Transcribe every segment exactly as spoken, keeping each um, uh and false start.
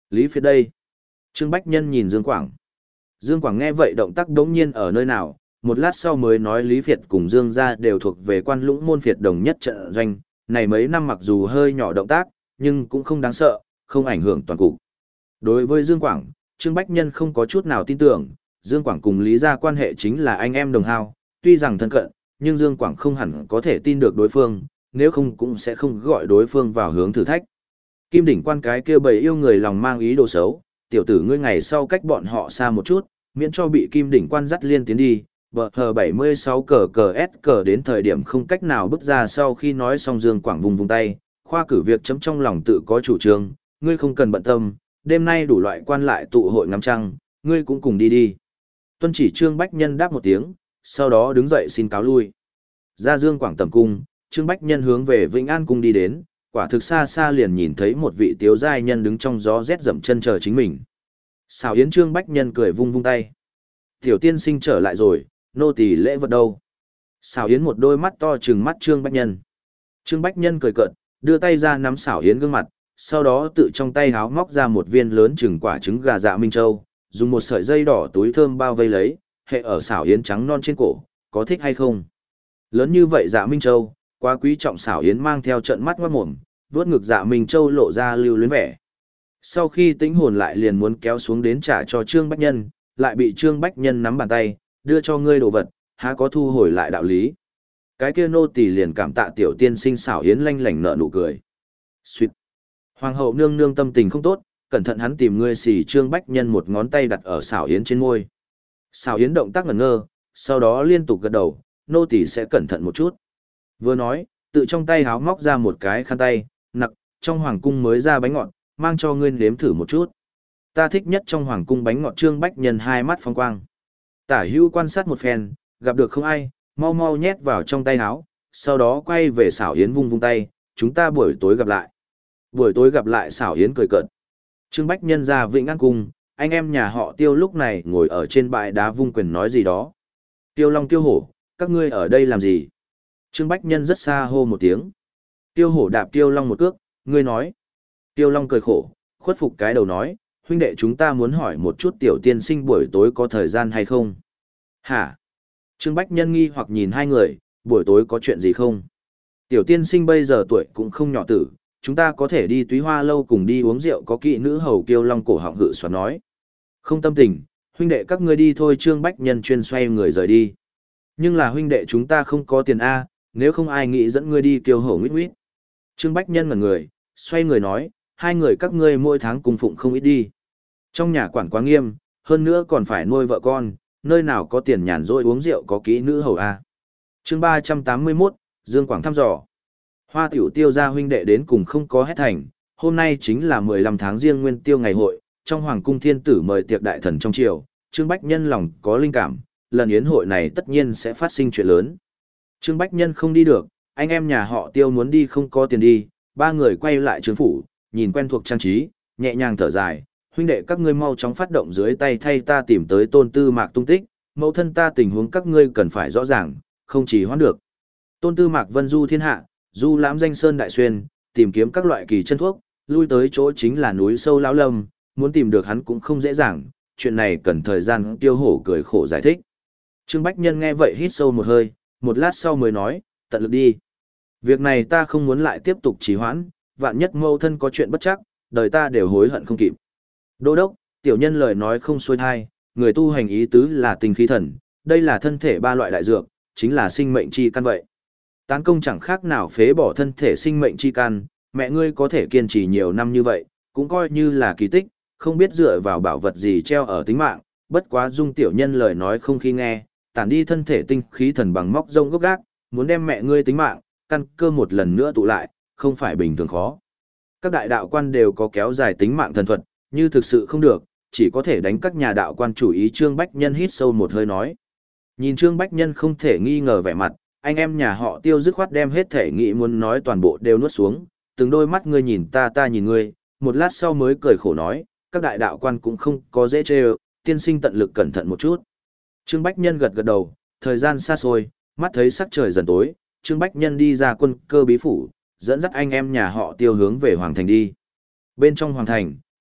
Lý Phiệt đây. Trương Bách Nhân nhìn Dương Quảng. Dương Quảng nghe vậy động tác đống nhiên ở nơi nào, một lát sau mới nói Lý Phiệt cùng Dương gia đều thuộc về quan lũng môn phiệt đồng nhất trận doanh, này mấy năm mặc dù hơi nhỏ động tác, nhưng cũng không đáng sợ, không ảnh hưởng toàn cục. Đối với Dương Quảng, Trương Bách Nhân không có chút nào tin tưởng, Dương Quảng cùng Lý gia quan hệ chính là anh em đồng hao, tuy rằng thân cận, nhưng Dương Quảng không hẳn có thể tin được đối phương, nếu không cũng sẽ không gọi đối phương vào hướng thử thách. Kim đỉnh quan cái kia bầy yêu người lòng mang ý đồ xấu, tiểu tử ngươi ngày sau cách bọn họ xa một chút, miễn cho bị kim đỉnh quan dắt liên tiến đi, bờ hờ bảy mươi sáu cờ cờ S cờ đến thời điểm không cách nào bước ra. Sau khi nói xong Dương Quảng vùng vùng tay, khoa cử việc chấm trong lòng tự có chủ trương, ngươi không cần bận tâm, đêm nay đủ loại quan lại tụ hội ngắm trăng, ngươi cũng cùng đi đi. Tuân chỉ Trương Bách Nhân đáp một tiếng, sau đó đứng dậy xin cáo lui. Ra Dương Quảng tầm cung, Trương Bách Nhân hướng về Vĩnh An cung đi đến, quả thực xa xa liền nhìn thấy một vị tiếu giai nhân đứng trong gió rét dậm chân chờ chính mình. Xào Yến Trương Bách Nhân cười vung vung tay. Tiểu tiên sinh trở lại rồi, nô tỳ lễ vật đâu? Xào Yến một đôi mắt to trừng mắt Trương Bách Nhân. Trương Bách Nhân cười cợt, đưa tay ra nắm Xào Yến gương mặt, sau đó tự trong tay háo móc ra một viên lớn chừng quả trứng gà dạ Minh Châu, dùng một sợi dây đỏ túi thơm bao vây lấy, hệ ở Xào Yến trắng non trên cổ, có thích hay không? Lớn như vậy dạ Minh Châu, quá quý trọng. Xảo Yến mang theo trận mắt ngoát mồm, vớt ngực dạ Minh Châu lộ ra lưu luyến vẻ. Sau khi tĩnh hồn lại liền muốn kéo xuống đến trả cho Trương Bách Nhân, lại bị Trương Bách Nhân nắm bàn tay, đưa cho ngươi đồ vật, há có thu hồi lại đạo lý. Cái kia nô tỳ liền cảm tạ tiểu tiên sinh. Xảo Yến lanh lảnh nở nụ cười. Xuyệt. Hoàng hậu nương nương tâm tình không tốt, cẩn thận hắn tìm ngươi xì. Trương Bách Nhân một ngón tay đặt ở Xảo Yến trên môi. Xảo Yến động tác ngẩn ngơ, sau đó liên tục gật đầu, nô tỳ sẽ cẩn thận một chút. Vừa nói, tự trong tay háo móc ra một cái khăn tay, nặc, trong hoàng cung mới ra bánh ngọt, mang cho ngươi nếm thử một chút. Ta thích nhất trong hoàng cung bánh ngọt. Trương Bách Nhân hai mắt phong quang. Tả hữu quan sát một phen, gặp được không ai, mau mau nhét vào trong tay háo, sau đó quay về Xảo Yến vung vung tay, chúng ta buổi tối gặp lại. Buổi tối gặp lại. Xảo Yến cười cợt. Trương Bách Nhân ra Vĩnh An cung, anh em nhà họ Tiêu lúc này ngồi ở trên bãi đá vung quyền nói gì đó. Tiêu Long Tiêu Hổ, các ngươi ở đây làm gì? Trương Bách Nhân rất xa hô một tiếng. Tiêu Hổ đạp Tiêu Long một cước, ngươi nói. Tiêu Long cười khổ, khuất phục cái đầu nói, huynh đệ chúng ta muốn hỏi một chút tiểu tiên sinh buổi tối có thời gian hay không? Hả? Trương Bách Nhân nghi hoặc nhìn hai người, buổi tối có chuyện gì không? Tiểu tiên sinh bây giờ tuổi cũng không nhỏ tử, chúng ta có thể đi Túy Hoa lâu cùng đi uống rượu có kỵ nữ hầu. Tiêu Long cổ họng hự xoắn nói. Không tâm tình, huynh đệ các ngươi đi thôi. Trương Bách Nhân chuyên xoay người rời đi. Nhưng là huynh đệ chúng ta không có tiền A, nếu không ai nghĩ dẫn ngươi đi. Tiêu Hổ nguyết nguyết. Trương Bách Nhân ngẩn người, xoay người nói, hai người các ngươi mỗi tháng cùng phụng không ít đi. Trong nhà quản quá nghiêm, hơn nữa còn phải nuôi vợ con, nơi nào có tiền nhàn rỗi uống rượu có kỹ nữ hầu A. Chương ba trăm tám mươi mốt, Dương Quảng thăm dò. Hoa tiểu Tiêu gia huynh đệ đến cùng không có hết thành, hôm nay chính là mười lăm tháng riêng nguyên tiêu ngày hội, trong hoàng cung thiên tử mời tiệc đại thần trong triều, Trương Bách Nhân lòng có linh cảm, lần yến hội này tất nhiên sẽ phát sinh chuyện lớn. Trương Bách Nhân không đi được, anh em nhà họ Tiêu muốn đi không có tiền đi, ba người quay lại trướng phủ, nhìn quen thuộc trang trí, nhẹ nhàng thở dài, huynh đệ các ngươi mau chóng phát động dưới tay thay ta tìm tới Tôn Tư Mạc tung tích, mẫu thân ta tình huống các ngươi cần phải rõ ràng, không chỉ hoãn được. Tôn Tư Mạc vân du thiên hạ, du lãm danh sơn đại xuyên, tìm kiếm các loại kỳ chân thuốc, lui tới chỗ chính là núi sâu lão lâm, muốn tìm được hắn cũng không dễ dàng, chuyện này cần thời gian. Tiêu Hổ cười khổ giải thích. Trương Bách Nhân nghe vậy hít sâu một hơi, một lát sau mới nói, tận lực đi. Việc này ta không muốn lại tiếp tục trì hoãn, vạn nhất mâu thân có chuyện bất chắc, đời ta đều hối hận không kịp. Đô đốc, tiểu nhân lời nói không xuôi thai, người tu hành ý tứ là tinh khí thần, đây là thân thể ba loại đại dược, chính là sinh mệnh chi căn vậy. Tán công chẳng khác nào phế bỏ thân thể sinh mệnh chi căn, mẹ ngươi có thể kiên trì nhiều năm như vậy, cũng coi như là kỳ tích, không biết dựa vào bảo vật gì treo ở tính mạng, bất quá dung tiểu nhân lời nói không khi nghe, tản đi thân thể tinh khí thần bằng móc rông gốc gác, muốn đem mẹ ngươi tính mạng, căn cơ một lần nữa tụ lại, không phải bình thường khó. Các đại đạo quan đều có kéo dài tính mạng thần thuật, như thực sự không được, chỉ có thể đánh các nhà đạo quan chủ ý. Trương Bách Nhân hít sâu một hơi nói. Nhìn Trương Bách Nhân không thể nghi ngờ vẻ mặt, anh em nhà họ Tiêu dứt khoát đem hết thể nghĩ muốn nói toàn bộ đều nuốt xuống, từng đôi mắt ngươi nhìn ta ta nhìn ngươi, một lát sau mới cười khổ nói, các đại đạo quan cũng không có dễ chê, tiên sinh tận lực cẩn thận một chút. Trương Bách Nhân gật gật đầu, thời gian xa xôi, mắt thấy sắc trời dần tối, Trương Bách Nhân đi ra quân cơ bí phủ, dẫn dắt anh em nhà họ Tiêu hướng về Hoàng Thành đi. Bên trong Hoàng Thành,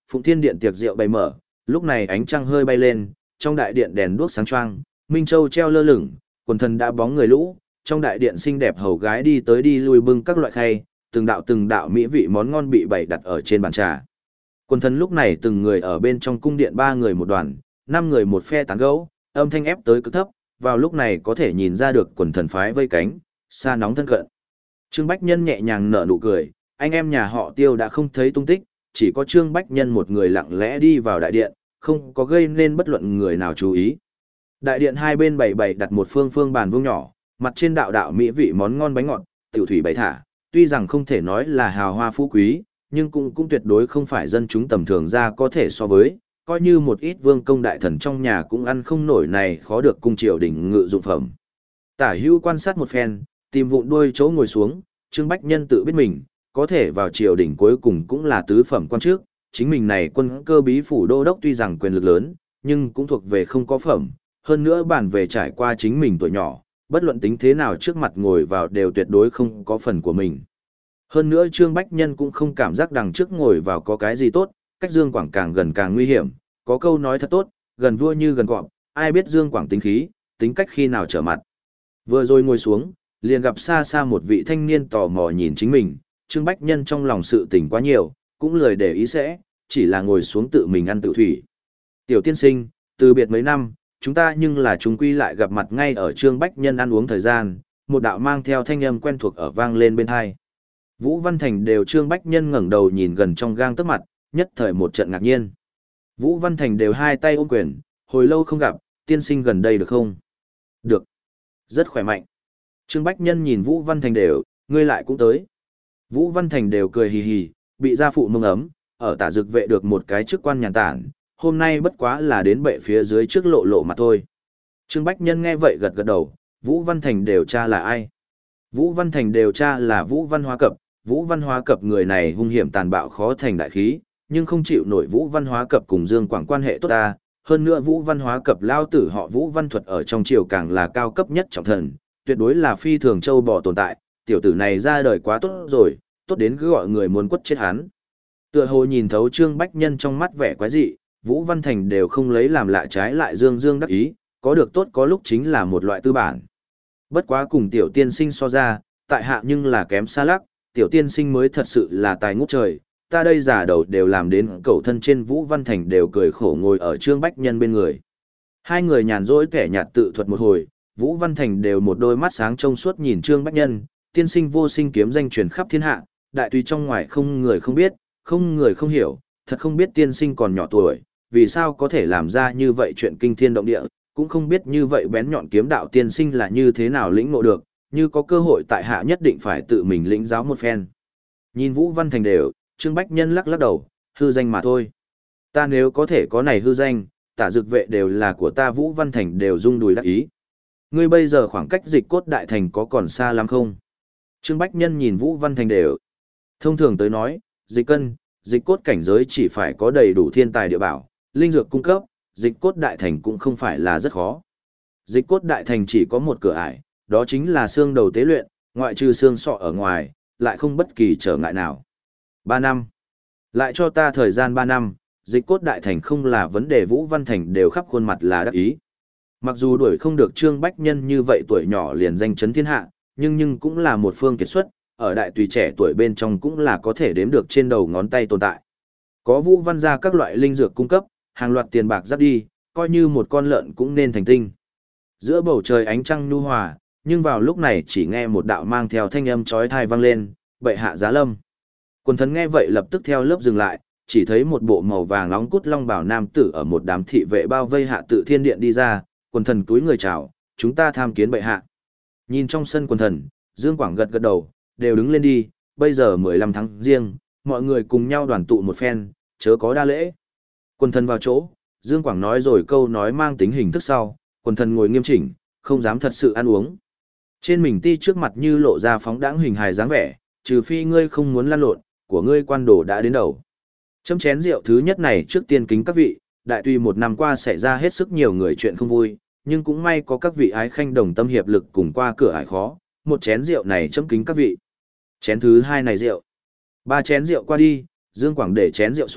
Phụng Thiên Điện tiệc rượu bày mở, lúc này ánh trăng hơi bay lên, trong đại điện đèn đuốc sáng choang, minh châu treo lơ lửng, quần thần đã bóng người lũ, trong đại điện xinh đẹp hầu gái đi tới đi lui bưng các loại khay, từng đạo từng đạo mỹ vị món ngon bị bày đặt ở trên bàn trà. Quần thần lúc này từng người ở bên trong cung điện ba người một đoàn, năm người một phe tán gẫu, âm thanh ép tới cực thấp, vào lúc này có thể nhìn ra được quần thần phái vây cánh, xa nóng thân cận. Trương Bách Nhân nhẹ nhàng nở nụ cười, anh em nhà họ Tiêu đã không thấy tung tích, chỉ có Trương Bách Nhân một người lặng lẽ đi vào đại điện, không có gây nên bất luận người nào chú ý. Đại điện hai bên bày bày đặt một phương phương bàn vuông nhỏ, mặt trên đạo đạo mỹ vị món ngon bánh ngọt, tiểu thủy bày thả, tuy rằng không thể nói là hào hoa phú quý, nhưng cũng cũng tuyệt đối không phải dân chúng tầm thường ra có thể so với, coi như một ít vương công đại thần trong nhà cũng ăn không nổi này khó được cung triều đình ngự dụng phẩm. Tả Hữu quan sát một phen, tìm vụn đuôi chỗ ngồi xuống, Trương Bách Nhân tự biết mình, có thể vào triều đình cuối cùng cũng là tứ phẩm quan trước, chính mình này quân cơ bí phủ đô đốc tuy rằng quyền lực lớn, nhưng cũng thuộc về không có phẩm, hơn nữa bản về trải qua chính mình tuổi nhỏ, bất luận tính thế nào trước mặt ngồi vào đều tuyệt đối không có phần của mình. Hơn nữa Trương Bách Nhân cũng không cảm giác đằng trước ngồi vào có cái gì tốt, cách Dương Quảng càng gần càng nguy hiểm, có câu nói thật tốt, gần vua như gần cọp, ai biết Dương Quảng tính khí, tính cách khi nào trở mặt. Vừa rồi ngồi xuống, liền gặp xa xa một vị thanh niên tò mò nhìn chính mình, Trương Bách Nhân trong lòng sự tình quá nhiều, cũng lười để ý sẽ, chỉ là ngồi xuống tự mình ăn tự thủy. Tiểu tiên sinh, từ biệt mấy năm, chúng ta nhưng là chúng quy lại gặp mặt ngay ở Trương Bách Nhân ăn uống thời gian, một đạo mang theo thanh âm quen thuộc ở vang lên bên hai. Vũ Văn Thành đều Trương Bách Nhân ngẩng đầu nhìn gần trong gang tấc mặt, nhất thời một trận ngạc nhiên. Vũ Văn Thành đều hai tay ôm quyền, hồi lâu không gặp, tiên sinh gần đây được không? Được. Rất khỏe mạnh. Trương Bách Nhân nhìn Vũ Văn Thành đều, ngươi lại cũng tới. Vũ Văn Thành đều cười hì hì, bị gia phụ mông ấm, ở tả dực vệ được một cái chức quan nhàn tản, hôm nay bất quá là đến bệ phía dưới trước lộ lộ mà thôi. Trương Bách Nhân nghe vậy gật gật đầu, Vũ Văn Thành đều cha là ai? Vũ Văn Thành đều cha là Vũ Văn Hóa Cập, Vũ Văn Hóa Cập người này hung hiểm tàn bạo khó thành đại khí, nhưng không chịu nổi Vũ Văn Hóa Cập cùng Dương Quảng quan hệ tốt ta, hơn nữa Vũ Văn Hóa Cập lao tử họ Vũ Văn Thuật ở trong triều càng là cao cấp nhất trọng thần, tuyệt đối là phi thường châu bò tồn tại, tiểu tử này ra đời quá tốt rồi, tốt đến cứ gọi người muốn quất chết hắn. Tựa hồ nhìn thấu Trương Bách Nhân trong mắt vẻ quái dị, Vũ Văn Thành đều không lấy làm lạ trái lại dương dương đắc ý, có được tốt có lúc chính là một loại tư bản. Bất quá cùng tiểu tiên sinh so ra, tại hạ nhưng là kém xa lắc, tiểu tiên sinh mới thật sự là tài ngút trời, ta đây giả đầu đều làm đến cầu thân trên Vũ Văn Thành đều cười khổ ngồi ở Trương Bách Nhân bên người. Hai người nhàn rỗi kẻ nhạt tự thuật một hồi, Vũ Văn Thành đều một đôi mắt sáng trông suốt nhìn Trương Bách Nhân, tiên sinh vô sinh kiếm danh truyền khắp thiên hạ, đại tùy trong ngoài không người không biết, không người không hiểu, thật không biết tiên sinh còn nhỏ tuổi, vì sao có thể làm ra như vậy chuyện kinh thiên động địa, cũng không biết như vậy bén nhọn kiếm đạo tiên sinh là như thế nào lĩnh ngộ được, như có cơ hội tại hạ nhất định phải tự mình lĩnh giáo một phen. Nhìn Vũ Văn Thành đều, Trương Bách Nhân lắc lắc đầu, hư danh mà thôi. Ta nếu có thể có này hư danh, tả dực vệ đều là của ta Vũ Văn Thành đều rung đùi đắc ý. Ngươi bây giờ khoảng cách dịch cốt đại thành có còn xa lắm không? Trương Bách Nhân nhìn Vũ Văn Thành đều. Thông thường tới nói, dịch cân, dịch cốt cảnh giới chỉ phải có đầy đủ thiên tài địa bảo, linh dược cung cấp, dịch cốt đại thành cũng không phải là rất khó. Dịch cốt đại thành chỉ có một cửa ải, đó chính là xương đầu tế luyện, ngoại trừ xương sọ ở ngoài, lại không bất kỳ trở ngại nào. Ba năm. Lại cho ta thời gian ba năm, dịch cốt đại thành không là vấn đề. Vũ Văn Thành đều khắp khuôn mặt là đắc ý. Mặc dù đuổi không được Trương Bách Nhân như vậy tuổi nhỏ liền danh chấn thiên hạ, nhưng nhưng cũng là một phương kiệt xuất, ở đại tùy trẻ tuổi bên trong cũng là có thể đếm được trên đầu ngón tay tồn tại. Có Vũ Văn gia các loại linh dược cung cấp, hàng loạt tiền bạc giáp đi, coi như một con lợn cũng nên thành tinh. Giữa bầu trời ánh trăng nhu hòa, nhưng vào lúc này chỉ nghe một đạo mang theo thanh âm chói tai vang lên, bệ hạ giá lâm. Quần thần nghe vậy lập tức theo lớp dừng lại, chỉ thấy một bộ màu vàng nóng cút long bảo nam tử ở một đám thị vệ bao vây hạ tự thiên điện đi ra, quần thần túi người chào, chúng ta tham kiến bệ hạ. Nhìn trong sân quần thần, Dương Quảng gật gật đầu, đều đứng lên đi, bây giờ mười lăm tháng riêng, mọi người cùng nhau đoàn tụ một phen, chớ có đa lễ. Quần thần vào chỗ, Dương Quảng nói rồi câu nói mang tính hình thức sau, quần thần ngồi nghiêm chỉnh, không dám thật sự ăn uống. Trên mình ti trước mặt như lộ ra phóng đãng hình hài dáng vẻ, trừ phi ngươi không muốn lăn lộn, của ngươi quan đồ đã đến đầu. Châm chén rượu thứ nhất này trước tiên kính các vị, đại tuy một năm qua xảy ra hết sức nhiều người chuyện không vui, nhưng cũng may có các vị ái khanh đồng tâm hiệp lực cùng qua cửa ải khó, một chén rượu này châm kính các vị. Chén thứ hai này rượu. Ba chén rượu qua đi, Dương Quảng để chén rượu xuống,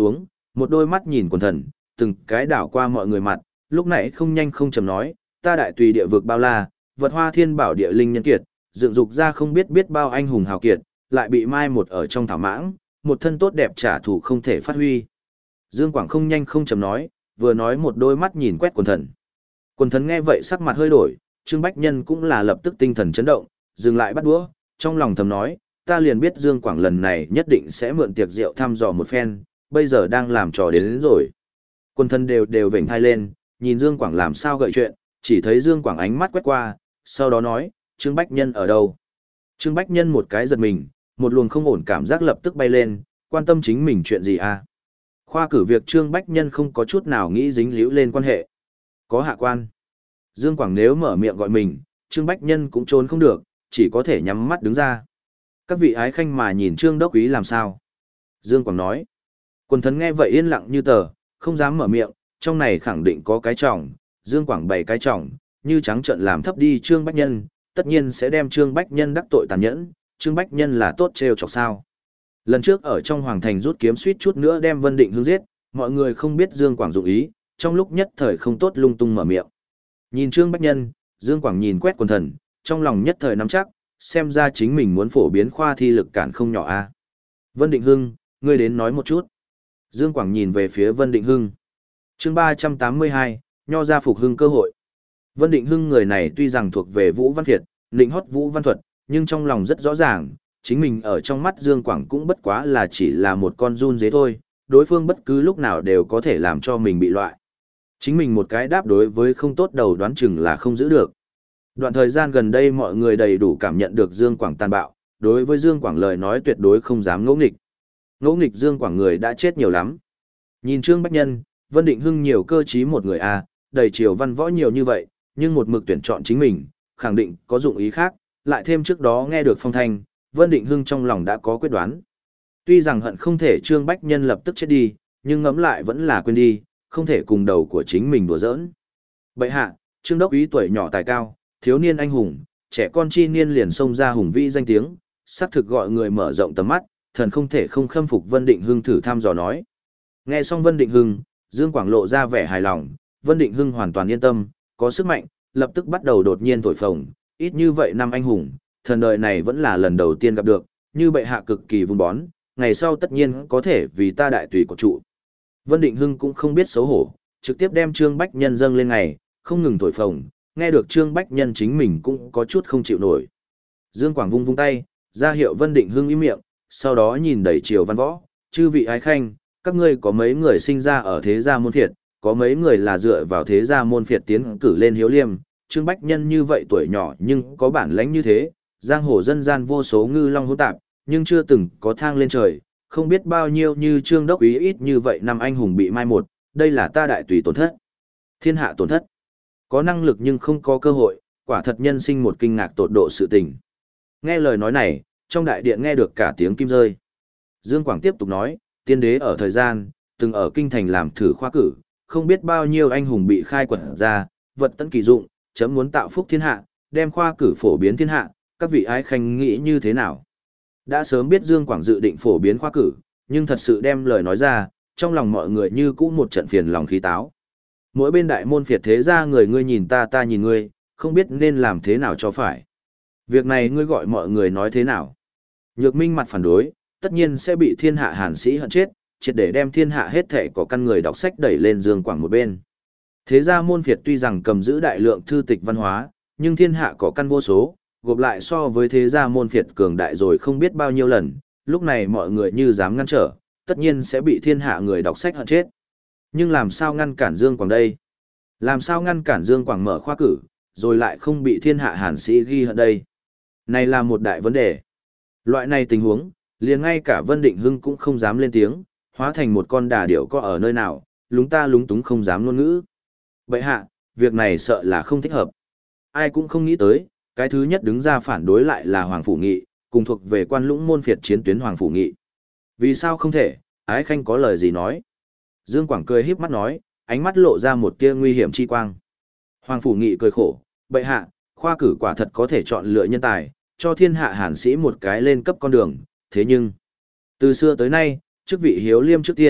một đôi mắt nhìn quần thần, từng cái đảo qua mọi người mặt, lúc nãy không nhanh không chậm nói, ta đại tùy địa vực bao la, vật hoa thiên bảo địa linh nhân kiệt, dựng dục ra không biết biết bao anh hùng hào kiệt, lại bị mai một ở trong thảo mãng, một thân tốt đẹp trả thù không thể phát huy. Dương Quảng không nhanh không chậm nói, vừa nói một đôi mắt nhìn quét quần thần. Quần thần nghe vậy sắc mặt hơi đổi, Trương Bách Nhân cũng là lập tức tinh thần chấn động, dừng lại bắt đũa, trong lòng thầm nói, ta liền biết Dương Quảng lần này nhất định sẽ mượn tiệc rượu thăm dò một phen, bây giờ đang làm trò đến, đến rồi. Quần thần đều đều vểnh thai lên, nhìn Dương Quảng làm sao gợi chuyện, chỉ thấy Dương Quảng ánh mắt quét qua, sau đó nói, Trương Bách Nhân ở đâu? Trương Bách Nhân một cái giật mình, một luồng không ổn cảm giác lập tức bay lên, quan tâm chính mình chuyện gì à? Khoa cử việc Trương Bách Nhân không có chút nào nghĩ dính líu lên quan hệ. Có hạ quan. Dương Quảng nếu mở miệng gọi mình, Trương Bách Nhân cũng trốn không được, chỉ có thể nhắm mắt đứng ra. Các vị ái khanh mà nhìn Trương Đốc Ý làm sao? Dương Quảng nói. Quần thần nghe vậy yên lặng như tờ, không dám mở miệng, trong này khẳng định có cái trọng, Dương Quảng bày cái trọng, như trắng trợn làm thấp đi Trương Bách Nhân, tất nhiên sẽ đem Trương Bách Nhân đắc tội tàn nhẫn, Trương Bách Nhân là tốt trêu chọc sao. Lần trước ở trong Hoàng Thành rút kiếm suýt chút nữa đem Vân Định Hương giết, mọi người không biết Dương Quảng dụng ý, trong lúc nhất thời không tốt lung tung mở miệng. Nhìn Trương Bách Nhân, Dương Quảng nhìn quét quần thần, trong lòng nhất thời nắm chắc, xem ra chính mình muốn phổ biến khoa thi lực cản không nhỏ a. Vân Định Hưng, ngươi đến nói một chút. Dương Quảng nhìn về phía Vân Định Hưng. Chương ba trăm tám mươi hai, nho ra phục hưng cơ hội. Vân Định Hưng người này tuy rằng thuộc về Vũ Văn Việt, định hót Vũ Văn Thuật, nhưng trong lòng rất rõ ràng, chính mình ở trong mắt Dương Quảng cũng bất quá là chỉ là một con run dế thôi, đối phương bất cứ lúc nào đều có thể làm cho mình bị loại. Chính mình một cái đáp đối với không tốt đầu đoán chừng là không giữ được. Đoạn thời gian gần đây mọi người đầy đủ cảm nhận được Dương Quảng tàn bạo, đối với Dương Quảng lời nói tuyệt đối không dám ngỗ nghịch. Ngỗ nghịch Dương Quảng người đã chết nhiều lắm. Nhìn Trương Bách Nhân, Vân Định Hưng nhiều cơ trí một người a, đầy triều văn võ nhiều như vậy, nhưng một mực tuyển chọn chính mình, khẳng định có dụng ý khác, lại thêm trước đó nghe được phong thanh, Vân Định Hưng trong lòng đã có quyết đoán. Tuy rằng hận không thể Trương Bách Nhân lập tức chết đi, nhưng ngẫm lại vẫn là quên đi, không thể cùng đầu của chính mình đùa giỡn. Bệ hạ, Trương Đốc Ý tuổi nhỏ tài cao, thiếu niên anh hùng, trẻ con chi niên liền xông ra hùng vĩ danh tiếng, xác thực gọi người mở rộng tầm mắt, thần không thể không khâm phục Vân Định Hưng thử thăm dò nói. Nghe xong Vân Định Hưng, Dương Quảng lộ ra vẻ hài lòng, Vân Định Hưng hoàn toàn yên tâm, có sức mạnh, lập tức bắt đầu đột nhiên thổi phồng, ít như vậy năm anh hùng, thần đời này vẫn là lần đầu tiên gặp được, như bệ hạ cực kỳ vun bón, ngày sau tất nhiên có thể vì ta đại tùy của trụ. Vân Định Hưng cũng không biết xấu hổ, trực tiếp đem Trương Bách Nhân dâng lên ngày, không ngừng thổi phồng, nghe được Trương Bách Nhân chính mình cũng có chút không chịu nổi. Dương Quảng vung vung tay, ra hiệu Vân Định Hưng im miệng, sau đó nhìn đẩy triều văn võ, chư vị ái khanh, các ngươi có mấy người sinh ra ở thế gia môn phiệt, có mấy người là dựa vào thế gia môn phiệt tiến cử lên hiếu liêm, Trương Bách Nhân như vậy tuổi nhỏ nhưng có bản lãnh như thế, giang hồ dân gian vô số ngư long hỗn tạp, nhưng chưa từng có thang lên trời, không biết bao nhiêu như Trương Đốc Ý ít như vậy năm anh hùng bị mai một, đây là ta đại tùy tổn thất. Thiên hạ tổn thất. Có năng lực nhưng không có cơ hội, quả thật nhân sinh một kinh ngạc tột độ sự tình. Nghe lời nói này, trong đại điện nghe được cả tiếng kim rơi. Dương Quảng tiếp tục nói, tiên đế ở thời gian, từng ở kinh thành làm thử khoa cử, không biết bao nhiêu anh hùng bị khai quật ra, vật tận kỳ dụng, chấm muốn tạo phúc thiên hạ, đem khoa cử phổ biến thiên hạ, các vị ái khanh nghĩ như thế nào? Đã sớm biết Dương Quảng dự định phổ biến khoa cử, nhưng thật sự đem lời nói ra, trong lòng mọi người như cũ một trận phiền lòng khí táo. Mỗi bên đại môn phiệt thế ra người ngươi nhìn ta ta nhìn ngươi, không biết nên làm thế nào cho phải. Việc này ngươi gọi mọi người nói thế nào? Nhược Minh mặt phản đối, tất nhiên sẽ bị thiên hạ hàn sĩ hận chết, triệt để đem thiên hạ hết thể có căn người đọc sách đẩy lên Dương Quảng một bên. Thế ra môn phiệt tuy rằng cầm giữ đại lượng thư tịch văn hóa, nhưng thiên hạ có căn vô số, gộp lại so với thế gia môn phiệt cường đại rồi không biết bao nhiêu lần, lúc này mọi người như dám ngăn trở, tất nhiên sẽ bị thiên hạ người đọc sách hận chết. Nhưng làm sao ngăn cản Dương Quảng đây? Làm sao ngăn cản Dương Quảng mở khoa cử, rồi lại không bị thiên hạ hàn sĩ ghi hận đây? Này là một đại vấn đề. Loại này tình huống, liền ngay cả Vân Định Hưng cũng không dám lên tiếng, hóa thành một con đà điểu có ở nơi nào, lúng ta lúng túng không dám ngôn ngữ. Bệ hạ, việc này sợ là không thích hợp. Ai cũng không nghĩ tới, cái thứ nhất đứng ra phản đối lại là Hoàng Phủ Nghị, cùng thuộc về quan lũng môn phiệt chiến tuyến Hoàng Phủ Nghị. Vì sao không thể, ái khanh có lời gì nói? Dương Quảng cười híp mắt nói, ánh mắt lộ ra một tia nguy hiểm chi quang. Hoàng Phủ Nghị cười khổ, bệ hạ, khoa cử quả thật có thể chọn lựa nhân tài, cho thiên hạ hàn sĩ một cái lên cấp con đường, thế nhưng, từ xưa tới nay, chức vị hiếu liêm trước tiên,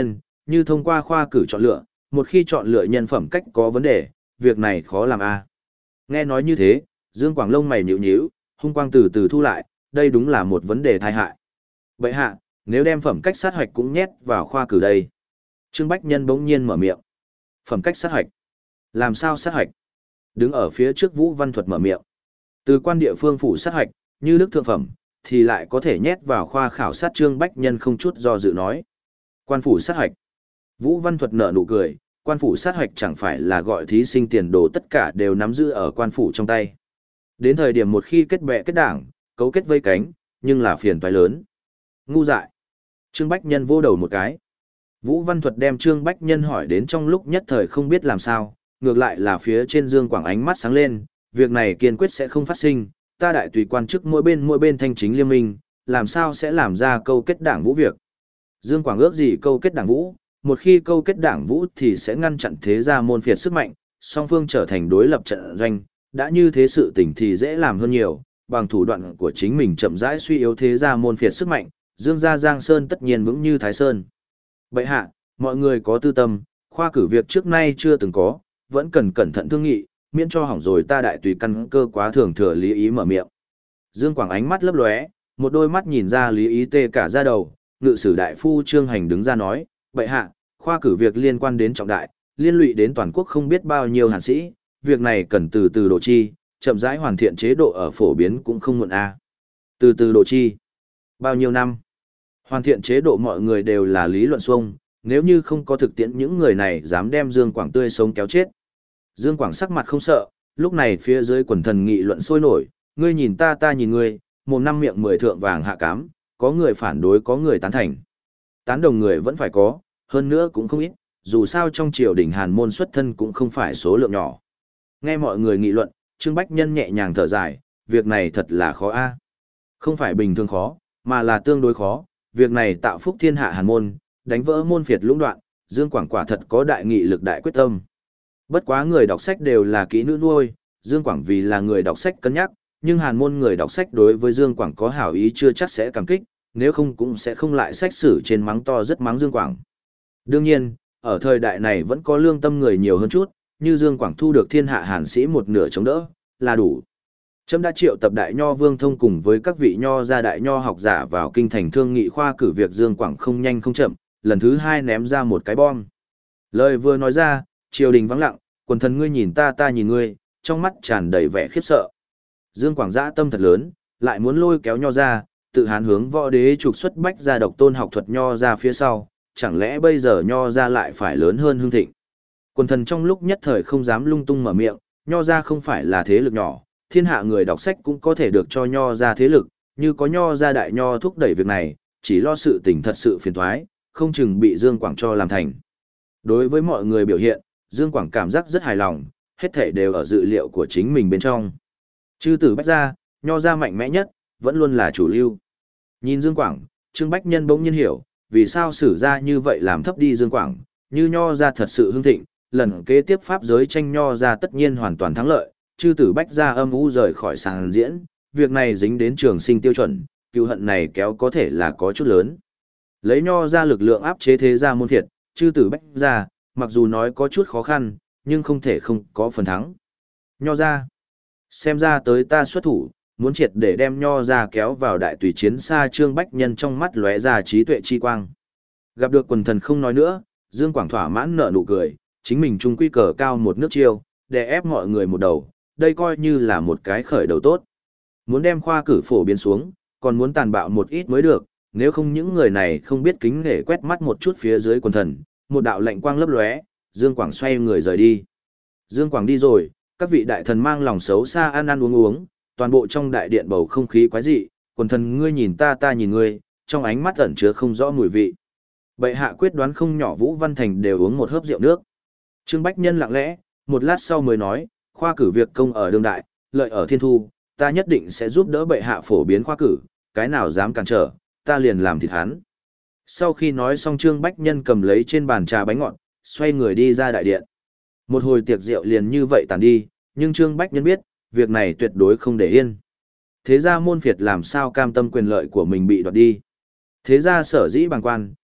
như thông qua khoa cử chọn lựa, một khi chọn lựa nhân phẩm cách có vấn đề, việc này khó làm a. Nghe nói như thế, Dương Quảng lông mày nhíu nhíu, hung quang từ từ thu lại, đây đúng là một vấn đề tai hại. Bệ hạ, nếu đem phẩm cách sát hoạch cũng nhét vào khoa cử đây. Trương Bách Nhân bỗng nhiên mở miệng. Phẩm cách sát hoạch? Làm sao sát hoạch? Đứng ở phía trước Vũ Văn Thuật mở miệng. Từ quan địa phương phủ sát hoạch, như đức thượng phẩm, thì lại có thể nhét vào khoa khảo sát. Trương Bách Nhân không chút do dự nói. Quan phủ sát hoạch. Vũ Văn Thuật nở nụ cười, quan phủ sát hoạch chẳng phải là gọi thí sinh tiền đồ tất cả đều nắm giữ ở quan phủ trong tay. Đến thời điểm một khi kết bè kết đảng, cấu kết vây cánh, nhưng là phiền toái lớn. Ngu dại. Trương Bách Nhân vô đầu một cái. Vũ Văn Thuật đem Trương Bách Nhân hỏi đến trong lúc nhất thời không biết làm sao, ngược lại là phía trên Dương Quảng ánh mắt sáng lên, việc này kiên quyết sẽ không phát sinh, ta đại tùy quan chức mỗi bên mỗi bên thanh chính liên minh, làm sao sẽ làm ra câu kết đảng vũ việc. Dương Quảng ước gì câu kết đảng vũ, một khi câu kết đảng vũ thì sẽ ngăn chặn thế gia môn phiệt sức mạnh, song phương trở thành đối lập trận doanh, đã như thế sự tình thì dễ làm hơn nhiều, bằng thủ đoạn của chính mình chậm rãi suy yếu thế gia môn phiệt sức mạnh, Dương gia Giang Sơn tất nhiên vững như Thái Sơn. Bệ hạ, mọi người có tư tâm, khoa cử việc trước nay chưa từng có, vẫn cần cẩn thận thương nghị, miễn cho hỏng rồi ta đại tùy căn cơ quá thường thừa Lý Ý mở miệng. Dương Quảng ánh mắt lấp lóe, một đôi mắt nhìn ra Lý Ý tê cả da đầu, ngự sử đại phu Trương Hành đứng ra nói, bệ hạ, khoa cử việc liên quan đến trọng đại, liên lụy đến toàn quốc không biết bao nhiêu hàn sĩ, việc này cần từ từ độ chi, chậm rãi hoàn thiện chế độ ở phổ biến cũng không muộn a. Từ từ độ chi. Bao nhiêu năm? Hoàn thiện chế độ mọi người đều là lý luận xuông, nếu như không có thực tiễn những người này dám đem Dương Quảng tươi sống kéo chết. Dương Quảng sắc mặt không sợ, lúc này phía dưới quần thần nghị luận sôi nổi, ngươi nhìn ta ta nhìn ngươi, mồm năm miệng mười thượng vàng hạ cám, có người phản đối có người tán thành. Tán đồng người vẫn phải có, hơn nữa cũng không ít, dù sao trong triều đình Hàn môn xuất thân cũng không phải số lượng nhỏ. Nghe mọi người nghị luận, Trương Bách Nhân nhẹ nhàng thở dài, việc này thật là khó a. Không phải bình thường khó, mà là tương đối khó, việc này tạo phúc thiên hạ Hàn môn, đánh vỡ môn phiệt lũng đoạn, Dương Quảng quả thật có đại nghị lực đại quyết tâm. Bất quá người đọc sách đều là kỹ nữ nuôi, Dương Quảng vì là người đọc sách cân nhắc, nhưng Hàn môn người đọc sách đối với Dương Quảng có hảo ý chưa chắc sẽ cảm kích, nếu không cũng sẽ không lại sách sử trên mắng to rất mắng Dương Quảng. Đương nhiên, ở thời đại này vẫn có lương tâm người nhiều hơn chút, như Dương Quảng thu được thiên hạ Hàn sĩ một nửa chống đỡ, là đủ. Trẫm đã triệu tập đại nho Vương Thông cùng với các vị nho gia đại nho học giả vào kinh thành thương nghị khoa cử việc Dương Quảng không nhanh không chậm, lần thứ hai ném ra một cái bom. Lời vừa nói ra, triều đình vắng lặng, quần thần ngươi nhìn ta ta nhìn ngươi, trong mắt tràn đầy vẻ khiếp sợ. Dương Quảng dã tâm thật lớn, lại muốn lôi kéo nho ra, tự hán hướng võ đế trục xuất bách gia độc tôn học thuật nho ra phía sau, chẳng lẽ bây giờ nho ra lại phải lớn hơn hương thịnh. Quần thần trong lúc nhất thời không dám lung tung mở miệng, nho ra không phải là thế lực nhỏ, thiên hạ người đọc sách cũng có thể được cho nho ra thế lực, như có nho ra đại nho thúc đẩy việc này, chỉ lo sự tình thật sự phiền thoái, không chừng bị Dương Quảng cho làm thành. Đối với mọi người biểu hiện, Dương Quảng cảm giác rất hài lòng, hết thảy đều ở dự liệu của chính mình bên trong. Chư tử bách gia, nho gia mạnh mẽ nhất, vẫn luôn là chủ lưu. Nhìn Dương Quảng, Trương Bách Nhân bỗng nhiên hiểu, vì sao sử ra như vậy làm thấp đi Dương Quảng, như nho gia thật sự hưng thịnh, lần kế tiếp pháp giới tranh nho gia tất nhiên hoàn toàn thắng lợi, chư tử bách gia âm u rời khỏi sàn diễn, việc này dính đến trường sinh tiêu chuẩn, cựu hận này kéo có thể là có chút lớn. Lấy nho ra lực lượng áp chế thế gia môn phiệt, chư tử bách gia, mặc dù nói có chút khó khăn, nhưng không thể không có phần thắng. Nho ra, xem ra tới ta xuất thủ, muốn triệt để đem nho ra kéo vào đại tùy chiến xa. Trương Bách Nhân trong mắt lóe ra trí tuệ chi quang. Gặp được quần thần không nói nữa, Dương Quảng thỏa mãn nở nụ cười, chính mình trung quy cờ cao một nước chiêu, để ép mọi người một đầu, đây coi như là một cái khởi đầu tốt. Muốn đem khoa cử phổ biến xuống, còn muốn tàn bạo một ít mới được, nếu không những người này không biết kính nể quét mắt một chút phía dưới quần thần, một đạo lạnh quang lấp lóe, Dương Quảng xoay người rời đi. Dương Quảng đi rồi, các vị đại thần mang lòng xấu xa ăn ăn uống uống, toàn bộ trong đại điện bầu không khí quái dị, quần thần ngươi nhìn ta ta nhìn ngươi, trong ánh mắt ẩn chứa không rõ mùi vị. Bệ hạ quyết đoán không nhỏ, Vũ Văn Thành đều uống một hớp rượu nước. Trương Bách Nhân lặng lẽ, một lát sau mới nói, khoa cử việc công ở đương đại, lợi ở thiên thu, ta nhất định sẽ giúp đỡ bệ hạ phổ biến khoa cử, cái nào dám cản trở, ta liền làm thịt hắn. Sau khi nói xong, Trương Bách Nhân cầm lấy trên bàn trà bánh ngọt, xoay người đi ra đại điện. Một hồi tiệc rượu liền như vậy tàn đi, nhưng Trương Bách Nhân biết, việc này tuyệt đối không để yên. Thế ra môn phiệt làm sao cam tâm quyền lợi của mình bị đoạt đi. Thế ra sở dĩ bàng quan,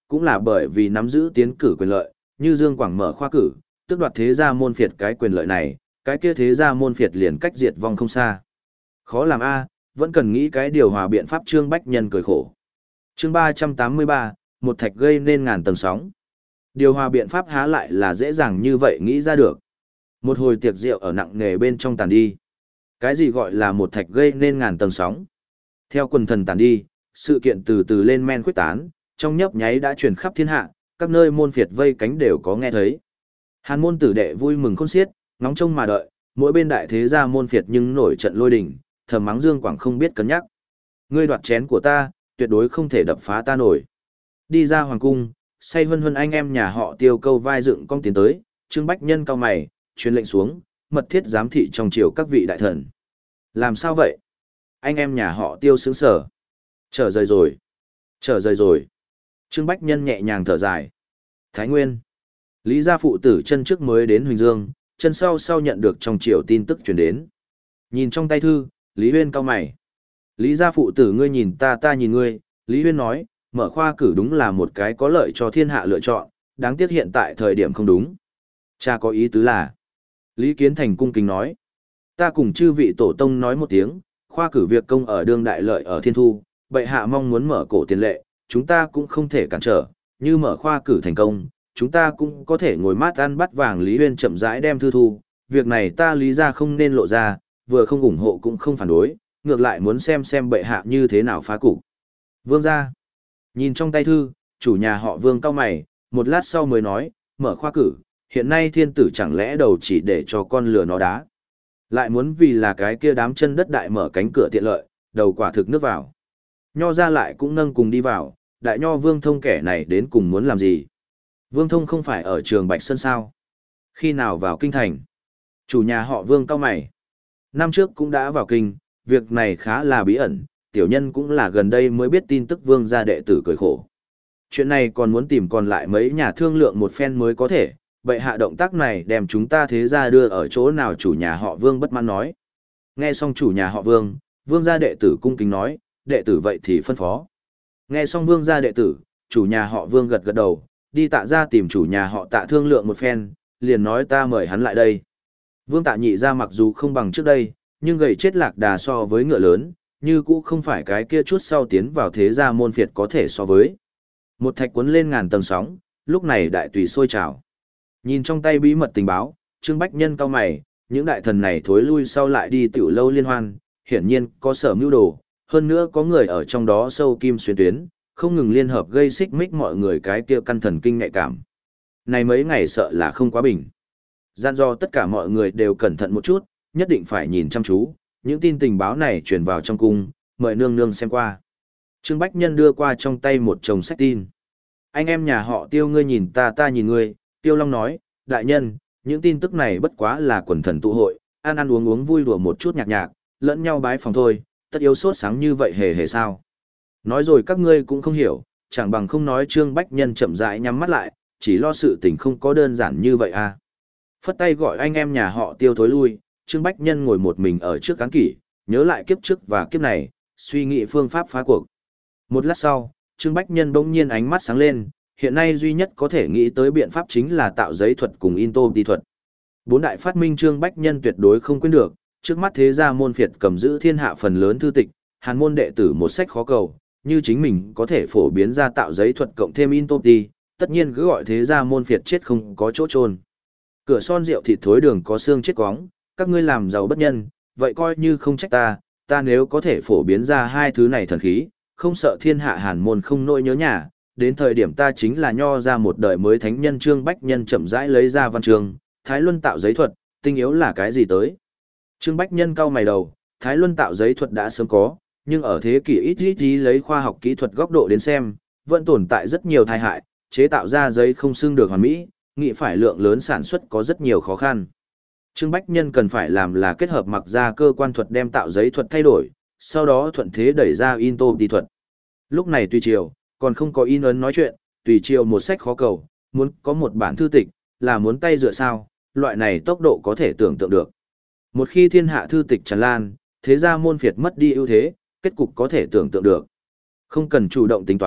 cũng là bởi vì nắm giữ tiến cử quyền lợi, như Dương Quảng mở khoa cử, tước đoạt thế gia môn phiệt cái quyền lợi này, cái kia thế gia môn phiệt liền cách diệt vong không xa. Khó làm a, vẫn cần nghĩ cái điều hòa biện pháp. Trương Bách Nhân cười khổ. Chương ba trăm tám mươi ba, một thạch gây nên ngàn tầng sóng. Điều hòa biện pháp há lại là dễ dàng như vậy nghĩ ra được. Một hồi tiệc rượu ở nặng nề bên trong tàn đi. Cái gì gọi là một thạch gây nên ngàn tầng sóng? Theo quần thần tàn đi, sự kiện từ từ lên men khuếch tán, trong nhấp nháy đã truyền khắp thiên hạ, các nơi môn phiệt vây cánh đều có nghe thấy. Hàn môn tử đệ vui mừng khôn xiết, ngóng trông mà đợi, mỗi bên đại thế gia môn phiệt nhưng nổi trận lôi đình, thầm mắng Dương Quảng không biết cân nhắc. Ngươi đoạt chén của ta, tuyệt đối không thể đập phá ta nổi. Đi ra hoàng cung, say hân hân anh em nhà họ Tiêu câu vai dựng cong tiến tới, Trương Bách Nhân cao mày, truyền lệnh xuống, mật thiết giám thị trong triều các vị đại thần. Làm sao vậy? Anh em nhà họ Tiêu sướng sở. Trở rời rồi. Trở rời rồi. Trương Bách Nhân nhẹ nhàng thở dài. Thái Nguyên. Lý gia phụ tử chân trước mới đến Huỳnh Dương, chân sau sau nhận được trong triều tin tức truyền đến. Nhìn trong tay thư, Lý Huyên cau mày. Lý gia phụ tử ngươi nhìn ta ta nhìn ngươi, Lý Huyên nói, mở khoa cử đúng là một cái có lợi cho thiên hạ lựa chọn, đáng tiếc hiện tại thời điểm không đúng. Cha có ý tứ là. Lý Kiến Thành cung kính nói. Ta cùng chư vị tổ tông nói một tiếng, khoa cử việc công ở đương đại lợi ở thiên thu, bệ hạ mong muốn mở cổ tiền lệ, chúng ta cũng không thể cản trở, như mở khoa cử thành công, chúng ta cũng có thể ngồi mát ăn bát vàng. Lý Huyên chậm rãi đem thư thu, việc này ta Lý gia không nên lộ ra, vừa không ủng hộ cũng không phản đối, ngược lại muốn xem xem bệ hạ như thế nào phá cục. Vương gia. Nhìn trong tay thư, chủ nhà họ Vương cau mày, một lát sau mới nói, mở khoa cử, hiện nay thiên tử chẳng lẽ đầu chỉ để cho con lừa nó đá. Lại muốn vì là cái kia đám chân đất đại mở cánh cửa tiện lợi, đầu quả thực nước vào. Nho ra lại cũng nâng cùng đi vào, đại nho Vương Thông kẻ này đến cùng muốn làm gì? Vương Thông không phải ở trường Bạch Sơn sao? Khi nào vào kinh thành? Chủ nhà họ Vương cau mày. Năm trước cũng đã vào kinh, việc này khá là bí ẩn, tiểu nhân cũng là gần đây mới biết tin tức Vương gia đệ tử cười khổ. Chuyện này còn muốn tìm còn lại mấy nhà thương lượng một phen mới có thể, bệ hạ động tác này đem chúng ta thế gia đưa ở chỗ nào? Chủ nhà họ Vương bất mãn nói. Nghe xong chủ nhà họ Vương, Vương gia đệ tử cung kính nói, đệ tử vậy thì phân phó. Nghe xong Vương gia đệ tử, chủ nhà họ Vương gật gật đầu, đi Tạ ra tìm chủ nhà họ Tạ thương lượng một phen, liền nói ta mời hắn lại đây. Vương Tạ nhị ra mặc dù không bằng trước đây, nhưng gầy chết lạc đà so với ngựa lớn, như cũ không phải cái kia chút sau tiến vào thế gia môn phiệt có thể so với. Một thạch cuốn lên ngàn tầng sóng, lúc này đại tùy sôi trào. Nhìn trong tay bí mật tình báo, Trương Bách Nhân cau mày, những đại thần này thối lui sau lại đi tiểu lâu liên hoan, hiển nhiên có sở mưu đồ, hơn nữa có người ở trong đó sâu kim xuyên tuyến, không ngừng liên hợp gây xích mích mọi người cái kia căn thần kinh nhạy cảm. Này mấy ngày sợ là không quá bình. Gian do tất cả mọi người đều cẩn thận một chút, nhất định phải nhìn chăm chú, những tin tình báo này truyền vào trong cung, mời nương nương xem qua. Trương Bách Nhân đưa qua trong tay một chồng sách tin. Anh em nhà họ Tiêu ngươi nhìn ta ta nhìn ngươi, Tiêu Long nói, đại nhân, những tin tức này bất quá là quần thần tụ hội, ăn ăn uống uống vui đùa một chút nhạc nhạc, lẫn nhau bái phòng thôi, tất yếu sốt sáng như vậy hề hề sao. Nói rồi các ngươi cũng không hiểu, chẳng bằng không nói. Trương Bách Nhân chậm rãi nhắm mắt lại, chỉ lo sự tình không có đơn giản như vậy à. Phất tay gọi anh em nhà họ Tiêu thối lui, Trương Bách Nhân ngồi một mình ở trước cán kỷ, nhớ lại kiếp trước và kiếp này, suy nghĩ phương pháp phá cuộc. Một lát sau, Trương Bách Nhân bỗng nhiên ánh mắt sáng lên, hiện nay duy nhất có thể nghĩ tới biện pháp chính là tạo giấy thuật cùng in tô đi thuật. Bốn đại phát minh Trương Bách Nhân tuyệt đối không quên được, trước mắt thế gia môn phiệt cầm giữ thiên hạ phần lớn thư tịch, Hàn môn đệ tử một sách khó cầu, như chính mình có thể phổ biến ra tạo giấy thuật cộng thêm in tô đi, tất nhiên cứ gọi thế gia môn phiệt chết không có chỗ trôn. Cửa son rượu thịt thối đường có xương chết quóng, các ngươi làm giàu bất nhân, vậy coi như không trách ta, ta nếu có thể phổ biến ra hai thứ này thần khí, không sợ thiên hạ Hàn môn không nỗi nhớ nhà, đến thời điểm ta chính là nho ra một đời mới thánh nhân. Trương Bách Nhân chậm rãi lấy ra văn chương, Thái Luân tạo giấy thuật, tinh yếu là cái gì tới? Trương Bách Nhân cau mày đầu, Thái Luân tạo giấy thuật đã sớm có, nhưng ở thế kỷ ít ít tí lấy khoa học kỹ thuật góc độ đến xem, vẫn tồn tại rất nhiều tai hại, chế tạo ra giấy không xưng được hoàn mỹ, nghĩ phải lượng lớn sản xuất có rất nhiều khó khăn. Trương Bách Nhân cần phải làm là kết hợp mặc ra cơ quan thuật đem tạo giấy thuật thay đổi, sau đó thuận thế đẩy ra in tô đi thuật. Lúc này tùy triều, còn không có in ấn nói chuyện, tùy triều một sách khó cầu, muốn có một bản thư tịch, là muốn tay dựa sao, loại này tốc độ có thể tưởng tượng được. Một khi thiên hạ thư tịch tràn lan, thế gia môn phiệt mất đi ưu thế, kết cục có thể tưởng tượng được. Không cần chủ động tính toán,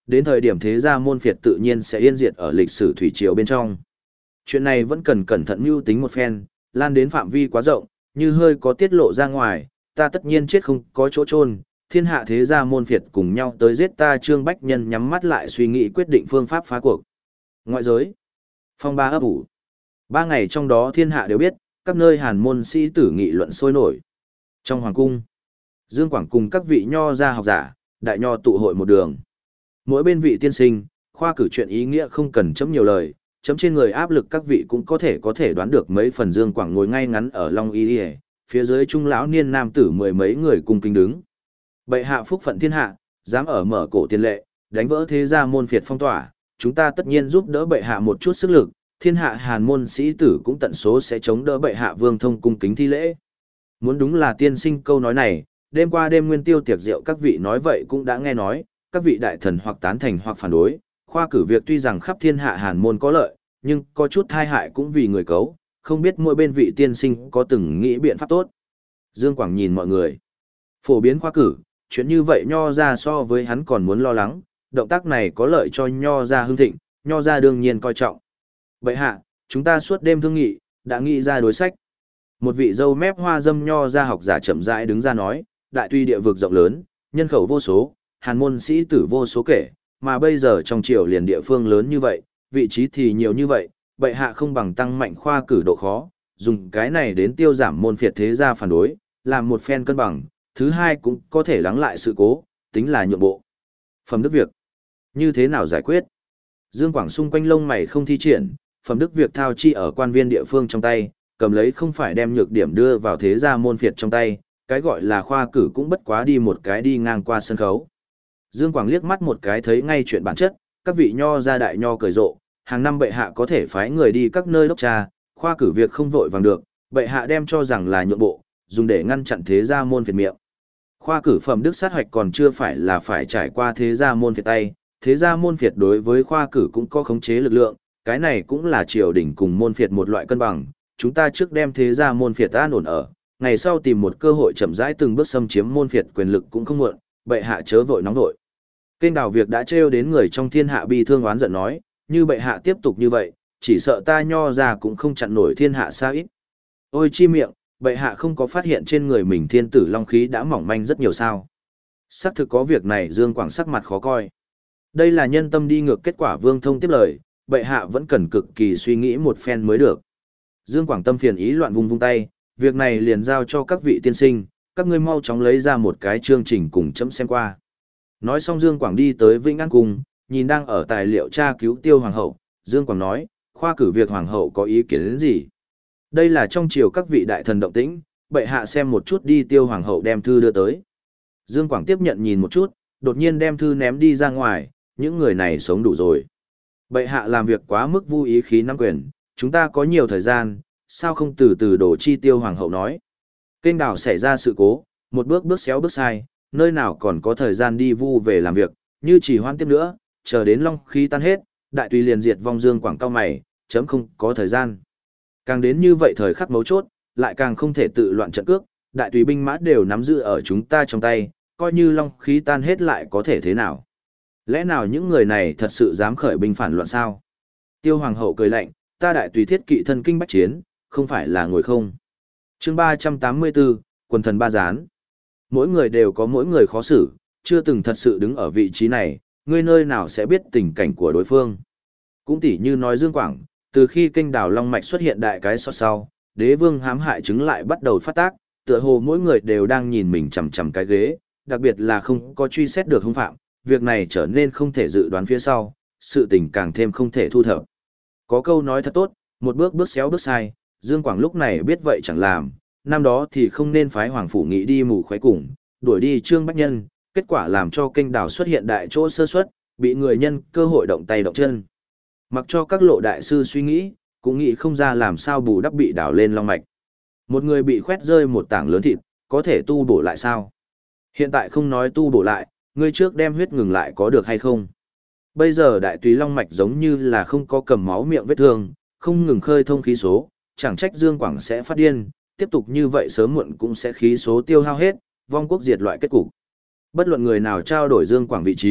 Đến thời điểm thế gia môn phiệt tự nhiên sẽ yên diệt ở lịch sử thủy triều bên trong. Chuyện này vẫn cần cẩn thận mưu tính một phen, lan đến phạm vi quá rộng, như hơi có tiết lộ ra ngoài, ta tất nhiên chết không có chỗ chôn. Thiên hạ thế gia môn phiệt cùng nhau tới giết ta. Trương Bách Nhân nhắm mắt lại suy nghĩ quyết định phương pháp phá cuộc. Ngoại giới, phong ba ấp ủ. Ba ngày trong đó thiên hạ đều biết, các nơi hàn môn sĩ tử nghị luận sôi nổi. Trong hoàng cung, Dương Quảng cùng các vị nho gia học giả, đại nho tụ hội một đường. Mỗi bên vị tiên sinh, khoa cử chuyện ý nghĩa không cần chấm nhiều lời, chấm trên người áp lực các vị cũng có thể có thể đoán được mấy phần. Dương Quảng ngồi ngay ngắn ở Long Y Y, phía dưới trung lão niên nam tử mười mấy người cùng kính đứng. Bệ hạ phúc phận thiên hạ, dám ở mở cổ tiền lệ, đánh vỡ thế gia môn phiệt phong tỏa, chúng ta tất nhiên giúp đỡ bệ hạ một chút sức lực, thiên hạ hàn môn sĩ tử cũng tận số sẽ chống đỡ bệ hạ. Vương Thông cung kính thi lễ. Muốn đúng là tiên sinh câu nói này, đêm qua đêm nguyên tiêu tiệc rượu các vị nói vậy cũng đã nghe nói, các vị đại thần hoặc tán thành hoặc phản đối, khoa cử việc tuy rằng khắp thiên hạ hàn môn có lợi, nhưng có chút thai hại cũng vì người cấu, không biết mỗi bên vị tiên sinh có từng nghĩ biện pháp tốt. Dương Quảng nhìn mọi người, phổ biến khoa cử, chuyện như vậy nho ra so với hắn còn muốn lo lắng, động tác này có lợi cho nho ra hưng thịnh, nho ra đương nhiên coi trọng. Bệ hạ, chúng ta suốt đêm thương nghị, đã nghĩ ra đối sách. Một vị dâu mép hoa dâm nho ra học giả chậm rãi đứng ra nói, đại tuy địa vực rộng lớn, nhân khẩu vô số, hàn môn sĩ tử vô số kể, mà bây giờ trong triều liền địa phương lớn như vậy, vị trí thì nhiều như vậy, bệ hạ không bằng tăng mạnh khoa cử độ khó, dùng cái này đến tiêu giảm môn phiệt thế gia phản đối, làm một phen cân bằng, thứ hai cũng có thể lắng lại sự cố, tính là nhượng bộ. Phẩm đức việc, như thế nào giải quyết? Dương Quảng xung quanh lông mày không thi triển, phẩm đức việc thao chi ở quan viên địa phương trong tay, cầm lấy không phải đem nhược điểm đưa vào thế gia môn phiệt trong tay, cái gọi là khoa cử cũng bất quá đi một cái đi ngang qua sân khấu. Dương Quảng liếc mắt một cái thấy ngay chuyện bản chất, các vị nho gia đại nho cười rộ, hàng năm bệ hạ có thể phái người đi các nơi đốc tra, khoa cử việc không vội vàng được, bệ hạ đem cho rằng là nhượng bộ, dùng để ngăn chặn thế gia môn phiệt miệng. Khoa cử phẩm đức sát hoạch còn chưa phải là phải trải qua thế gia môn phiệt tay, thế gia môn phiệt đối với khoa cử cũng có khống chế lực lượng, cái này cũng là triều đình cùng môn phiệt một loại cân bằng, chúng ta trước đem thế gia môn phiệt an ổn ở, ngày sau tìm một cơ hội chậm rãi từng bước xâm chiếm môn phiệt quyền lực cũng không muộn, bệ hạ chớ vội nóng vội. Kênh đào việc đã trêu đến người trong thiên hạ bi thương oán giận nói, như bệ hạ tiếp tục như vậy, chỉ sợ ta nho ra cũng không chặn nổi thiên hạ xa ít. Ôi chi miệng, bệ hạ không có phát hiện trên người mình thiên tử long khí đã mỏng manh rất nhiều sao. Xác thực có việc này. Dương Quảng sắc mặt khó coi. Đây là nhân tâm đi ngược kết quả. Vương Thông tiếp lời, bệ hạ vẫn cần cực kỳ suy nghĩ một phen mới được. Dương Quảng tâm phiền ý loạn vung vung tay, việc này liền giao cho các vị tiên sinh, các ngươi mau chóng lấy ra một cái chương trình cùng chấm xem qua. Nói xong Dương Quảng đi tới Vĩnh An Cung, nhìn đang ở tài liệu tra cứu Tiêu Hoàng hậu, Dương Quảng nói, khoa cử việc Hoàng hậu có ý kiến đến gì? Đây là trong triều các vị đại thần động tĩnh, bệ hạ xem một chút đi. Tiêu Hoàng hậu đem thư đưa tới. Dương Quảng tiếp nhận nhìn một chút, đột nhiên đem thư ném đi ra ngoài, những người này sống đủ rồi. Bệ hạ làm việc quá mức vô ý khí nắm quyền, chúng ta có nhiều thời gian, sao không từ từ đổ chi. Tiêu Hoàng hậu nói. Kênh đào xảy ra sự cố, một bước bước xéo bước sai, nơi nào còn có thời gian đi vu về làm việc, như chỉ hoan tiếp nữa, chờ đến long khí tan hết, đại tùy liền diệt vong. Dương Quảng cao mày, chấm không có thời gian. Càng đến như vậy thời khắc mấu chốt, lại càng không thể tự loạn trận cước, đại tùy binh mã đều nắm giữ ở chúng ta trong tay, coi như long khí tan hết lại có thể thế nào? Lẽ nào những người này thật sự dám khởi binh phản loạn sao? Tiêu Hoàng hậu cười lạnh, ta đại tùy thiết kỵ thân kinh bách chiến, không phải là ngồi không. Chương ba trăm tám mươi bốn, quần thần ba gián. Mỗi người đều có mỗi người khó xử, chưa từng thật sự đứng ở vị trí này, ngươi nơi nào sẽ biết tình cảnh của đối phương. Cũng tỉ như nói Dương Quảng, từ khi kênh đào long mạch xuất hiện đại cái sót sau, đế vương hãm hại chứng lại bắt đầu phát tác, tựa hồ mỗi người đều đang nhìn mình chằm chằm cái ghế, đặc biệt là không có truy xét được hung phạm, việc này trở nên không thể dự đoán phía sau, sự tình càng thêm không thể thu thập. Có câu nói thật tốt, một bước bước xéo bước sai, Dương Quảng lúc này biết vậy chẳng làm, năm đó thì không nên phái Hoàng Phủ Nghị đi mù khoái cùng, đuổi đi Trương Bách Nhân, kết quả làm cho kênh đào xuất hiện đại chỗ sơ suất, bị người nhân cơ hội động tay động chân. Mặc cho các lộ đại sư suy nghĩ, cũng nghĩ không ra làm sao bù đắp bị đào lên long mạch. Một người bị khoét rơi một tảng lớn thịt, có thể tu bổ lại sao? Hiện tại không nói tu bổ lại, ngươi trước đem huyết ngừng lại có được hay không? Bây giờ đại tùy long mạch giống như là không có cầm máu miệng vết thương, không ngừng khơi thông khí số, chẳng trách Dương Quảng sẽ phát điên, tiếp tục như vậy sớm muộn cũng sẽ khí số tiêu hao hết, vong quốc diệt loại kết cục. Bất luận người nào trao đổi Dương Quảng vị trí,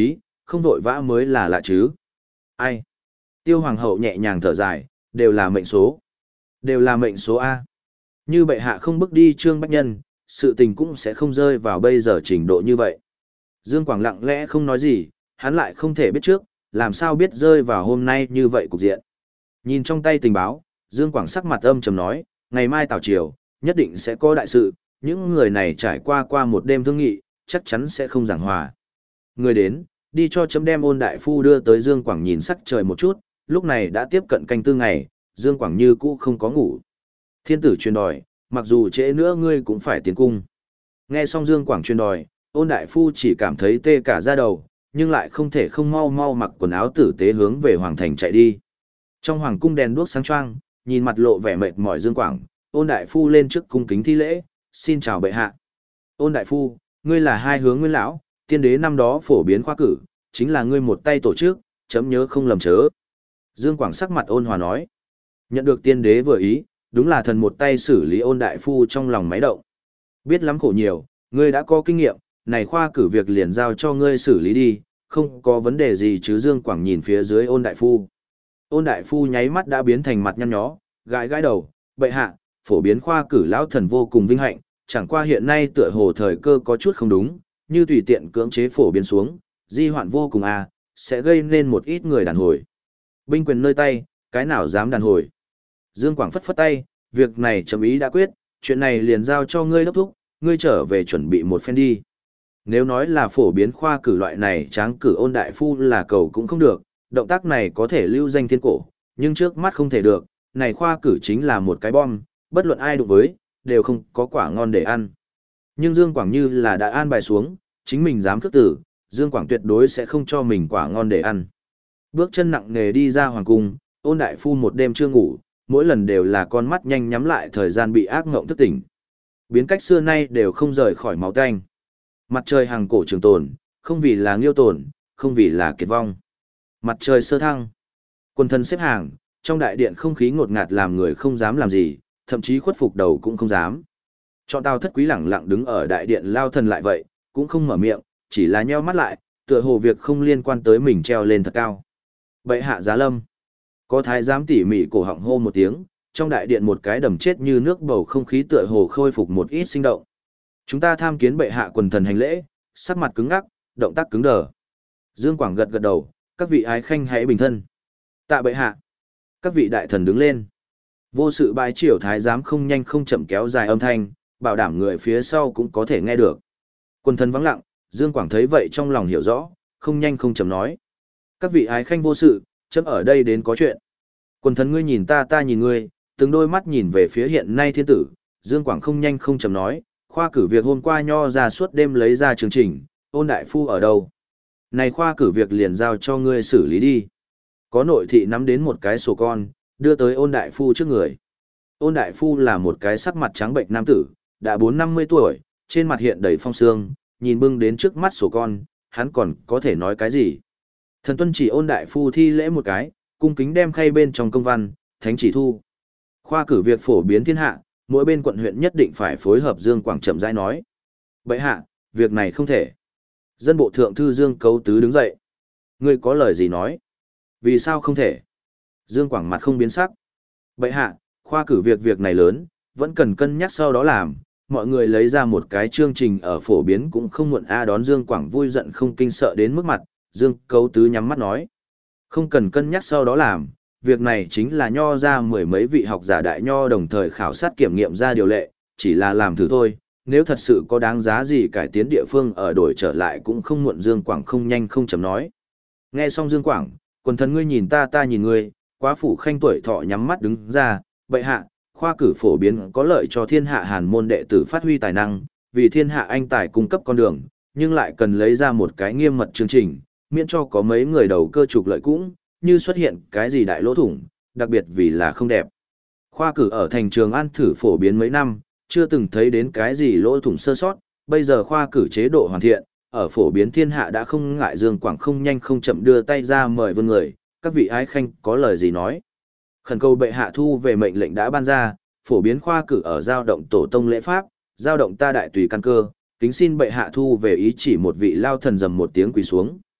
không vội vã mới là lạ chứ. Ai? Tiêu hoàng hậu nhẹ nhàng thở dài, đều là mệnh số. Đều là mệnh số A. Như bệ hạ không bước đi Trương Bách Nhân, sự tình cũng sẽ không rơi vào bây giờ trình độ như vậy. Dương Quảng lặng lẽ không nói gì, hắn lại không thể biết trước, làm sao biết rơi vào hôm nay như vậy cục diện. Nhìn trong tay tình báo, Dương Quảng sắc mặt âm trầm nói, ngày mai tảo triều, nhất định sẽ có đại sự, những người này trải qua qua một đêm thương nghị, chắc chắn sẽ không giảng hòa. Người đến, đi cho chấm đem Ôn đại phu đưa tới. Dương Quảng nhìn sắc trời một chút, lúc này đã tiếp cận canh tư ngày, Dương Quảng như cũ không có ngủ. Thiên tử truyền đòi, mặc dù trễ nữa ngươi cũng phải tiến cung. Nghe xong Dương Quảng truyền đòi, Ôn đại phu chỉ cảm thấy tê cả da đầu, nhưng lại không thể không mau mau mặc quần áo tử tế hướng về hoàng thành chạy đi. Trong hoàng cung đèn đuốc sáng choang, nhìn mặt lộ vẻ mệt mỏi Dương Quảng, Ôn đại phu lên trước cung kính thi lễ, xin chào bệ hạ. Ôn đại phu, ngươi là hai hướng nguyên lão, tiên đế năm đó phổ biến khoa cử, chính là ngươi một tay tổ chức, chấm nhớ không lầm chớ. Dương Quảng sắc mặt ôn hòa nói, nhận được tiên đế vừa ý, đúng là thần một tay xử lý. Ôn đại phu trong lòng máy động. Biết lắm khổ nhiều, ngươi đã có kinh nghiệm, này khoa cử việc liền giao cho ngươi xử lý đi, không có vấn đề gì chứ. Dương Quảng nhìn phía dưới Ôn đại phu. Ôn đại phu nháy mắt đã biến thành mặt nhăn nhó, gãi gãi đầu, bệ hạ, phổ biến khoa cử lão thần vô cùng vinh hạnh, chẳng qua hiện nay tựa hồ thời cơ có chút không đúng, như tùy tiện cưỡng chế phổ biến xuống, di hoạn vô cùng à, sẽ gây nên một ít người đàn hồi. Binh quyền nơi tay, cái nào dám đàn hồi. Dương Quảng phất phất tay, việc này chấm ý đã quyết, chuyện này liền giao cho ngươi đốc thúc, ngươi trở về chuẩn bị một phen đi. Nếu nói là phổ biến khoa cử loại này tráng cử Ôn đại phu là cầu cũng không được, động tác này có thể lưu danh thiên cổ, nhưng trước mắt không thể được, này khoa cử chính là một cái bom, bất luận ai đụng với, đều không có quả ngon để ăn. Nhưng Dương Quảng như là đã an bài xuống, chính mình dám khước tử, Dương Quảng tuyệt đối sẽ không cho mình quả ngon để ăn. Bước chân nặng nề đi ra hoàng cung, Ôn đại phu một đêm chưa ngủ, mỗi lần đều là con mắt nhanh nhắm lại, thời gian bị ác ngộng thức tỉnh. Biến cách xưa nay đều không rời khỏi máu tanh. Mặt trời hàng cổ trường tồn, không vì là nghiêu tồn, không vì là kiệt vong. Mặt trời sơ thăng. Quân thần xếp hàng, trong đại điện không khí ngột ngạt làm người không dám làm gì, thậm chí khuất phục đầu cũng không dám. Chọn Tào Thất Quý lẳng lặng đứng ở đại điện lao thần lại vậy, cũng không mở miệng, chỉ là nheo mắt lại, tựa hồ việc không liên quan tới mình treo lên thật cao. Bệ hạ giá lâm. Có thái giám tỉ mỉ cổ họng hô một tiếng, trong đại điện một cái đầm chết như nước, bầu không khí tựa hồ khôi phục một ít sinh động. Chúng ta tham kiến bệ hạ. Quần thần hành lễ, sắc mặt cứng ngắc, động tác cứng đờ. Dương Quảng gật gật đầu, các vị ái khanh hãy bình thân. Tạ bệ hạ. Các vị đại thần đứng lên. Vô sự bái triều thái giám không nhanh không chậm kéo dài âm thanh, bảo đảm người phía sau cũng có thể nghe được. Quần thần vắng lặng, Dương Quảng thấy vậy trong lòng hiểu rõ, không nhanh không chậm nói. Các vị ái khanh vô sự, chấm ở đây đến có chuyện. Quần thần ngươi nhìn ta ta nhìn ngươi, từng đôi mắt nhìn về phía hiện nay thiên tử, Dương Quảng không nhanh không chậm nói, khoa cử việc hôm qua nho ra suốt đêm lấy ra chương trình, Ôn đại phu ở đâu? Này khoa cử việc liền giao cho ngươi xử lý đi. Có nội thị nắm đến một cái sổ con, đưa tới Ôn đại phu trước người. Ôn đại phu là một cái sắc mặt trắng bệnh nam tử, đã bốn năm mươi tuổi, trên mặt hiện đầy phong sương, nhìn bưng đến trước mắt sổ con, hắn còn có thể nói cái gì? Thần tuân chỉ. Ôn đại phu thi lễ một cái, cung kính đem khay bên trong công văn, thánh chỉ thu. Khoa cử việc phổ biến thiên hạ, mỗi bên quận huyện nhất định phải phối hợp. Dương Quảng chậm rãi nói. Bệ hạ, việc này không thể. Dân bộ thượng thư Dương Cấu Tứ đứng dậy. Ngươi có lời gì nói? Vì sao không thể? Dương Quảng mặt không biến sắc. Bệ hạ, khoa cử việc việc này lớn, vẫn cần cân nhắc sau đó làm. Mọi người lấy ra một cái chương trình ở phổ biến cũng không muộn a. Đón Dương Quảng vui giận không kinh sợ đến mức mặt, Dương Cấu Tứ nhắm mắt nói. Không cần cân nhắc sau đó làm, việc này chính là nho ra mười mấy vị học giả đại nho đồng thời khảo sát kiểm nghiệm ra điều lệ, chỉ là làm thử thôi, nếu thật sự có đáng giá gì cải tiến địa phương ở đổi trở lại cũng không muộn. Dương Quảng không nhanh không chậm nói. Nghe xong Dương Quảng, quần thần ngươi nhìn ta ta nhìn ngươi, quá phủ khanh tuổi thọ nhắm mắt đứng ra, bệ hạ, khoa cử phổ biến có lợi cho thiên hạ hàn môn đệ tử phát huy tài năng, vì thiên hạ anh tài cung cấp con đường, nhưng lại cần lấy ra một cái nghiêm mật chương trình, miễn cho có mấy người đầu cơ trục lợi cũng, như xuất hiện cái gì đại lỗ thủng, đặc biệt vì là không đẹp. Khoa cử ở thành Trường An thử phổ biến mấy năm, chưa từng thấy đến cái gì lỗ thủng sơ sót, bây giờ khoa cử chế độ hoàn thiện, ở phổ biến thiên hạ đã không ngại. Dương Quảng không nhanh không chậm đưa tay ra mời vân người, các vị ái khanh có lời gì nói. Khẩn cầu bệ hạ thu về mệnh lệnh đã ban ra, phổ biến khoa cử ở giao động tổ tông lễ pháp, giao động ta đại tùy căn cơ, kính xin bệ hạ thu về ý chỉ. Một vị lao thần dầm một tiếng quỳ xuống.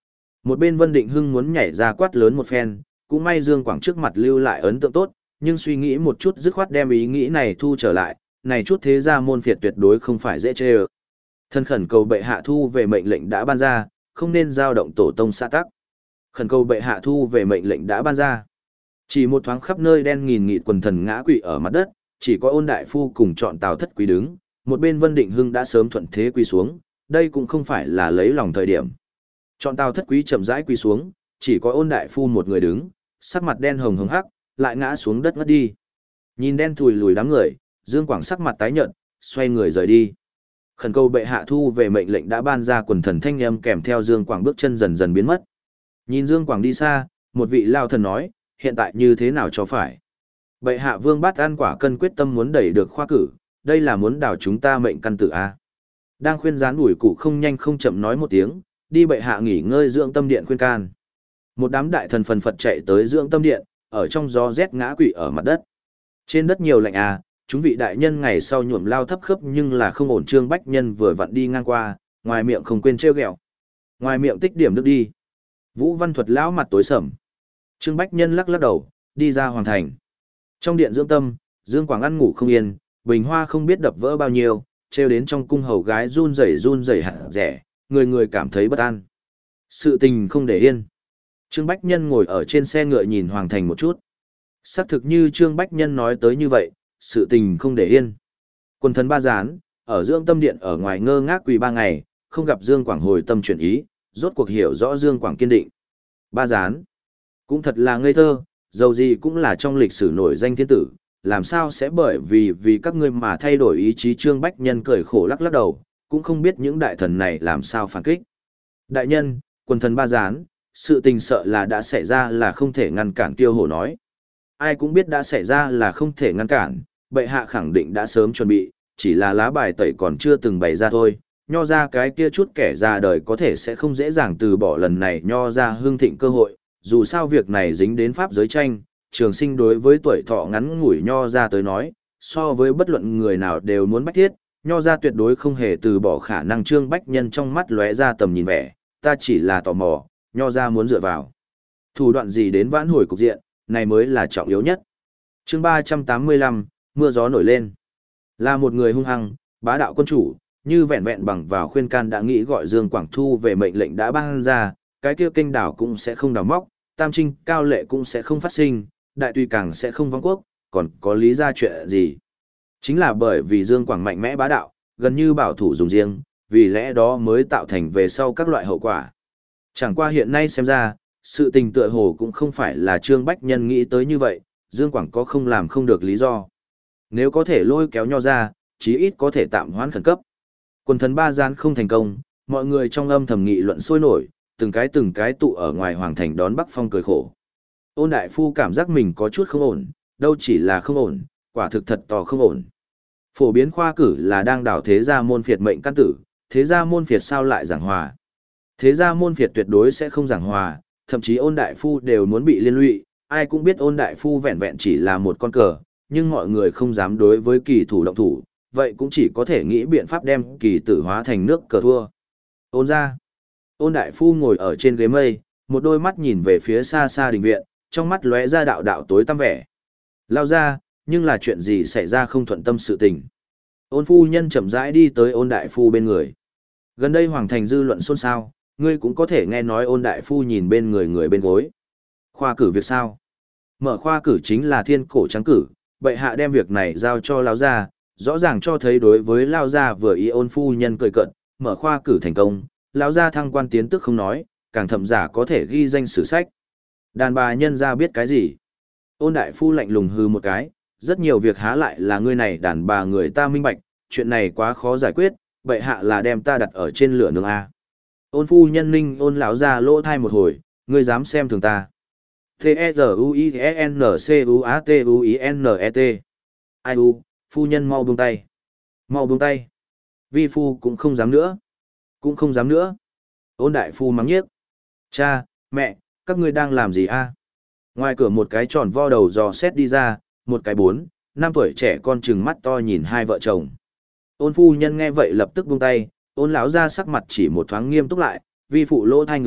Một bên Vân Định Hưng muốn nhảy ra quát lớn một phen, cũng may Dương Quảng trước mặt lưu lại ấn tượng tốt, nhưng suy nghĩ một chút dứt khoát đem ý nghĩ này thu trở lại, này chút thế gia môn phiệt tuyệt đối không phải dễ chê ơ. Thân khẩn cầu bệ hạ thu về mệnh lệnh đã ban ra, không nên giao động tổ tông xã tắc. Khẩn cầu bệ hạ thu về mệnh lệnh đã ban ra. Chỉ một thoáng khắp nơi đen nghìn nghịt quần thần ngã quỵ ở mặt đất, chỉ có Ôn đại phu cùng chọn Tào Thất Quý đứng, một bên Vân Định Hưng đã sớm thuận thế quỳ xuống, đây cũng không phải là lấy lòng thời điểm. Chọn Tào Thất Quý chậm rãi quỳ xuống, chỉ có Ôn đại phu một người đứng, sắc mặt đen hồng hồng hắc, lại ngã xuống đất ngất đi. Nhìn đen thùi lùi đám người, Dương Quảng sắc mặt tái nhợt, xoay người rời đi. Khẩn cầu bệ hạ thu về mệnh lệnh đã ban ra, quần thần thanh âm kèm theo Dương Quảng bước chân dần dần biến mất. Nhìn Dương Quảng đi xa, một vị lao thần nói, hiện tại như thế nào cho phải. Bệ hạ Vương Bát An quả cân quyết tâm muốn đẩy được khoa cử, đây là muốn đảo chúng ta mệnh căn tử a. Đang khuyên gián ủi cụ không nhanh không chậm nói một tiếng, đi bệ hạ nghỉ ngơi dưỡng tâm điện khuyên can. Một đám đại thần phần phật chạy tới dưỡng tâm điện, ở trong gió rét ngã quỵ ở mặt đất. Trên đất nhiều lạnh à, chúng vị đại nhân ngày sau nhuộm lao thấp khớp nhưng là không ổn. Trương Bách Nhân vừa vặn đi ngang qua, ngoài miệng không quên trêu ghẹo. Ngoài miệng tích điểm nước đi. Vũ Văn Thuật lão mặt tối sầm. Trương Bách Nhân lắc lắc đầu, đi ra hoàng thành. Trong điện dưỡng tâm, Dương Quảng ăn ngủ không yên, bình hoa không biết đập vỡ bao nhiêu, trêu đến trong cung hầu gái run rẩy run rẩy hạt rẻ, người người cảm thấy bất an. Sự tình không để yên. Trương Bách Nhân ngồi ở trên xe ngựa nhìn hoàng thành một chút. Xác thực như Trương Bách Nhân nói tới như vậy, sự tình không để yên. Quần thần ba gián, ở dưỡng tâm điện ở ngoài ngơ ngác quỳ ba ngày, không gặp Dương Quảng hồi tâm chuyển ý, rốt cuộc hiểu rõ Dương Quảng kiên định. Ba gián, cũng thật là ngây thơ, dầu gì cũng là trong lịch sử nổi danh thiên tử, làm sao sẽ bởi vì vì các ngươi mà thay đổi ý chí. Trương Bách Nhân cười khổ lắc lắc đầu, cũng không biết những đại thần này làm sao phản kích. Đại nhân, quần thần ba gián, sự tình sợ là đã xảy ra là không thể ngăn cản. Tiêu Hổ nói. Ai cũng biết đã xảy ra là không thể ngăn cản, bệ hạ khẳng định đã sớm chuẩn bị, chỉ là lá bài tẩy còn chưa từng bày ra thôi. Nho ra cái kia chút kẻ già đời có thể sẽ không dễ dàng từ bỏ lần này nho ra hương thịnh cơ hội, dù sao việc này dính đến pháp giới tranh, trường sinh đối với tuổi thọ ngắn ngủi nho ra tới nói, so với bất luận người nào đều muốn bách thiết, nho ra tuyệt đối không hề từ bỏ khả năng. Trương Bách Nhân trong mắt lóe ra tầm nhìn vẻ, ta chỉ là tò mò, nho ra muốn dựa vào thủ đoạn gì đến vãn hồi cục diện, này mới là trọng yếu nhất. Chương ba trăm tám mươi lăm, mưa gió nổi lên. Là một người hung hăng, bá đạo quân chủ, như vẹn vẹn bằng vào khuyên can đã nghĩ gọi Dương Quảng thu về mệnh lệnh đã ban ra, cái kia kênh đảo cũng sẽ không đào móc, tam trinh cao lệ cũng sẽ không phát sinh, đại tùy càng sẽ không vong quốc, còn có lý ra chuyện gì. Chính là bởi vì Dương Quảng mạnh mẽ bá đạo, gần như bảo thủ dùng riêng, vì lẽ đó mới tạo thành về sau các loại hậu quả. Chẳng qua hiện nay xem ra, sự tình tựa hồ cũng không phải là Trương Bách Nhân nghĩ tới như vậy, Dương Quảng có không làm không được lý do. Nếu có thể lôi kéo nho ra, chí ít có thể tạm hoãn khẩn cấp. Quần thần ba gian không thành công, mọi người trong âm thầm nghị luận sôi nổi, từng cái từng cái tụ ở ngoài hoàng thành đón Bắc Phong cười khổ. Ôn đại phu cảm giác mình có chút không ổn, đâu chỉ là không ổn, quả thực thật to không ổn. Phổ biến khoa cử là đang đảo thế gia môn phiệt mệnh căn tử, thế gia môn phiệt sao lại giảng hòa. Thế gia môn phiệt tuyệt đối sẽ không giảng hòa, thậm chí Ôn đại phu đều muốn bị liên lụy, ai cũng biết Ôn đại phu vẹn vẹn chỉ là một con cờ, nhưng mọi người không dám đối với kỳ thủ động thủ, vậy cũng chỉ có thể nghĩ biện pháp đem kỳ tử hóa thành nước cờ thua. Ôn ra. Ôn đại phu ngồi ở trên ghế mây, một đôi mắt nhìn về phía xa xa đình viện, trong mắt lóe ra đạo đạo tối tăm vẻ. Lao ra, nhưng là chuyện gì xảy ra không thuận tâm sự tình. Ôn phu nhân chậm rãi đi tới Ôn đại phu bên người. Gần đây hoàng thành dư luận xôn xao, ngươi cũng có thể nghe nói Ôn đại phu nhìn bên người người bên gối. Khoa cử việc sao? Mở khoa cử chính là thiên cổ trắng cử, bệ hạ đem việc này giao cho Lao gia, rõ ràng cho thấy đối với Lao gia vừa ý. Ôn phu nhân cười cợt, mở khoa cử thành công, Lao gia thăng quan tiến tức không nói, càng thậm giả có thể ghi danh sử sách. Đàn bà nhân gia biết cái gì? Ôn đại phu lạnh lùng hư một cái, rất nhiều việc há lại là ngươi này đàn bà người ta minh bạch, chuyện này quá khó giải quyết, bệ hạ là đem ta đặt ở trên lửa nướng a. Ôn phu nhân ninh Ôn lão gia lỗ thai một hồi, ngươi dám xem thường ta. T-E-Z-U-I-N-C-U-A-T-U-I-N-E-T. Ai u, phu nhân mau buông tay. Mau buông tay. Vi phu cũng không dám nữa. Cũng không dám nữa. Ôn đại phu mắng nhiếc. Cha, mẹ, các ngươi đang làm gì a? Ngoài cửa một cái tròn vo đầu dò xét đi ra, một cái bốn, năm tuổi trẻ con trừng mắt to nhìn hai vợ chồng. Ôn phu nhân nghe vậy lập tức buông tay, Ôn lão ra sắc mặt chỉ một thoáng nghiêm túc lại, vi phụ lỗ thai ngứa,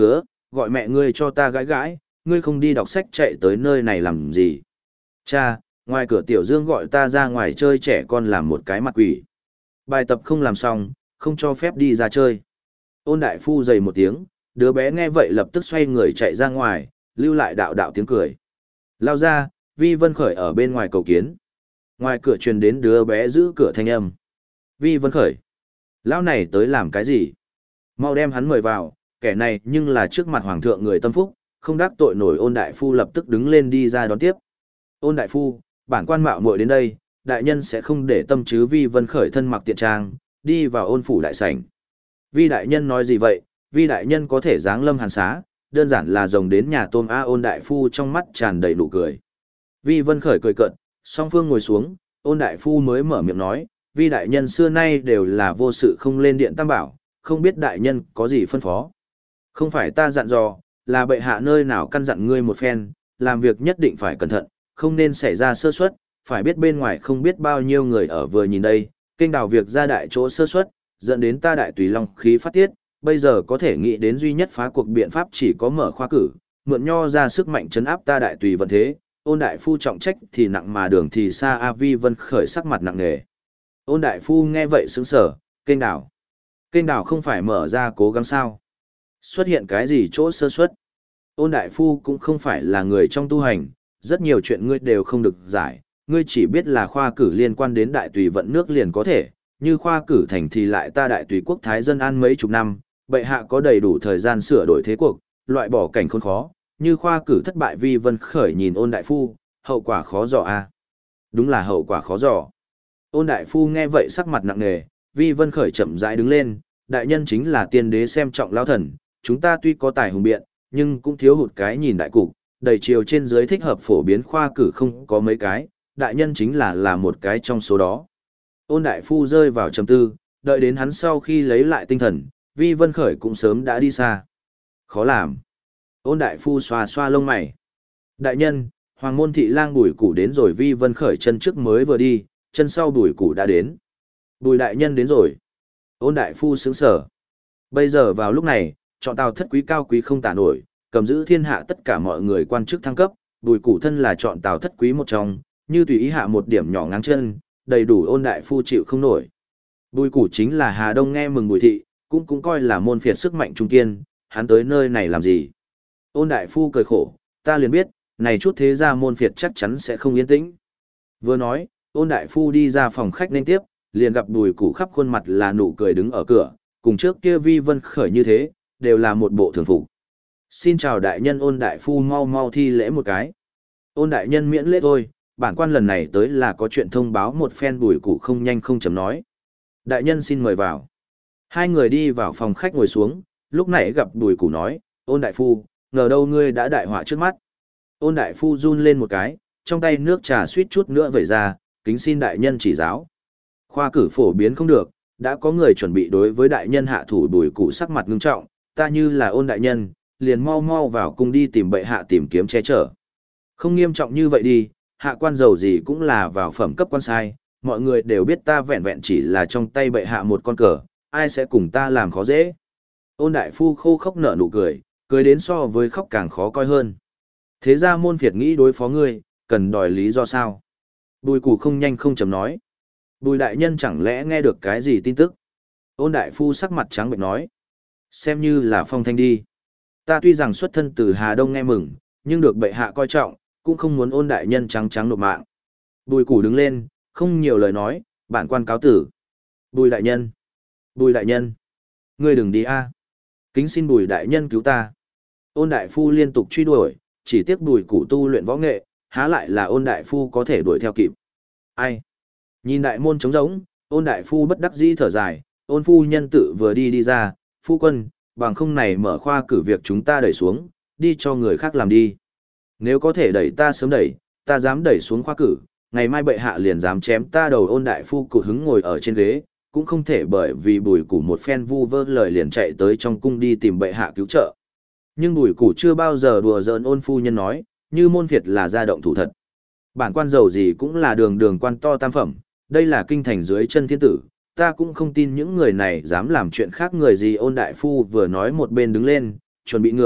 gọi mẹ ngươi cho ta gãi gãi, ngươi không đi đọc sách chạy tới nơi này làm gì. Cha, ngoài cửa Tiểu Dương gọi ta ra ngoài chơi trẻ con làm một cái mặt quỷ. Bài tập không làm xong, không cho phép đi ra chơi. Ôn đại phu dày một tiếng, đứa bé nghe vậy lập tức xoay người chạy ra ngoài, lưu lại đạo đạo tiếng cười. Lao ra, Vi Vân Khởi ở bên ngoài cầu kiến. Ngoài cửa truyền đến đứa bé giữ cửa thanh âm. Vi Vân Khởi. Lão này tới làm cái gì? Mau đem hắn mời vào, kẻ này nhưng là trước mặt hoàng thượng người tâm phúc, không đắc tội nổi. Ôn đại phu lập tức đứng lên đi ra đón tiếp. Ôn đại phu, bản quan mạo muội đến đây, đại nhân sẽ không để tâm chứ. Vi Vân Khởi thân mặc tiện trang, đi vào ôn phủ đại sảnh. Vi đại nhân nói gì vậy? Vi đại nhân có thể giáng lâm hàn xá, đơn giản là rồng đến nhà tôm a. Ôn đại phu trong mắt tràn đầy nụ cười. Vi Vân Khởi cười cợt, song phương ngồi xuống, ôn đại phu mới mở miệng nói, Vi đại nhân xưa nay đều là vô sự không lên điện tam bảo, không biết đại nhân có gì phân phó. Không phải ta dặn dò, là bệ hạ nơi nào căn dặn ngươi một phen, làm việc nhất định phải cẩn thận, không nên xảy ra sơ suất, phải biết bên ngoài không biết bao nhiêu người ở vừa nhìn đây, kênh đào việc ra đại chỗ sơ suất, dẫn đến ta đại tùy long khí phát tiết, bây giờ có thể nghĩ đến duy nhất phá cuộc biện pháp chỉ có mở khoa cử, mượn nho ra sức mạnh chấn áp ta đại tùy vận thế. Ôn đại phu trọng trách thì nặng mà đường thì xa. A. Vi Vân Khởi sắc mặt nặng nề. Ôn đại phu nghe vậy sững sờ, kênh đào. Kênh đào không phải mở ra cố gắng sao? Xuất hiện cái gì chỗ sơ suất? Ôn đại phu cũng không phải là người trong tu hành, rất nhiều chuyện ngươi đều không được giải, ngươi chỉ biết là khoa cử liên quan đến đại tùy vận nước liền có thể, như khoa cử thành thì lại ta đại tùy quốc thái dân an mấy chục năm, bệ hạ có đầy đủ thời gian sửa đổi thế cuộc, loại bỏ cảnh khốn khó, như khoa cử thất bại. Vi Vân Khởi nhìn ôn đại phu, hậu quả khó dò a. Đúng là hậu quả khó dò. Ôn đại phu nghe vậy sắc mặt nặng nề, Vi Vân Khởi chậm rãi đứng lên, đại nhân chính là tiên đế xem trọng lao thần, chúng ta tuy có tài hùng biện, nhưng cũng thiếu hụt cái nhìn đại cục, đầy chiều trên dưới thích hợp phổ biến khoa cử không có mấy cái, đại nhân chính là là một cái trong số đó. Ôn đại phu rơi vào trầm tư, đợi đến hắn sau khi lấy lại tinh thần, Vi Vân Khởi cũng sớm đã đi xa. Khó làm. Ôn đại phu xoa xoa lông mày. Đại nhân, hoàng môn thị lang Bùi Củ đến rồi. Vi Vân Khởi chân trước mới vừa đi, chân sau Bùi Củ đã đến. Bùi đại nhân đến rồi. Ôn đại phu sững sờ. Bây giờ vào lúc này, chọn Tào thất quý cao quý không tả nổi, cầm giữ thiên hạ tất cả mọi người quan chức thăng cấp, Bùi Củ thân là chọn Tào thất quý một trong, như tùy ý hạ một điểm nhỏ ngáng chân, đầy đủ ôn đại phu chịu không nổi. Bùi Củ chính là Hà Đông nghe mừng Bùi thị, cũng cũng coi là môn phiệt sức mạnh trung kiên, hắn tới nơi này làm gì? Ôn đại phu cười khổ, ta liền biết, này chút thế gia môn phiệt chắc chắn sẽ không yên tĩnh. Vừa nói, ôn đại phu đi ra phòng khách nên tiếp, liền gặp Bùi Củ khắp khuôn mặt là nụ cười đứng ở cửa, cùng trước kia Vi Vân Khởi như thế, đều là một bộ thường phục. Xin chào đại nhân. Ôn đại phu mau mau thi lễ một cái. Ôn đại nhân miễn lễ thôi, bản quan lần này tới là có chuyện thông báo một phen. Bùi Củ không nhanh không chậm nói. Đại nhân xin mời vào. Hai người đi vào phòng khách ngồi xuống, lúc nãy gặp Bùi Củ nói, ôn đại phu, ngờ đâu ngươi đã đại họa trước mắt. Ôn đại phu run lên một cái, trong tay nước trà suýt chút nữa vẩy ra, kính xin đại nhân chỉ giáo. Khoa cử phổ biến không được, đã có người chuẩn bị đối với đại nhân hạ thủ. Bùi Củ sắc mặt ngưng trọng, ta như là ôn đại nhân, liền mau mau vào cung đi tìm bệ hạ tìm kiếm che chở. Không nghiêm trọng như vậy đi, hạ quan dầu gì cũng là vào phẩm cấp quan sai, mọi người đều biết ta vẹn vẹn chỉ là trong tay bệ hạ một con cờ, ai sẽ cùng ta làm khó dễ. Ôn đại phu khô khốc nở nụ cười, cười đến so với khóc càng khó coi hơn. Thế ra môn phiệt nghĩ đối phó ngươi, cần đòi lý do sao? Bùi Củ không nhanh không chậm nói. Bùi đại nhân chẳng lẽ nghe được cái gì tin tức? Ôn đại phu sắc mặt trắng bệnh nói. Xem như là phong thanh đi. Ta tuy rằng xuất thân từ Hà Đông nghe mừng, nhưng được bệ hạ coi trọng, cũng không muốn ôn đại nhân trắng trắng nộp mạng. Bùi Củ đứng lên, không nhiều lời nói, bản quan cáo tử. Bùi đại nhân. Bùi đại nhân. Ngươi đừng đi a. Kính xin Bùi đại nhân cứu ta. Ôn đại phu liên tục truy đuổi, chỉ tiếc Bùi Củ tu luyện võ nghệ, há lại là ôn đại phu có thể đuổi theo kịp. Ai? Nhìn đại môn trống rỗng, ôn đại phu bất đắc dĩ thở dài, ôn phu nhân tự vừa đi đi ra, phu quân, bằng không này mở khoa cử việc chúng ta đẩy xuống, đi cho người khác làm đi. Nếu có thể đẩy ta sớm đẩy, ta dám đẩy xuống khoa cử, ngày mai bệ hạ liền dám chém ta đầu. Ôn đại phu cụt hứng ngồi ở trên ghế, cũng không thể bởi vì Bùi Củ một phen vu vơ lời liền chạy tới trong cung đi tìm bệ hạ cứu trợ. Nhưng Bùi Củ chưa bao giờ đùa giỡn ôn phu nhân nói, như môn phiệt là gia động thủ thật. Bản quan giàu gì cũng là đường đường quan to tam phẩm, đây là kinh thành dưới chân thiên tử, ta cũng không tin những người này dám làm chuyện khác người gì. Ôn đại phu vừa nói một bên đứng lên, chuẩn bị ngựa,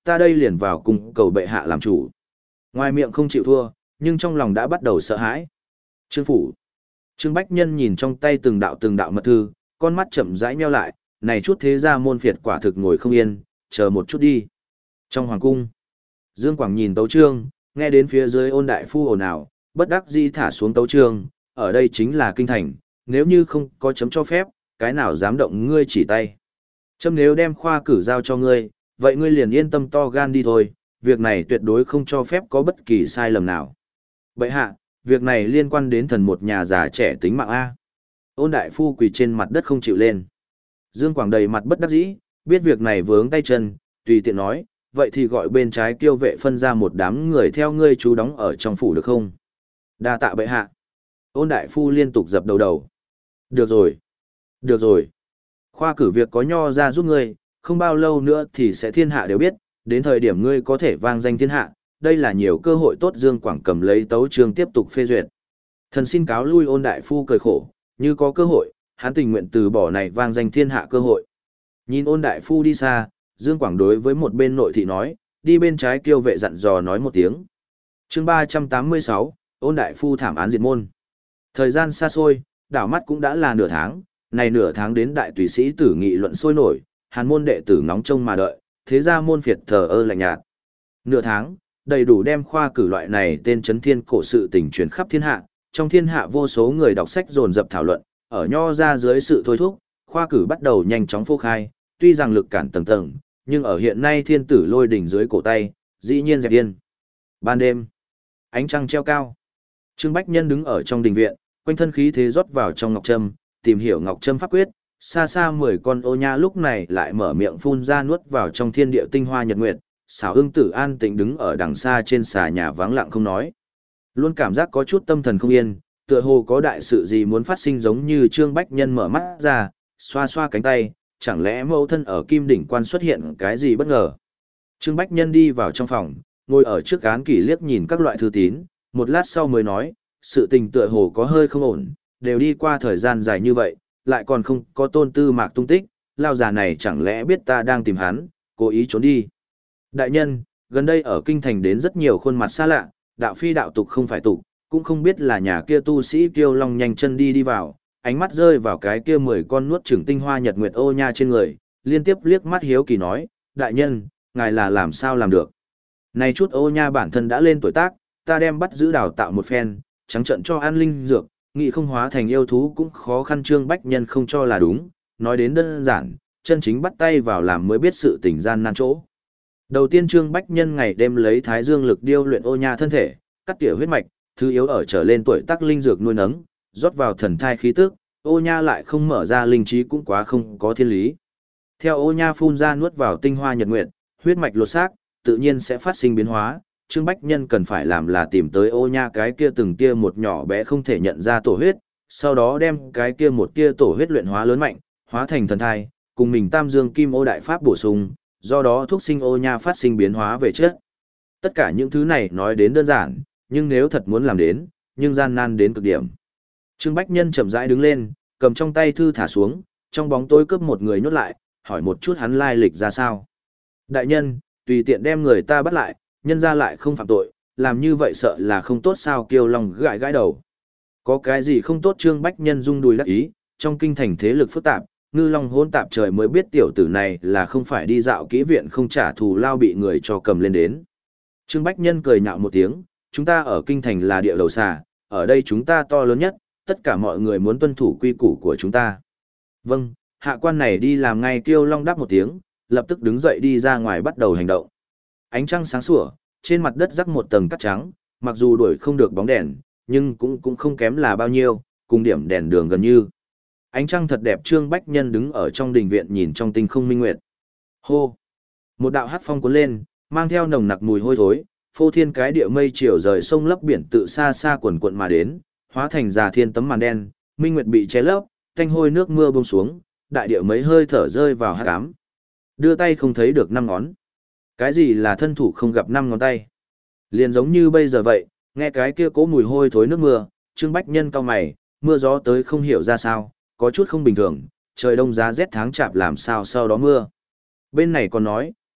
ta đây liền vào cung cầu bệ hạ làm chủ. Ngoài miệng không chịu thua, nhưng trong lòng đã bắt đầu sợ hãi. Trương phủ. Trương Bách Nhân nhìn trong tay từng đạo từng đạo mật thư, con mắt chậm rãi nheo lại, này chút thế gia môn phiệt quả thực ngồi không yên, chờ một chút đi. Trong hoàng cung, Dương Quảng nhìn tấu chương, nghe đến phía dưới Ôn đại phu ồn ào, bất đắc dĩ thả xuống tấu chương, ở đây chính là kinh thành, nếu như không có chấm cho phép, cái nào dám động ngươi chỉ tay. Chấm nếu đem khoa cử giao cho ngươi, vậy ngươi liền yên tâm to gan đi thôi, việc này tuyệt đối không cho phép có bất kỳ sai lầm nào. Bệ hạ, việc này liên quan đến thần một nhà già trẻ tính mạng A. Ôn đại phu quỳ trên mặt đất không chịu lên. Dương Quảng đầy mặt bất đắc dĩ, biết việc này vướng tay chân, tùy tiện nói, vậy thì gọi bên trái kiêu vệ phân ra một đám người theo ngươi chú đóng ở trong phủ được không? Đa tạ bệ hạ. Ôn đại phu liên tục dập đầu đầu. Được rồi. Được rồi. Khoa cử việc có nho ra giúp ngươi, không bao lâu nữa thì sẽ thiên hạ đều biết, đến thời điểm ngươi có thể vang danh thiên hạ, đây là nhiều cơ hội tốt. Dương Quảng cầm lấy tấu chương tiếp tục phê duyệt. Thần xin cáo lui. Ôn đại phu cười khổ, như có cơ hội, hắn tình nguyện từ bỏ này vang danh thiên hạ cơ hội. Nhìn Ôn đại phu đi xa, Dương Quảng đối với một bên nội thị nói, đi bên trái kiêu vệ dặn dò nói một tiếng. Chương ba trăm tám mươi sáu, Ôn đại phu thảm án diệt môn. Thời gian xa xôi, đảo mắt cũng đã là nửa tháng, này nửa tháng đến đại tùy sĩ tử nghị luận sôi nổi, hàn môn đệ tử ngóng trông mà đợi, thế ra môn phiệt thờ ơ lạnh nhạt. Nửa tháng, đầy đủ đem khoa cử loại này tên chấn thiên cổ sự tình truyền khắp thiên hạ, trong thiên hạ vô số người đọc sách dồn dập thảo luận, ở nho ra dưới sự thôi thúc, khoa cử bắt đầu nhanh chóng phô khai, tuy rằng lực cản tầng tầng, nhưng ở hiện nay thiên tử lôi đỉnh dưới cổ tay, dĩ nhiên dẹp yên. Ban đêm, ánh trăng treo cao. Trương Bách Nhân đứng ở trong đình viện, quanh thân khí thế rót vào trong ngọc trâm, tìm hiểu ngọc trâm pháp quyết, xa xa mười con ô nha lúc này lại mở miệng phun ra nuốt vào trong thiên địa tinh hoa nhật nguyệt, xảo ưng tử an tĩnh đứng ở đằng xa trên xà nhà vắng lặng không nói. Luôn cảm giác có chút tâm thần không yên, tựa hồ có đại sự gì muốn phát sinh giống như Trương Bách Nhân mở mắt ra, xoa xoa cánh tay, chẳng lẽ mẫu thân ở kim đỉnh quan xuất hiện cái gì bất ngờ. Trương Bách Nhân đi vào trong phòng, ngồi ở trước án kỷ liếc nhìn các loại thư tín, một lát sau mới nói, sự tình tựa hồ có hơi không ổn, đều đi qua thời gian dài như vậy, lại còn không có Tôn Tư Mạc tung tích, lao già này chẳng lẽ biết ta đang tìm hắn, cố ý trốn đi. Đại nhân, gần đây ở kinh thành đến rất nhiều khuôn mặt xa lạ, đạo phi đạo tục không phải tục, cũng không biết là nhà kia tu sĩ Kiêu Long nhanh chân đi đi vào, ánh mắt rơi vào cái kia mười con nuốt chửng tinh hoa nhật nguyệt ô nha trên người, liên tiếp liếc mắt hiếu kỳ nói, đại nhân, ngài là làm sao làm được. Này chút ô nha bản thân đã lên tuổi tác, ta đem bắt giữ đào tạo một phen, trắng trận cho ăn linh dược, nghị không hóa thành yêu thú cũng khó khăn. Trương Bách Nhân không cho là đúng, nói đến đơn giản, chân chính bắt tay vào làm mới biết sự tình gian nan chỗ. Đầu tiên Trương Bách Nhân ngày đêm lấy thái dương lực điêu luyện ô nha thân thể, cắt tỉa huyết mạch, thứ yếu ở trở lên tuổi tác linh dược nuôi nấng, rót vào thần thai khí tức, ô nha lại không mở ra linh trí cũng quá không có thiên lý. Theo ô nha phun ra nuốt vào tinh hoa nhật nguyệt, huyết mạch lột xác, tự nhiên sẽ phát sinh biến hóa. Trương Bách Nhân cần phải làm là tìm tới ô nha cái kia từng tia một nhỏ bé không thể nhận ra tổ huyết, sau đó đem cái kia một tia tổ huyết luyện hóa lớn mạnh, hóa thành thần thai, cùng mình tam dương kim ô đại pháp bổ sung, do đó thúc sinh ô nha phát sinh biến hóa về chất. Tất cả những thứ này nói đến đơn giản, nhưng nếu thật muốn làm đến, nhưng gian nan đến cực điểm. Trương Bách Nhân chậm rãi đứng lên, cầm trong tay thư thả xuống, trong bóng tối cướp một người nhốt lại, hỏi một chút hắn lai lịch ra sao. Đại nhân, tùy tiện đem người ta bắt lại, nhân ra lại không phạm tội, làm như vậy sợ là không tốt sao. Kiêu Long gãi gãi đầu. Có cái gì không tốt? Trương Bách Nhân rung đùi đắc ý, trong kinh thành thế lực phức tạp, ngư long hỗn tạp trời mới biết tiểu tử này là không phải đi dạo kỹ viện không trả thù lao bị người cho cầm lên đến. Trương Bách Nhân cười nhạo một tiếng, chúng ta ở kinh thành là địa đầu xà, ở đây chúng ta to lớn nhất, tất cả mọi người muốn tuân thủ quy củ của chúng ta. Vâng, hạ quan này đi làm ngay. Kiêu Long đáp một tiếng, lập tức đứng dậy đi ra ngoài bắt đầu hành động. Ánh trăng sáng sủa, trên mặt đất rắc một tầng cát trắng, mặc dù đuổi không được bóng đèn, nhưng cũng cũng không kém là bao nhiêu, cùng điểm đèn đường gần như. Ánh trăng thật đẹp. Trương Bách Nhân đứng ở trong đình viện nhìn trong tinh không minh nguyệt. Hô! Một đạo hắc phong cuốn lên, mang theo nồng nặc mùi hôi thối, phô thiên cái địa mây chiều rời sông lấp biển tự xa xa quần quận mà đến, hóa thành già thiên tấm màn đen, minh nguyệt bị che lấp, tanh hôi nước mưa buông xuống, đại địa mấy hơi thở rơi vào hắc ám. Đưa tay không thấy được năm ngón. Cái gì là thân thủ không gặp năm ngón tay? Liền giống như bây giờ vậy, nghe cái kia cố mùi hôi thối nước mưa, Trương Bách Nhân cau mày, mưa gió tới không hiểu ra sao, có chút không bình thường, trời đông giá rét tháng chạp làm sao sau đó mưa. Bên này còn nói,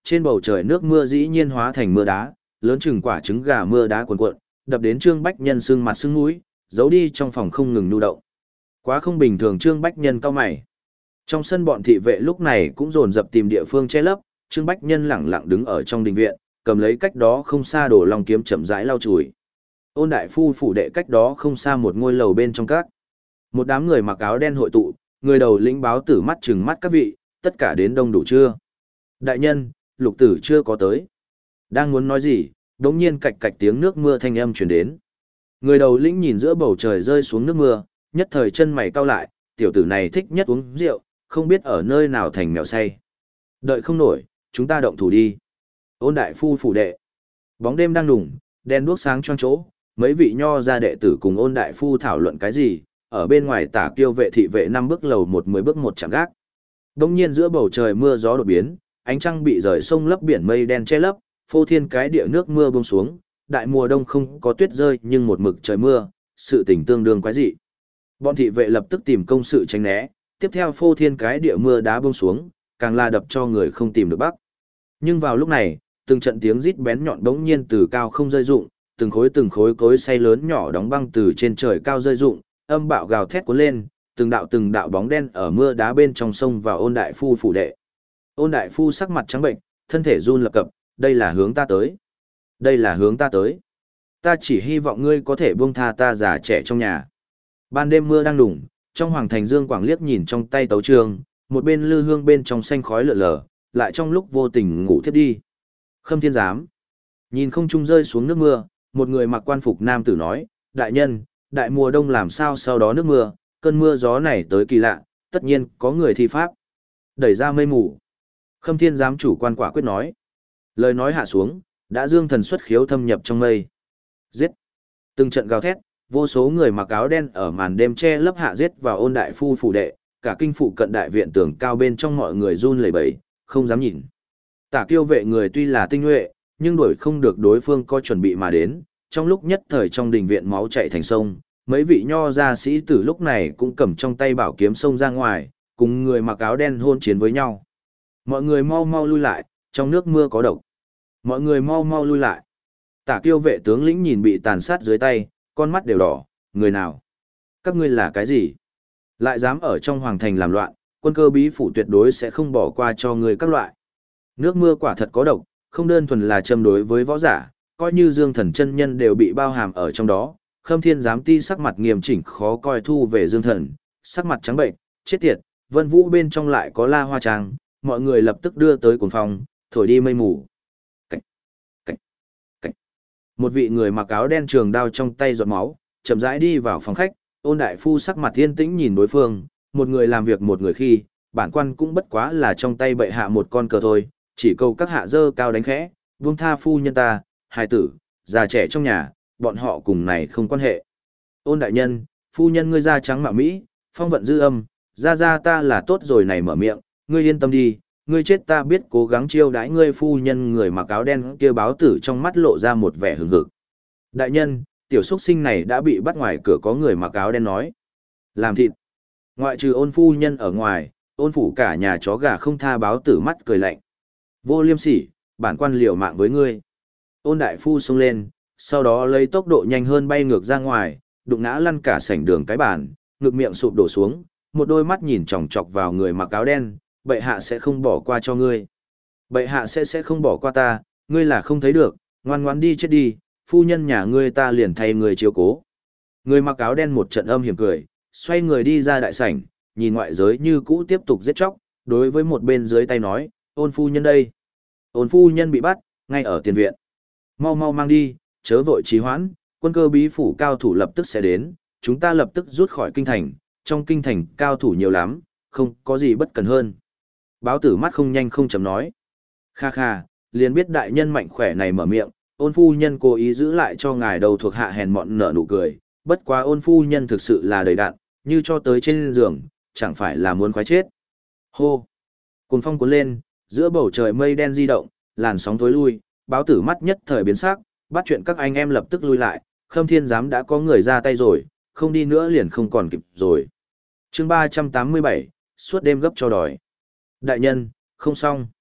trên bầu trời nước mưa dĩ nhiên hóa thành mưa đá, lớn chừng quả trứng gà mưa đá cuồn cuộn, đập đến Trương Bách Nhân sưng mặt sưng mũi, giấu đi trong phòng không ngừng nhu động. Quá không bình thường. Trương Bách Nhân cau mày. Trong sân bọn thị vệ lúc này cũng dồn dập tìm địa phương che lấp, Trương Bách Nhân lẳng lặng đứng ở trong đình viện, cầm lấy cách đó không xa Đồ Long kiếm chậm rãi lau chùi. Ôn đại phu phủ đệ cách đó không xa một ngôi lầu bên trong các. Một đám người mặc áo đen hội tụ, người đầu lĩnh báo tử mắt trừng mắt các vị, tất cả đến đông đủ chưa? Đại nhân, lục tử chưa có tới. Đang muốn nói gì, đống nhiên cạch cạch tiếng nước mưa thanh âm truyền đến. Người đầu lĩnh nhìn giữa bầu trời rơi xuống nước mưa, nhất thời chân mày cau lại, tiểu tử này thích nhất uống rượu, không biết ở nơi nào thành mèo say. Đợi không nổi, chúng ta động thủ đi. Ôn đại phu phủ đệ. Bóng đêm đang đùng, đèn đuốc sáng choang chỗ, mấy vị nho gia đệ tử cùng ôn đại phu thảo luận cái gì, ở bên ngoài tả kiêu vệ thị vệ năm bước lầu một mười bước một chẳng gác. Đông nhiên giữa bầu trời mưa gió đột biến, ánh trăng bị rời sông lấp biển mây đen che lấp, phô thiên cái địa nước mưa buông xuống, đại mùa đông không có tuyết rơi nhưng một mực trời mưa, sự tình tương đương quái dị. Bọn thị vệ lập tức tìm công sự tránh né, tiếp theo phô thiên cái địa mưa đá buông xuống, càng là đập cho người không tìm được bắc. Nhưng vào lúc này, từng trận tiếng rít bén nhọn bỗng nhiên từ cao không rơi rụng, từng khối từng khối cối xay lớn nhỏ đóng băng từ trên trời cao rơi rụng, âm bạo gào thét cuốn lên, từng đạo từng đạo bóng đen ở mưa đá bên trong sông vào ôn đại phu phủ đệ. Ôn đại phu sắc mặt trắng bệnh, thân thể run lập cập, đây là hướng ta tới. Đây là hướng ta tới. Ta chỉ hy vọng ngươi có thể buông tha ta già trẻ trong nhà. Ban đêm mưa đang đùng, trong hoàng thành Dương Quảng liếc nhìn trong tay tấu trường, một bên lư hương bên trong xanh khói lượn lờ, lại trong lúc vô tình ngủ thiếp đi. Khâm Thiên Giám. Nhìn không trung rơi xuống nước mưa, một người mặc quan phục nam tử nói, đại nhân, đại mùa đông làm sao sau đó nước mưa, cơn mưa gió này tới kỳ lạ, tất nhiên có người thi pháp. Đẩy ra mây mù. Khâm Thiên Giám chủ quan quả quyết nói. Lời nói hạ xuống, đã dương thần xuất khiếu thâm nhập trong mây. Giết. Từng trận gào thét, vô số người mặc áo đen ở màn đêm che lấp hạ giết vào ôn đại phu phủ đệ, cả kinh phụ cận đại viện tường cao bên trong mọi người run lẩy bẩy, không dám nhìn. Tả kiêu vệ người tuy là tinh nhuệ, nhưng đuổi không được đối phương có chuẩn bị mà đến, trong lúc nhất thời trong đình viện máu chảy thành sông, mấy vị nho gia sĩ tử lúc này cũng cầm trong tay bảo kiếm xông ra ngoài, cùng người mặc áo đen hôn chiến với nhau. Mọi người mau mau lui lại, trong nước mưa có độc. Mọi người mau mau lui lại. Tả kiêu vệ tướng lĩnh nhìn bị tàn sát dưới tay, con mắt đều đỏ, người nào? Các ngươi là cái gì? Lại dám ở trong hoàng thành làm loạn, quân cơ bí phủ tuyệt đối sẽ không bỏ qua cho người các loại. Nước mưa quả thật có độc, không đơn thuần là châm đối với võ giả, coi như Dương Thần chân nhân đều bị bao hàm ở trong đó. Khâm Thiên Giám ti sắc mặt nghiêm chỉnh khó coi thu về Dương Thần, sắc mặt trắng bệnh, chết tiệt, Vân Vũ bên trong lại có La Hoa Trang, mọi người lập tức đưa tới cuồng phong, thổi đi mây mù. Cảnh, cảnh, cảnh. Một vị người mặc áo đen trường đao trong tay giọt máu, chậm rãi đi vào phòng khách, ôn đại phu sắc mặt yên tĩnh nhìn đối phương, một người làm việc một người khi, bản quan cũng bất quá là trong tay bệ hạ một con cờ thôi, chỉ cầu các hạ dơ cao đánh khẽ, buông tha phu nhân ta, hài tử, già trẻ trong nhà, bọn họ cùng này không quan hệ. Ôn đại nhân, phu nhân ngươi da trắng mạo Mỹ, phong vận dư âm, ra ra ta là tốt rồi này mở miệng, ngươi yên tâm đi, ngươi chết ta biết cố gắng chiêu đãi ngươi phu nhân. Người mặc áo đen kia báo tử trong mắt lộ ra một vẻ hừng hực. Đại nhân, tiểu xuất sinh này đã bị bắt ngoài cửa, có người mặc áo đen nói. Làm thịt. Ngoại trừ ôn phu nhân ở ngoài, ôn phủ cả nhà chó gà không tha. Báo tử mắt cười lạnh. Vô liêm sỉ, bản quan liều mạng với ngươi. Ôn đại phu xông lên, sau đó lấy tốc độ nhanh hơn bay ngược ra ngoài, đụng ngã lăn cả sảnh đường cái bàn, ngực miệng sụp đổ xuống, một đôi mắt nhìn chòng chọc vào người mặc áo đen, bệ hạ sẽ không bỏ qua cho ngươi. Bệ hạ sẽ sẽ không bỏ qua ta, ngươi là không thấy được, ngoan ngoãn đi chết đi, phu nhân nhà ngươi ta liền thay người chiếu cố. Người mặc áo đen một trận âm hiểm cười, xoay người đi ra đại sảnh, nhìn ngoại giới như cũ tiếp tục giết chóc, đối với một bên dưới tay nói, ôn phu nhân đây. Ôn phu nhân bị bắt, ngay ở tiền viện. Mau mau mang đi, chớ vội trì hoãn, quân cơ bí phủ cao thủ lập tức sẽ đến, chúng ta lập tức rút khỏi kinh thành, trong kinh thành cao thủ nhiều lắm, không có gì bất cần hơn. Báo tử mắt không nhanh không chậm nói. Kha kha, liền biết đại nhân mạnh khỏe này mở miệng, ôn phu nhân cố ý giữ lại cho ngài đầu thuộc hạ hèn mọn nở nụ cười, bất quá ôn phu nhân thực sự là đầy đạn, như cho tới trên giường, chẳng phải là muốn khoái chết. Hô! Cuồng phong cuốn lên, giữa bầu trời mây đen di động, làn sóng thối lui, báo tử mắt nhất thời biến sắc, bắt chuyện các anh em lập tức lui lại, Khâm Thiên Giám đã có người ra tay rồi, không đi nữa liền không còn kịp rồi. Chương ba trăm tám mươi bảy, suốt đêm gấp cho đòi. Đại nhân, không xong.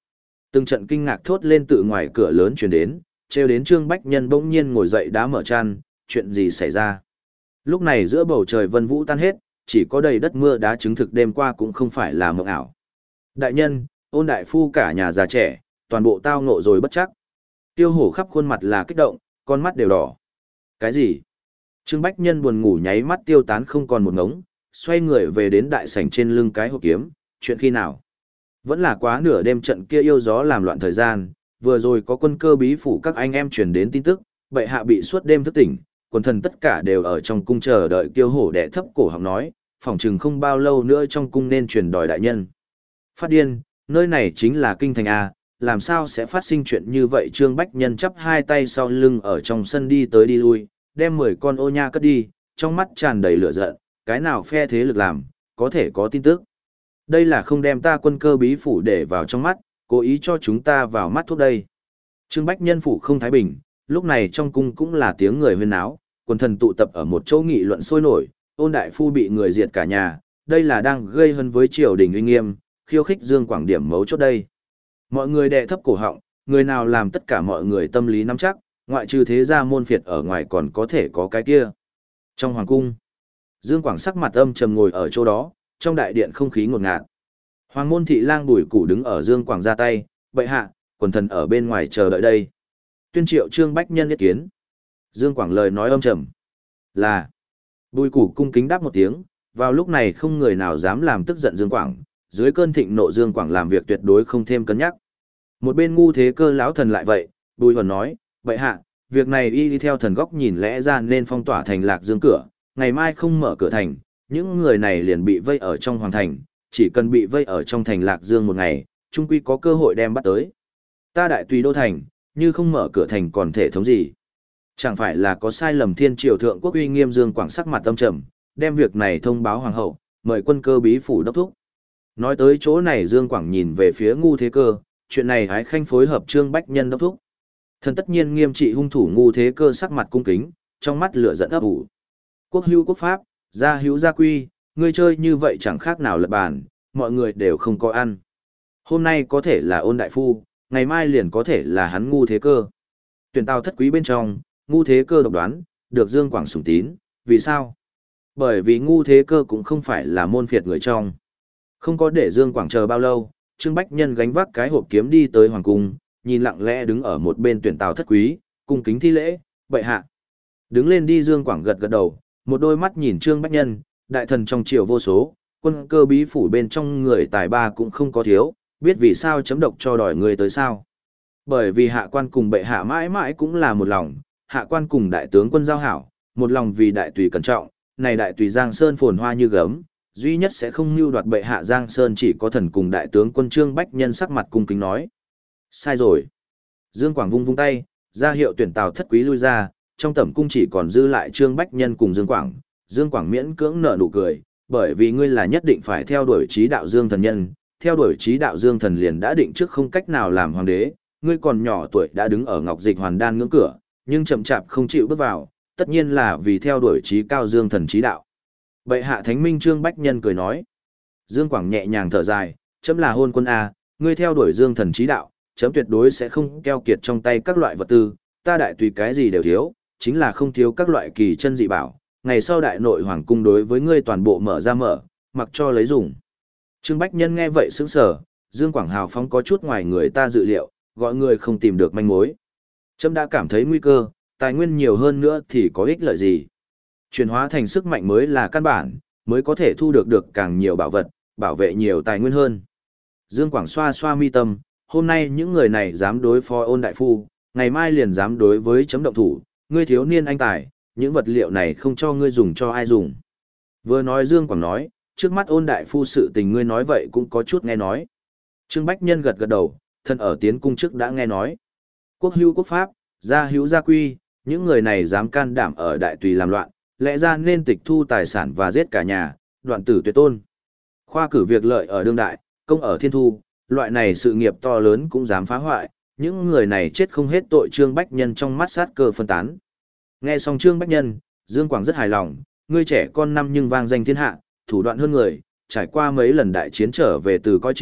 Từng trận kinh ngạc thốt lên từ ngoài cửa lớn truyền đến, trêu đến Trương Bách Nhân bỗng nhiên ngồi dậy đá mở chăn, chuyện gì xảy ra? Lúc này giữa bầu trời vân vũ tan hết, chỉ có đầy đất mưa đá chứng thực đêm qua cũng không phải là mộng ảo. Đại nhân, Ôn đại phu cả nhà già trẻ, toàn bộ tao ngộ rồi bất chắc. Tiêu hổ khắp khuôn mặt là kích động, con mắt đều đỏ. Cái gì? Trương Bách Nhân buồn ngủ nháy mắt tiêu tán không còn một ngống, xoay người về đến đại sảnh trên lưng cái hộp kiếm, chuyện khi nào? Vẫn là quá nửa đêm trận kia yêu gió làm loạn thời gian, vừa rồi có quân cơ bí phủ các anh em truyền đến tin tức, bệ hạ bị suốt đêm thức tỉnh, quần thần tất cả đều ở trong cung chờ đợi Tiêu hổ đẻ thấp cổ họng nói, phỏng chừng không bao lâu nữa trong cung nên truyền đòi đại nhân. Phát điên, nơi này chính là kinh thành A, làm sao sẽ phát sinh chuyện như vậy? Trương Bách Nhân chắp hai tay sau lưng ở trong sân đi tới đi lui, đem mười con ô nha cất đi, trong mắt tràn đầy lửa giận, cái nào phe thế lực làm, có thể có tin tức. Đây là không đem ta quân cơ bí phủ để vào trong mắt, cố ý cho chúng ta vào mắt thuốc đây. Trương Bách Nhân phủ không thái bình, lúc này trong cung cũng là tiếng người huyên náo, quần thần tụ tập ở một chỗ nghị luận sôi nổi, Ôn đại phu bị người diệt cả nhà, đây là đang gây hấn với triều đình uy nghiêm, khiêu khích Dương Quảng điểm mấu chốt đây. Mọi người đè thấp cổ họng, người nào làm tất cả mọi người tâm lý nắm chắc, ngoại trừ thế gia môn phiệt ở ngoài còn có thể có cái kia. Trong hoàng cung, Dương Quảng sắc mặt âm trầm ngồi ở chỗ đó, trong đại điện không khí ngột ngạt. Hoàng môn thị lang Bùi Củ đứng ở Dương Quảng ra tay, bệ hạ, quần thần ở bên ngoài chờ đợi đây. Tuyên triệu Trương Bách Nhân ý kiến. Dương Quảng lời nói âm trầm. Là. Bùi Củ cung kính đáp một tiếng, vào lúc này không người nào dám làm tức giận Dương Quảng, dưới cơn thịnh nộ Dương Quảng làm việc tuyệt đối không thêm cân nhắc. Một bên ngu thế cơ lão thần lại vậy, Bùi Huẩn nói, bệ hạ, việc này y đi theo thần góc nhìn lẽ ra nên phong tỏa thành Lạc Dương cửa, ngày mai không mở cửa thành, những người này liền bị vây ở trong hoàng thành, chỉ cần bị vây ở trong thành Lạc Dương một ngày, trung quy có cơ hội đem bắt tới. Ta đại tùy đô thành, như không mở cửa thành còn thể thống gì? Chẳng phải là có sai lầm? Thiên triều thượng quốc uy nghiêm Dương Quảng sắc mặt tâm trầm, đem việc này thông báo hoàng hậu, mời quân cơ bí phủ đốc thúc. Nói tới chỗ này Dương Quảng nhìn về phía ngu thế cơ, chuyện này hái khanh phối hợp Trương Bách Nhân đốc thúc. Thần tất nhiên nghiêm trị hung thủ. Ngu thế cơ sắc mặt cung kính, trong mắt lửa giận ấp ủ. Quốc hữu quốc pháp, gia hữu gia quy, ngươi chơi như vậy chẳng khác nào lật bàn, mọi người đều không có ăn. Hôm nay có thể là Ôn đại phu, ngày mai liền có thể là hắn ngu thế cơ. Tuyển tao thất quý bên trong, ngu thế cơ độc đoán, được Dương Quảng sủng tín, vì sao? Bởi vì ngu thế cơ cũng không phải là môn phiệt người trong. Không có để Dương Quảng chờ bao lâu, Trương Bách Nhân gánh vác cái hộp kiếm đi tới hoàng cung, nhìn lặng lẽ đứng ở một bên tuyển tào thất quý, cung kính thi lễ, bệ hạ. Đứng lên đi. Dương Quảng gật gật đầu, một đôi mắt nhìn Trương Bách Nhân, đại thần trong triều vô số, quân cơ bí phủ bên trong người tài ba cũng không có thiếu, biết vì sao chấm độc cho đòi người tới sao. Bởi vì hạ quan cùng bệ hạ mãi mãi cũng là một lòng, hạ quan cùng đại tướng quân giao hảo, một lòng vì đại tùy cẩn trọng, này đại tùy Giang Sơn phồn hoa như gấm, duy nhất sẽ không mưu đoạt bệ hạ Giang Sơn chỉ có thần cùng đại tướng quân. Trương Bách Nhân sắc mặt cung kính nói. Sai rồi. Dương Quảng vung vung tay, ra hiệu tuyển tào thất quý lui ra, trong tẩm cung chỉ còn dư lại Trương Bách Nhân cùng Dương Quảng. Dương Quảng miễn cưỡng nở nụ cười, bởi vì ngươi là nhất định phải theo đuổi trí đạo Dương thần nhân, theo đuổi trí đạo Dương thần liền đã định trước không cách nào làm hoàng đế, ngươi còn nhỏ tuổi đã đứng ở ngọc dịch hoàn đan ngưỡng cửa, nhưng chậm chạp không chịu bước vào, tất nhiên là vì theo đuổi trí cao Dương thần trí đạo. Bệ hạ thánh minh. Trương Bách Nhân cười nói. Dương Quảng nhẹ nhàng thở dài, chấm là hôn quân A, ngươi theo đuổi Dương thần trí đạo, chấm tuyệt đối sẽ không keo kiệt trong tay các loại vật tư, ta đại tùy cái gì đều thiếu, chính là không thiếu các loại kỳ chân dị bảo, ngày sau đại nội hoàng cung đối với ngươi toàn bộ mở ra mở, mặc cho lấy dùng. Trương Bách Nhân nghe vậy sững sờ, Dương Quảng hào phóng có chút ngoài người ta dự liệu, gọi người không tìm được manh mối. Chấm đã cảm thấy nguy cơ, tài nguyên nhiều hơn nữa thì có ích lợi gì? Chuyển hóa thành sức mạnh mới là căn bản, mới có thể thu được được càng nhiều bảo vật, bảo vệ nhiều tài nguyên hơn. Dương Quảng xoa xoa mi tâm, hôm nay những người này dám đối phó Ôn đại phu, ngày mai liền dám đối với chấm động thủ, ngươi thiếu niên anh tài, những vật liệu này không cho ngươi dùng cho ai dùng. Vừa nói Dương Quảng nói, trước mắt Ôn đại phu sự tình ngươi nói vậy cũng có chút nghe nói. Trương Bách Nhân gật gật đầu, thân ở tiến cung trước đã nghe nói. Quốc hữu quốc pháp, gia hữu gia quy, những người này dám can đảm ở đại tùy làm loạn, lẽ ra nên tịch thu tài sản và giết cả nhà, đoạn tử tuyệt tôn. Khoa cử việc lợi ở đương đại, công ở thiên thu, loại này sự nghiệp to lớn cũng dám phá hoại, những người này chết không hết tội. Trương Bách Nhân trong mắt sát cơ phân tán. Nghe xong Trương Bách Nhân, Dương Quảng rất hài lòng, ngươi trẻ con năm nhưng vang danh thiên hạ, thủ đoạn hơn người, trải qua mấy lần đại chiến trở về từ coi chết,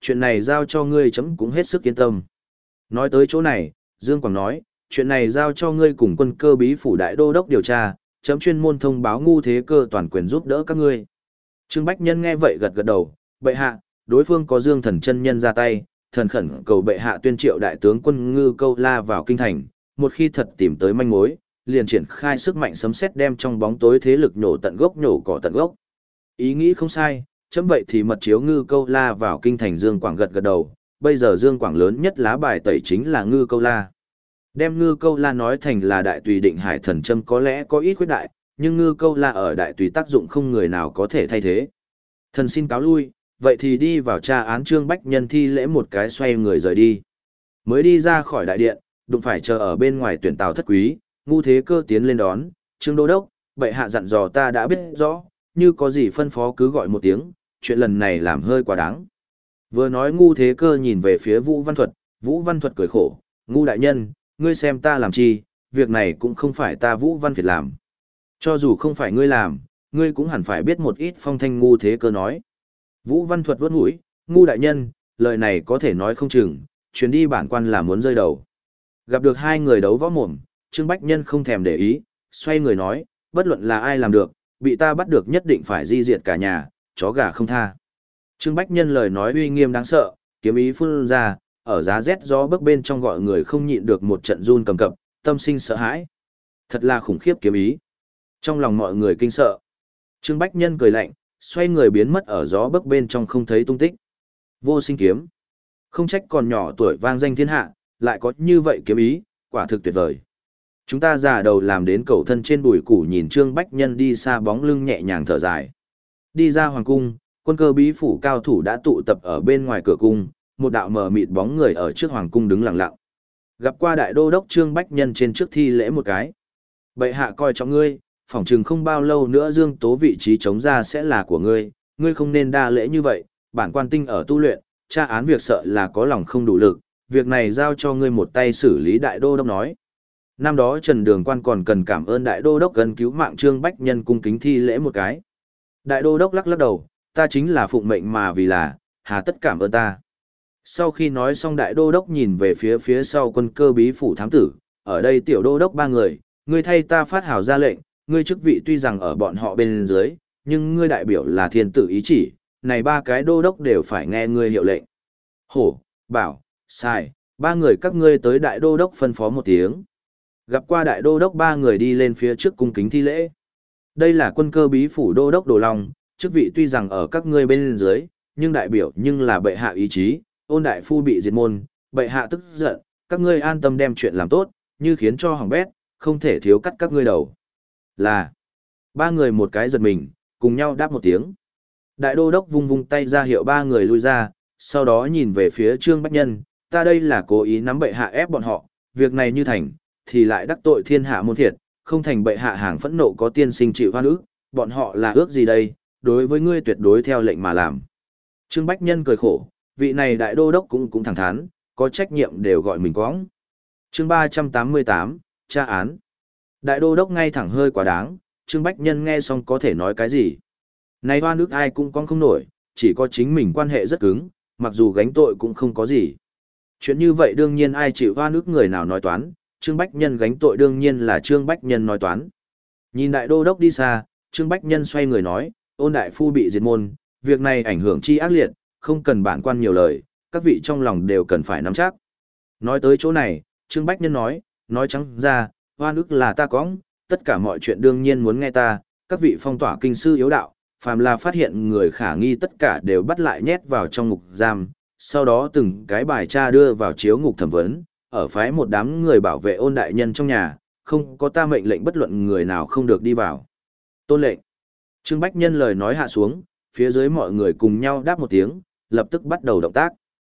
chuyện này giao cho ngươi chấm cũng hết sức yên tâm. Nói tới chỗ này, Dương Quảng nói, chuyện này giao cho ngươi cùng quân cơ bí phủ đại đô đốc điều tra, chấm chuyên môn thông báo ngu thế cơ toàn quyền giúp đỡ các ngươi. Trương Bách Nhân nghe vậy gật gật đầu, bệ hạ, đối phương có Dương thần chân nhân ra tay, thần khẩn cầu bệ hạ tuyên triệu đại tướng quân Ngư Câu La vào kinh thành, một khi thật tìm tới manh mối, liền triển khai sức mạnh sấm sét đem trong bóng tối thế lực nhổ tận gốc nhổ cỏ tận gốc. Ý nghĩ không sai, chấm vậy thì mật chiếu Ngư Câu La vào kinh thành. Dương Quảng gật gật đầu, bây giờ Dương Quảng lớn nhất lá bài tẩy chính là Ngư Câu La. Đem Ngư Câu La nói thành là đại tùy định hải thần châm có lẽ có ít khuyết đại, nhưng Ngư Câu La ở đại tùy tác dụng không người nào có thể thay thế. Thần xin cáo lui, vậy thì đi vào tra án. Trương Bách Nhân thi lễ một cái xoay người rời đi. Mới đi ra khỏi đại điện, đụng phải chờ ở bên ngoài tuyển tàu thất quý, ngu thế cơ tiến lên đón, Trương Đô Đốc, bệ hạ dặn dò ta đã biết rõ, như có gì phân phó cứ gọi một tiếng, chuyện lần này làm hơi quá đáng. Vừa nói ngu thế cơ nhìn về phía Vũ Văn Thuật, Vũ Văn Thuật cười khổ, ngu đại nhân, ngươi xem ta làm chi, việc này cũng không phải ta Vũ Văn Việt làm. Cho dù không phải ngươi làm, ngươi cũng hẳn phải biết một ít phong thanh. Ngu thế cơ nói. Vũ Văn Thuật vuốt mũi, ngu đại nhân, lời này có thể nói không chừng, chuyến đi bản quan là muốn rơi đầu. Gặp được hai người đấu võ mồm, Trương Bách Nhân không thèm để ý, xoay người nói, bất luận là ai làm được, bị ta bắt được nhất định phải di diệt cả nhà, chó gà không tha. Trương Bách Nhân lời nói uy nghiêm đáng sợ, kiếm ý phun ra, ở giá rét gió bấc bên trong gọi người không nhịn được một trận run cầm cập, tâm sinh sợ hãi. Thật là khủng khiếp kiếm ý. Trong lòng mọi người kinh sợ. Trương Bách Nhân cười lạnh, xoay người biến mất ở gió bấc bên trong không thấy tung tích. Vô sinh kiếm. Không trách còn nhỏ tuổi vang danh thiên hạ, lại có như vậy kiếm ý, quả thực tuyệt vời. Chúng ta già đầu làm đến cầu thân trên bùi củ nhìn Trương Bách Nhân đi xa bóng lưng nhẹ nhàng thở dài. Đi ra hoàng cung, quân cơ bí phủ cao thủ đã tụ tập ở bên ngoài cửa cung, một đạo mờ mịt bóng người ở trước hoàng cung đứng lặng lặng. Gặp qua đại đô đốc Trương Bách Nhân trên trước thi lễ một cái. Bệ hạ coi trọng ngươi, phỏng chừng không bao lâu nữa Dương Tố vị trí chống ra sẽ là của ngươi, ngươi không nên đa lễ như vậy, bản quan tinh ở tu luyện, tra án việc sợ là có lòng không đủ lực, việc này giao cho ngươi một tay xử lý. Đại đô đốc nói. Năm đó Trần Đường Quan còn cần cảm ơn đại đô đốc gần cứu mạng. Trương Bách Nhân cung kính thi lễ một cái. Đại đô đốc lắc lắc đầu, ta chính là phụng mệnh mà vì là, hà tất cảm ơn ta. Sau khi nói xong đại đô đốc nhìn về phía phía sau quân cơ bí phủ thám tử, ở đây tiểu đô đốc ba người, ngươi thay ta phát hào ra lệnh, ngươi chức vị tuy rằng ở bọn họ bên dưới, nhưng ngươi đại biểu là thiên tử ý chỉ, này ba cái đô đốc đều phải nghe ngươi hiệu lệnh. Hổ, bảo, sai, ba người các ngươi tới đại đô đốc phân phó một tiếng. Gặp qua đại đô đốc ba người đi lên phía trước cung kính thi lễ. Đây là quân cơ bí phủ đô đốc Đồ Long, chức vị tuy rằng ở các ngươi bên dưới, nhưng đại biểu nhưng là bệ hạ ý chí, Ôn đại phu bị diệt môn, bệ hạ tức giận, các ngươi an tâm đem chuyện làm tốt, như khiến cho hỏng bét, không thể thiếu cắt các ngươi đầu. Là, ba người một cái giật mình, cùng nhau đáp một tiếng. Đại đô đốc vung vung tay ra hiệu ba người lui ra, sau đó nhìn về phía Trương Bách Nhân, ta đây là cố ý nắm bệ hạ ép bọn họ, việc này như thành, thì lại đắc tội thiên hạ môn thiệt, không thành bệ hạ hàng phẫn nộ có tiên sinh chịu hoan ức, bọn họ là ước gì đây, đối với ngươi tuyệt đối theo lệnh mà làm. Trương Bách Nhân cười khổ, vị này đại đô đốc cũng cũng thẳng thắn, có trách nhiệm đều gọi mình quõng. Chương ba trăm tám mươi tám, tra án. Đại đô đốc ngay thẳng hơi quá đáng, Trương Bách Nhân nghe xong có thể nói cái gì. Này oan ức ai cũng con không nổi, chỉ có chính mình quan hệ rất cứng, mặc dù gánh tội cũng không có gì. Chuyện như vậy đương nhiên ai chịu oan ức người nào nói toán, Trương Bách Nhân gánh tội đương nhiên là Trương Bách Nhân nói toán. Nhìn đại đô đốc đi xa, Trương Bách Nhân xoay người nói, Ôn đại phu bị diệt môn, việc này ảnh hưởng chi ác liệt, không cần bản quan nhiều lời, các vị trong lòng đều cần phải nắm chắc. Nói tới chỗ này, Trương Bách Nhân nói, nói trắng ra, oan ức là ta cõng, tất cả mọi chuyện đương nhiên muốn nghe ta, các vị phong tỏa kinh sư yếu đạo, phàm là phát hiện người khả nghi tất cả đều bắt lại nhét vào trong ngục giam, sau đó từng cái bài tra đưa vào chiếu ngục thẩm vấn, ở phái một đám người bảo vệ Ôn đại nhân trong nhà, không có ta mệnh lệnh bất luận người nào không được đi vào. Tôn lệnh. Trương Bách Nhân lời nói hạ xuống, phía dưới mọi người cùng nhau đáp một tiếng, lập tức bắt đầu động tác.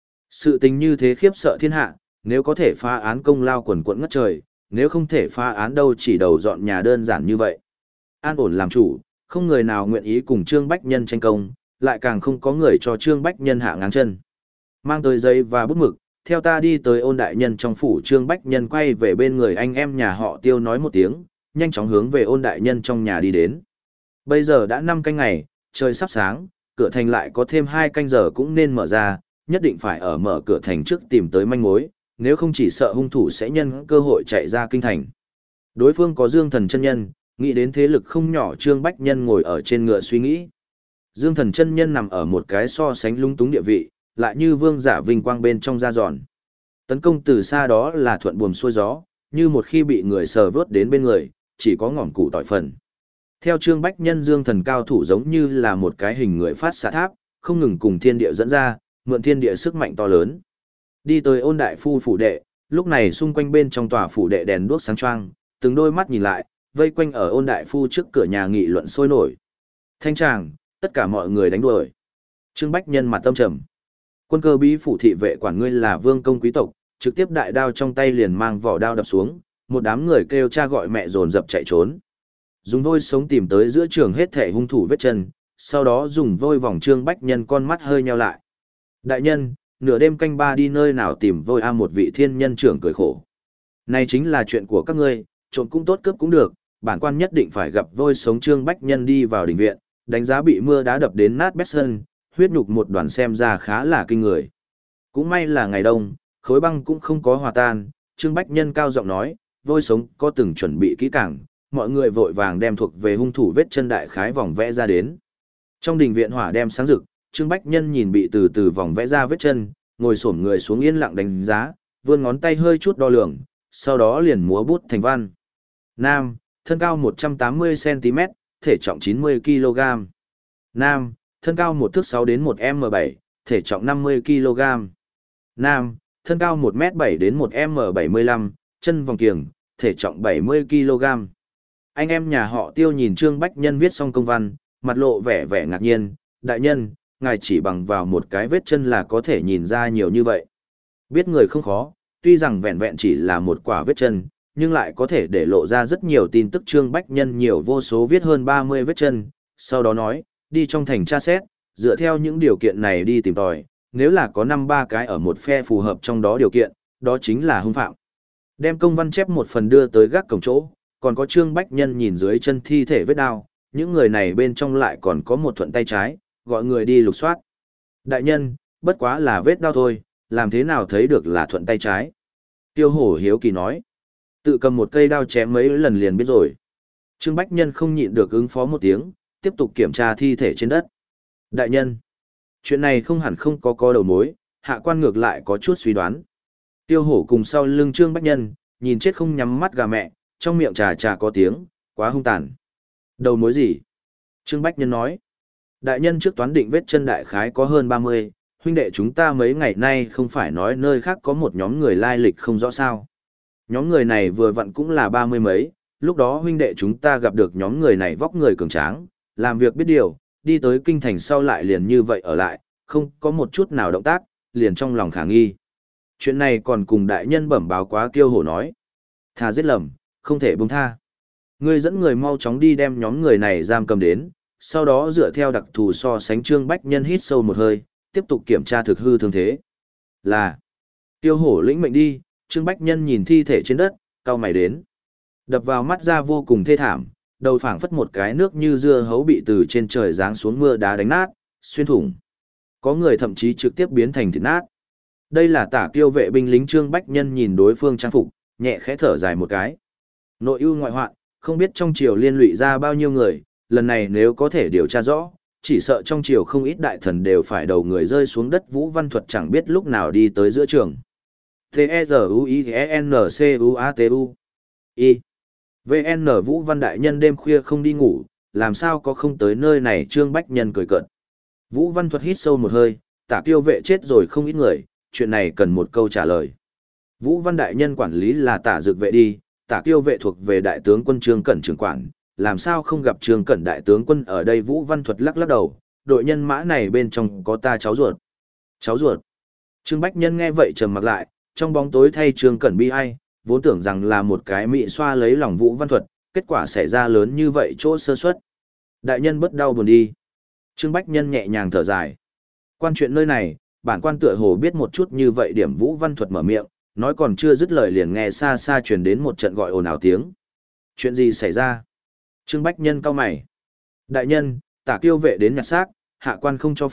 Sự tình như thế khiếp sợ thiên hạ, nếu có thể phá án công lao quần quẫn ngất trời, nếu không thể phá án đâu chỉ đầu dọn nhà đơn giản như vậy. An ổn làm chủ, không người nào nguyện ý cùng Trương Bách Nhân tranh công, lại càng không có người cho Trương Bách Nhân hạ ngang chân. Mang tới giấy và bút mực, theo ta đi tới Ôn đại nhân trong phủ. Trương Bách Nhân quay về bên người anh em nhà họ Tiêu nói một tiếng, nhanh chóng hướng về Ôn đại nhân trong nhà đi đến. Bây giờ đã năm canh ngày, trời sắp sáng, cửa thành lại có thêm hai canh giờ cũng nên mở ra, nhất định phải ở mở cửa thành trước tìm tới manh mối, nếu không chỉ sợ hung thủ sẽ nhân cơ hội chạy ra kinh thành. Đối phương có Dương Thần chân nhân, nghĩ đến thế lực không nhỏ, Trương Bách Nhân ngồi ở trên ngựa suy nghĩ. Dương Thần chân nhân nằm ở một cái so sánh lung túng địa vị, lại như vương giả vinh quang bên trong da giòn. Tấn công từ xa đó là thuận buồm xuôi gió, như một khi bị người sờ vớt đến bên người, chỉ có ngỏm củ tỏi phần. Theo Trương Bách Nhân, Dương Thần cao thủ giống như là một cái hình người phát xạ tháp, không ngừng cùng thiên địa dẫn ra, mượn thiên địa sức mạnh to lớn. Đi tới Ôn đại phu phủ đệ, lúc này xung quanh bên trong tòa phủ đệ đèn đuốc sáng choang, từng đôi mắt nhìn lại, vây quanh ở Ôn đại phu trước cửa nhà nghị luận sôi nổi. Thanh tràng, tất cả mọi người đánh đuổi. Trương Bách Nhân mặt tâm trầm. Quân cơ bí phủ thị vệ quản ngươi là vương công quý tộc, trực tiếp đại đao trong tay liền mang vỏ đao đập xuống, một đám người kêu cha gọi mẹ dồn dập chạy trốn. Dùng vôi sống tìm tới giữa trường hết thể hung thủ vết chân, sau đó dùng vôi vòng Trương Bách Nhân con mắt hơi nheo lại. Đại nhân, nửa đêm canh ba đi nơi nào tìm vôi a? Một vị thiên nhân trưởng cười khổ. Này chính là chuyện của các ngươi, trộm cũng tốt cướp cũng được, bản quan nhất định phải gặp vôi sống. Trương Bách Nhân đi vào đình viện, đánh giá bị mưa đá đập đến nát bét sân, huyết nhục một đoàn xem ra khá là kinh người. Cũng may là ngày đông, khối băng cũng không có hòa tan, Trương Bách Nhân cao giọng nói, vôi sống có từng chuẩn bị kỹ càng, mọi người vội vàng đem thuộc về hung thủ vết chân đại khái vòng vẽ ra đến. Trong đình viện hỏa đem sáng rực, Trương Bách Nhân nhìn bị từ từ vòng vẽ ra vết chân, ngồi xổm người xuống yên lặng đánh giá, vươn ngón tay hơi chút đo lường, sau đó liền múa bút thành văn. Nam, thân cao một trăm tám mươi xăng ti mét, thể trọng chín mươi ki lô gam. Nam, thân cao một thước sáu đến một em bảy, thể trọng năm mươi ki lô gam. Nam, thân cao một mét bảy đến một em bảy mươi lăm, chân vòng kiềng, thể trọng bảy mươi ki lô gam. Anh em nhà họ Tiêu nhìn Trương Bách Nhân viết xong công văn, mặt lộ vẻ vẻ ngạc nhiên, đại nhân, ngài chỉ bằng vào một cái vết chân là có thể nhìn ra nhiều như vậy. Biết người không khó, tuy rằng vẹn vẹn chỉ là một quả vết chân, nhưng lại có thể để lộ ra rất nhiều tin tức. Trương Bách Nhân nhiều vô số viết hơn ba mươi vết chân, sau đó nói, đi trong thành tra xét, dựa theo những điều kiện này đi tìm tòi, nếu là có năm ba cái ở một phe phù hợp trong đó điều kiện, đó chính là hung phạm. Đem công văn chép một phần đưa tới gác cổng chỗ, còn có Trương Bách Nhân nhìn dưới chân thi thể vết đao, những người này bên trong lại còn có một thuận tay trái, gọi người đi lục soát. Đại nhân, bất quá là vết đao thôi, làm thế nào thấy được là thuận tay trái? Tiêu Hổ hiếu kỳ nói. Tự cầm một cây đao chém mấy lần liền biết rồi. Trương Bách Nhân không nhịn được ứng phó một tiếng, tiếp tục kiểm tra thi thể trên đất. Đại nhân, chuyện này không hẳn không có có đầu mối, hạ quan ngược lại có chút suy đoán. Tiêu Hổ cùng sau lưng Trương Bách Nhân, nhìn chết không nhắm mắt gà mẹ, trong miệng trà trà có tiếng, quá hung tàn. Đầu mối gì? Trương Bách Nhân nói. Đại nhân trước toán định vết chân đại khái có hơn ba mươi, huynh đệ chúng ta mấy ngày nay không phải nói nơi khác có một nhóm người lai lịch không rõ sao. Nhóm người này vừa vặn cũng là ba mươi mấy, lúc đó huynh đệ chúng ta gặp được nhóm người này vóc người cường tráng, làm việc biết điều, đi tới kinh thành sau lại liền như vậy ở lại, không có một chút nào động tác, liền trong lòng khả nghi. Chuyện này còn cùng đại nhân bẩm báo quá. Kiêu Hổ nói. Thà giết lầm, không thể buông tha. Ngươi dẫn người mau chóng đi đem nhóm người này giam cầm đến, sau đó dựa theo đặc thù so sánh. Trương Bách Nhân hít sâu một hơi, tiếp tục kiểm tra thực hư thương thế. Là. Tiêu Hổ lĩnh mệnh đi. Trương Bách Nhân nhìn thi thể trên đất, cau mày đến. Đập vào mắt ra vô cùng thê thảm, đầu phảng phất một cái nước như dưa hấu bị từ trên trời giáng xuống mưa đá đánh nát, xuyên thủng. Có người thậm chí trực tiếp biến thành thịt nát. Đây là Tả Kiêu vệ binh lính. Trương Bách Nhân nhìn đối phương trang phục, nhẹ khẽ thở dài một cái. Nội ưu ngoại hoạn, không biết trong triều liên lụy ra bao nhiêu người, lần này nếu có thể điều tra rõ, chỉ sợ trong triều không ít đại thần đều phải đầu người rơi xuống đất. Vũ Văn Thuật chẳng biết lúc nào đi tới giữa trường. T-E-Z-U-I-N-C-U-A-T-U I vê en Vũ Văn đại nhân đêm khuya không đi ngủ, làm sao có không tới nơi này? Trương Bách Nhân cười cợt. Vũ Văn Thuật hít sâu một hơi, Tả Kiêu vệ chết rồi không ít người, chuyện này cần một câu trả lời. Vũ Văn đại nhân quản lý là Tả Dực vệ đi, Tả Kiêu vệ thuộc về đại tướng quân Trương Cẩn trưởng quản, làm sao không gặp Trương Cẩn đại tướng quân ở đây? Vũ Văn Thuật lắc lắc đầu, đội nhân mã này bên trong có ta cháu ruột. Cháu ruột? Trương Bách Nhân nghe vậy trầm mặc lại, trong bóng tối thay Trương Cẩn bi ai, vốn tưởng rằng là một cái mị xoa lấy lòng Vũ Văn Thuật, kết quả xảy ra lớn như vậy chỗ sơ suất. Đại nhân bất đau buồn đi. Trương Bách Nhân nhẹ nhàng thở dài. Quan chuyện nơi này, bản quan tựa hồ biết một chút như vậy. Điểm Vũ Văn Thuật mở miệng, nói còn chưa dứt lời liền nghe xa xa truyền đến một trận gọi ồn ào tiếng. Chuyện gì xảy ra? Trương Bách Nhân cau mày. Đại nhân, Tả Kiêu vệ đến nhặt xác, hạ quan không cho phép,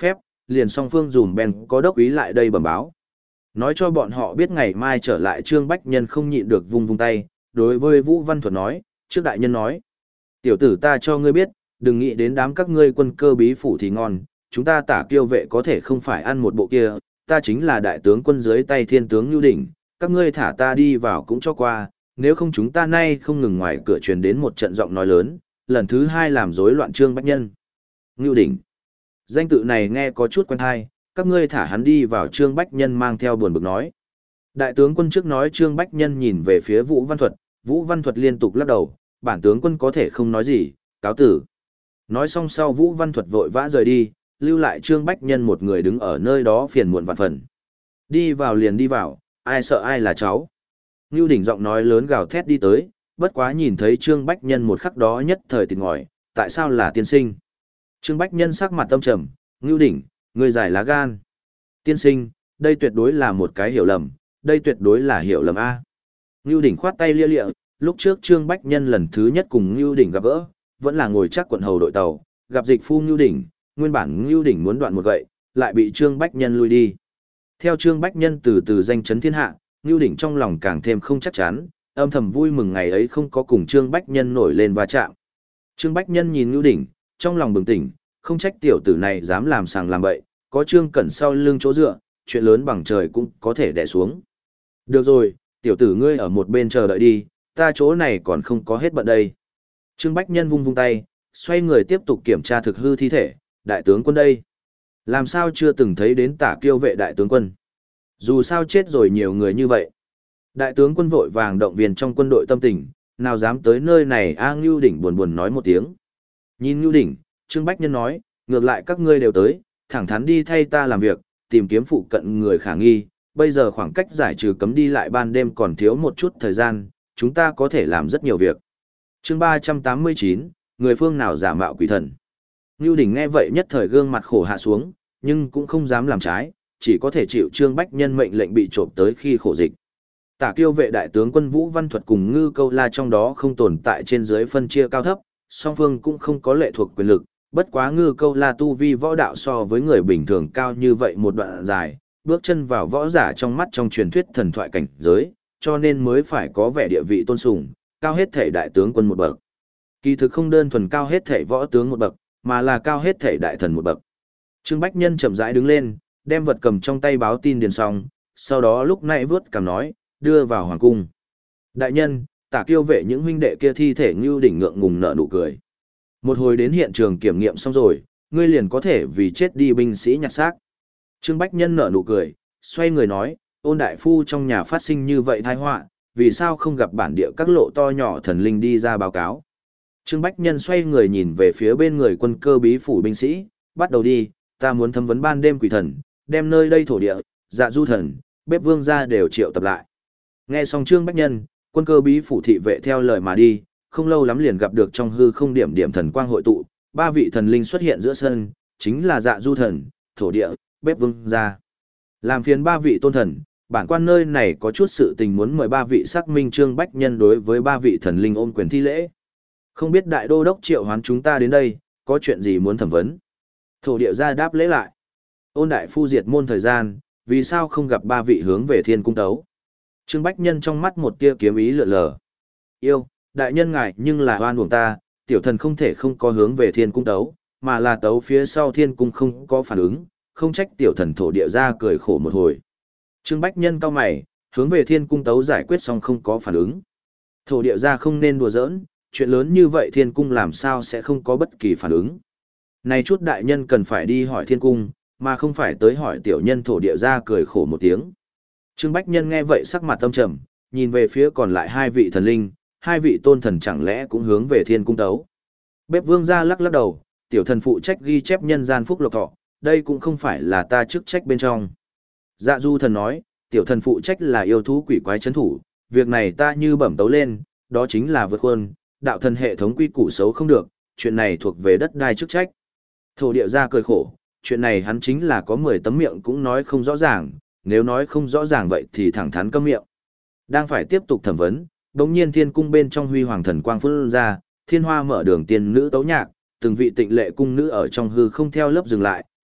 liền song phương dùm bèn có đốc ý lại đây bẩm báo. Nói cho bọn họ biết ngày mai trở lại Trương Bách Nhân không nhịn được vung vung tay, đối với Vũ Văn Thuật nói, trước đại nhân nói. Tiểu tử ta cho ngươi biết, đừng nghĩ đến đám các ngươi quân cơ bí phủ thì ngon, chúng ta Tả Kiêu vệ có thể không phải ăn một bộ kia, ta chính là đại tướng quân dưới tay thiên tướng Nưu Đỉnh, các ngươi thả ta đi vào cũng cho qua, nếu không chúng ta nay không ngừng ngoài cửa truyền đến một trận giọng nói lớn, lần thứ hai làm rối loạn Trương Bách Nhân. Nưu Đỉnh. Danh tự này nghe có chút quen hay, các ngươi thả hắn đi vào. Trương Bách Nhân mang theo buồn bực nói. Đại tướng quân trước nói. Trương Bách Nhân nhìn về phía Vũ Văn Thuật, Vũ Văn Thuật liên tục lắc đầu, bản tướng quân có thể không nói gì, cáo tử. Nói xong sau Vũ Văn Thuật vội vã rời đi, lưu lại Trương Bách Nhân một người đứng ở nơi đó phiền muộn vạn phần. Đi vào liền đi vào, ai sợ ai là cháu. Nưu Đỉnh giọng nói lớn gào thét đi tới, bất quá nhìn thấy Trương Bách Nhân một khắc đó nhất thời tỉnh ngòi, tại sao là tiên sinh? Trương Bách Nhân sắc mặt tâm trầm, Nưu Đỉnh, ngươi giải lá gan. Tiên sinh, đây tuyệt đối là một cái hiểu lầm, đây tuyệt đối là hiểu lầm A. Nưu Đỉnh khoát tay lia lịa, lúc trước Trương Bách Nhân lần thứ nhất cùng Nưu Đỉnh gặp gỡ, vẫn là ngồi chắc quận hầu đội tàu, gặp dịch phu Nưu Đỉnh, nguyên bản Nưu Đỉnh muốn đoạn một gậy, lại bị Trương Bách Nhân lui đi. Theo Trương Bách Nhân từ từ danh chấn thiên hạ, Nưu Đỉnh trong lòng càng thêm không chắc chắn, âm thầm vui mừng ngày ấy không có cùng Trương Bách Nhân nổi lên va chạm. Trương Bách Nhân nhìn Nưu Đỉnh, trong lòng bừng tỉnh, không trách tiểu tử này dám làm sàng làm bậy, có Trương Cẩn sau lưng chỗ dựa, chuyện lớn bằng trời cũng có thể đè xuống. Được rồi, tiểu tử ngươi ở một bên chờ đợi đi, ta chỗ này còn không có hết bận đây. Trương Bách Nhân vung vung tay, xoay người tiếp tục kiểm tra thực hư thi thể, đại tướng quân đây. Làm sao chưa từng thấy đến Tả Kiêu vệ đại tướng quân? Dù sao chết rồi nhiều người như vậy. Đại tướng quân vội vàng động viên trong quân đội tâm tình, nào dám tới nơi này. A Ngưu Đỉnh buồn buồn nói một tiếng. Nhìn Ngưu Đỉnh, Trương Bách Nhân nói, ngược lại các ngươi đều tới, thẳng thắn đi thay ta làm việc, tìm kiếm phụ cận người khả nghi. Bây giờ khoảng cách giải trừ cấm đi lại ban đêm còn thiếu một chút thời gian, chúng ta có thể làm rất nhiều việc. Chương ba trăm tám mươi chín, người phương nào giả mạo quỷ thần. Ngưu Đỉnh nghe vậy nhất thời gương mặt khổ hạ xuống, nhưng cũng không dám làm trái, chỉ có thể chịu Trương Bách Nhân mệnh lệnh bị trộm tới khi khổ dịch. Tả Kiêu vệ đại tướng quân Vũ Văn Thuật cùng Ngư Câu La trong đó không tồn tại trên dưới phân chia cao thấp, song phương cũng không có lệ thuộc quyền lực, bất quá Ngư Câu La tu vi võ đạo so với người bình thường cao như vậy một đoạn dài, bước chân vào võ giả trong mắt trong truyền thuyết thần thoại cảnh giới, cho nên mới phải có vẻ địa vị tôn sùng, cao hết thể đại tướng quân một bậc. Kỳ thực không đơn thuần cao hết thể võ tướng một bậc, mà là cao hết thể đại thần một bậc. Trương Bách Nhân chậm rãi đứng lên, đem vật cầm trong tay báo tin điền xong, sau đó lúc nãy vớt cầm nói, đưa vào hoàng cung. Đại nhân, Tả Kiêu vệ những huynh đệ kia thi thể Ngưu Đỉnh ngượng ngùng nở nụ cười. Một hồi đến hiện trường kiểm nghiệm xong rồi, ngươi liền có thể vì chết đi binh sĩ nhặt xác. Trương Bách Nhân nở nụ cười, xoay người nói, Ôn đại phu trong nhà phát sinh như vậy tai họa, vì sao không gặp bản địa các lộ to nhỏ thần linh đi ra báo cáo. Trương Bách Nhân xoay người nhìn về phía bên người quân cơ bí phủ binh sĩ, bắt đầu đi, ta muốn thẩm vấn ban đêm quỷ thần, đem nơi đây thổ địa, dạ du thần, bếp vương ra đều triệu tập lại. Nghe xong Trương Bách Nhân, quân cơ bí phủ thị vệ theo lời mà đi, không lâu lắm liền gặp được trong hư không điểm điểm thần quang hội tụ, ba vị thần linh xuất hiện giữa sân, chính là dạ du thần, thổ địa, bếp vương ra. Làm phiền ba vị tôn thần, bản quan nơi này có chút sự tình muốn mời ba vị xác minh. Trương Bách Nhân đối với ba vị thần linh ôm quyền thi lễ. Không biết đại đô đốc triệu hoán chúng ta đến đây, có chuyện gì muốn thẩm vấn? Thổ địa ra đáp lễ lại. Ôn đại phu diệt môn thời gian, vì sao không gặp ba vị hướng về thiên cung tấu? Trương Bách Nhân trong mắt một tia kiếm ý lượn lờ. Yêu, đại nhân ngài nhưng là oan uổng ta, tiểu thần không thể không có hướng về thiên cung tấu, mà là tấu phía sau thiên cung không có phản ứng, không trách tiểu thần thổ địa ra cười khổ một hồi. Trương Bách Nhân cau mày, hướng về thiên cung tấu giải quyết xong không có phản ứng. Thổ địa ra không nên đùa giỡn, chuyện lớn như vậy thiên cung làm sao sẽ không có bất kỳ phản ứng. Này chút đại nhân cần phải đi hỏi thiên cung, mà không phải tới hỏi tiểu nhân. Thổ địa ra cười khổ một tiếng. Trương Bách Nhân nghe vậy sắc mặt tâm trầm, nhìn về phía còn lại hai vị thần linh, hai vị tôn thần chẳng lẽ cũng hướng về thiên cung tấu. Bếp vương ra lắc lắc đầu, tiểu thần phụ trách ghi chép nhân gian phúc lộc thọ, đây cũng không phải là ta chức trách bên trong. Dạ du thần nói, tiểu thần phụ trách là yêu thú quỷ quái chấn thủ, việc này ta như bẩm tấu lên, đó chính là vượt khuôn, đạo thần hệ thống quy củ xấu không được, chuyện này thuộc về đất đai chức trách. Thổ địa ra cười khổ, chuyện này hắn chính là có mười tấm miệng cũng nói không rõ ràng, nếu nói không rõ ràng vậy thì thẳng thắn câm miệng. Đang phải tiếp tục thẩm vấn, đống nhiên thiên cung bên trong huy hoàng thần quang phun ra, thiên hoa mở đường tiên nữ tấu nhạc, từng vị tịnh lệ cung nữ ở trong hư không theo lớp dừng lại,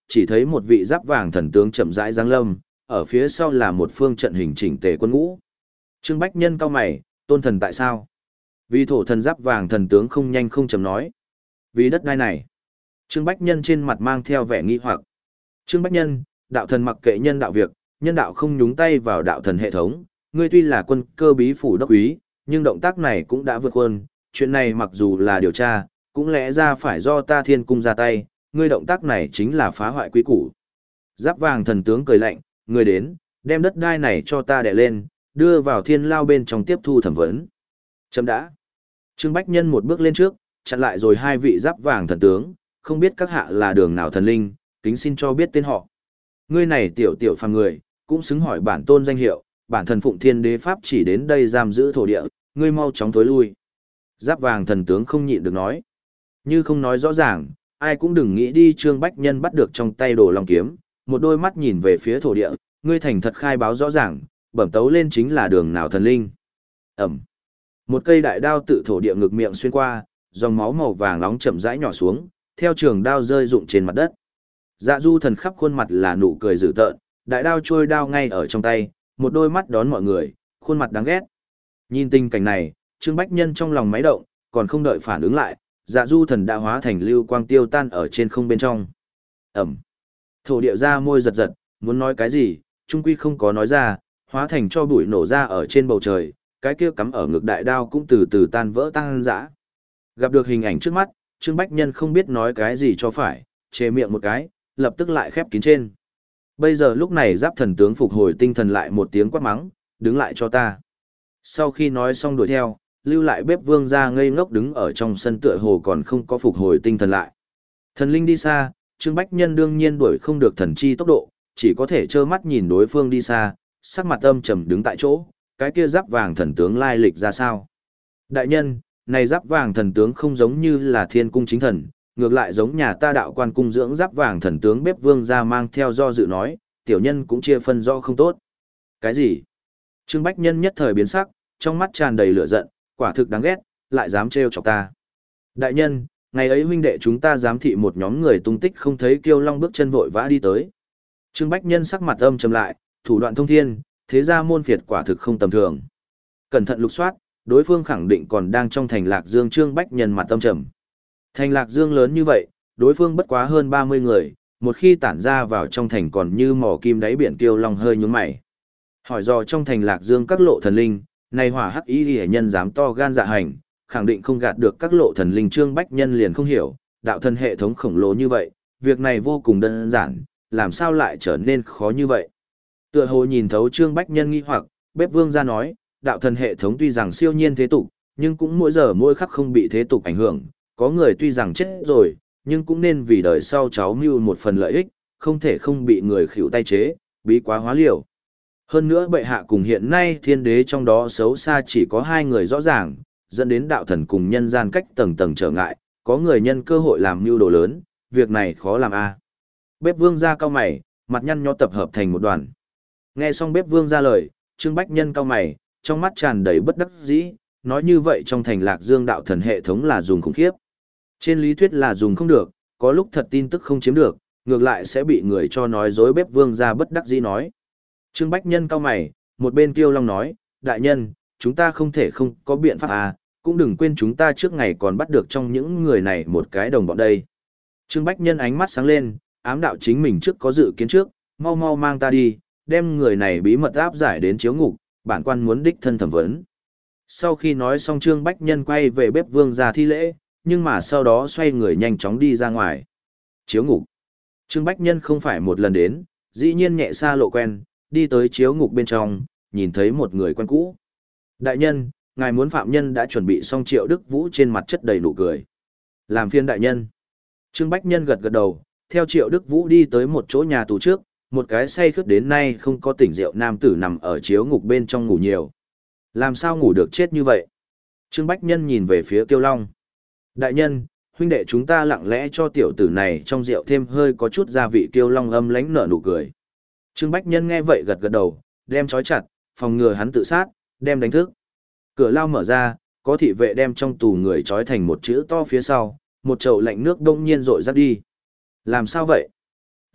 chỉ thấy một vị giáp vàng thần tướng chậm rãi giáng lâm, ở phía sau là một phương trận hình chỉnh tề quân ngũ. Trương Bách Nhân cau mày, tôn thần tại sao? Vì thổ thần giáp vàng thần tướng không nhanh không chậm nói. Vì đất đai này. Trương Bách Nhân trên mặt mang theo vẻ nghi hoặc. Trương Bách Nhân, đạo thần mặc kệ nhân đạo việc, nhân đạo không nhúng tay vào đạo thần hệ thống, ngươi tuy là quân cơ bí phủ đốc úy, nhưng động tác này cũng đã vượt quân, chuyện này mặc dù là điều tra, cũng lẽ ra phải do ta thiên cung ra tay, ngươi động tác này chính là phá hoại quý củ. Giáp vàng thần tướng cười lạnh, ngươi đến, đem đất đai này cho ta đè lên, đưa vào thiên lao bên trong tiếp thu thẩm vấn. Chấm đã. Trương Bách Nhân một bước lên trước, chặn lại rồi hai vị giáp vàng thần tướng, không biết các hạ là đường nào thần linh, kính xin cho biết tên họ. Ngươi này tiểu tiểu phàm người, cũng xứng hỏi bản tôn danh hiệu, bản thần phụng thiên đế pháp chỉ đến đây giam giữ thổ địa, ngươi mau chóng thối lui. Giáp vàng thần tướng không nhịn được nói. Như không nói rõ ràng, ai cũng đừng nghĩ đi Trương Bách Nhân bắt được trong tay đồ long kiếm, một đôi mắt nhìn về phía thổ địa, ngươi thành thật khai báo rõ ràng, bẩm tấu lên chính là đường nào thần linh. Ẩm. Một cây đại đao tự thổ địa ngực miệng xuyên qua, dòng máu màu vàng nóng chậm rãi nhỏ xuống, theo trường đao rơi rụng trên mặt đất. Dạ Du thần khắp khuôn mặt là nụ cười dữ tợn, đại đao trôi đao ngay ở trong tay, một đôi mắt đón mọi người, khuôn mặt đáng ghét. Nhìn tình cảnh này, Trương Bách Nhân trong lòng máy động, còn không đợi phản ứng lại, Dạ Du thần đã hóa thành lưu quang tiêu tan ở trên không bên trong. Ẩm. Thổ địa ra môi giật giật, muốn nói cái gì, trung quy không có nói ra, hóa thành cho bụi nổ ra ở trên bầu trời, cái kia cắm ở ngực đại đao cũng từ từ tan vỡ tăng dã. Gặp được hình ảnh trước mắt, Trương Bách Nhân không biết nói cái gì cho phải, chê miệng một cái, lập tức lại khép kín trên. Bây giờ lúc này giáp thần tướng phục hồi tinh thần lại một tiếng quát mắng, đứng lại cho ta. Sau khi nói xong đuổi theo, lưu lại bếp vương ra ngây ngốc đứng ở trong sân tựa hồ còn không có phục hồi tinh thần lại. Thần linh đi xa, Trương Bách Nhân đương nhiên đuổi không được thần chi tốc độ, chỉ có thể trơ mắt nhìn đối phương đi xa, sắc mặt âm trầm đứng tại chỗ, cái kia giáp vàng thần tướng lai lịch ra sao. Đại nhân, này giáp vàng thần tướng không giống như là thiên cung chính thần, ngược lại giống nhà ta đạo quan cung dưỡng giáp vàng thần tướng bếp vương ra mang theo do dự nói, tiểu nhân cũng chia phân rõ không tốt. Cái gì? Trương Bách Nhân nhất thời biến sắc, trong mắt tràn đầy lửa giận, quả thực đáng ghét, lại dám trêu chọc ta. Đại nhân, ngày ấy huynh đệ chúng ta giám thị một nhóm người tung tích không thấy Kiêu Long bước chân vội vã đi tới. Trương Bách Nhân sắc mặt âm trầm lại, thủ đoạn thông thiên, thế ra môn phiệt quả thực không tầm thường. Cẩn thận lục soát, đối phương khẳng định còn đang trong thành Lạc Dương. Trương Bách Nhân mặt âm trầm. Thành Lạc Dương lớn như vậy, đối phương bất quá hơn ba mươi người, một khi tản ra vào trong thành còn như mỏ kim đáy biển Kiêu Long hơi nhướng mày. Hỏi dò trong thành Lạc Dương các lộ thần linh, này hỏa hắc ý hệ nhân dám to gan dạ hành, khẳng định không gạt được các lộ thần linh. Trương Bách Nhân liền không hiểu, đạo thần hệ thống khổng lồ như vậy, việc này vô cùng đơn giản, làm sao lại trở nên khó như vậy. Tựa hồ nhìn thấu Trương Bách Nhân nghi hoặc, bếp vương ra nói, đạo thần hệ thống tuy rằng siêu nhiên thế tục, nhưng cũng mỗi giờ mỗi khắc không bị thế tục ảnh hưởng, có người tuy rằng chết rồi, nhưng cũng nên vì đời sau cháu mưu một phần lợi ích, không thể không bị người khỉu tay chế, bí quá hóa liều. Hơn nữa bệ hạ cùng hiện nay thiên đế trong đó xấu xa chỉ có hai người rõ ràng, dẫn đến đạo thần cùng nhân gian cách tầng tầng trở ngại, có người nhân cơ hội làm mưu đồ lớn, việc này khó làm a. Bếp vương ra cao mày, mặt nhăn nhó tập hợp thành một đoàn. Nghe xong bếp vương ra lời, Trương Bách Nhân cao mày, trong mắt tràn đầy bất đắc dĩ, nói như vậy trong thành Lạc Dương đạo thần hệ thống là dùng khủng khiếp. Trên lý thuyết là dùng không được, có lúc thật tin tức không chiếm được, ngược lại sẽ bị người cho nói dối. Bếp vương ra bất đắc dĩ nói. Trương Bách Nhân cao mày, một bên Kiêu Long nói, đại nhân, chúng ta không thể không có biện pháp à, cũng đừng quên chúng ta trước ngày còn bắt được trong những người này một cái đồng bọn đây. Trương Bách Nhân ánh mắt sáng lên, ám đạo chính mình trước có dự kiến trước, mau mau mang ta đi, đem người này bí mật áp giải đến chiếu ngục, bản quan muốn đích thân thẩm vấn. Sau khi nói xong Trương Bách Nhân quay về bếp vương ra thi lễ, nhưng mà sau đó xoay người nhanh chóng đi ra ngoài. Chiếu ngục. Trương Bách Nhân không phải một lần đến, dĩ nhiên nhẹ xa lộ quen, đi tới chiếu ngục bên trong, nhìn thấy một người quen cũ. Đại nhân, ngài muốn phạm nhân đã chuẩn bị xong. Triệu Đức Vũ trên mặt chất đầy nụ cười. Làm phiên đại nhân. Trương Bách Nhân gật gật đầu, theo Triệu Đức Vũ đi tới một chỗ nhà tù trước, một cái say khướt đến nay không có tỉnh rượu nam tử nằm ở chiếu ngục bên trong ngủ nhiều. Làm sao ngủ được chết như vậy? Trương Bách Nhân nhìn về phía Kiêu Long. Đại nhân, huynh đệ chúng ta lặng lẽ cho tiểu tử này trong rượu thêm hơi có chút gia vị. Kiêu Long âm lãnh nở nụ cười. Trương Bách Nhân nghe vậy gật gật đầu, đem trói chặt, phòng ngừa hắn tự sát, đem đánh thức. Cửa lao mở ra, có thị vệ đem trong tù người trói thành một chữ to phía sau, một chậu lạnh nước đông nhiên rội rác đi. Làm sao vậy?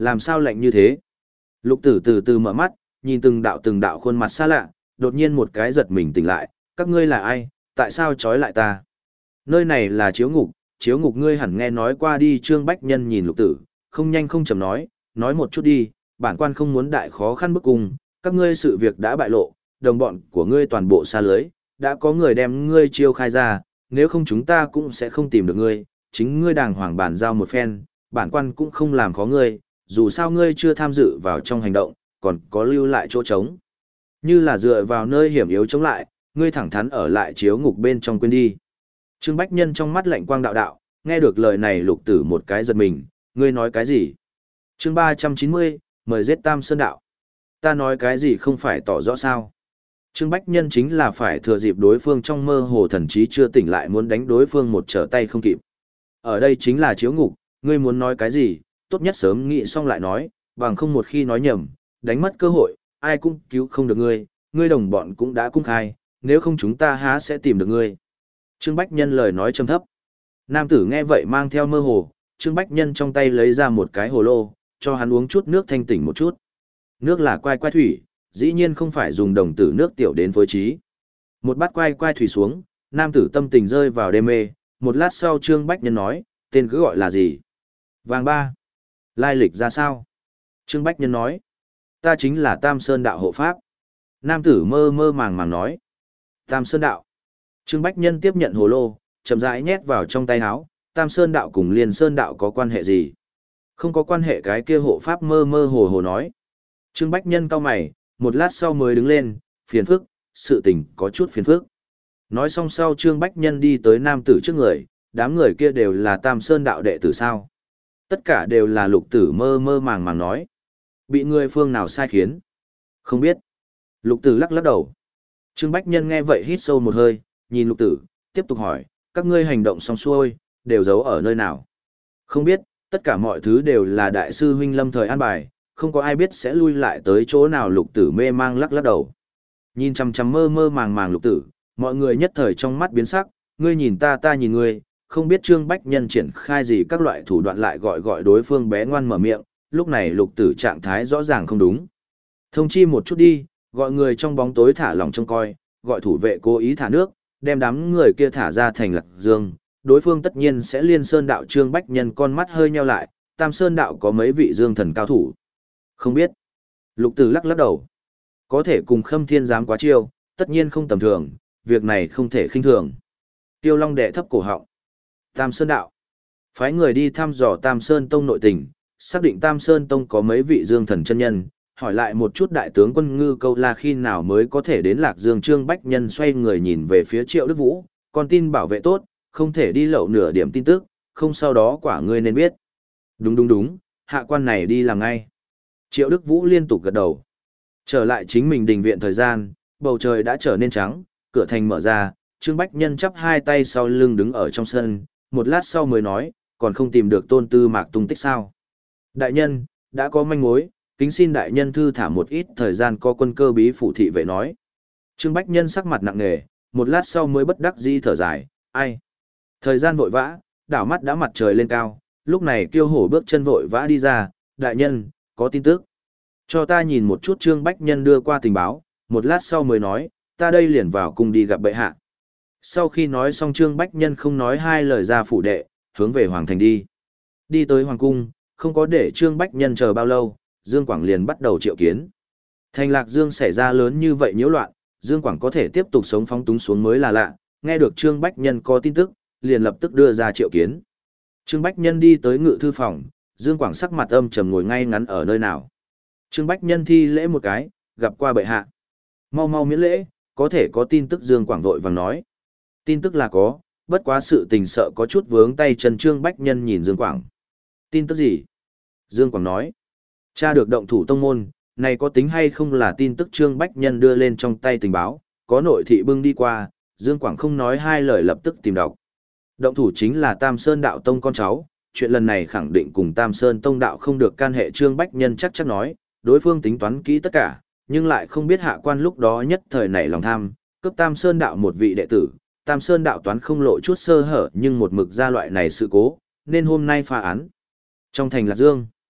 Làm sao lạnh như thế? Lục tử từ từ mở mắt, nhìn từng đạo từng đạo khuôn mặt xa lạ, đột nhiên một cái giật mình tỉnh lại, các ngươi là ai, tại sao trói lại ta? Nơi này là chiếu ngục, chiếu ngục ngươi hẳn nghe nói qua đi. Trương Bách Nhân nhìn lục tử, không nhanh không chậm nói, nói một chút đi, bản quan không muốn đại khó khăn bức cung, các ngươi sự việc đã bại lộ, đồng bọn của ngươi toàn bộ xa lưới, đã có người đem ngươi chiêu khai ra, nếu không chúng ta cũng sẽ không tìm được ngươi, chính ngươi đàng hoàng bàn giao một phen, bản quan cũng không làm khó ngươi, dù sao ngươi chưa tham dự vào trong hành động, còn có lưu lại chỗ trống. Như là dựa vào nơi hiểm yếu chống lại, ngươi thẳng thắn ở lại chiếu ngục bên trong quên đi. Trương Bách Nhân trong mắt lạnh quang đạo đạo, nghe được lời này lục tử một cái giật mình, ngươi nói cái gì? Chương ba trăm chín mươi, mời giết Tam Sơn Đạo. Ta nói cái gì không phải tỏ rõ sao? Trương Bách Nhân chính là phải thừa dịp đối phương trong mơ hồ thần trí chưa tỉnh lại muốn đánh đối phương một trở tay không kịp. Ở đây chính là chiếu ngục, ngươi muốn nói cái gì, tốt nhất sớm nghĩ xong lại nói, bằng không một khi nói nhầm, đánh mất cơ hội, ai cũng cứu không được ngươi, ngươi đồng bọn cũng đã cung khai, nếu không chúng ta há sẽ tìm được ngươi. Trương Bách Nhân lời nói trầm thấp. Nam tử nghe vậy mang theo mơ hồ, Trương Bách Nhân trong tay lấy ra một cái hồ lô, cho hắn uống chút nước thanh tỉnh một chút. Nước là quai quai thủy, dĩ nhiên không phải dùng đồng tử nước tiểu đến phối trí. Một bát quai quai thủy xuống, nam tử tâm tình rơi vào đê mê, một lát sau Trương Bách Nhân nói, tên cứ gọi là gì? Vàng ba. Lai lịch ra sao? Trương Bách Nhân nói, ta chính là Tam Sơn Đạo hộ pháp. Nam tử mơ mơ màng màng nói, Tam Sơn Đạo. Trương Bách Nhân tiếp nhận hồ lô, chậm rãi nhét vào trong tay áo, Tam Sơn Đạo cùng Liên Sơn Đạo có quan hệ gì? Không có quan hệ. Cái kia hộ pháp mơ mơ hồ hồ nói. Trương Bách Nhân cau mày, một lát sau mới đứng lên, phiền phức, sự tình có chút phiền phức. Nói xong sau Trương Bách Nhân đi tới nam tử trước người, đám người kia đều là Tam Sơn Đạo đệ tử sao? Tất cả đều là lục tử mơ mơ màng màng nói. Bị người phương nào sai khiến? Không biết. Lục tử lắc lắc đầu. Trương Bách Nhân nghe vậy hít sâu một hơi, nhìn lục tử, tiếp tục hỏi, các ngươi hành động xong xuôi, đều giấu ở nơi nào? Không biết, tất cả mọi thứ đều là đại sư huynh lâm thời an bài, không có ai biết sẽ lui lại tới chỗ nào. Lục tử mê mang lắc lắc đầu. Nhìn chằm chằm mơ mơ màng màng lục tử, mọi người nhất thời trong mắt biến sắc, ngươi nhìn ta ta nhìn ngươi, không biết Trương Bách Nhân triển khai gì các loại thủ đoạn lại gọi gọi đối phương bé ngoan mở miệng, lúc này lục tử trạng thái rõ ràng không đúng. Thông chi một chút đi, gọi người trong bóng tối thả lòng trông coi, gọi thủ vệ cố ý thả nước, đem đám người kia thả ra thành Lạc Dương, đối phương tất nhiên sẽ Liên Sơn Đạo. Trương Bách Nhân con mắt hơi nheo lại, Tam Sơn Đạo có mấy vị dương thần cao thủ? Không biết. Lục tử lắc lắc đầu. Có thể cùng Khâm Thiên giám quá chiêu, tất nhiên không tầm thường, việc này không thể khinh thường. Tiêu Long đệ thấp cổ họng. Tam Sơn Đạo. Phái người đi thăm dò Tam Sơn Tông nội tình, xác định Tam Sơn Tông có mấy vị dương thần chân nhân, hỏi lại một chút đại tướng quân Ngư Câu La khi nào mới có thể đến Lạc Dương. Trương Bách Nhân xoay người nhìn về phía Triệu Đức Vũ, con tin bảo vệ tốt, không thể đi lậu nửa điểm tin tức, không sau đó quả ngươi nên biết. Đúng đúng đúng, hạ quan này đi làm ngay. Triệu Đức Vũ liên tục gật đầu. Trở lại chính mình đình viện thời gian, bầu trời đã trở nên trắng, cửa thành mở ra, Trương Bách Nhân chắp hai tay sau lưng đứng ở trong sân, một lát sau mới nói, còn không tìm được Tôn Tư Mạc tung tích sao? Đại nhân, đã có manh mối, kính xin đại nhân thư thả một ít thời gian có quân cơ bí phủ thị vệ nói. Trương Bách Nhân sắc mặt nặng nề, một lát sau mới bất đắc dĩ thở dài, ai? Thời gian vội vã, đảo mắt đã mặt trời lên cao, lúc này Kiêu Hổ bước chân vội vã đi ra, đại nhân, có tin tức. Cho ta nhìn một chút. Trương Bách Nhân đưa qua tình báo, một lát sau mới nói, ta đây liền vào cùng đi gặp bệ hạ. Sau khi nói xong Trương Bách Nhân không nói hai lời ra phủ đệ, hướng về Hoàng Thành đi. Đi tới Hoàng Cung, không có để Trương Bách Nhân chờ bao lâu, Dương Quảng liền bắt đầu triệu kiến. Thành Lạc Dương xảy ra lớn như vậy nhiễu loạn, Dương Quảng có thể tiếp tục sống phóng túng xuống mới là lạ, nghe được Trương Bách Nhân có tin tức, liền lập tức đưa ra triệu kiến. Trương Bách Nhân đi tới ngự thư phòng, Dương Quảng sắc mặt âm trầm ngồi ngay ngắn ở nơi nào. Trương Bách Nhân thi lễ một cái, gặp qua bệ hạ. Mau mau miễn lễ, có thể có tin tức. Dương Quảng vội vàng nói. Tin tức là có, bất quá sự tình sợ có chút vướng tay chân. Trương Bách Nhân nhìn Dương Quảng. Tin tức gì? Dương Quảng nói. Cha được động thủ tông môn, này có tính hay không là tin tức? Trương Bách Nhân đưa lên trong tay tình báo, có nội thị bưng đi qua, Dương Quảng không nói hai lời lập tức tìm đọc. Động thủ chính là Tam Sơn Đạo Tông con cháu, chuyện lần này khẳng định cùng Tam Sơn Tông Đạo không được can hệ. Trương Bách Nhân chắc chắn nói, đối phương tính toán kỹ tất cả, nhưng lại không biết hạ quan lúc đó nhất thời nảy lòng tham, cướp Tam Sơn Đạo một vị đệ tử. Tam Sơn Đạo toán không lộ chút sơ hở nhưng một mực ra loại này sự cố, nên hôm nay phá án. Trong thành Lạc Dương,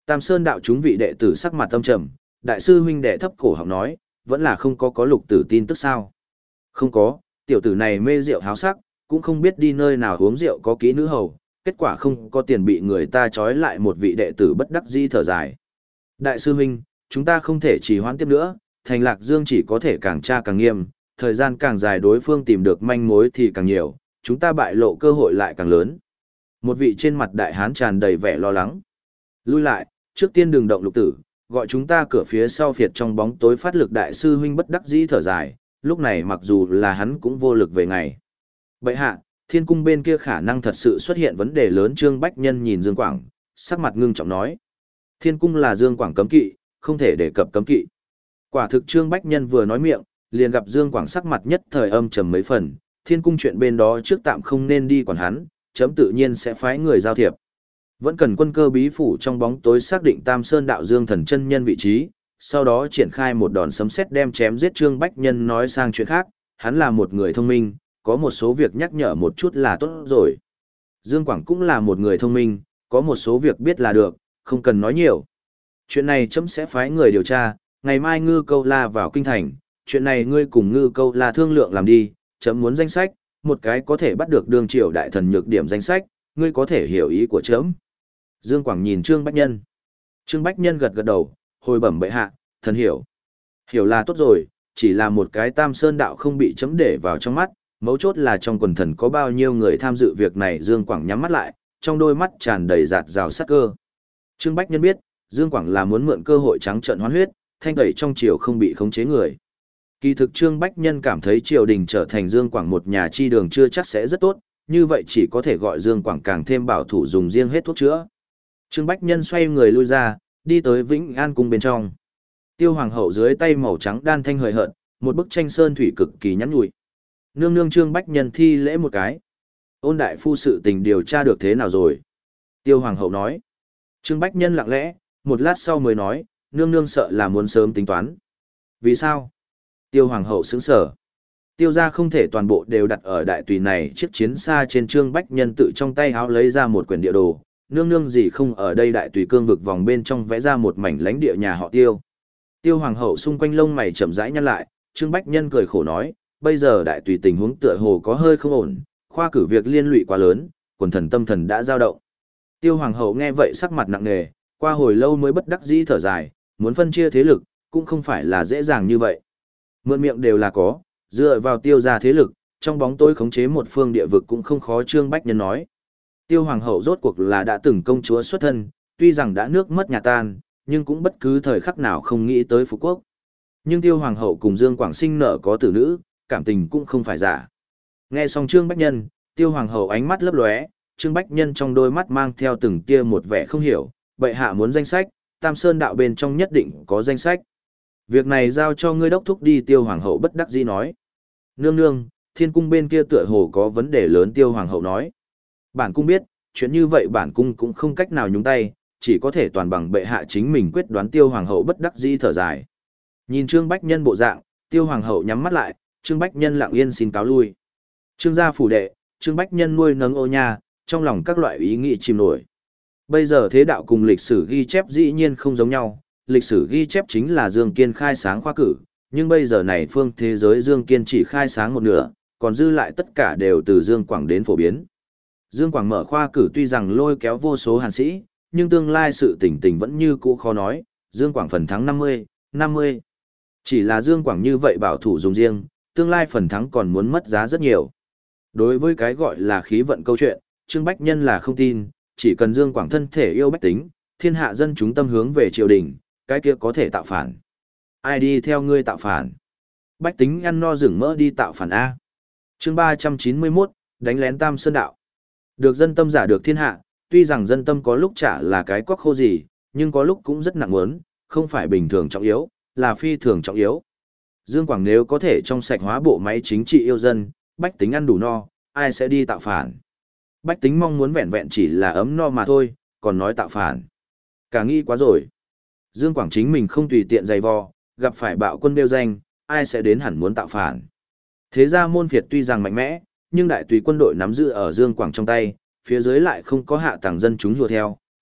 Tam Sơn đạo chúng vị đệ tử sắc mặt tâm trầm, đại sư huynh đệ thấp cổ họng nói, vẫn là không có có lục tử tin tức sao? Không có, tiểu tử này mê rượu háo sắc, cũng không biết đi nơi nào uống rượu có kỹ nữ hầu, kết quả không có tiền bị người ta trói lại một vị đệ tử bất đắc dĩ thở dài. Đại sư huynh, chúng ta không thể trì hoãn tiếp nữa, Thành Lạc Dương chỉ có thể càng tra càng nghiêm, thời gian càng dài đối phương tìm được manh mối thì càng nhiều, chúng ta bại lộ cơ hội lại càng lớn. Một vị trên mặt đại hán tràn đầy vẻ lo lắng. Lui lại, trước tiên đừng động lục tử, gọi chúng ta cửa phía sau phiệt trong bóng tối phát lực đại sư huynh bất đắc dĩ thở dài, lúc này mặc dù là hắn cũng vô lực về ngày. Bệ hạ, thiên cung bên kia khả năng thật sự xuất hiện vấn đề lớn. Trương Bách Nhân nhìn Dương Quảng, sắc mặt ngưng trọng nói. Thiên cung là Dương Quảng cấm kỵ, không thể đề cập cấm kỵ. Quả thực Trương Bách Nhân vừa nói miệng, liền gặp Dương Quảng sắc mặt nhất thời âm trầm mấy phần, thiên cung chuyện bên đó trước tạm không nên đi quản hắn, chấm tự nhiên sẽ phái người giao thiệp. Vẫn cần quân cơ bí phủ trong bóng tối xác định Tam Sơn đạo Dương thần chân nhân vị trí, sau đó triển khai một đòn sấm sét đem chém giết Trương Bách Nhân. Nói sang chuyện khác, hắn là một người thông minh, có một số việc nhắc nhở một chút là tốt rồi. Dương Quảng cũng là một người thông minh, có một số việc biết là được, không cần nói nhiều. Chuyện này chấm sẽ phái người điều tra, ngày mai Ngư Câu La vào kinh thành, chuyện này ngươi cùng Ngư Câu La thương lượng làm đi, chấm muốn danh sách, một cái có thể bắt được đường triều đại thần nhược điểm danh sách, ngươi có thể hiểu ý của chấm. Dương Quảng nhìn Trương Bách Nhân. Trương Bách Nhân gật gật đầu, hồi bẩm bệ hạ, thần hiểu. Hiểu là tốt rồi, chỉ là một cái Tam Sơn đạo không bị chấm để vào trong mắt, mấu chốt là trong quần thần có bao nhiêu người tham dự việc này. Dương Quảng nhắm mắt lại, trong đôi mắt tràn đầy giạt rào sát cơ. Trương Bách Nhân biết, Dương Quảng là muốn mượn cơ hội trắng trợn hoán huyết, thanh tẩy trong triều không bị khống chế người. Kỳ thực Trương Bách Nhân cảm thấy triều đình trở thành Dương Quảng một nhà chi đường chưa chắc sẽ rất tốt, như vậy chỉ có thể gọi Dương Quảng càng thêm bảo thủ dùng riêng hết thuốc chữa. Trương Bách Nhân xoay người lui ra, đi tới Vĩnh An cung bên trong. Tiêu Hoàng hậu dưới tay màu trắng đan thanh hời hợt, một bức tranh sơn thủy cực kỳ nhắn nhủi. Nương nương. Trương Bách Nhân thi lễ một cái. Ôn đại phu sự tình điều tra được thế nào rồi? Tiêu Hoàng hậu nói. Trương Bách Nhân lặng lẽ, một lát sau mới nói, nương nương sợ là muốn sớm tính toán. Vì sao? Tiêu Hoàng hậu sững sờ. Tiêu gia không thể toàn bộ đều đặt ở đại tùy này chiếc chiến xa trên. Trương Bách Nhân tự trong tay háo lấy ra một quyển địa đồ, nương nương gì không ở đây đại tùy cương vực vòng bên trong vẽ ra một mảnh lãnh địa nhà họ Tiêu. Tiêu Hoàng hậu xung quanh lông mày chậm rãi nhăn lại, Trương Bách Nhân cười khổ nói, bây giờ đại tùy tình huống tựa hồ có hơi không ổn, khoa cử việc liên lụy quá lớn, quần thần tâm thần đã dao động. Tiêu Hoàng hậu nghe vậy sắc mặt nặng nề, qua hồi lâu mới bất đắc dĩ thở dài, muốn phân chia thế lực, cũng không phải là dễ dàng như vậy. Mượn miệng đều là có, dựa vào Tiêu gia thế lực, trong bóng tối khống chế một phương địa vực cũng không khó. Trương Bách Nhân nói. Tiêu Hoàng hậu rốt cuộc là đã từng công chúa xuất thân, tuy rằng đã nước mất nhà tan, nhưng cũng bất cứ thời khắc nào không nghĩ tới Phú Quốc. Nhưng Tiêu Hoàng hậu cùng Dương Quảng sinh nở có tử nữ, cảm tình cũng không phải giả. Nghe xong Trương Bách Nhân, Tiêu Hoàng hậu ánh mắt lấp lóe, Trương Bách Nhân trong đôi mắt mang theo từng tia một vẻ không hiểu, bệ hạ muốn danh sách, Tam Sơn đạo bên trong nhất định có danh sách. Việc này giao cho ngươi đốc thúc đi. Tiêu Hoàng hậu bất đắc dĩ nói. Nương nương, thiên cung bên kia tựa hồ có vấn đề lớn. Tiêu Hoàng hậu nói. Bản cung biết, chuyện như vậy bản cung cũng không cách nào nhúng tay, chỉ có thể toàn bằng bệ hạ chính mình quyết đoán. Tiêu Hoàng hậu bất đắc dĩ thở dài. Nhìn Trương Bách Nhân bộ dạng, Tiêu Hoàng hậu nhắm mắt lại, Trương Bách Nhân lặng yên xin cáo lui. Trương gia phủ đệ, Trương Bách Nhân nuôi nấng ô nha, trong lòng các loại ý nghĩ chìm nổi. Bây giờ thế đạo cùng lịch sử ghi chép dĩ nhiên không giống nhau, lịch sử ghi chép chính là Dương Kiên khai sáng khoa cử, nhưng bây giờ này phương thế giới Dương Kiên chỉ khai sáng một nửa, còn dư lại tất cả đều từ Dương Quảng đến phổ biến. Dương Quảng mở khoa cử tuy rằng lôi kéo vô số hàn sĩ, nhưng tương lai sự tỉnh tỉnh vẫn như cũ khó nói, Dương Quảng phần thắng năm mươi, năm mươi. Chỉ là Dương Quảng như vậy bảo thủ dùng riêng, tương lai phần thắng còn muốn mất giá rất nhiều. Đối với cái gọi là khí vận câu chuyện, Trương Bách Nhân là không tin, chỉ cần Dương Quảng thân thể yêu bách tính, thiên hạ dân chúng tâm hướng về triều đình, cái kia có thể tạo phản. Ai đi theo ngươi tạo phản? Bách tính ăn no rừng mỡ đi tạo phản A. Chương ba trăm chín mươi mốt, đánh lén Tam Sơn đạo. Được dân tâm giả được thiên hạ, tuy rằng dân tâm có lúc chả là cái quắc khô gì, nhưng có lúc cũng rất nặng muốn, không phải bình thường trọng yếu, là phi thường trọng yếu. Dương Quảng nếu có thể trong sạch hóa bộ máy chính trị yêu dân, bách tính ăn đủ no, ai sẽ đi tạo phản? Bách tính mong muốn vẹn vẹn chỉ là ấm no mà thôi, còn nói tạo phản. Cả nghĩ quá rồi. Dương Quảng chính mình không tùy tiện dày vò, gặp phải bạo quân đeo danh, ai sẽ đến hẳn muốn tạo phản. Thế ra môn phiệt tuy rằng mạnh mẽ, nhưng đại tùy quân đội nắm giữ ở Dương Quảng trong tay, phía dưới lại không có hạ tầng dân chúng hùa theo,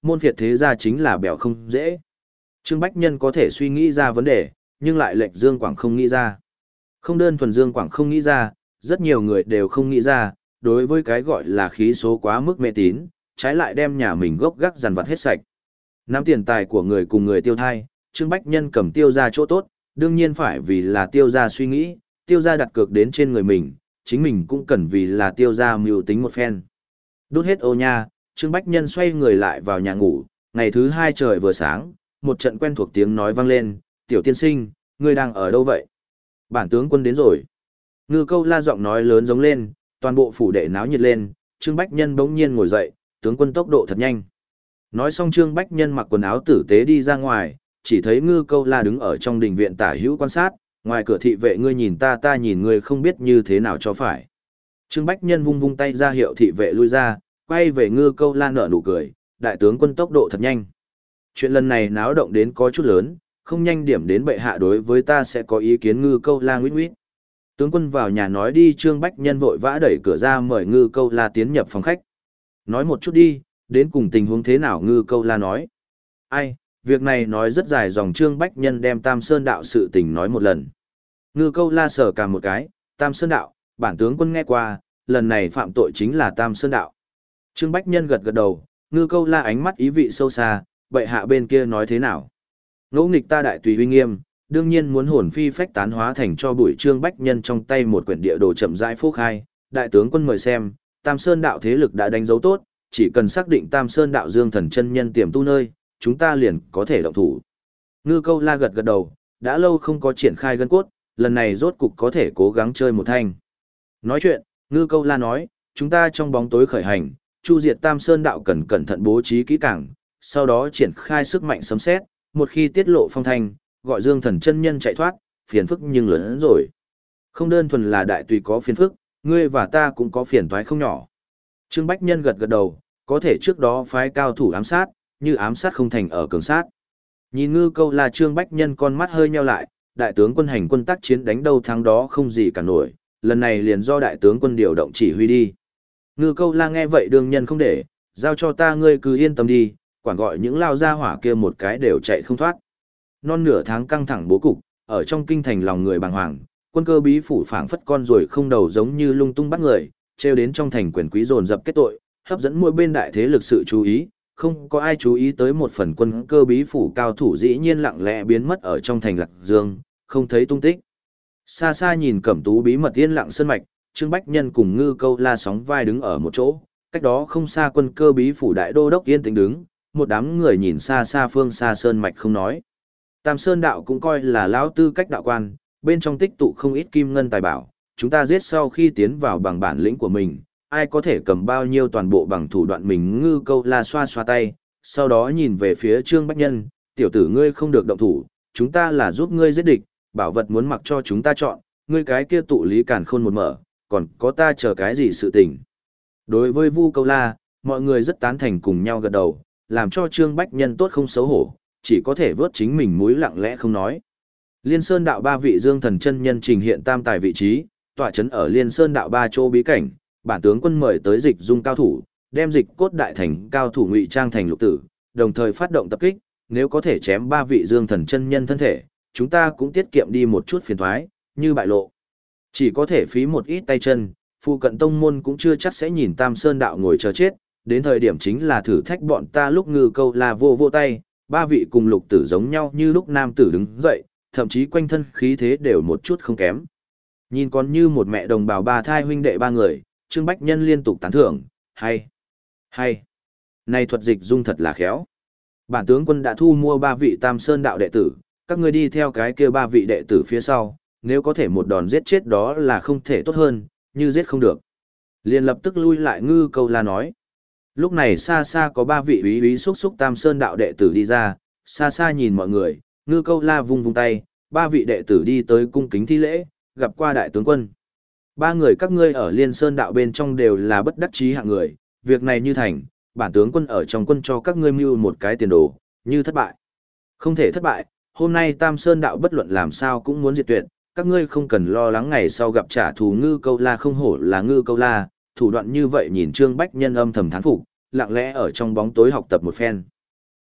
môn phiệt thế gia chính là bèo không dễ. Trương Bách Nhân có thể suy nghĩ ra vấn đề, nhưng lại lệnh Dương Quảng không nghĩ ra. Không đơn thuần Dương Quảng không nghĩ ra, rất nhiều người đều không nghĩ ra, đối với cái gọi là khí số quá mức mê tín, trái lại đem nhà mình gốc gác dằn vặt hết sạch. Nắm tiền tài của người cùng người tiêu thai, Trương Bách Nhân cầm tiêu ra chỗ tốt, đương nhiên phải vì là tiêu ra suy nghĩ, tiêu ra đặt cược đến trên người mình, chính mình cũng cần vì là tiêu ra mưu tính một phen. Đốt hết ô nha, Trương Bách Nhân xoay người lại vào nhà ngủ, ngày thứ hai trời vừa sáng, một trận quen thuộc tiếng nói vang lên, tiểu tiên sinh, ngươi đang ở đâu vậy? Bản tướng quân đến rồi. Ngư Câu La giọng nói lớn giống lên, toàn bộ phủ đệ náo nhiệt lên, Trương Bách Nhân bỗng nhiên ngồi dậy, tướng quân tốc độ thật nhanh. Nói xong Trương Bách Nhân mặc quần áo tử tế đi ra ngoài, chỉ thấy Ngư Câu La đứng ở trong đình viện tả hữu quan sát, ngoài cửa thị vệ ngươi nhìn ta ta nhìn ngươi không biết như thế nào cho phải. Trương Bách Nhân vung vung tay ra hiệu thị vệ lui ra, quay về Ngư Câu La nở nụ cười, đại tướng quân tốc độ thật nhanh. Chuyện lần này náo động đến có chút lớn, không nhanh điểm đến bệ hạ đối với ta sẽ có ý kiến. Ngư Câu La nguyết nguyết. Tướng quân vào nhà nói đi. Trương Bách Nhân vội vã đẩy cửa ra mời Ngư Câu La tiến nhập phòng khách. Nói một chút đi, đến cùng tình huống thế nào? Ngư Câu La nói. Ai, việc này nói rất dài dòng. Trương Bách Nhân đem Tam Sơn Đạo sự tình nói một lần. Ngư Câu La sờ cả một cái, Tam Sơn Đạo, bản tướng quân nghe qua, lần này phạm tội chính là Tam Sơn Đạo. Trương Bách Nhân gật gật đầu, Ngư Câu La ánh mắt ý vị sâu xa, bệ hạ bên kia nói thế nào? Ngỗ nghịch ta đại tùy uy nghiêm, đương nhiên muốn hồn phi phách tán hóa thành cho bụi. Trương Bách Nhân trong tay một quyển địa đồ chậm rãi phô khai, đại tướng quân mời xem, Tam Sơn Đạo thế lực đã đánh dấu tốt, chỉ cần xác định Tam Sơn Đạo Dương Thần chân nhân tiềm tu nơi, chúng ta liền có thể động thủ. Ngư Câu La gật gật đầu, đã lâu không có triển khai gân cốt, lần này rốt cục có thể cố gắng chơi một thanh. Nói chuyện, Ngư Câu La nói, chúng ta trong bóng tối khởi hành, chu diệt Tam Sơn Đạo cần cẩn thận bố trí kỹ càng, sau đó triển khai sức mạnh sấm sét, một khi tiết lộ phong thanh, gọi Dương Thần chân nhân chạy thoát, phiền phức nhưng lớn hơn rồi. Không đơn thuần là đại tùy có phiền phức, ngươi và ta cũng có phiền toái không nhỏ. Trương Bách Nhân gật gật đầu, có thể trước đó phái cao thủ ám sát, như ám sát không thành ở cường sát. Nhìn Ngư Câu La, Trương Bách Nhân con mắt hơi nheo lại, đại tướng quân hành quân tác chiến đánh đâu thắng đó không gì cả nổi, lần này liền do đại tướng quân điều động chỉ huy đi. Ngư Câu La nghe vậy đương nhân không để, giao cho ta, ngươi cứ yên tâm đi, quản gọi những lao gia hỏa kia một cái đều chạy không thoát. Non nửa tháng căng thẳng bố cục, ở trong kinh thành lòng người bàng hoàng, quân cơ bí phủ phảng phất con ruồi không đầu giống như lung tung bắt người, treo đến trong thành quyền quý dồn dập kết tội, hấp dẫn mỗi bên đại thế lực sự chú ý, không có ai chú ý tới một phần quân cơ bí phủ cao thủ dĩ nhiên lặng lẽ biến mất ở trong thành Lạc Dương, không thấy tung tích. Xa xa nhìn Cẩm Tú bí mật yên lặng sơn mạch, Trương Bách Nhân cùng Ngư Câu La sóng vai đứng ở một chỗ, cách đó không xa quân cơ bí phủ đại đô đốc yên tĩnh đứng, một đám người nhìn xa xa phương xa sơn mạch không nói. Tam Sơn Đạo cũng coi là lão tư cách đạo quan, bên trong tích tụ không ít kim ngân tài bảo, chúng ta giết sau khi tiến vào bằng bản lĩnh của mình, ai có thể cầm bao nhiêu toàn bộ bằng thủ đoạn mình. Ngư Câu La xoa xoa tay, sau đó nhìn về phía Trương Bách Nhân, tiểu tử ngươi không được động thủ, chúng ta là giúp ngươi giết địch, bảo vật muốn mặc cho chúng ta chọn, ngươi cái kia tụ lý càn khôn một mở, còn có ta chờ cái gì sự tình. Đối với Vu Câu La, mọi người rất tán thành cùng nhau gật đầu, làm cho Trương Bách Nhân tốt không xấu hổ, chỉ có thể vớt chính mình mũi lặng lẽ không nói. Liên Sơn Đạo ba vị Dương Thần chân nhân trình hiện tam tài vị trí, tọa chấn ở Liên Sơn Đạo ba chỗ bí cảnh, bản tướng quân mời tới Dịch Dung cao thủ, đem Dịch Cốt đại thành cao thủ ngụy trang thành lục tử, đồng thời phát động tập kích, nếu có thể chém ba vị Dương Thần chân nhân thân thể, chúng ta cũng tiết kiệm đi một chút phiền toái, như bại lộ, chỉ có thể phí một ít tay chân, phụ cận tông môn cũng chưa chắc sẽ nhìn Tam Sơn Đạo ngồi chờ chết, đến thời điểm chính là thử thách bọn ta. Lúc Ngư Câu La vô vô tay, ba vị cùng lục tử giống nhau như lúc nam tử đứng dậy, thậm chí quanh thân khí thế đều một chút không kém. Nhìn còn như một mẹ đồng bào ba thai huynh đệ ba người, Trương Bách Nhân liên tục tán thưởng, hay, hay, này thuật Dịch Dung thật là khéo. Bản tướng quân đã thu mua ba vị Tam Sơn Đạo đệ tử, các ngươi đi theo cái kia ba vị đệ tử phía sau, nếu có thể một đòn giết chết đó là không thể tốt hơn, như giết không được, liền lập tức lui lại. Ngư Câu La nói. Lúc này xa xa có ba vị úy úy xúc xúc Tam Sơn Đạo đệ tử đi ra, xa xa nhìn mọi người, Ngư Câu La vung vung tay, ba vị đệ tử đi tới cung kính thi lễ, gặp qua đại tướng quân. Ba người các ngươi ở Liên Sơn Đạo bên trong đều là bất đắc chí hạng người, việc này như thành, bản tướng quân ở trong quân cho các ngươi mưu một cái tiền đồ, như thất bại. Không thể thất bại, hôm nay Tam Sơn Đạo bất luận làm sao cũng muốn diệt tuyệt, các ngươi không cần lo lắng ngày sau gặp trả thù. Ngư Câu La không hổ là Ngư Câu La, thủ đoạn như vậy nhìn Trương Bách Nhân âm thầm thán phục, lặng lẽ ở trong bóng tối học tập một phen.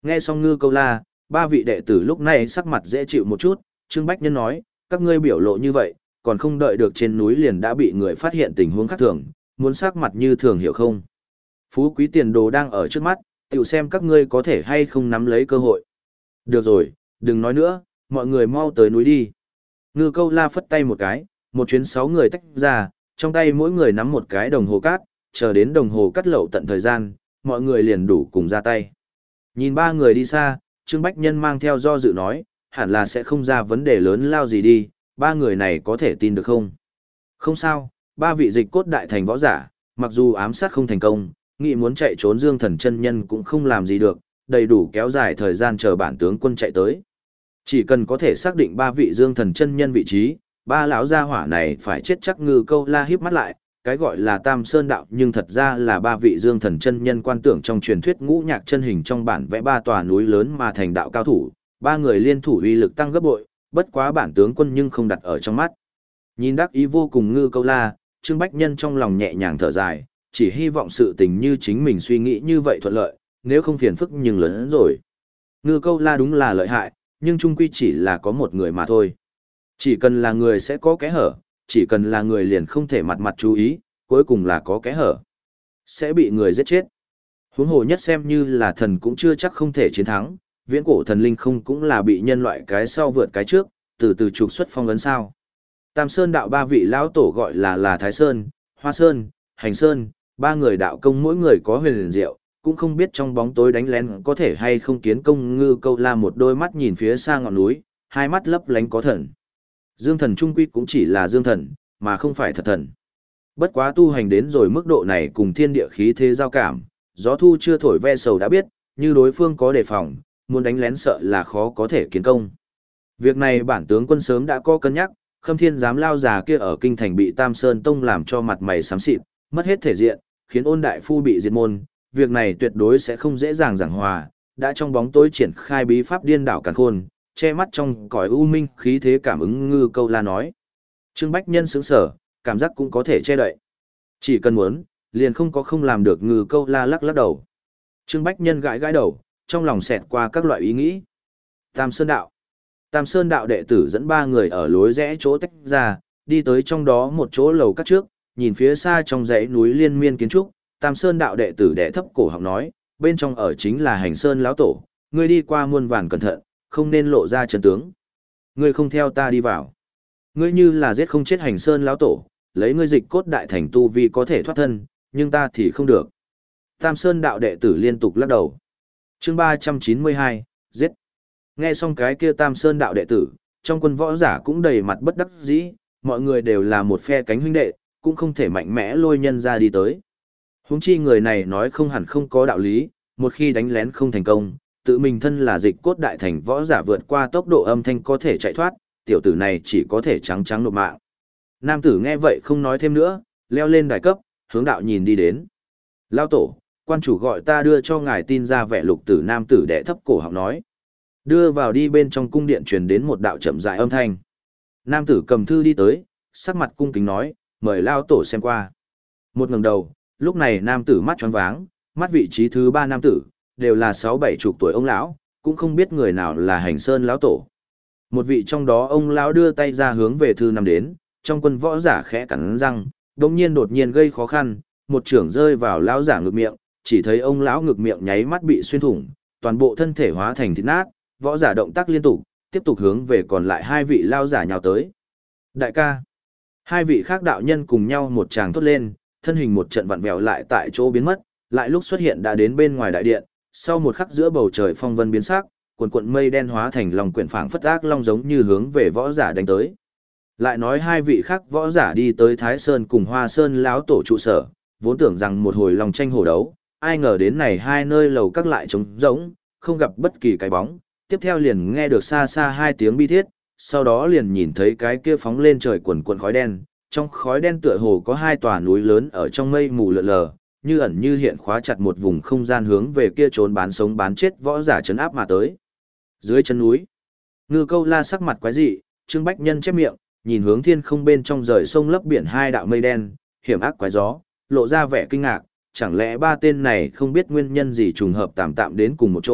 Nghe xong Ngư Câu La, ba vị đệ tử lúc này sắc mặt dễ chịu một chút, Trương Bách Nhân nói, các ngươi biểu lộ như vậy, còn không đợi được trên núi liền đã bị người phát hiện tình huống khác thường, muốn sắc mặt như thường hiểu không? Phú quý tiền đồ đang ở trước mắt, tiểu xem các ngươi có thể hay không nắm lấy cơ hội. Được rồi, đừng nói nữa, mọi người mau tới núi đi. Ngư Câu La phất tay một cái, một chuyến sáu người tách ra, trong tay mỗi người nắm một cái đồng hồ cát, chờ đến đồng hồ cắt lậu tận thời gian, mọi người liền đủ cùng ra tay. Nhìn ba người đi xa, Trương Bách Nhân mang theo do dự nói, hẳn là sẽ không ra vấn đề lớn lao gì đi, ba người này có thể tin được không? Không sao, ba vị dịch cốt đại thành võ giả, mặc dù ám sát không thành công, nghĩ muốn chạy trốn Dương Thần chân nhân cũng không làm gì được, đầy đủ kéo dài thời gian chờ bản tướng quân chạy tới. Chỉ cần có thể xác định ba vị Dương Thần chân nhân vị trí, ba lão gia hỏa này phải chết chắc. Ngư Câu La híp mắt lại, cái gọi là Tam Sơn đạo nhưng thật ra là ba vị Dương Thần chân nhân quan tưởng trong truyền thuyết ngũ nhạc chân hình trong bản vẽ ba tòa núi lớn mà thành đạo cao thủ, ba người liên thủ uy lực tăng gấp bội, bất quá bản tướng quân nhưng không đặt ở trong mắt. Nhìn đắc ý vô cùng Ngư Câu La, Trương Bách Nhân trong lòng nhẹ nhàng thở dài, chỉ hy vọng sự tình như chính mình suy nghĩ như vậy thuận lợi, nếu không phiền phức nhưng lớn hơn rồi. Ngư Câu La đúng là lợi hại, nhưng chung quy chỉ là có một người mà thôi. Chỉ cần là người sẽ có kẽ hở, chỉ cần là người liền không thể mặt mặt chú ý, cuối cùng là có kẽ hở. Sẽ bị người giết chết. Huống hồ nhất xem như là thần cũng chưa chắc không thể chiến thắng, viễn cổ thần linh không cũng là bị nhân loại cái sau vượt cái trước, từ từ trục xuất phong ấn sao. Tam Sơn đạo ba vị lão tổ gọi là là Thái Sơn, Hoa Sơn, Hành Sơn, ba người đạo công mỗi người có huyền liền diệu, cũng không biết trong bóng tối đánh lén có thể hay không kiến công. Ngư Câu La một đôi mắt nhìn phía xa ngọn núi, hai mắt lấp lánh có thần. Dương thần trung quy cũng chỉ là dương thần, mà không phải thật thần. Bất quá tu hành đến rồi mức độ này cùng thiên địa khí thế giao cảm, gió thu chưa thổi ve sầu đã biết, như đối phương có đề phòng, muốn đánh lén sợ là khó có thể kiến công. Việc này bản tướng quân sớm đã có cân nhắc, Khâm Thiên giám lao già kia ở kinh thành bị Tam Sơn Tông làm cho mặt mày xám xịt, mất hết thể diện, khiến Ôn đại phu bị diệt môn, việc này tuyệt đối sẽ không dễ dàng giảng hòa, đã trong bóng tối triển khai bí pháp điên đảo càn khôn, che mắt trong cõi u minh khí thế cảm ứng. Ngư Câu La nói. Trương Bách Nhân sững sở, cảm giác cũng có thể che đậy. Chỉ cần muốn, liền không có không làm được. Ngư Câu La lắc lắc đầu. Trương Bách Nhân gãi gãi đầu, trong lòng xẹt qua các loại ý nghĩ. Tam Sơn đạo. Tam Sơn đạo đệ tử dẫn ba người ở lối rẽ chỗ tách ra, đi tới trong đó một chỗ lầu các trước, nhìn phía xa trong dãy núi liên miên kiến trúc, Tam Sơn đạo đệ tử đệ thấp cổ họng nói, bên trong ở chính là Hành Sơn lão tổ, ngươi đi qua muôn vàn cẩn thận, không nên lộ ra chân tướng. Ngươi không theo ta đi vào. Ngươi như là giết không chết Hành Sơn lão tổ, lấy ngươi dịch cốt đại thành tu vi có thể thoát thân, nhưng ta thì không được. Tam Sơn đạo đệ tử liên tục lắc đầu. Chương ba trăm chín mươi hai, giết. Nghe xong cái kia Tam Sơn đạo đệ tử, trong quân võ giả cũng đầy mặt bất đắc dĩ, mọi người đều là một phe cánh huynh đệ, cũng không thể mạnh mẽ lôi nhân ra đi tới. Huống chi người này nói không hẳn không có đạo lý, một khi đánh lén không thành công, tự mình thân là dịch cốt đại thành võ giả vượt qua tốc độ âm thanh có thể chạy thoát, tiểu tử này chỉ có thể trắng trắng nộp mạng. Nam tử nghe vậy không nói thêm nữa, leo lên đài cấp, hướng đạo nhìn đi đến. Lao tổ, quan chủ gọi ta đưa cho ngài tin ra vẻ lục tử. Nam tử đệ thấp cổ họng nói. Đưa vào đi. Bên trong cung điện truyền đến một đạo chậm rãi âm thanh. Nam tử cầm thư đi tới, sắc mặt cung kính nói, mời Lao tổ xem qua. Một ngẩng đầu, lúc này nam tử mắt tròn váng, mắt vị trí thứ ba nam tử, đều là sáu bảy chục tuổi ông lão, cũng không biết người nào là Hành Sơn lão tổ. Một vị trong đó ông lão đưa tay ra hướng về thư nằm đến, trong quân võ giả khẽ cắn răng, đột nhiên đột nhiên gây khó khăn, một chưởng rơi vào lão giả ngực miệng, chỉ thấy ông lão ngực miệng nháy mắt bị xuyên thủng, toàn bộ thân thể hóa thành thịt nát, võ giả động tác liên tục, tiếp tục hướng về còn lại hai vị lão giả nhào tới. Đại ca, hai vị khác đạo nhân cùng nhau một tràng thốt lên, thân hình một trận vặn vẹo lại tại chỗ biến mất, lại lúc xuất hiện đã đến bên ngoài đại điện, sau một khắc giữa bầu trời phong vân biến sắc, cuồn cuộn mây đen hóa thành lòng quyển phảng phất ác long giống như hướng về võ giả đánh tới. Lại nói hai vị khác võ giả đi tới Thái Sơn cùng Hoa Sơn lão tổ trụ sở, vốn tưởng rằng một hồi lòng tranh hổ đấu, ai ngờ đến này hai nơi lầu các lại trống rỗng, không gặp bất kỳ cái bóng, tiếp theo liền nghe được xa xa hai tiếng bi thiết, sau đó liền nhìn thấy cái kia phóng lên trời cuồn cuộn khói đen, trong khói đen tựa hồ có hai tòa núi lớn ở trong mây mù lượn lờ, như ẩn như hiện khóa chặt một vùng không gian hướng về kia trốn bán sống bán chết võ giả trấn áp mà tới. Dưới chân núi, Ngư Câu La sắc mặt quái dị, Trương Bách Nhân chép miệng, nhìn hướng thiên không bên trong rời sông lấp biển hai đạo mây đen, hiểm ác quái gió, lộ ra vẻ kinh ngạc, chẳng lẽ ba tên này không biết nguyên nhân gì trùng hợp tạm tạm đến cùng một chỗ,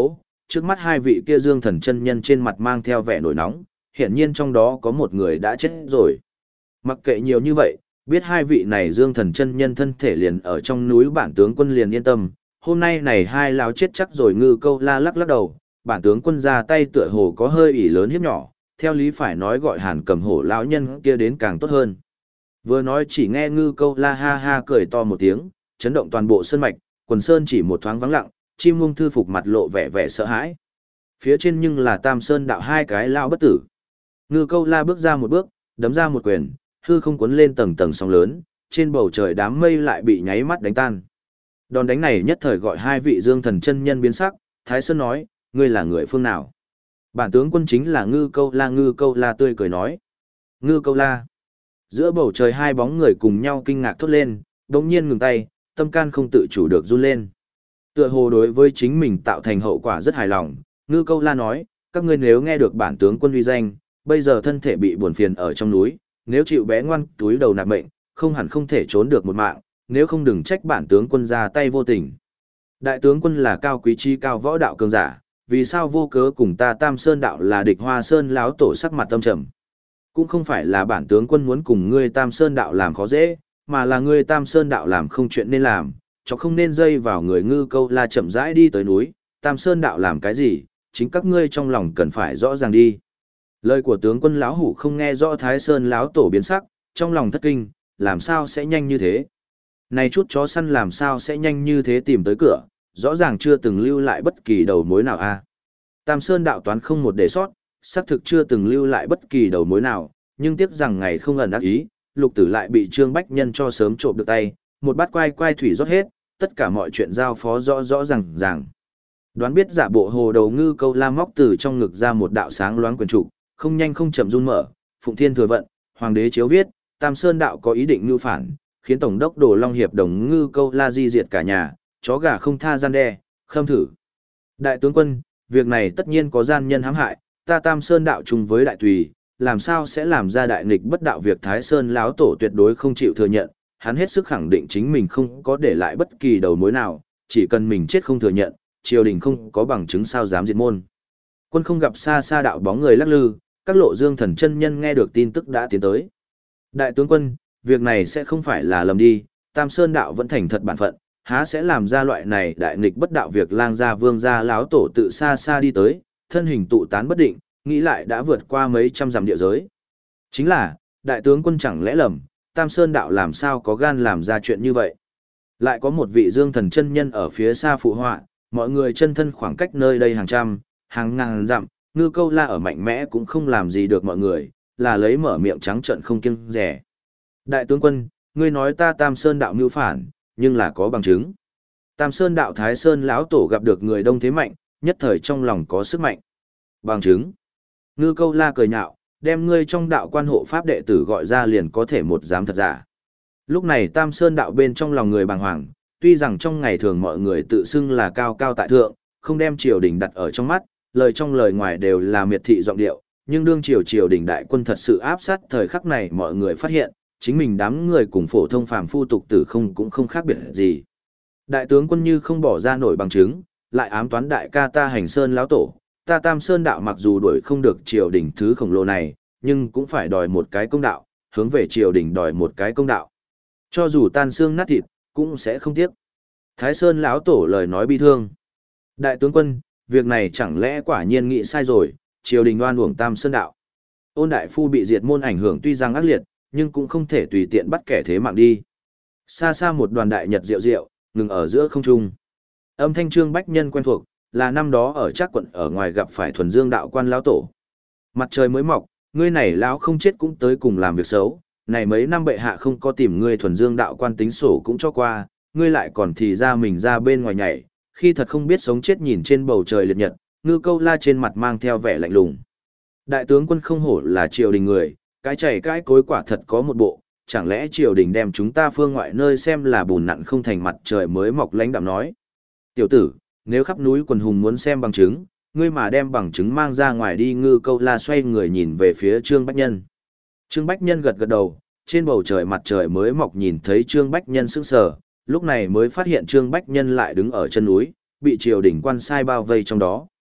trước mắt hai vị kia Dương Thần chân nhân trên mặt mang theo vẻ nổi nóng, hiển nhiên trong đó có một người đã chết rồi. Mặc kệ nhiều như vậy, biết hai vị này Dương Thần chân nhân thân thể liền ở trong núi, bản tướng quân liền yên tâm, hôm nay này hai lão chết chắc rồi. Ngư Câu La lắc lắc đầu, bản tướng quân ra tay tựa hồ có hơi ỷ lớn hiếp nhỏ, theo lý phải nói gọi Hàn Cầm Hổ lão nhân kia đến càng tốt hơn. Vừa nói chỉ nghe Ngư Câu La ha ha cười to một tiếng, chấn động toàn bộ sơn mạch, quần sơn chỉ một thoáng vắng lặng, chim mông thư phục mặt lộ vẻ vẻ sợ hãi. Phía trên nhưng là Tam Sơn đạo hai cái lão bất tử. Ngư Câu La bước ra một bước, đấm ra một quyền, hư không cuốn lên tầng tầng sóng lớn, trên bầu trời đám mây lại bị nháy mắt đánh tan. Đòn đánh này nhất thời gọi hai vị Dương Thần chân nhân biến sắc, Thái Sơn nói, ngươi là người phương nào? Bản tướng quân chính là Ngư Câu La. Ngư Câu La tươi cười nói. Ngư Câu La. Giữa bầu trời hai bóng người cùng nhau kinh ngạc thốt lên, đột nhiên ngừng tay, tâm can không tự chủ được run lên. Tựa hồ đối với chính mình tạo thành hậu quả rất hài lòng, Ngư Câu La nói, các ngươi nếu nghe được bản tướng quân uy danh, bây giờ thân thể bị buồn phiền ở trong núi, nếu chịu bé ngoan túi đầu nạp mệnh, không hẳn không thể trốn được một mạng, nếu không đừng trách bản tướng quân ra tay vô tình. Đại tướng quân là cao quý chi cao võ đạo cường giả, vì sao vô cớ cùng ta Tam Sơn đạo là địch? Hoa Sơn láo tổ sắc mặt tâm trầm. Cũng không phải là bản tướng quân muốn cùng ngươi Tam Sơn đạo làm khó dễ, mà là ngươi Tam Sơn đạo làm không chuyện nên làm, cho không nên dây vào người. Ngư Câu La chậm rãi đi tới núi, Tam Sơn đạo làm cái gì, chính các ngươi trong lòng cần phải rõ ràng đi. Lời của tướng quân lão hủ không nghe rõ. Thái Sơn láo tổ biến sắc, trong lòng thất kinh, làm sao sẽ nhanh như thế? Này chút chó săn làm sao sẽ nhanh như thế tìm tới cửa, rõ ràng chưa từng lưu lại bất kỳ đầu mối nào a. Tam Sơn đạo toán không một để sót, xác thực chưa từng lưu lại bất kỳ đầu mối nào, nhưng tiếc rằng ngày không ẩn ác ý, Lục Tử lại bị Trương Bách Nhân cho sớm trộm được tay, một bát quai quai thủy rót hết, tất cả mọi chuyện giao phó rõ rõ ràng ràng. Đoán biết giả bộ hồ đầu. Ngư Câu La móc từ trong ngực ra một đạo sáng loáng quyển trục, không nhanh không chậm run mở, Phụng Thiên Thừa Vận, Hoàng đế chiếu viết, Tam Sơn đạo có ý định mưu phản, khiến tổng đốc Đồ Long hiệp đồng Ngư Câu La di diệt cả nhà, chó gà không tha gian đe, khâm thử. Đại tướng quân, việc này tất nhiên có gian nhân hãm hại, ta Tam Sơn đạo chung với đại tùy, làm sao sẽ làm ra đại nghịch bất đạo việc? Thái Sơn láo tổ tuyệt đối không chịu thừa nhận, hắn hết sức khẳng định chính mình không có để lại bất kỳ đầu mối nào, chỉ cần mình chết không thừa nhận, triều đình không có bằng chứng sao dám diệt môn. Quân không gặp xa xa đạo bóng người lắc lư, các lộ Dương Thần chân nhân nghe được tin tức đã tiến tới. Đại tướng quân, việc này sẽ không phải là lầm đi, Tam Sơn đạo vẫn thành thật bản phận, há sẽ làm ra loại này đại nghịch bất đạo việc? Lang gia Vương gia láo tổ tự xa xa đi tới, thân hình tụ tán bất định, nghĩ lại đã vượt qua mấy trăm dặm địa giới. Chính là, đại tướng quân chẳng lẽ lầm, Tam Sơn đạo làm sao có gan làm ra chuyện như vậy? Lại có một vị Dương Thần chân nhân ở phía xa phụ họa, mọi người chân thân khoảng cách nơi đây hàng trăm, hàng ngàn dặm, Ngư Câu La ở mạnh mẽ cũng không làm gì được mọi người, là lấy mở miệng trắng trợn không kiêng dè. Đại tướng quân, ngươi nói ta Tam Sơn đạo mưu phản, nhưng là có bằng chứng. Tam Sơn đạo Thái Sơn lão tổ gặp được người đông thế mạnh, nhất thời trong lòng có sức mạnh. Bằng chứng. Ngư Câu La cười nhạo, đem ngươi trong đạo quan hộ pháp đệ tử gọi ra liền có thể một dám thật giả. Lúc này Tam Sơn đạo bên trong lòng người bàng hoàng, tuy rằng trong ngày thường mọi người tự xưng là cao cao tại thượng, không đem triều đình đặt ở trong mắt, lời trong lời ngoài đều là miệt thị giọng điệu, nhưng đương triều triều đình đại quân thật sự áp sát thời khắc này, mọi người phát hiện, chính mình đám người cùng phổ thông phàm phu tục tử không cũng không khác biệt gì. Đại tướng quân như không bỏ ra nổi bằng chứng, lại ám toán đại ca ta Hành Sơn lão tổ, ta Tam Sơn đạo mặc dù đuổi không được triều đình thứ khổng lồ này, nhưng cũng phải đòi một cái công đạo, hướng về triều đình đòi một cái công đạo. Cho dù tan xương nát thịt, cũng sẽ không tiếc. Thái Sơn lão tổ lời nói bi thương. Đại tướng quân, việc này chẳng lẽ quả nhiên nghĩ sai rồi, triều đình oan uổng Tam Sơn đạo. Ôn đại phu bị diệt môn ảnh hưởng tuy rằng ác liệt, nhưng cũng không thể tùy tiện bắt kẻ thế mạng đi. Xa xa một đoàn đại nhật rượu rượu, ngừng ở giữa không trung. Âm thanh Trương Bách Nhân quen thuộc, là năm đó ở Trác quận ở ngoài gặp phải Thuần Dương đạo quan lão tổ. Mặt trời mới mọc, ngươi này lão không chết cũng tới cùng làm việc xấu, này mấy năm bệ hạ không có tìm ngươi Thuần Dương đạo quan tính sổ cũng cho qua, ngươi lại còn thì ra mình ra bên ngoài nhảy, khi thật không biết sống chết nhìn trên bầu trời liệt nhật. Ngư Câu La trên mặt mang theo vẻ lạnh lùng. Đại tướng quân không hổ là triều đình người, cái chảy cái cối quả thật có một bộ, chẳng lẽ triều đình đem chúng ta phương ngoại nơi xem là bùn nặn không thành mặt trời mới mọc? Lãnh đạm nói. Tiểu tử, nếu khắp núi quần hùng muốn xem bằng chứng, ngươi mà đem bằng chứng mang ra ngoài đi. Ngư Câu La xoay người nhìn về phía Trương Bách Nhân. Trương Bách Nhân gật gật đầu, trên bầu trời mặt trời mới mọc nhìn thấy Trương Bách Nhân sững sờ, lúc này mới phát hiện Trương Bách Nhân lại đứng ở chân núi, bị triều đình quan sai bao vây trong đó.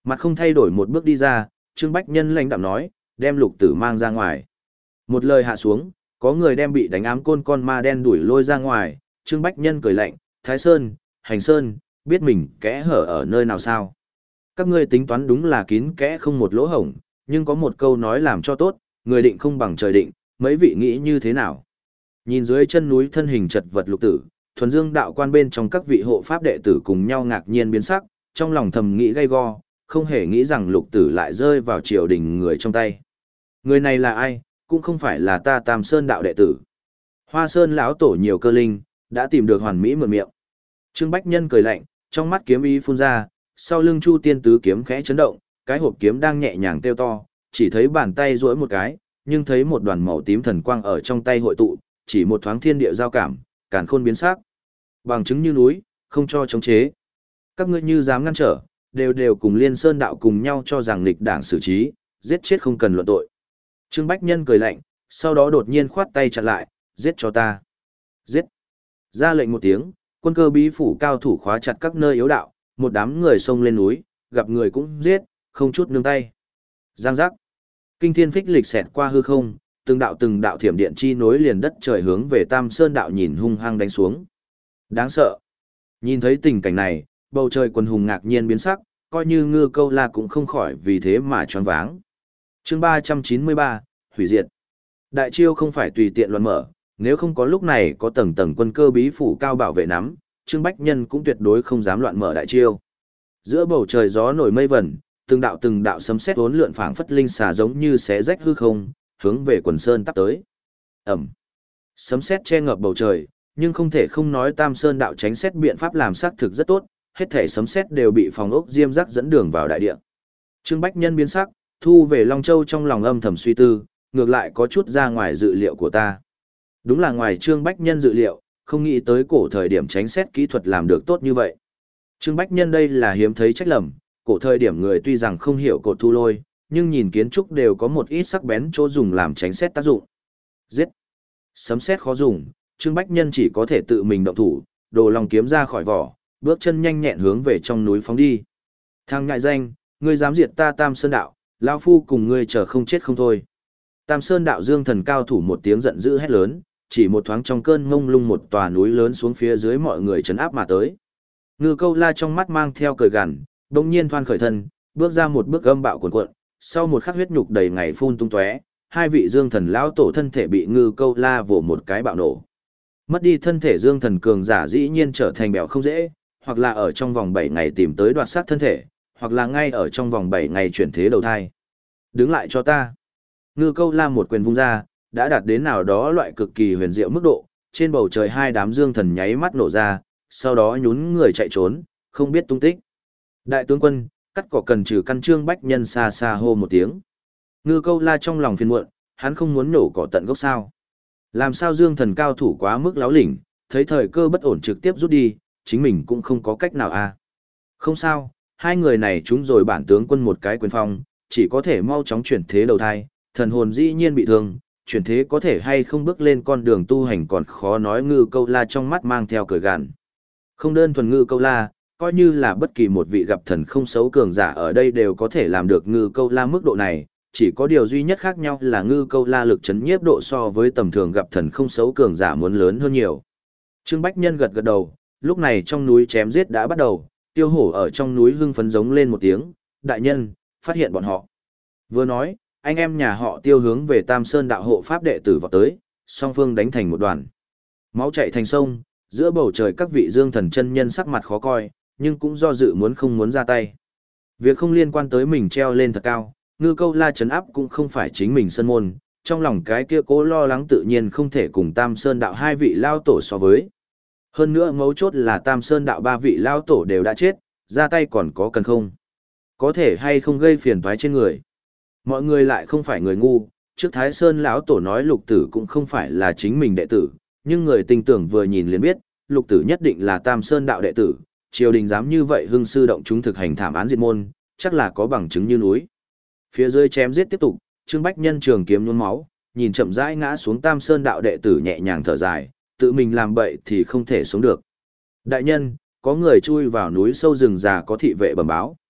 Mặt không thay đổi một bước đi ra, Trương Bách Nhân lãnh đạm nói, đem lục tử mang ra ngoài. Một lời hạ xuống, có người đem bị đánh ám côn con ma đen đuổi lôi ra ngoài, Trương Bách Nhân cười lạnh, Thái Sơn, Hành Sơn, biết mình kẽ hở ở nơi nào sao. Các ngươi tính toán đúng là kín kẽ không một lỗ hổng, nhưng có một câu nói làm cho tốt, người định không bằng trời định, mấy vị nghĩ như thế nào. Nhìn dưới chân núi thân hình chật vật lục tử, thuần dương đạo quan bên trong các vị hộ pháp đệ tử cùng nhau ngạc nhiên biến sắc, trong lòng thầm nghĩ gay go, không hề nghĩ rằng lục tử lại rơi vào triều đình người trong tay. Người này là ai, cũng không phải là ta Tam Sơn đạo đệ tử. Hoa Sơn lão tổ nhiều cơ linh, đã tìm được hoàn mỹ mượn miệng. Trương Bách Nhân cười lạnh, trong mắt kiếm ý phun ra, sau lưng Chu Tiên tứ kiếm khẽ chấn động, cái hộp kiếm đang nhẹ nhàng kêu to, chỉ thấy bàn tay duỗi một cái, nhưng thấy một đoàn màu tím thần quang ở trong tay hội tụ, chỉ một thoáng thiên địa giao cảm, càn khôn biến sắc. Bằng chứng như núi, không cho chống chế. Các ngươi như dám ngăn trở, đều đều cùng Liên Sơn đạo cùng nhau cho rằng nghịch đảng xử trí, giết chết không cần luận tội. Trương Bách Nhân cười lạnh, sau đó đột nhiên khoát tay chặn lại, giết cho ta. Giết. Ra lệnh một tiếng, quân cơ bí phủ cao thủ khóa chặt các nơi yếu đạo, một đám người xông lên núi, gặp người cũng giết, không chút nương tay. Giang giác. Kinh thiên phích lịch xẹt qua hư không, từng đạo từng đạo thiểm điện chi nối liền đất trời hướng về Tam Sơn đạo nhìn hung hăng đánh xuống. Đáng sợ. Nhìn thấy tình cảnh này, bầu trời quần hùng ngạc nhiên biến sắc, coi như Ngư Câu La cũng không khỏi vì thế mà choáng váng. Chương ba trăm chín mươi ba, hủy diệt. Đại chiêu không phải tùy tiện loạn mở, nếu không có lúc này có tầng tầng quân cơ bí phủ cao bảo vệ nắm, Trương Bách Nhân cũng tuyệt đối không dám loạn mở đại chiêu. Giữa bầu trời gió nổi mây vẩn, từng đạo từng đạo sấm sét uốn lượn phảng phất linh xà giống như xé rách hư không, hướng về quần sơn tắp tới. Ầm. Sấm sét che ngập bầu trời, nhưng không thể không nói Tam Sơn đạo tránh xét biện pháp làm xác thực rất tốt, hết thể sấm sét đều bị phòng ốc diêm rắc dẫn đường vào đại địa. Trương Bách Nhân biến sắc, thu về Long Châu trong lòng âm thầm suy tư, ngược lại có chút ra ngoài dự liệu của ta. Đúng là ngoài Trương Bách Nhân dự liệu, không nghĩ tới cổ thời điểm tránh xét kỹ thuật làm được tốt như vậy. Trương Bách Nhân đây là hiếm thấy trách lầm, cổ thời điểm người tuy rằng không hiểu cột thu lôi, nhưng nhìn kiến trúc đều có một ít sắc bén chỗ dùng làm tránh xét tác dụng. Giết! Sấm xét khó dùng, Trương Bách Nhân chỉ có thể tự mình động thủ, đồ lòng kiếm ra khỏi vỏ, bước chân nhanh nhẹn hướng về trong núi phóng đi. Thằng ngại danh, ngươi dám diệt ta Tam Sơn đạo, lão phu cùng ngươi chờ không chết không thôi. Tam Sơn đạo dương thần cao thủ một tiếng giận dữ hét lớn, chỉ một thoáng trong cơn ngông lung một tòa núi lớn xuống phía dưới mọi người trấn áp mà tới. Ngư Câu La trong mắt mang theo cười gằn, bỗng nhiên thoăn khởi thân, bước ra một bước gâm bạo cuồn cuộn, sau một khắc huyết nhục đầy ngày phun tung tóe, hai vị dương thần lão tổ thân thể bị Ngư Câu La vồ một cái bạo nổ. Mất đi thân thể dương thần cường giả dĩ nhiên trở thành bèo không dễ, hoặc là ở trong vòng bảy ngày tìm tới đoạt sát thân thể, hoặc là ngay ở trong vòng bảy ngày chuyển thế đầu thai. Đứng lại cho ta. Ngư Câu La một quyền vung ra, đã đạt đến nào đó loại cực kỳ huyền diệu mức độ, trên bầu trời hai đám dương thần nháy mắt nổ ra, sau đó nhún người chạy trốn, không biết tung tích. Đại tướng quân, cắt cỏ cần trừ căn. Trương Bách Nhân xa xa hô một tiếng. Ngư Câu La trong lòng phiền muộn, hắn không muốn nổ cỏ tận gốc sao. Làm sao dương thần cao thủ quá mức láo lỉnh, thấy thời cơ bất ổn trực tiếp rút đi, chính mình cũng không có cách nào à. Không sao, hai người này chúng rồi bản tướng quân một cái quyền phong, chỉ có thể mau chóng chuyển thế đầu thai, thần hồn dĩ nhiên bị thương, chuyển thế có thể hay không bước lên con đường tu hành còn khó nói. Ngư Câu La trong mắt mang theo cười gằn. Không đơn thuần Ngư Câu La, coi như là bất kỳ một vị gặp thần không xấu cường giả ở đây đều có thể làm được Ngư Câu La mức độ này, chỉ có điều duy nhất khác nhau là Ngư Câu La lực chấn nhiếp độ so với tầm thường gặp thần không xấu cường giả muốn lớn hơn nhiều. Trương Bách Nhân gật gật đầu, lúc này trong núi chém giết đã bắt đầu, Tiêu Hổ ở trong núi hưng phấn giống lên một tiếng, đại nhân, phát hiện bọn họ. Vừa nói, anh em nhà họ Tiêu hướng về Tam Sơn đạo hộ pháp đệ tử vọt tới, song phương đánh thành một đoàn. Máu chảy thành sông, giữa bầu trời các vị dương thần chân nhân sắc mặt khó coi, nhưng cũng do dự muốn không muốn ra tay. Việc không liên quan tới mình treo lên thật cao, Ngư Câu La trấn áp cũng không phải chính mình sân môn, trong lòng cái kia cố lo lắng tự nhiên không thể cùng Tam Sơn đạo hai vị lao tổ so với. Hơn nữa mấu chốt là Tam Sơn đạo ba vị lao tổ đều đã chết, ra tay còn có cần không? Có thể hay không gây phiền toái trên người? Mọi người lại không phải người ngu, trước Thái Sơn lão tổ nói Lục Tử cũng không phải là chính mình đệ tử, nhưng người tin tưởng vừa nhìn liền biết, Lục Tử nhất định là Tam Sơn đạo đệ tử, triều đình dám như vậy hưng sư động chúng thực hành thảm án diệt môn, chắc là có bằng chứng như núi. Phía dưới chém giết tiếp tục, Trương Bách Nhân trường kiếm nhuốm máu, nhìn chậm rãi ngã xuống Tam Sơn đạo đệ tử nhẹ nhàng thở dài, tự mình làm bậy thì không thể sống được. Đại nhân, có người chui vào núi sâu rừng già có thị vệ bẩm báo.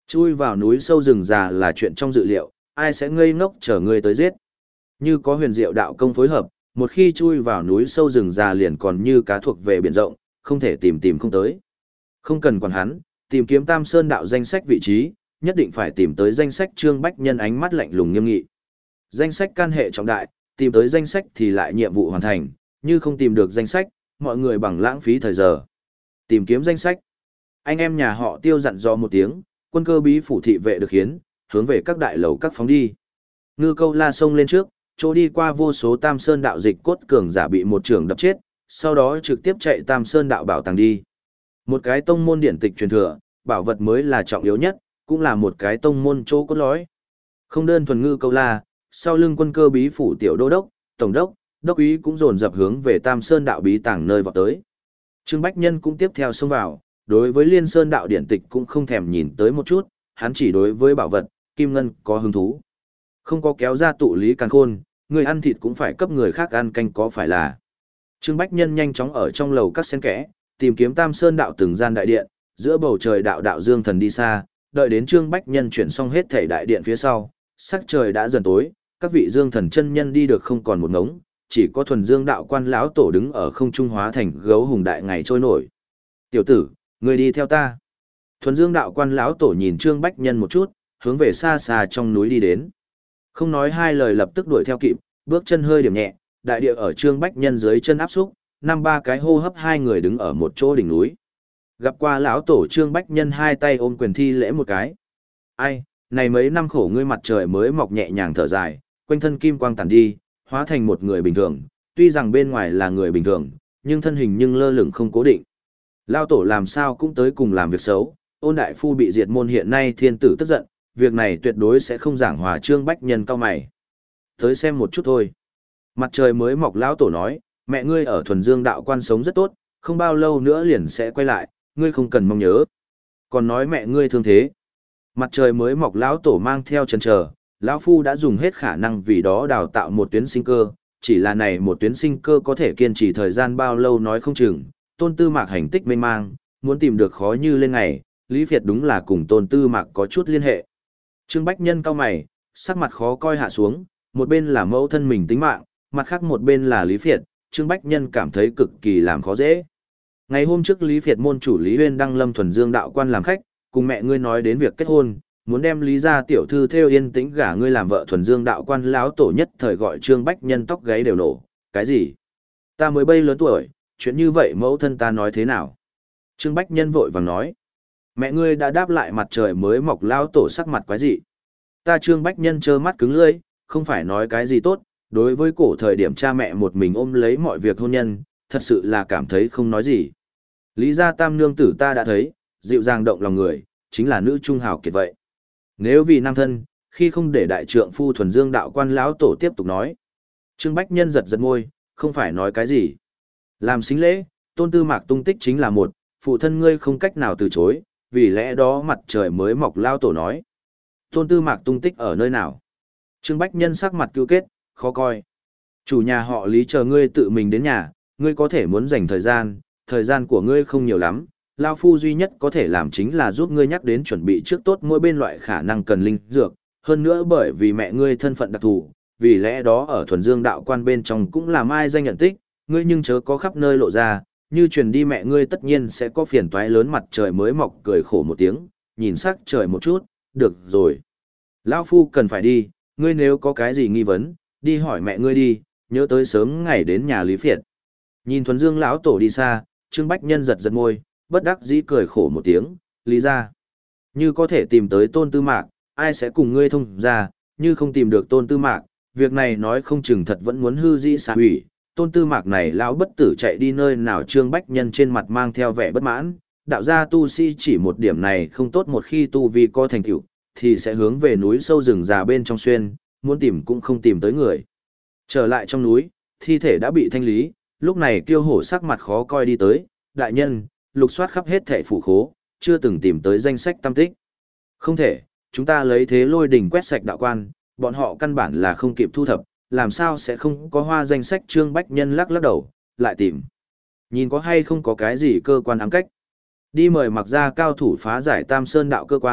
Chui vào núi sâu rừng già là chuyện trong dự liệu, ai sẽ ngây ngốc chờ ngươi tới giết. Như có huyền diệu đạo công phối hợp, một khi chui vào núi sâu rừng già liền còn như cá thuộc về biển rộng, không thể tìm tìm không tới. Không cần quản hắn, tìm kiếm Tam Sơn đạo danh sách vị trí, nhất định phải tìm tới danh sách Trương Bách Nhân ánh mắt lạnh lùng nghiêm nghị. Danh sách can hệ trọng đại, tìm tới danh sách thì lại nhiệm vụ hoàn thành, như không tìm được danh sách, mọi người bằng lãng phí thời giờ. Tìm kiếm danh sách. Anh em nhà họ Tiêu dặn dò một tiếng, quân cơ bí phủ thị vệ được hiến, hướng về các đại lầu các phóng đi. Ngư Câu La xông lên trước, chỗ đi qua vô số Tam Sơn đạo dịch cốt cường giả bị một trường đập chết, sau đó trực tiếp chạy Tam Sơn đạo bảo tàng đi. Một cái tông môn điển tịch truyền thừa, bảo vật mới là trọng yếu nhất, cũng là một cái tông môn chỗ cốt lõi. Không đơn thuần Ngư Câu La, sau lưng quân cơ bí phủ tiểu đô đốc, tổng đốc, đốc úy cũng dồn dập hướng về Tam Sơn đạo bí tàng nơi vào tới. Trương Bách Nhân cũng tiếp theo xông vào, đối với Liên Sơn đạo điển tịch cũng không thèm nhìn tới một chút, hắn chỉ đối với bảo vật, kim ngân có hứng thú. Không có kéo ra tụ lý càn khôn, người ăn thịt cũng phải cấp người khác ăn canh có phải là. Trương Bách Nhân nhanh chóng ở trong lầu các xen kẽ, tìm kiếm Tam Sơn đạo từng gian đại điện, giữa bầu trời đạo đạo dương thần đi xa, đợi đến Trương Bách Nhân chuyển xong hết thảy đại điện phía sau, sắc trời đã dần tối, các vị dương thần chân nhân đi được không còn một ngống, chỉ có thuần dương đạo quan lão tổ đứng ở không trung hóa thành gấu hùng đại ngày trôi nổi. Tiểu tử, người đi theo ta. Thuần dương đạo quan lão tổ nhìn Trương Bách Nhân một chút, hướng về xa xa trong núi đi đến. Không nói hai lời lập tức đuổi theo kịp, bước chân hơi điểm nhẹ, đại địa ở Trương Bách Nhân dưới chân áp xúc, năm ba cái hô hấp hai người đứng ở một chỗ đỉnh núi. Gặp qua lão tổ Trương Bách Nhân hai tay ôm quyền thi lễ một cái. Ai, này mấy năm khổ ngươi mặt trời mới mọc nhẹ nhàng thở dài, quanh thân kim quang tản đi, hóa thành một người bình thường, tuy rằng bên ngoài là người bình thường, nhưng thân hình nhưng lơ lửng không cố định. Lão tổ làm sao cũng tới cùng làm việc xấu, Ôn đại phu bị diệt môn hiện nay thiên tử tức giận, việc này tuyệt đối sẽ không giảng hòa. Trương Bách Nhân cao mày. Tới xem một chút thôi. Mặt trời mới mọc lão tổ nói, mẹ ngươi ở thuần dương đạo quan sống rất tốt, không bao lâu nữa liền sẽ quay lại, ngươi không cần mong nhớ. Còn nói mẹ ngươi thương thế. Mặt trời mới mọc lão tổ mang theo chần chờ, lão phu đã dùng hết khả năng vì đó đào tạo một tuyến sinh cơ, chỉ là này một tuyến sinh cơ có thể kiên trì thời gian bao lâu nói không chừng. Tôn Tư Mạc hành tích mênh mang, muốn tìm được khó như lên ngày, Lý Việt đúng là cùng Tôn Tư Mạc có chút liên hệ. Trương Bách Nhân cao mày, sắc mặt khó coi hạ xuống, một bên là mẫu thân mình tính mạng, mặt khác một bên là Lý Việt, Trương Bách Nhân cảm thấy cực kỳ làm khó dễ. Ngày hôm trước Lý Việt môn chủ Lý Huyên đăng lâm thuần dương đạo quan làm khách, cùng mẹ ngươi nói đến việc kết hôn, muốn đem Lý gia tiểu thư theo yên tĩnh gả ngươi làm vợ thuần dương đạo quan lão tổ nhất thời gọi Trương Bách Nhân tóc gáy đều nổ. Cái gì? Ta mới bây lớn tuổi, chuyện như vậy mẫu thân ta nói thế nào? Trương Bách Nhân vội vàng nói. Mẹ ngươi đã đáp lại mặt trời mới mọc lão tổ sắc mặt quái dị. Ta Trương Bách Nhân trơ mắt cứng lưỡi, không phải nói cái gì tốt, đối với cổ thời điểm cha mẹ một mình ôm lấy mọi việc hôn nhân, thật sự là cảm thấy không nói gì. Lý gia tam nương tử ta đã thấy, dịu dàng động lòng người, chính là nữ trung hào kiệt vậy. Nếu vì nam thân, khi không để đại trượng phu thuần dương đạo quan lão tổ tiếp tục nói. Trương Bách Nhân giật giật môi, không phải nói cái gì. Làm xính lễ, Tôn Tư Mạc tung tích chính là một, phụ thân ngươi không cách nào từ chối, vì lẽ đó mặt trời mới mọc lão tổ nói. Tôn Tư Mạc tung tích ở nơi nào? Trương Bách Nhân sắc mặt cứu kết, khó coi. Chủ nhà họ Lý chờ ngươi tự mình đến nhà, ngươi có thể muốn dành thời gian, thời gian của ngươi không nhiều lắm, Lao Phu duy nhất có thể làm chính là giúp ngươi nhắc đến chuẩn bị trước tốt mỗi bên loại khả năng cần linh dược, hơn nữa bởi vì mẹ ngươi thân phận đặc thù, vì lẽ đó ở thuần dương đạo quan bên trong cũng làm ai danh nhận tích, ngươi nhưng chớ có khắp nơi lộ ra, như truyền đi mẹ ngươi tất nhiên sẽ có phiền toái lớn. Mặt trời mới mọc cười khổ một tiếng, nhìn sắc trời một chút, được rồi. Lao Phu cần phải đi, ngươi nếu có cái gì nghi vấn, đi hỏi mẹ ngươi đi, nhớ tới sớm ngày đến nhà Lý Phiệt. Nhìn thuần dương lão tổ đi xa, Trương Bách Nhân giật giật môi, bất đắc dĩ cười khổ một tiếng, Lý ra. Như có thể tìm tới Tôn Tư Mạc, ai sẽ cùng ngươi thông ra, như không tìm được Tôn Tư Mạc, việc này nói không chừng thật vẫn muốn hư dĩ xả hủy. Tôn Tư Mạc này lão bất tử chạy đi nơi nào? Trương Bách Nhân trên mặt mang theo vẻ bất mãn, đạo gia tu sĩ chỉ một điểm này không tốt, một khi tu vi có thành tựu thì sẽ hướng về núi sâu rừng già bên trong xuyên, muốn tìm cũng không tìm tới người. Trở lại trong núi, thi thể đã bị thanh lý, lúc này Kiêu Hổ sắc mặt khó coi đi tới, đại nhân, lục soát khắp hết thảy phủ khố, chưa từng tìm tới danh sách tâm tích. Không thể, chúng ta lấy thế lôi đỉnh quét sạch đạo quan, bọn họ căn bản là không kịp thu thập, làm sao sẽ không có hoa danh sách? Trương Bách Nhân lắc lắc đầu, lại tìm. Nhìn có hay không có cái gì cơ quan ám cách. Đi mời mặc ra cao thủ phá giải Tam Sơn đạo cơ quan,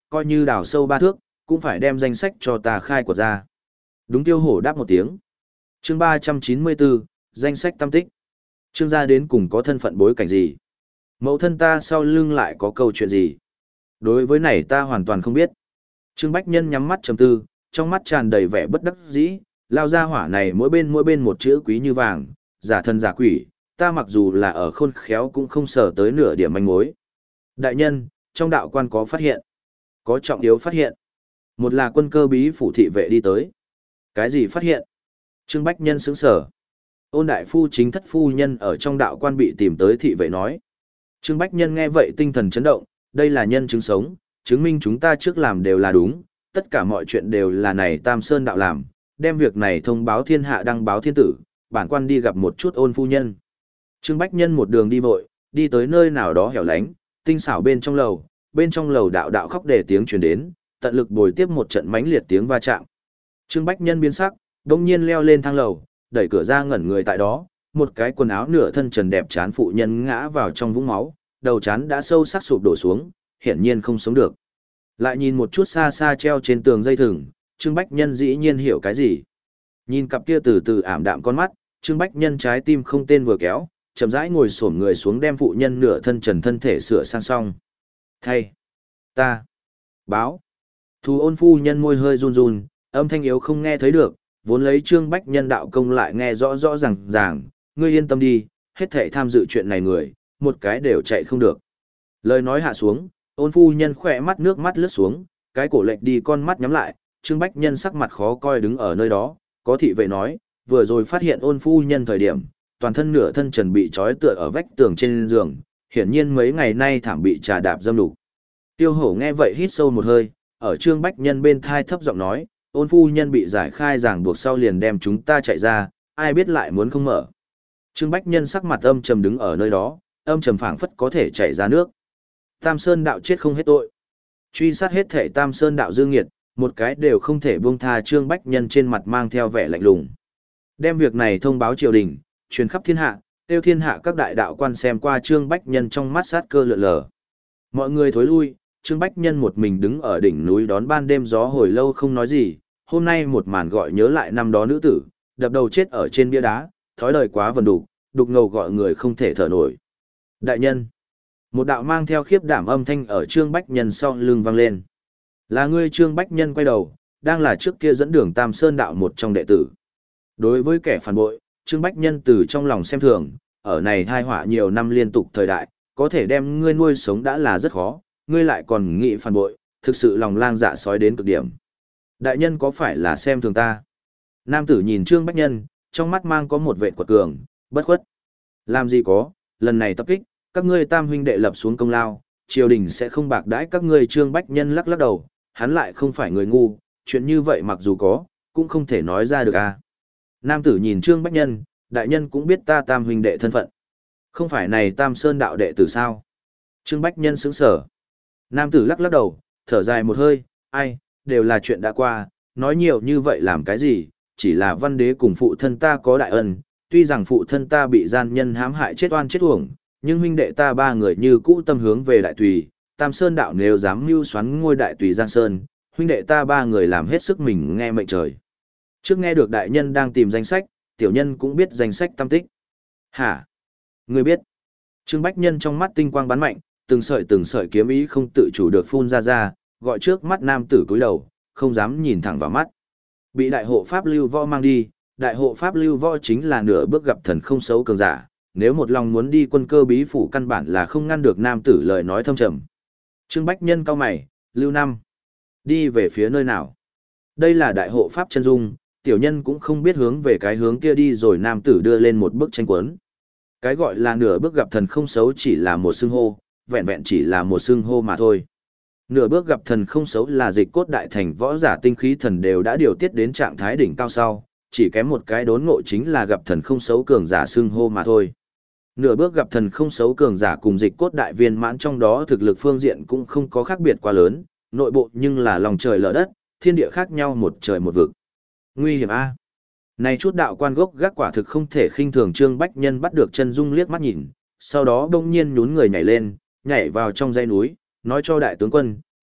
coi như đào sâu ba thước, cũng phải đem danh sách cho ta khai quật ra. Đúng Tiêu Hổ đáp một tiếng. Chương ba trăm chín mươi bốn, danh sách tam tích. Trương gia đến cùng có thân phận bối cảnh gì? Mẫu thân ta sau lưng lại có câu chuyện gì? Đối với này ta hoàn toàn không biết. Trương Bách Nhân nhắm mắt trầm tư, trong mắt tràn đầy vẻ bất đắc dĩ, lao ra hỏa này mỗi bên mỗi bên một chữ quý như vàng, giả thân giả quỷ, ta mặc dù là ở khôn khéo cũng không sở tới nửa điểm manh mối. Đại nhân, trong đạo quan có phát hiện. Có trọng yếu phát hiện. Một là quân cơ bí phủ thị vệ đi tới. Cái gì phát hiện? Trương Bách Nhân sững sở. Ôn đại phu chính thất phu nhân ở trong đạo quan bị tìm tới thị vệ nói. Trương Bách Nhân nghe vậy tinh thần chấn động, đây là nhân chứng sống, chứng minh chúng ta trước làm đều là đúng, tất cả mọi chuyện đều là này Tam Sơn đạo làm, đem việc này thông báo thiên hạ đăng báo thiên tử, bản quan đi gặp một chút ôn phu nhân. Trương Bách Nhân một đường đi vội, đi tới nơi nào đó hẻo lánh, tinh xảo bên trong lầu, bên trong lầu đạo đạo khóc để tiếng truyền đến, tận lực bồi tiếp một trận mãnh liệt tiếng va chạm. Trương Bách Nhân biến sắc, đông nhiên leo lên thang lầu, đẩy cửa ra ngẩn người tại đó, một cái quần áo nửa thân trần đẹp chán phụ nhân ngã vào trong vũng máu, đầu chán đã sâu sắc sụp đổ xuống, hiển nhiên không sống được. Lại nhìn một chút xa xa treo trên tường dây thừng, Trương Bách Nhân dĩ nhiên hiểu cái gì. Nhìn cặp kia từ từ ảm đạm con mắt, Trương Bách Nhân trái tim không tên vừa kéo, chậm rãi ngồi xổm người xuống đem phụ nhân nửa thân trần thân thể sửa sang xong. Thay! Ta! Báo! Thù ôn phu nhân môi hơi run run, âm thanh yếu không nghe thấy được, vốn lấy Trương Bách Nhân đạo công lại nghe rõ rõ ràng ràng, ngươi yên tâm đi, hết thảy tham dự chuyện này người, một cái đều chạy không được. Lời nói hạ xuống, ôn phu nhân khỏe mắt nước mắt lướt xuống, cái cổ lệch đi con mắt nhắm lại, Trương Bách Nhân sắc mặt khó coi đứng ở nơi đó, có thị vệ nói, vừa rồi phát hiện ôn phu nhân thời điểm, toàn thân nửa thân trần bị trói tựa ở vách tường trên giường, hiển nhiên mấy ngày nay thảm bị trà đạp dâm đục. Tiêu Hổ nghe vậy hít sâu một hơi, ở Trương Bách Nhân bên thai thấp giọng nói, ôn phu nhân bị giải khai ràng buộc sau liền đem chúng ta chạy ra, ai biết lại muốn không mở. Trương Bách Nhân sắc mặt âm trầm đứng ở nơi đó, âm trầm phảng phất có thể chảy ra nước. Tam Sơn đạo chết không hết tội. Truy sát hết thể Tam Sơn đạo dương nghiệt, một cái đều không thể buông tha. Trương Bách Nhân trên mặt mang theo vẻ lạnh lùng. Đem việc này thông báo triều đình, truyền khắp thiên hạ, tiêu thiên hạ các đại đạo quan xem qua Trương Bách Nhân trong mắt sát cơ lượn lờ. Mọi người thối lui, Trương Bách Nhân một mình đứng ở đỉnh núi đón ban đêm gió hồi lâu không nói gì, hôm nay một màn gọi nhớ lại năm đó nữ tử, đập đầu chết ở trên bia đá, thói đời quá vần đục, đục ngầu gọi người không thể thở nổi. Đại nhân, một đạo mang theo khiếp đảm âm thanh ở Trương Bách Nhân sau lưng vang lên. Là ngươi. Trương Bách Nhân quay đầu, đang là trước kia dẫn đường Tam Sơn đạo một trong đệ tử. Đối với kẻ phản bội, Trương Bách Nhân từ trong lòng xem thường, ở này thai họa nhiều năm liên tục thời đại, có thể đem ngươi nuôi sống đã là rất khó, ngươi lại còn nghĩ phản bội, thực sự lòng lang dạ sói đến cực điểm. Đại nhân có phải là xem thường ta? Nam tử nhìn Trương Bách Nhân, trong mắt mang có một vệ quật cường, bất khuất. Làm gì có, lần này tập kích, các ngươi tam huynh đệ lập xuống công lao, triều đình sẽ không bạc đãi các ngươi. Trương Bách Nhân lắc lắc đầu, hắn lại không phải người ngu, chuyện như vậy mặc dù có, cũng không thể nói ra được à. Nam tử nhìn Trương Bách Nhân, đại nhân cũng biết ta tam huynh đệ thân phận. Không phải này Tam Sơn đạo đệ tử sao? Trương Bách Nhân sững sở. Nam tử lắc lắc đầu, thở dài một hơi, ai, đều là chuyện đã qua, nói nhiều như vậy làm cái gì, chỉ là văn đế cùng phụ thân ta có đại ân, tuy rằng phụ thân ta bị gian nhân hãm hại chết oan chết uổng, nhưng huynh đệ ta ba người như cũ tâm hướng về đại tùy, Tam Sơn đạo nếu dám mưu xoắn ngôi đại tùy Giang Sơn, huynh đệ ta ba người làm hết sức mình nghe mệnh trời. Trước nghe được đại nhân đang tìm danh sách, tiểu nhân cũng biết danh sách tam tích. Hả? Ngươi biết? Trương Bách Nhân trong mắt tinh quang bắn mạnh, từng sợi từng sợi kiếm ý không tự chủ được phun ra ra, gọi trước mắt nam tử cúi đầu, không dám nhìn thẳng vào mắt. Bị đại hộ pháp lưu võ mang đi, đại hộ pháp lưu võ chính là nửa bước gặp thần không xấu cường giả, nếu một lòng muốn đi quân cơ bí phủ căn bản là không ngăn được nam tử lời nói thâm trầm. Trương Bách Nhân cau mày, Lưu Năm, đi về phía nơi nào? Đây là đại hộ pháp chân dung, tiểu nhân cũng không biết hướng về cái hướng kia đi rồi. Nam tử đưa lên một bức tranh cuốn. Cái gọi là nửa bước gặp thần không xấu chỉ là một xưng hô, vẹn vẹn chỉ là một xưng hô mà thôi. Nửa bước gặp thần không xấu là dịch cốt đại thành võ giả tinh khí thần đều đã điều tiết đến trạng thái đỉnh cao sau, chỉ kém một cái đốn ngộ chính là gặp thần không xấu cường giả xưng hô mà thôi. Nửa bước gặp thần không xấu cường giả cùng dịch cốt đại viên mãn trong đó thực lực phương diện cũng không có khác biệt quá lớn, nội bộ nhưng là lòng trời lở đất, thiên địa khác nhau một trời một vực. Nguy hiểm a. Này chút đạo quan gốc gác quả thực không thể khinh thường. Trương Bách Nhân bắt được chân dung liếc mắt nhìn, sau đó đông nhiên nhún người nhảy lên, nhảy vào trong dãy núi, nói cho đại tướng quân,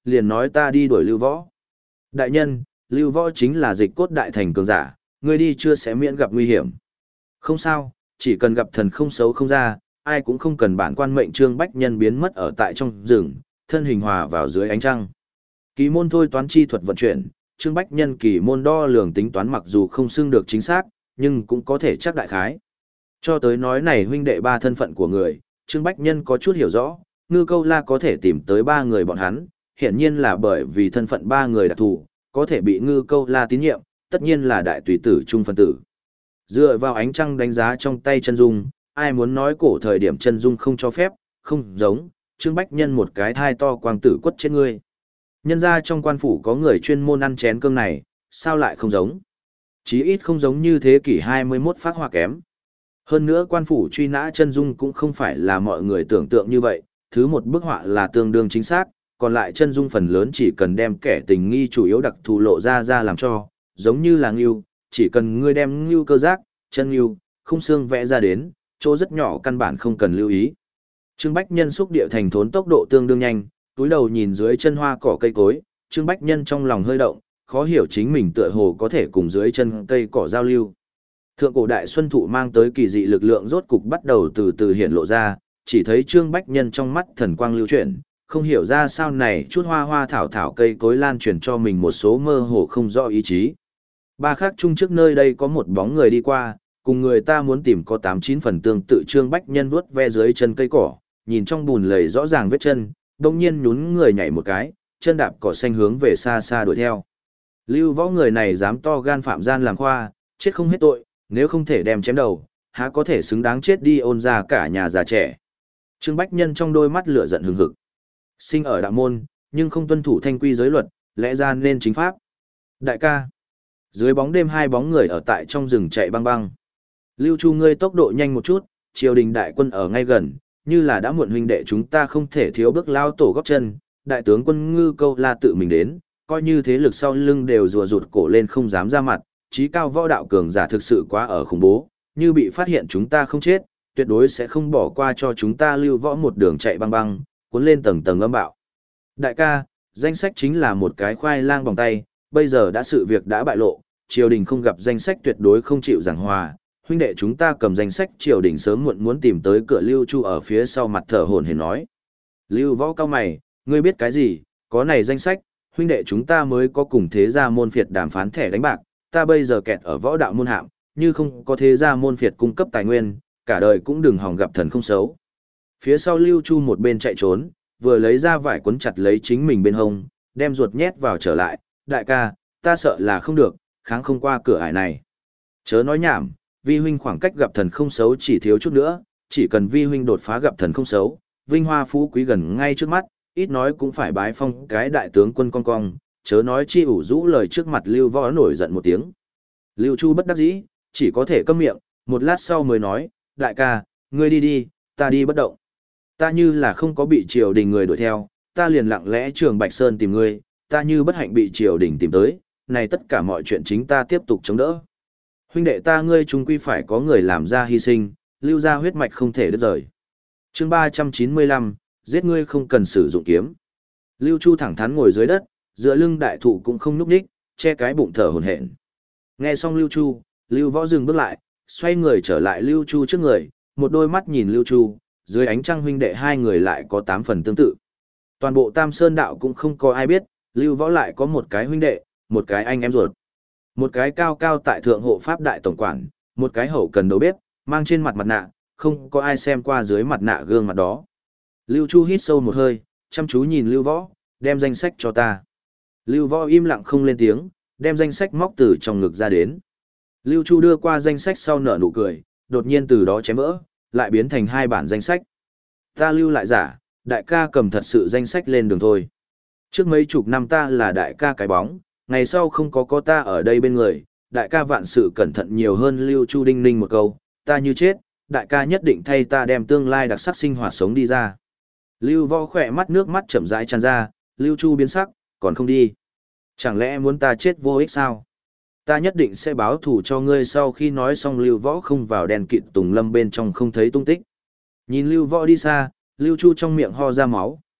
liền nói ta đi đuổi Lưu Võ. Đại nhân, Lưu Võ chính là dịch cốt đại thành cường giả, ngươi đi chưa sẽ miễn gặp nguy hiểm. Không sao, chỉ cần gặp thần không xấu không ra, ai cũng không cần bản quan mệnh Trương Bách Nhân biến mất ở tại trong rừng, thân hình hòa vào dưới ánh trăng. Kỳ môn thôi toán chi thuật vận chuyển, Trương Bách Nhân kỳ môn đo lường tính toán mặc dù không xưng được chính xác, nhưng cũng có thể chắc đại khái. Cho tới nói này huynh đệ ba thân phận của người, Trương Bách Nhân có chút hiểu rõ, Ngư Câu La có thể tìm tới ba người bọn hắn, hiển nhiên là bởi vì thân phận ba người đặc thù, có thể bị Ngư Câu La tín nhiệm, tất nhiên là đại tùy tử trung phân tử. Dựa vào ánh trăng đánh giá trong tay chân dung, ai muốn nói cổ thời điểm chân dung không cho phép, không giống, Trương Bách Nhân một cái thai to quang tử quất trên ngươi. Nhân ra trong quan phủ có người chuyên môn ăn chén cơm này, sao lại không giống? Chí ít không giống như thế kỷ hai mươi mốt phát họa kém. Hơn nữa quan phủ truy nã chân dung cũng không phải là mọi người tưởng tượng như vậy, thứ một bức họa là tương đương chính xác, còn lại chân dung phần lớn chỉ cần đem kẻ tình nghi chủ yếu đặc thù lộ ra ra làm cho, giống như là ngưu, chỉ cần ngươi đem ngưu cơ giác, chân ngưu, khung xương vẽ ra đến, chỗ rất nhỏ căn bản không cần lưu ý. Trương Bách Nhân xúc địa thành thốn tốc độ tương đương nhanh, túi đầu nhìn dưới chân hoa cỏ cây cối, Trương Bách Nhân trong lòng hơi động, khó hiểu chính mình tựa hồ có thể cùng dưới chân cây cỏ giao lưu. Thượng cổ đại xuân thụ mang tới kỳ dị lực lượng rốt cục bắt đầu từ từ hiện lộ ra, chỉ thấy Trương Bách Nhân trong mắt thần quang lưu chuyển, không hiểu ra sao này chút hoa hoa thảo thảo cây cối lan truyền cho mình một số mơ hồ không rõ ý chí. Ba khác chung trước nơi đây có một bóng người đi qua, cùng người ta muốn tìm có tám chín phần tương tự. Trương Bách Nhân vuốt ve dưới chân cây cỏ, nhìn trong bùn lầy rõ ràng vết chân, đồng nhiên nhún người nhảy một cái, chân đạp cỏ xanh hướng về xa xa đuổi theo. Lưu Võ người này dám to gan phạm gian làm khoa, chết không hết tội, nếu không thể đem chém đầu, há có thể xứng đáng chết đi ôn ra cả nhà già trẻ. Trương Bách Nhân trong đôi mắt lửa giận hừng hực. Sinh ở đạo môn, nhưng không tuân thủ thanh quy giới luật, lẽ ra nên chính pháp. Đại ca. Dưới bóng đêm hai bóng người ở tại trong rừng chạy băng băng. Lưu Chu ngươi tốc độ nhanh một chút, triều đình đại quân ở ngay gần, như là đã muộn huynh đệ chúng ta không thể thiếu bước lao tổ góp chân, đại tướng quân Ngư Câu La tự mình đến, coi như thế lực sau lưng đều rùa rụt cổ lên không dám ra mặt, trí cao võ đạo cường giả thực sự quá ở khủng bố, như bị phát hiện chúng ta không chết, tuyệt đối sẽ không bỏ qua cho chúng ta Lưu Võ một đường chạy băng băng, cuốn lên tầng tầng âm bạo. Đại ca, danh sách chính là một cái khoai lang bằng tay, bây giờ đã sự việc đã bại lộ, triều đình không gặp danh sách tuyệt đối không chịu giảng hòa, huynh đệ chúng ta cầm danh sách triều đình sớm muộn muốn tìm tới cửa. Lưu Chu ở phía sau mặt thở hổn hển nói. Lưu Võ cao mày, ngươi biết cái gì, có này danh sách, huynh đệ chúng ta mới có cùng thế gia môn phiệt đàm phán thẻ đánh bạc, ta bây giờ kẹt ở võ đạo môn hạm, như không có thế gia môn phiệt cung cấp tài nguyên, cả đời cũng đừng hòng gặp thần không xấu. Phía sau Lưu Chu một bên chạy trốn, vừa lấy ra vải cuốn chặt lấy chính mình bên hông, đem ruột nhét vào trở lại, đại ca, ta sợ là không được, kháng không qua cửa ải này. Chớ nói nhảm, vi huynh khoảng cách gặp thần không xấu chỉ thiếu chút nữa, chỉ cần vi huynh đột phá gặp thần không xấu, vinh hoa phú quý gần ngay trước mắt, ít nói cũng phải bái phong cái đại tướng quân con cong, chớ nói chi ủ rũ lời trước mặt Lưu Võ nổi giận một tiếng. Lưu Chu bất đắc dĩ, chỉ có thể câm miệng, một lát sau mới nói, đại ca, ngươi đi đi, ta đi bất động. Ta như là không có bị triều đình người đuổi theo, ta liền lặng lẽ Trường Bạch Sơn tìm ngươi, ta như bất hạnh bị triều đình tìm tới, này tất cả mọi chuyện chính ta tiếp tục chống đỡ. Huynh đệ ta ngươi chung quy phải có người làm ra hy sinh, lưu ra huyết mạch không thể đứt rời. Chương ba trăm chín mươi lăm, giết ngươi không cần sử dụng kiếm. Lưu Chu thẳng thắn ngồi dưới đất, dựa lưng đại thụ cũng không nhúc nhích, che cái bụng thở hổn hển. Nghe xong Lưu Chu, Lưu Võ dừng bước lại, xoay người trở lại Lưu Chu trước người, một đôi mắt nhìn Lưu Chu, dưới ánh trăng huynh đệ hai người lại có tám phần tương tự. Toàn bộ Tam Sơn đạo cũng không có ai biết, Lưu Võ lại có một cái huynh đệ, một cái anh em ruột. Một cái cao cao tại thượng hộ pháp đại tổng quản, một cái hậu cần đầu bếp, mang trên mặt mặt nạ, không có ai xem qua dưới mặt nạ gương mặt đó. Lưu Chu hít sâu một hơi, chăm chú nhìn Lưu Võ, đem danh sách cho ta. Lưu Võ im lặng không lên tiếng, đem danh sách móc từ trong ngực ra đến. Lưu Chu đưa qua danh sách sau nở nụ cười, đột nhiên từ đó chém vỡ, lại biến thành hai bản danh sách. Ta lưu lại giả, đại ca cầm thật sự danh sách lên đường thôi. Trước mấy chục năm ta là đại ca cái bóng, ngày sau không có có ta ở đây bên người, đại ca vạn sự cẩn thận nhiều hơn. Lưu Chu đinh ninh một câu, ta như chết, đại ca nhất định thay ta đem tương lai đặc sắc sinh hoạt sống đi ra. Lưu Võ khỏe mắt nước mắt chậm rãi tràn ra, Lưu Chu biến sắc, còn không đi. Chẳng lẽ muốn ta chết vô ích sao? Ta nhất định sẽ báo thù cho ngươi. Sau khi nói xong Lưu Võ không vào đèn kịt tùng lâm bên trong không thấy tung tích. Nhìn Lưu Võ đi xa, Lưu Chu trong miệng ho ra máu,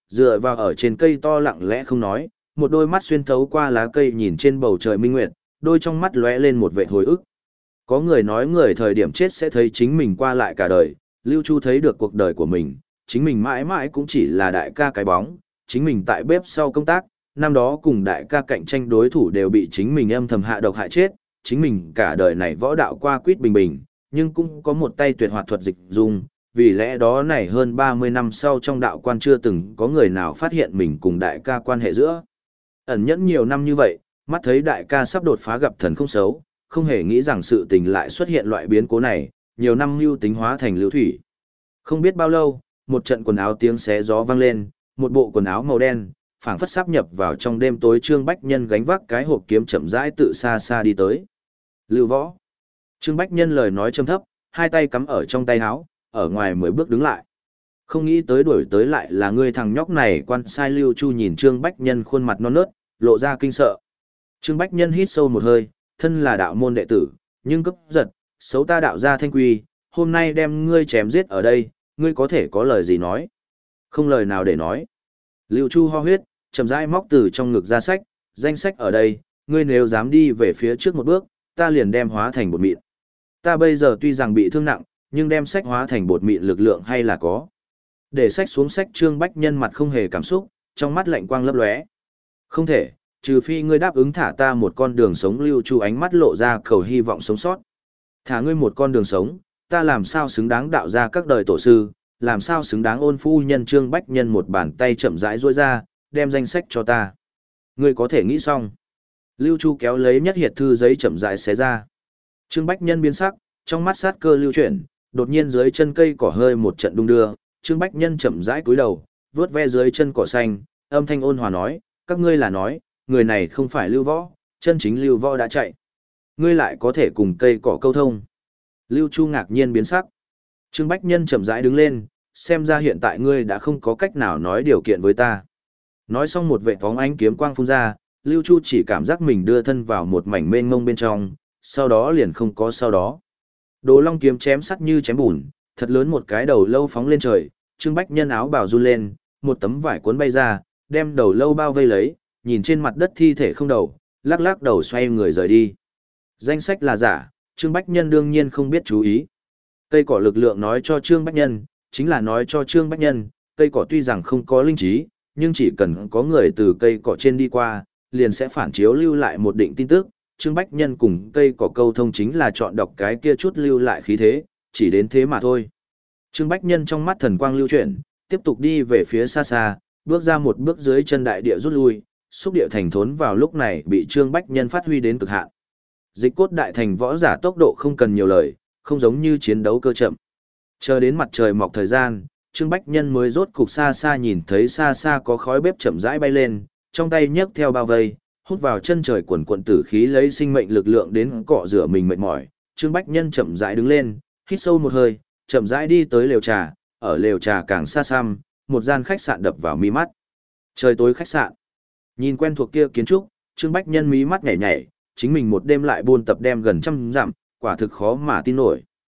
dựa vào ở trên cây to lặng lẽ không nói, một đôi mắt xuyên thấu qua lá cây nhìn trên bầu trời minh nguyệt, đôi trong mắt lóe lên một vệt hồi ức. Có người nói người thời điểm chết sẽ thấy chính mình qua lại cả đời, Lưu Chu thấy được cuộc đời của mình, chính mình mãi mãi cũng chỉ là đại ca cái bóng, chính mình tại bếp sau công tác, năm đó cùng đại ca cạnh tranh đối thủ đều bị chính mình âm thầm hạ độc hại chết, chính mình cả đời này võ đạo qua quýt bình bình, nhưng cũng có một tay tuyệt hoạt thuật dịch dung, vì lẽ đó này hơn ba mươi năm sau trong đạo quan chưa từng có người nào phát hiện mình cùng đại ca quan hệ giữa. Ẩn nhẫn nhiều năm như vậy, mắt thấy đại ca sắp đột phá gặp thần không xấu, không hề nghĩ rằng sự tình lại xuất hiện loại biến cố này, nhiều năm mưu tính hóa thành lưu thủy. Không biết bao lâu, một trận quần áo tiếng xé gió vang lên, một bộ quần áo màu đen, phảng phất sáp nhập vào trong đêm tối. Trương Bách Nhân gánh vác cái hộp kiếm chậm rãi tự xa xa đi tới. Lưu Võ. Trương Bách Nhân lời nói trầm thấp, hai tay cắm ở trong tay áo, ở ngoài mười bước đứng lại. Không nghĩ tới đuổi tới lại là ngươi thằng nhóc này. Quan sai Lưu Chu nhìn Trương Bách Nhân khuôn mặt non nớt, lộ ra kinh sợ. Trương Bách Nhân hít sâu một hơi, thân là đạo môn đệ tử, nhưng cấp giật, xấu ta đạo gia thanh quy, hôm nay đem ngươi chém giết ở đây, ngươi có thể có lời gì nói? Không lời nào để nói. Lưu Chu ho huyết, chậm rãi móc từ trong ngực ra sách, danh sách ở đây, ngươi nếu dám đi về phía trước một bước, ta liền đem hóa thành bột mịn. Ta bây giờ tuy rằng bị thương nặng, nhưng đem sách hóa thành bột mịn lực lượng hay là có. Để sách xuống sách. Trương Bách Nhân mặt không hề cảm xúc, trong mắt lạnh quang lấp lóe. Không thể, trừ phi ngươi đáp ứng thả ta một con đường sống. Lưu Chu ánh mắt lộ ra cầu hy vọng sống sót. Thả ngươi một con đường sống, ta làm sao xứng đáng đạo ra các đời tổ sư, làm sao xứng đáng ôn phu nhân. Trương Bách Nhân một bàn tay chậm rãi duỗi ra, đem danh sách cho ta. Ngươi có thể nghĩ xong. Lưu Chu kéo lấy nhất hiệt thư giấy chậm rãi xé ra. Trương Bách Nhân biến sắc, trong mắt sát cơ lưu chuyển, đột nhiên dưới chân cây cỏ hơi một trận đung đưa, Trương Bách Nhân chậm rãi cúi đầu, vuốt ve dưới chân cỏ xanh, âm thanh ôn hòa nói, các ngươi là nói, người này không phải Lưu Võ, chân chính Lưu Võ đã chạy. Ngươi lại có thể cùng cây cỏ câu thông. Lưu Chu ngạc nhiên biến sắc. Trương Bách Nhân chậm rãi đứng lên, xem ra hiện tại ngươi đã không có cách nào nói điều kiện với ta. Nói xong một vệt phóng ánh kiếm quang phun ra, Lưu Chu chỉ cảm giác mình đưa thân vào một mảnh mênh mông bên trong, sau đó liền không có sau đó. Đồ Long kiếm chém sắt như chém bùn, thật lớn một cái đầu lâu phóng lên trời, Trương Bách Nhân áo bào run lên, một tấm vải cuốn bay ra, đem đầu lâu bao vây lấy, nhìn trên mặt đất thi thể không đầu, lắc lắc đầu xoay người rời đi. Danh sách là giả, Trương Bách Nhân đương nhiên không biết chú ý. Cây cỏ lực lượng nói cho Trương Bách Nhân, chính là nói cho Trương Bách Nhân, cây cỏ tuy rằng không có linh trí, nhưng chỉ cần có người từ cây cỏ trên đi qua, liền sẽ phản chiếu lưu lại một định tin tức. Trương Bách Nhân cùng cây cỏ câu thông chính là chọn đọc cái kia chút lưu lại khí thế, chỉ đến thế mà thôi. Trương Bách Nhân trong mắt thần quang lưu chuyển, tiếp tục đi về phía xa xa, bước ra một bước dưới chân đại địa rút lui, xúc địa thành thốn vào lúc này bị Trương Bách Nhân phát huy đến cực hạn. Dịch cốt đại thành võ giả tốc độ không cần nhiều lời, không giống như chiến đấu cơ chậm. Chờ đến mặt trời mọc thời gian, Trương Bách Nhân mới rốt cục xa xa nhìn thấy xa xa có khói bếp chậm rãi bay lên, trong tay nhấc theo bao vây, hút vào chân trời quần quần tử khí lấy sinh mệnh lực lượng đến cọ rửa mình mệt mỏi. Trương Bách Nhân chậm rãi đứng lên, hít sâu một hơi, chậm rãi đi tới lều trà, ở lều trà càng xa xăm, một gian khách sạn đập vào mi mắt. Trời tối khách sạn. Nhìn quen thuộc kia kiến trúc, Trương Bách Nhân mí mắt nhảy nhảy, chính mình một đêm lại buôn tập đem gần trăm dặm, quả thực khó mà tin nổi.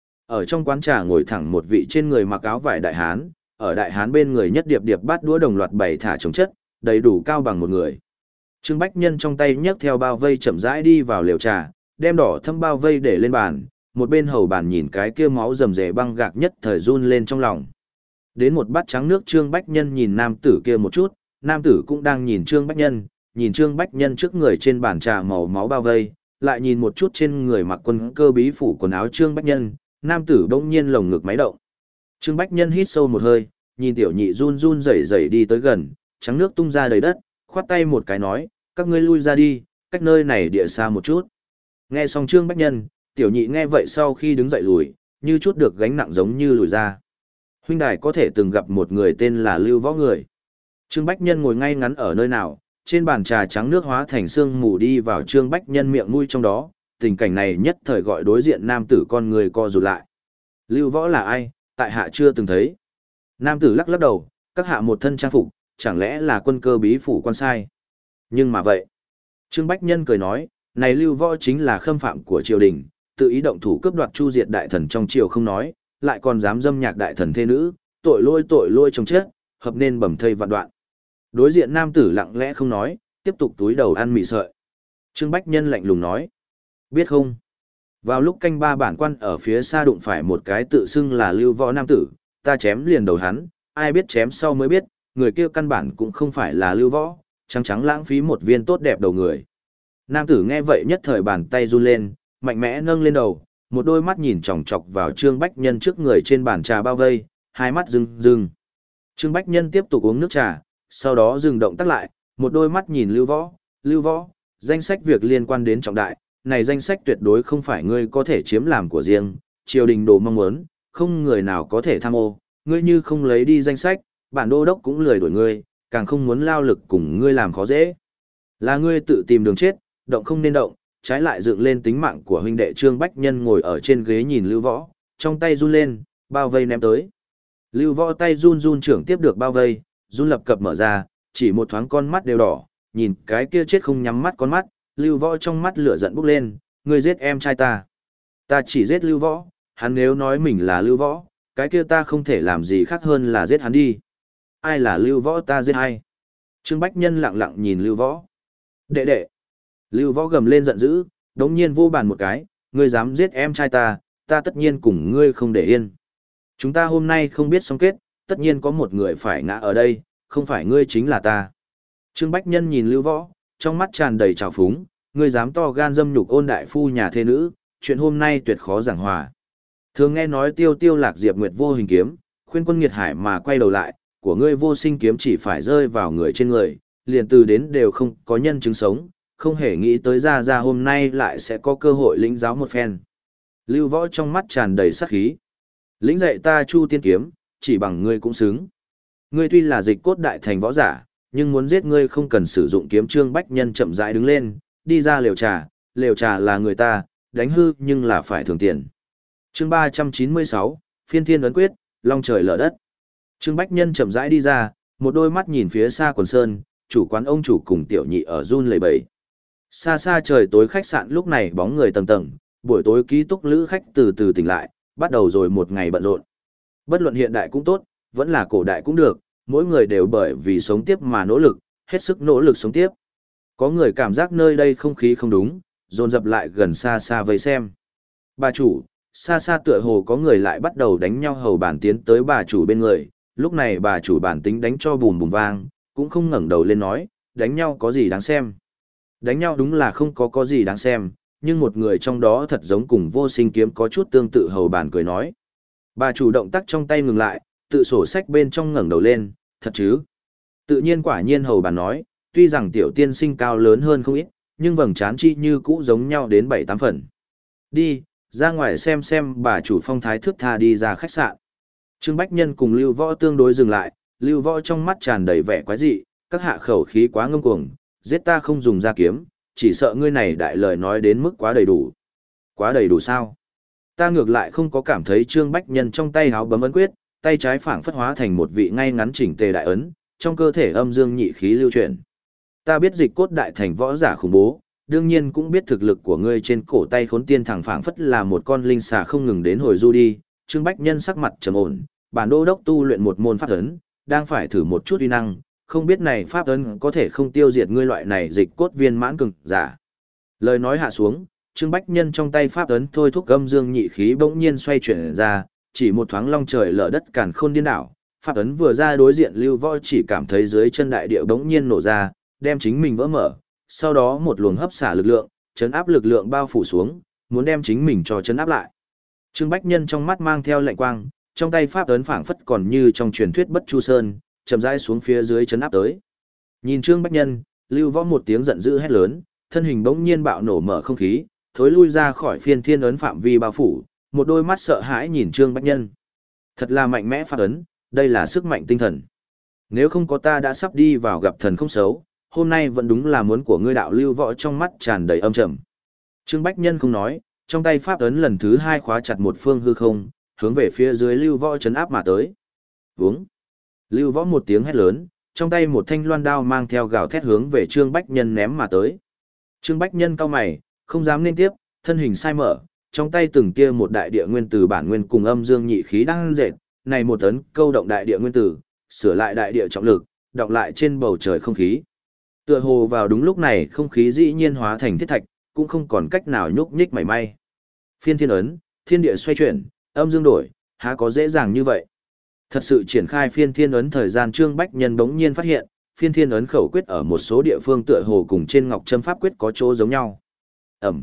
Ở trong quán trà ngồi thẳng một vị trên người mặc áo vải đại hán, ở đại hán bên người nhất điệp điệp bát đũa đồng loạt bày thả chống chất, đầy đủ cao bằng một người. Trương Bách Nhân trong tay nhấc theo bao vây chậm rãi đi vào lều trà, đem đỏ thâm bao vây để lên bàn, một bên hầu bàn nhìn cái kia máu rầm rề băng gạc nhất thời run lên trong lòng. Đến một bát trắng nước, Trương Bách Nhân nhìn nam tử kia một chút, nam tử cũng đang nhìn Trương Bách Nhân, nhìn Trương Bách Nhân trước người trên bàn trà màu máu bao vây, lại nhìn một chút trên người mặc quân cơ bí phủ quần áo Trương Bách Nhân, nam tử bỗng nhiên lồng ngực máy động. Trương Bách Nhân hít sâu một hơi, nhìn tiểu nhị run run rẩy rẩy đi tới gần, trắng nước tung ra đầy đất, khoát tay một cái nói, các ngươi lui ra đi, cách nơi này địa xa một chút. Nghe xong Trương Bách Nhân, tiểu nhị nghe vậy sau khi đứng dậy lùi, như chút được gánh nặng giống như lùi ra. Huynh đài có thể từng gặp một người tên là Lưu Võ người. Trương Bách Nhân ngồi ngay ngắn ở nơi nào, trên bàn trà trắng nước hóa thành sương mù đi vào Trương Bách Nhân miệng mũi trong đó, tình cảnh này nhất thời gọi đối diện nam tử con người co rụt lại. Lưu Võ là ai, tại hạ chưa từng thấy. Nam tử lắc lắc đầu, các hạ một thân trang phục, chẳng lẽ là quân cơ bí phủ quan sai. Nhưng mà vậy, Trương Bách Nhân cười nói, này Lưu Võ chính là khâm phạm của triều đình, tự ý động thủ cướp đoạt chu diệt đại thần trong triều không nói, lại còn dám dâm nhạc đại thần thê nữ, tội lôi tội lôi chồng chết, hợp nên bầm thây vạn đoạn. Đối diện nam tử lặng lẽ không nói, tiếp tục túi đầu ăn mì sợi. Trương Bách Nhân lạnh lùng nói. Biết không? Vào lúc canh ba bản quan ở phía xa đụng phải một cái tự xưng là lưu võ nam tử, ta chém liền đầu hắn, ai biết chém sau mới biết, người kia căn bản cũng không phải là lưu võ, trắng trắng lãng phí một viên tốt đẹp đầu người. Nam tử nghe vậy nhất thời bàn tay run lên, mạnh mẽ nâng lên đầu, một đôi mắt nhìn chòng chọc vào Trương Bách Nhân trước người trên bàn trà bao vây, hai mắt rưng rưng. Trương Bách Nhân tiếp tục uống nước trà, sau đó dừng động tác lại, một đôi mắt nhìn Lưu Võ, Lưu Võ, danh sách việc liên quan đến trọng đại, này danh sách tuyệt đối không phải ngươi có thể chiếm làm của riêng, triều đình đồ mong muốn, không người nào có thể tham ô, ngươi như không lấy đi danh sách, bản đô đốc cũng lười đuổi ngươi, càng không muốn lao lực cùng ngươi làm khó dễ. Là ngươi tự tìm đường chết, động không nên động, trái lại dựng lên tính mạng của huynh đệ Trương Bách Nhân ngồi ở trên ghế nhìn Lưu Võ, trong tay run lên, bao vây ném tới. Lưu Võ tay run run trưởng tiếp được bao vây, run lập cập mở ra, chỉ một thoáng con mắt đều đỏ, nhìn cái kia chết không nhắm mắt con mắt, Lưu Võ trong mắt lửa giận bốc lên, ngươi giết em trai ta. Ta chỉ giết Lưu Võ, hắn nếu nói mình là Lưu Võ, cái kia ta không thể làm gì khác hơn là giết hắn đi. Ai là Lưu Võ ta giết ai? Trương Bách Nhân lặng lặng nhìn Lưu Võ. Đệ đệ. Lưu Võ gầm lên giận dữ, đống nhiên vô bàn một cái, ngươi dám giết em trai ta, ta tất nhiên cùng ngươi không để yên. Chúng ta hôm nay không biết xong kết, tất nhiên có một người phải ngã ở đây, không phải ngươi chính là ta. Trương Bách Nhân nhìn Lưu Võ, trong mắt tràn đầy trào phúng, ngươi dám to gan dâm nhục ôn đại phu nhà thê nữ, chuyện hôm nay tuyệt khó giảng hòa. Thường nghe nói tiêu tiêu lạc diệp nguyệt vô hình kiếm, khuyên quân nghiệt hải mà quay đầu lại, của ngươi vô sinh kiếm chỉ phải rơi vào người trên người, liền từ đến đều không có nhân chứng sống, không hề nghĩ tới ra ra hôm nay lại sẽ có cơ hội lĩnh giáo một phen. Lưu Võ trong mắt tràn đầy sát khí. Lĩnh dạy ta Chu Tiên kiếm, chỉ bằng ngươi cũng xứng. Ngươi tuy là dịch cốt đại thành võ giả, nhưng muốn giết ngươi không cần sử dụng kiếm. Trương Bách Nhân chậm rãi đứng lên, đi ra lều trà, lều trà là người ta, đánh hư nhưng là phải thưởng tiền. Chương ba trăm chín mươi sáu, Phiên Thiên ấn quyết, long trời lở đất. Trương Bách Nhân chậm rãi đi ra, một đôi mắt nhìn phía xa quần sơn, chủ quán ông chủ cùng tiểu nhị ở run lẩy bẩy. Xa xa trời tối khách sạn lúc này bóng người tầng tầng, buổi tối ký túc lữ khách từ từ tỉnh lại, bắt đầu rồi một ngày bận rộn. Bất luận hiện đại cũng tốt, vẫn là cổ đại cũng được, mỗi người đều bởi vì sống tiếp mà nỗ lực, hết sức nỗ lực sống tiếp. Có người cảm giác nơi đây không khí không đúng, dồn dập lại gần xa xa vây xem. Bà chủ, xa xa tựa hồ có người lại bắt đầu đánh nhau hầu bàn tiến tới bà chủ bên người, lúc này bà chủ bản tính đánh cho bùm bùm vang, cũng không ngẩng đầu lên nói, đánh nhau có gì đáng xem. Đánh nhau đúng là không có có gì đáng xem, nhưng một người trong đó thật giống cùng vô sinh kiếm có chút tương tự hầu bàn cười nói. Bà chủ động tác trong tay ngừng lại, tự sổ sách bên trong ngẩng đầu lên, thật chứ. Tự nhiên quả nhiên hầu bàn nói, tuy rằng tiểu tiên sinh cao lớn hơn không ít, nhưng vầng trán chi như cũ giống nhau đến bảy tám phần. Đi, ra ngoài xem xem bà chủ phong thái thước tha đi ra khách sạn. Trương Bách Nhân cùng Lưu Võ tương đối dừng lại, Lưu Võ trong mắt tràn đầy vẻ quái dị, các hạ khẩu khí quá ngông cuồng, giết ta không dùng ra kiếm, chỉ sợ ngươi này đại lời nói đến mức quá đầy đủ. Quá đầy đủ sao? Ta ngược lại không có cảm thấy Trương Bách Nhân trong tay háo bấm ấn quyết, tay trái phảng phất hóa thành một vị ngay ngắn chỉnh tề đại ấn, trong cơ thể âm dương nhị khí lưu chuyển. Ta biết dịch cốt đại thành võ giả khủng bố, đương nhiên cũng biết thực lực của ngươi trên cổ tay khốn tiên thẳng phảng phất là một con linh xà không ngừng đến hồi du đi. Trương Bách Nhân sắc mặt trầm ổn, bản đô đốc tu luyện một môn pháp ấn, đang phải thử một chút uy năng, không biết này pháp ấn có thể không tiêu diệt ngươi loại này dịch cốt viên mãn cường giả. Lời nói hạ xuống, Trương Bách Nhân trong tay pháp ấn thôi thúc âm dương nhị khí bỗng nhiên xoay chuyển ra, chỉ một thoáng long trời lở đất càn khôn điên đảo, pháp ấn vừa ra đối diện Lưu Võ chỉ cảm thấy dưới chân đại địa bỗng nhiên nổ ra, đem chính mình vỡ mở, sau đó một luồng hấp xả lực lượng, chấn áp lực lượng bao phủ xuống, muốn đem chính mình cho chấn áp lại. Trương Bách Nhân trong mắt mang theo lạnh quang, trong tay pháp ấn phảng phất còn như trong truyền thuyết Bất Chu Sơn, chậm rãi xuống phía dưới chấn áp tới. Nhìn Trương Bách Nhân, Lưu Võ một tiếng giận dữ hét lớn, thân hình bỗng nhiên bạo nổ mở không khí, thối lui ra khỏi phiên thiên ấn phạm vi bao phủ, một đôi mắt sợ hãi nhìn Trương Bách Nhân. Thật là mạnh mẽ pháp ấn, đây là sức mạnh tinh thần. Nếu không có ta đã sắp đi vào gặp thần không xấu, hôm nay vẫn đúng là muốn của ngươi. Đạo Lưu Võ trong mắt tràn đầy âm trầm. Trương Bách Nhân không nói, trong tay pháp ấn lần thứ hai khóa chặt một phương hư không, hướng về phía dưới Lưu Võ chấn áp mà tới. Vướng. Lưu Võ một tiếng hét lớn, trong tay một thanh loan đao mang theo gào thét hướng về Trương Bách Nhân ném mà tới. Trương Bách Nhân cau mày, không dám nên tiếp, thân hình sai mở, trong tay từng kia một đại địa nguyên tử bản nguyên cùng âm dương nhị khí đang dệt, này một tấn câu động đại địa nguyên tử, sửa lại đại địa trọng lực, đọng lại trên bầu trời không khí. Tựa hồ vào đúng lúc này không khí dĩ nhiên hóa thành thiết thạch, cũng không còn cách nào nhúc nhích mảy may. Phiên thiên ấn, thiên địa xoay chuyển, âm dương đổi, há có dễ dàng như vậy. Thật sự triển khai phiên thiên ấn thời gian Trương Bách Nhân bỗng nhiên phát hiện, phiên thiên ấn khẩu quyết ở một số địa phương tựa hồ cùng trên ngọc châm pháp quyết có chỗ giống nhau. Ẩm.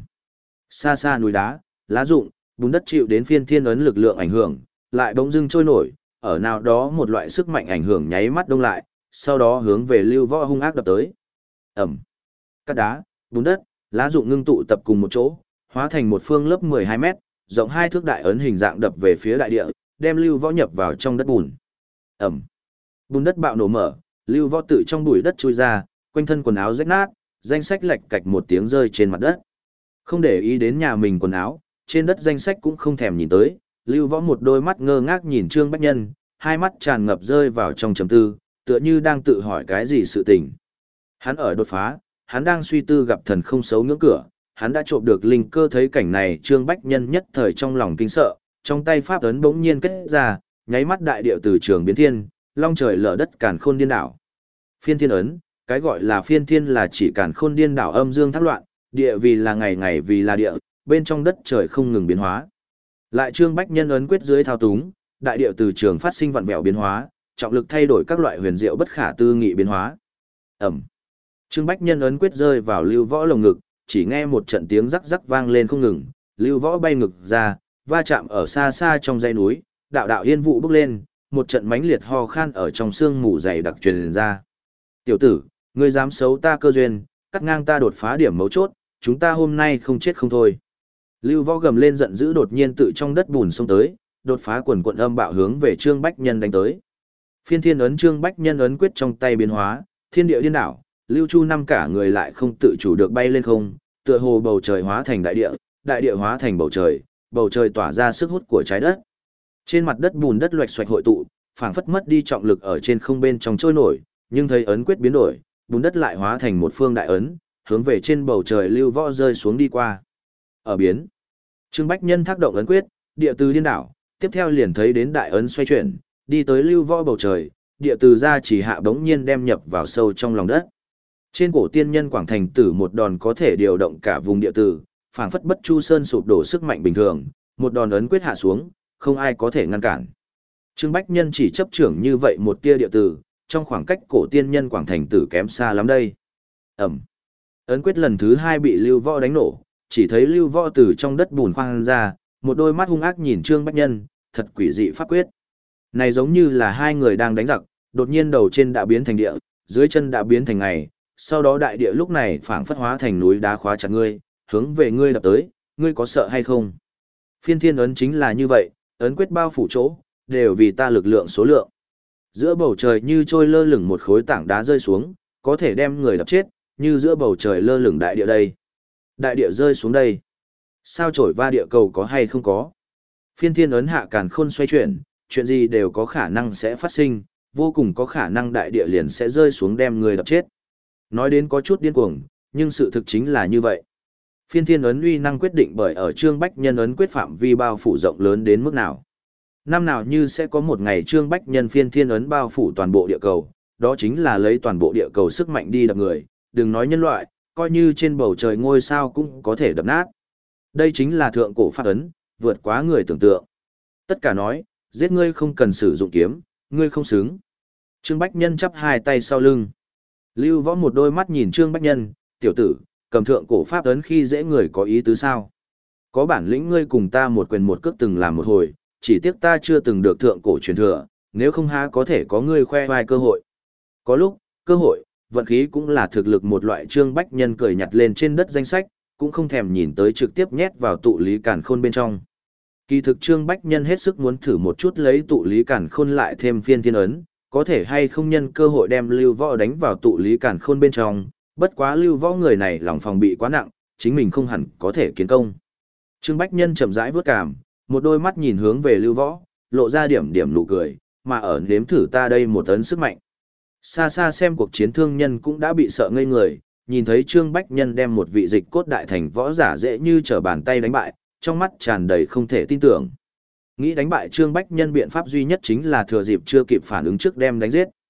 Xa xa núi đá, lá rụng, bùn đất chịu đến phiên thiên ấn lực lượng ảnh hưởng, lại bỗng dưng trôi nổi, ở nào đó một loại sức mạnh ảnh hưởng nháy mắt đông lại, sau đó hướng về Lưu Võ hung ác đập tới. Ẩm. Cát đá, bùn đất, lá rụng ngưng tụ tập cùng một chỗ, hóa thành một phương lớp mười hai mét, rộng hai thước đại ấn hình dạng đập về phía đại địa, đem Lưu Võ nhập vào trong đất bùn. Ẩm. Bùn đất bạo nổ mở, Lưu Võ tự trong bụi đất chui ra, quanh thân quần áo rách nát, danh sách lệch cạch một tiếng rơi trên mặt đất. Không để ý đến nhà mình quần áo, trên đất danh sách cũng không thèm nhìn tới, Lưu Võ một đôi mắt ngơ ngác nhìn Trương Bách Nhân, hai mắt tràn ngập rơi vào trong trầm tư, tựa như đang tự hỏi cái gì sự tình. Hắn ở đột phá, hắn đang suy tư gặp thần không xấu ngưỡng cửa, hắn đã trộm được linh cơ thấy cảnh này Trương Bách Nhân nhất thời trong lòng kinh sợ, trong tay pháp ấn bỗng nhiên kết ra, nháy mắt đại điệu từ trường biến thiên, long trời lở đất càn khôn điên đảo. Phiên thiên ấn, cái gọi là phiên thiên là chỉ càn khôn điên đảo âm dương thác loạn, địa vì là ngày ngày vì là địa, bên trong đất trời không ngừng biến hóa. Lại Trương Bách Nhân ấn quyết dưới thao túng, đại điệu từ trường phát sinh vặn vẹo biến hóa, trọng lực thay đổi các loại huyền diệu bất khả tư nghị biến hóa. Ẩm. Trương Bách Nhân ấn quyết rơi vào Lưu Võ lồng ngực, chỉ nghe một trận tiếng rắc rắc vang lên không ngừng, Lưu Võ bay ngực ra, va chạm ở xa xa trong dãy núi, đạo đạo yên vụ bốc lên, một trận mãnh liệt ho khan ở trong xương mù dày đặc truyền ra. "Tiểu tử, ngươi dám xấu ta cơ duyên, cắt ngang ta đột phá điểm mấu chốt, chúng ta hôm nay không chết không thôi." Lưu Võ gầm lên giận dữ đột nhiên tự trong đất bùn xông tới, đột phá quần quần âm bạo hướng về Trương Bách Nhân đánh tới. Phiên thiên ấn Trương Bách Nhân ấn quyết trong tay biến hóa, thiên địa điên đảo, Lưu Chu năm cả người lại không tự chủ được bay lên không, tựa hồ bầu trời hóa thành đại địa, đại địa hóa thành bầu trời, bầu trời tỏa ra sức hút của trái đất. Trên mặt đất bùn đất loạch xoạch hội tụ, phảng phất mất đi trọng lực ở trên không bên trong trôi nổi, nhưng thấy ấn quyết biến đổi, bùn đất lại hóa thành một phương đại ấn, hướng về trên bầu trời Lưu Võ rơi xuống đi qua. Ở biến, Trương Bách Nhân thác động ấn quyết, địa từ điên đảo, tiếp theo liền thấy đến đại ấn xoay chuyển, đi tới Lưu Võ bầu trời, địa từ ra chỉ hạ bỗng nhiên đem nhập vào sâu trong lòng đất. Trên cổ tiên nhân Quảng Thành Tử một đòn có thể điều động cả vùng địa tử, phảng phất bất chu sơn sụp đổ sức mạnh bình thường, một đòn ấn quyết hạ xuống, không ai có thể ngăn cản. Trương Bách Nhân chỉ chấp trưởng như vậy một tia địa tử, trong khoảng cách cổ tiên nhân Quảng Thành Tử kém xa lắm đây. Ẩm. Ấn quyết lần thứ hai bị Lưu Võ đánh nổ, chỉ thấy Lưu Võ từ trong đất bùn khoan ra, một đôi mắt hung ác nhìn Trương Bách Nhân, thật quỷ dị pháp quyết. Này giống như là hai người đang đánh giặc, đột nhiên đầu trên đã biến thành địa, dưới chân đã biến thành ngày, sau đó đại địa lúc này phảng phất hóa thành núi đá khóa chặt ngươi, hướng về ngươi đập tới, ngươi có sợ hay không? Phiên thiên ấn chính là như vậy, ấn quyết bao phủ chỗ, đều vì ta lực lượng số lượng. Giữa bầu trời như trôi lơ lửng một khối tảng đá rơi xuống, có thể đem người đập chết, như giữa bầu trời lơ lửng đại địa đây. Đại địa rơi xuống đây. Sao chổi va địa cầu có hay không có? Phiên thiên ấn hạ càn khôn xoay chuyển, chuyện gì đều có khả năng sẽ phát sinh, vô cùng có khả năng đại địa liền sẽ rơi xuống đem người đập chết. Nói đến có chút điên cuồng, nhưng sự thực chính là như vậy. Phiên thiên ấn uy năng quyết định bởi ở Trương Bách Nhân ấn quyết phạm vi bao phủ rộng lớn đến mức nào. Năm nào như sẽ có một ngày Trương Bách Nhân phiên thiên ấn bao phủ toàn bộ địa cầu, đó chính là lấy toàn bộ địa cầu sức mạnh đi đập người, đừng nói nhân loại, coi như trên bầu trời ngôi sao cũng có thể đập nát. Đây chính là thượng cổ pháp ấn, vượt quá người tưởng tượng. Tất cả nói, giết ngươi không cần sử dụng kiếm, ngươi không xứng. Trương Bách Nhân chắp hai tay sau lưng. Lưu Võ một đôi mắt nhìn Trương Bách Nhân, tiểu tử, cầm thượng cổ pháp ấn khi dễ người có ý tứ sao? Có bản lĩnh ngươi cùng ta một quyền một cước từng làm một hồi, chỉ tiếc ta chưa từng được thượng cổ truyền thừa, nếu không há có thể có ngươi khoe vai cơ hội. Có lúc, cơ hội, vận khí cũng là thực lực một loại. Trương Bách Nhân cười nhặt lên trên đất danh sách, cũng không thèm nhìn tới trực tiếp nhét vào tụ lý càn khôn bên trong. Kỳ thực Trương Bách Nhân hết sức muốn thử một chút lấy tụ lý càn khôn lại thêm phiên thiên ấn, có thể hay không nhân cơ hội đem Lưu Võ đánh vào tụ lý càn khôn bên trong, bất quá Lưu Võ người này lòng phòng bị quá nặng, chính mình không hẳn có thể kiến công. Trương Bách Nhân chậm rãi vớt cảm, một đôi mắt nhìn hướng về Lưu Võ, lộ ra điểm điểm nụ cười, mà ở nếm thử ta đây một tấn sức mạnh. Xa xa xem cuộc chiến thương nhân cũng đã bị sợ ngây người, nhìn thấy Trương Bách Nhân đem một vị dịch cốt đại thành võ giả dễ như trở bàn tay đánh bại, trong mắt tràn đầy không thể tin tưởng. Nghĩ đánh bại Trương Bách Nhân biện pháp duy nhất chính là thừa dịp chưa kịp phản ứng trước đem đánh giết.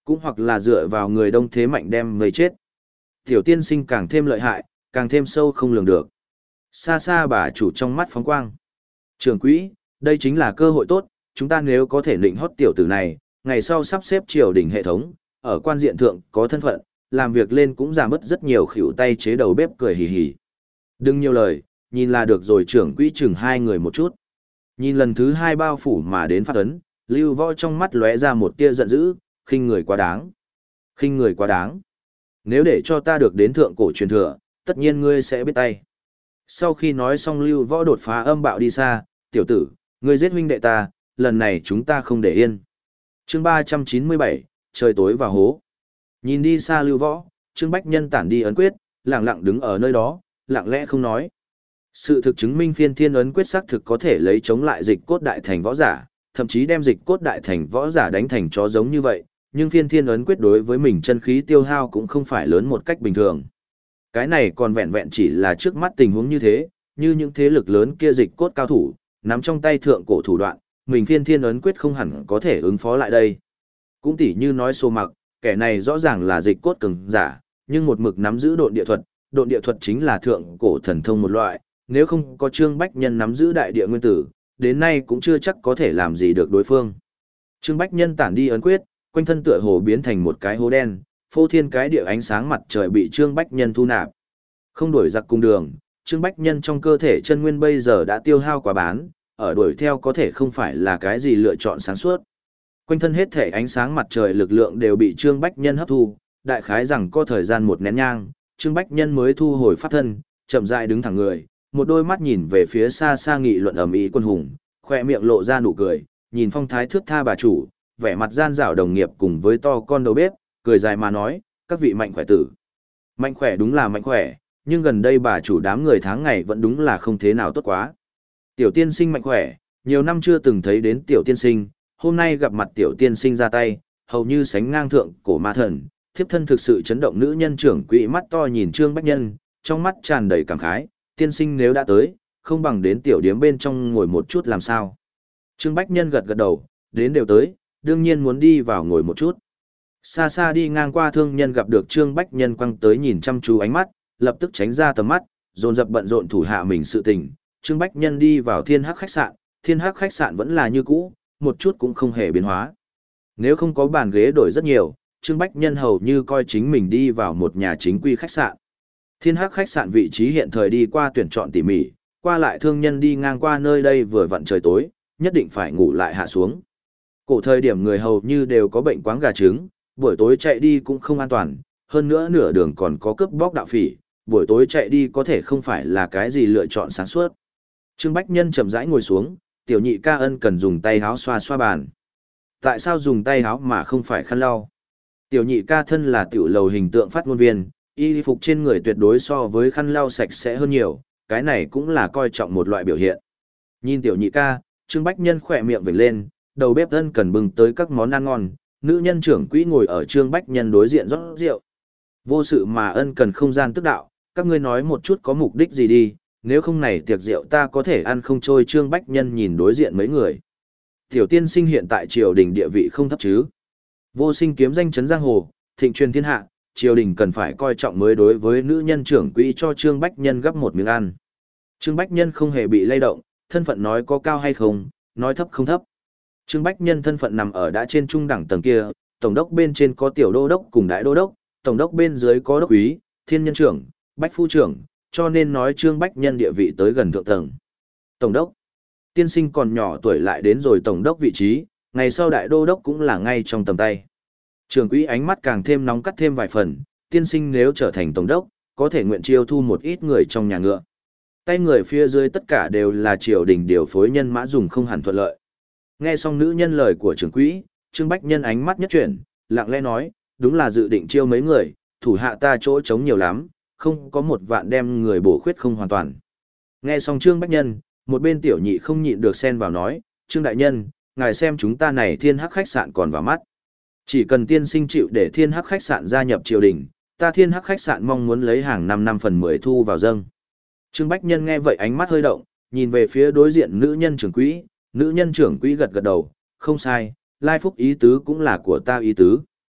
Cũng hoặc là dựa vào người đông thế mạnh đem người chết. Tiểu tiên sinh càng thêm lợi hại, càng thêm sâu không lường được. Xa xa bà chủ trong mắt phóng quang. Trưởng quỹ, đây chính là cơ hội tốt, chúng ta nếu có thể định hót tiểu tử này, ngày sau sắp xếp triều đình hệ thống, ở quan diện thượng có thân phận, làm việc lên cũng giảm bớt rất nhiều khỉu tay chế đầu bếp cười hì hì. Đừng nhiều lời, nhìn là được rồi trưởng quỹ chừng hai người một chút. Nhìn lần thứ hai bao phủ mà đến phát ấn, Lưu Võ trong mắt lóe ra một tia giận dữ, khinh người quá đáng. Khinh người quá đáng. Nếu để cho ta được đến thượng cổ truyền thừa, tất nhiên ngươi sẽ biết tay. Sau khi nói xong Lưu Võ đột phá âm bạo đi xa, tiểu tử, ngươi giết huynh đệ ta, lần này chúng ta không để yên. Chương ba trăm chín mươi bảy, trời tối và hố. Nhìn đi xa Lưu Võ, Trương Bách Nhân tản đi ấn quyết, lặng lặng đứng ở nơi đó, lặng lẽ không nói. Sự thực chứng minh phiên thiên ấn quyết xác thực có thể lấy chống lại dịch cốt đại thành võ giả, thậm chí đem dịch cốt đại thành võ giả đánh thành chó giống như vậy, nhưng phiên thiên ấn quyết đối với mình chân khí tiêu hao cũng không phải lớn một cách bình thường. Cái này còn vẹn vẹn chỉ là trước mắt tình huống như thế, như những thế lực lớn kia dịch cốt cao thủ, nắm trong tay thượng cổ thủ đoạn, mình phiên thiên ấn quyết không hẳn có thể ứng phó lại đây. Cũng tỉ như nói Sô Mặc, kẻ này rõ ràng là dịch cốt cường giả, nhưng một mực nắm giữ độn địa thuật, độn địa thuật chính là thượng cổ thần thông một loại, nếu không có Trương Bách Nhân nắm giữ đại địa nguyên tử, đến nay cũng chưa chắc có thể làm gì được đối phương. Trương Bách Nhân tản đi ấn quyết, quanh thân tựa hồ biến thành một cái hố đen, phô thiên cái địa ánh sáng mặt trời bị Trương Bách Nhân thu nạp. Không đuổi giặc cùng đường, Trương Bách Nhân trong cơ thể chân nguyên bây giờ đã tiêu hao quá bán, ở đuổi theo có thể không phải là cái gì lựa chọn sáng suốt. Quanh thân hết thể ánh sáng mặt trời lực lượng đều bị Trương Bách Nhân hấp thu, đại khái rằng có thời gian một nén nhang, Trương Bách Nhân mới thu hồi pháp thân, chậm rãi đứng thẳng người, một đôi mắt nhìn về phía xa xa nghị luận ầm ĩ quân hùng, khoe miệng lộ ra nụ cười, nhìn phong thái thước tha bà chủ, vẻ mặt gian dảo đồng nghiệp cùng với to con đầu bếp, cười dài mà nói, các vị mạnh khỏe tử. Mạnh khỏe đúng là mạnh khỏe, nhưng gần đây bà chủ đám người tháng ngày vẫn đúng là không thế nào tốt quá. Tiểu tiên sinh mạnh khỏe, nhiều năm chưa từng thấy đến tiểu tiên sinh, hôm nay gặp mặt tiểu tiên sinh ra tay, hầu như sánh ngang thượng cổ ma thần, thiếp thân thực sự chấn động nữ nhân trưởng quỹ mắt to nhìn Trương Bách Nhân, trong mắt tràn đầy cảm khái, tiên sinh nếu đã tới, không bằng đến tiểu điếm bên trong ngồi một chút làm sao. Trương Bách Nhân gật gật đầu, đến đều tới, đương nhiên muốn đi vào ngồi một chút. Xa xa đi ngang qua thương nhân gặp được Trương Bách Nhân quăng tới nhìn chăm chú ánh mắt, lập tức tránh ra tầm mắt, dồn dập bận rộn thủ hạ mình sự tình. Trương Bách Nhân đi vào Thiên Hắc khách sạn, Thiên Hắc khách sạn vẫn là như cũ, một chút cũng không hề biến hóa. Nếu không có bàn ghế đổi rất nhiều, Trương Bách Nhân hầu như coi chính mình đi vào một nhà chính quy khách sạn. Thiên Hắc khách sạn vị trí hiện thời đi qua tuyển chọn tỉ mỉ, qua lại thương nhân đi ngang qua nơi đây vừa vặn trời tối, nhất định phải ngủ lại hạ xuống. Cổ thời điểm người hầu như đều có bệnh quáng gà trứng, buổi tối chạy đi cũng không an toàn, hơn nữa nửa đường còn có cướp bóc đạo phỉ, buổi tối chạy đi có thể không phải là cái gì lựa chọn sáng suốt. Trương Bách Nhân chậm rãi ngồi xuống, tiểu nhị ca ân cần dùng tay háo xoa xoa bàn. Tại sao dùng tay háo mà không phải khăn lau? Tiểu nhị ca thân là tiểu lầu hình tượng phát ngôn viên, y phục trên người tuyệt đối so với khăn lau sạch sẽ hơn nhiều, cái này cũng là coi trọng một loại biểu hiện. Nhìn tiểu nhị ca, Trương Bách Nhân khỏe miệng vểnh lên, đầu bếp ân cần bưng tới các món ăn ngon, nữ nhân trưởng quỹ ngồi ở Trương Bách Nhân đối diện rót rượu. Vô sự mà ân cần không gian tức đạo, các ngươi nói một chút có mục đích gì đi, nếu không này tiệc rượu ta có thể ăn không trôi. Trương Bách Nhân nhìn đối diện mấy người. Tiểu tiên sinh hiện tại triều đình địa vị không thấp chứ. Vô sinh kiếm danh chấn giang hồ, thịnh truyền thiên hạ, triều đình cần phải coi trọng mới đối với nữ nhân trưởng quỹ cho Trương Bách Nhân gấp một miếng ăn. Trương Bách Nhân không hề bị lay động, thân phận nói có cao hay không, nói thấp không thấp. Trương Bách Nhân thân phận nằm ở đã trên trung đẳng tầng kia, tổng đốc bên trên có tiểu đô đốc cùng đại đô đốc, tổng đốc bên dưới có đốc úy, thiên nhân trưởng, bách phu trưởng, cho nên nói Trương Bách Nhân địa vị tới gần thượng tầng. Tổng đốc, tiên sinh còn nhỏ tuổi lại đến rồi tổng đốc vị trí, ngày sau đại đô đốc cũng là ngay trong tầm tay. Trưởng quỹ ánh mắt càng thêm nóng cắt thêm vài phần, tiên sinh nếu trở thành tổng đốc, có thể nguyện chiêu thu một ít người trong nhà ngựa. Tay người phía dưới tất cả đều là triều đình điều phối nhân mã dùng không hẳn thuận lợi. Nghe xong nữ nhân lời của trưởng quỹ, Trương Bách Nhân ánh mắt nhất chuyển, lặng lẽ nói, đúng là dự định chiêu mấy người, thủ hạ ta chỗ trống nhiều lắm, không có một vạn đem người bổ khuyết không hoàn toàn. Nghe xong Trương Bách Nhân, một bên tiểu nhị không nhịn được xen vào nói, Trương Đại Nhân, ngài xem chúng ta này Thiên Hắc khách sạn còn vào mắt. Chỉ cần tiên sinh chịu để Thiên Hắc khách sạn gia nhập triều đình, ta Thiên Hắc khách sạn mong muốn lấy hàng năm năm phần mười thu vào dâng. Trương Bách Nhân nghe vậy ánh mắt hơi động, nhìn về phía đối diện nữ nhân trưởng quỹ, nữ nhân trưởng quỹ gật gật đầu, không sai, Lai Phúc ý tứ cũng là của ta ý tứ.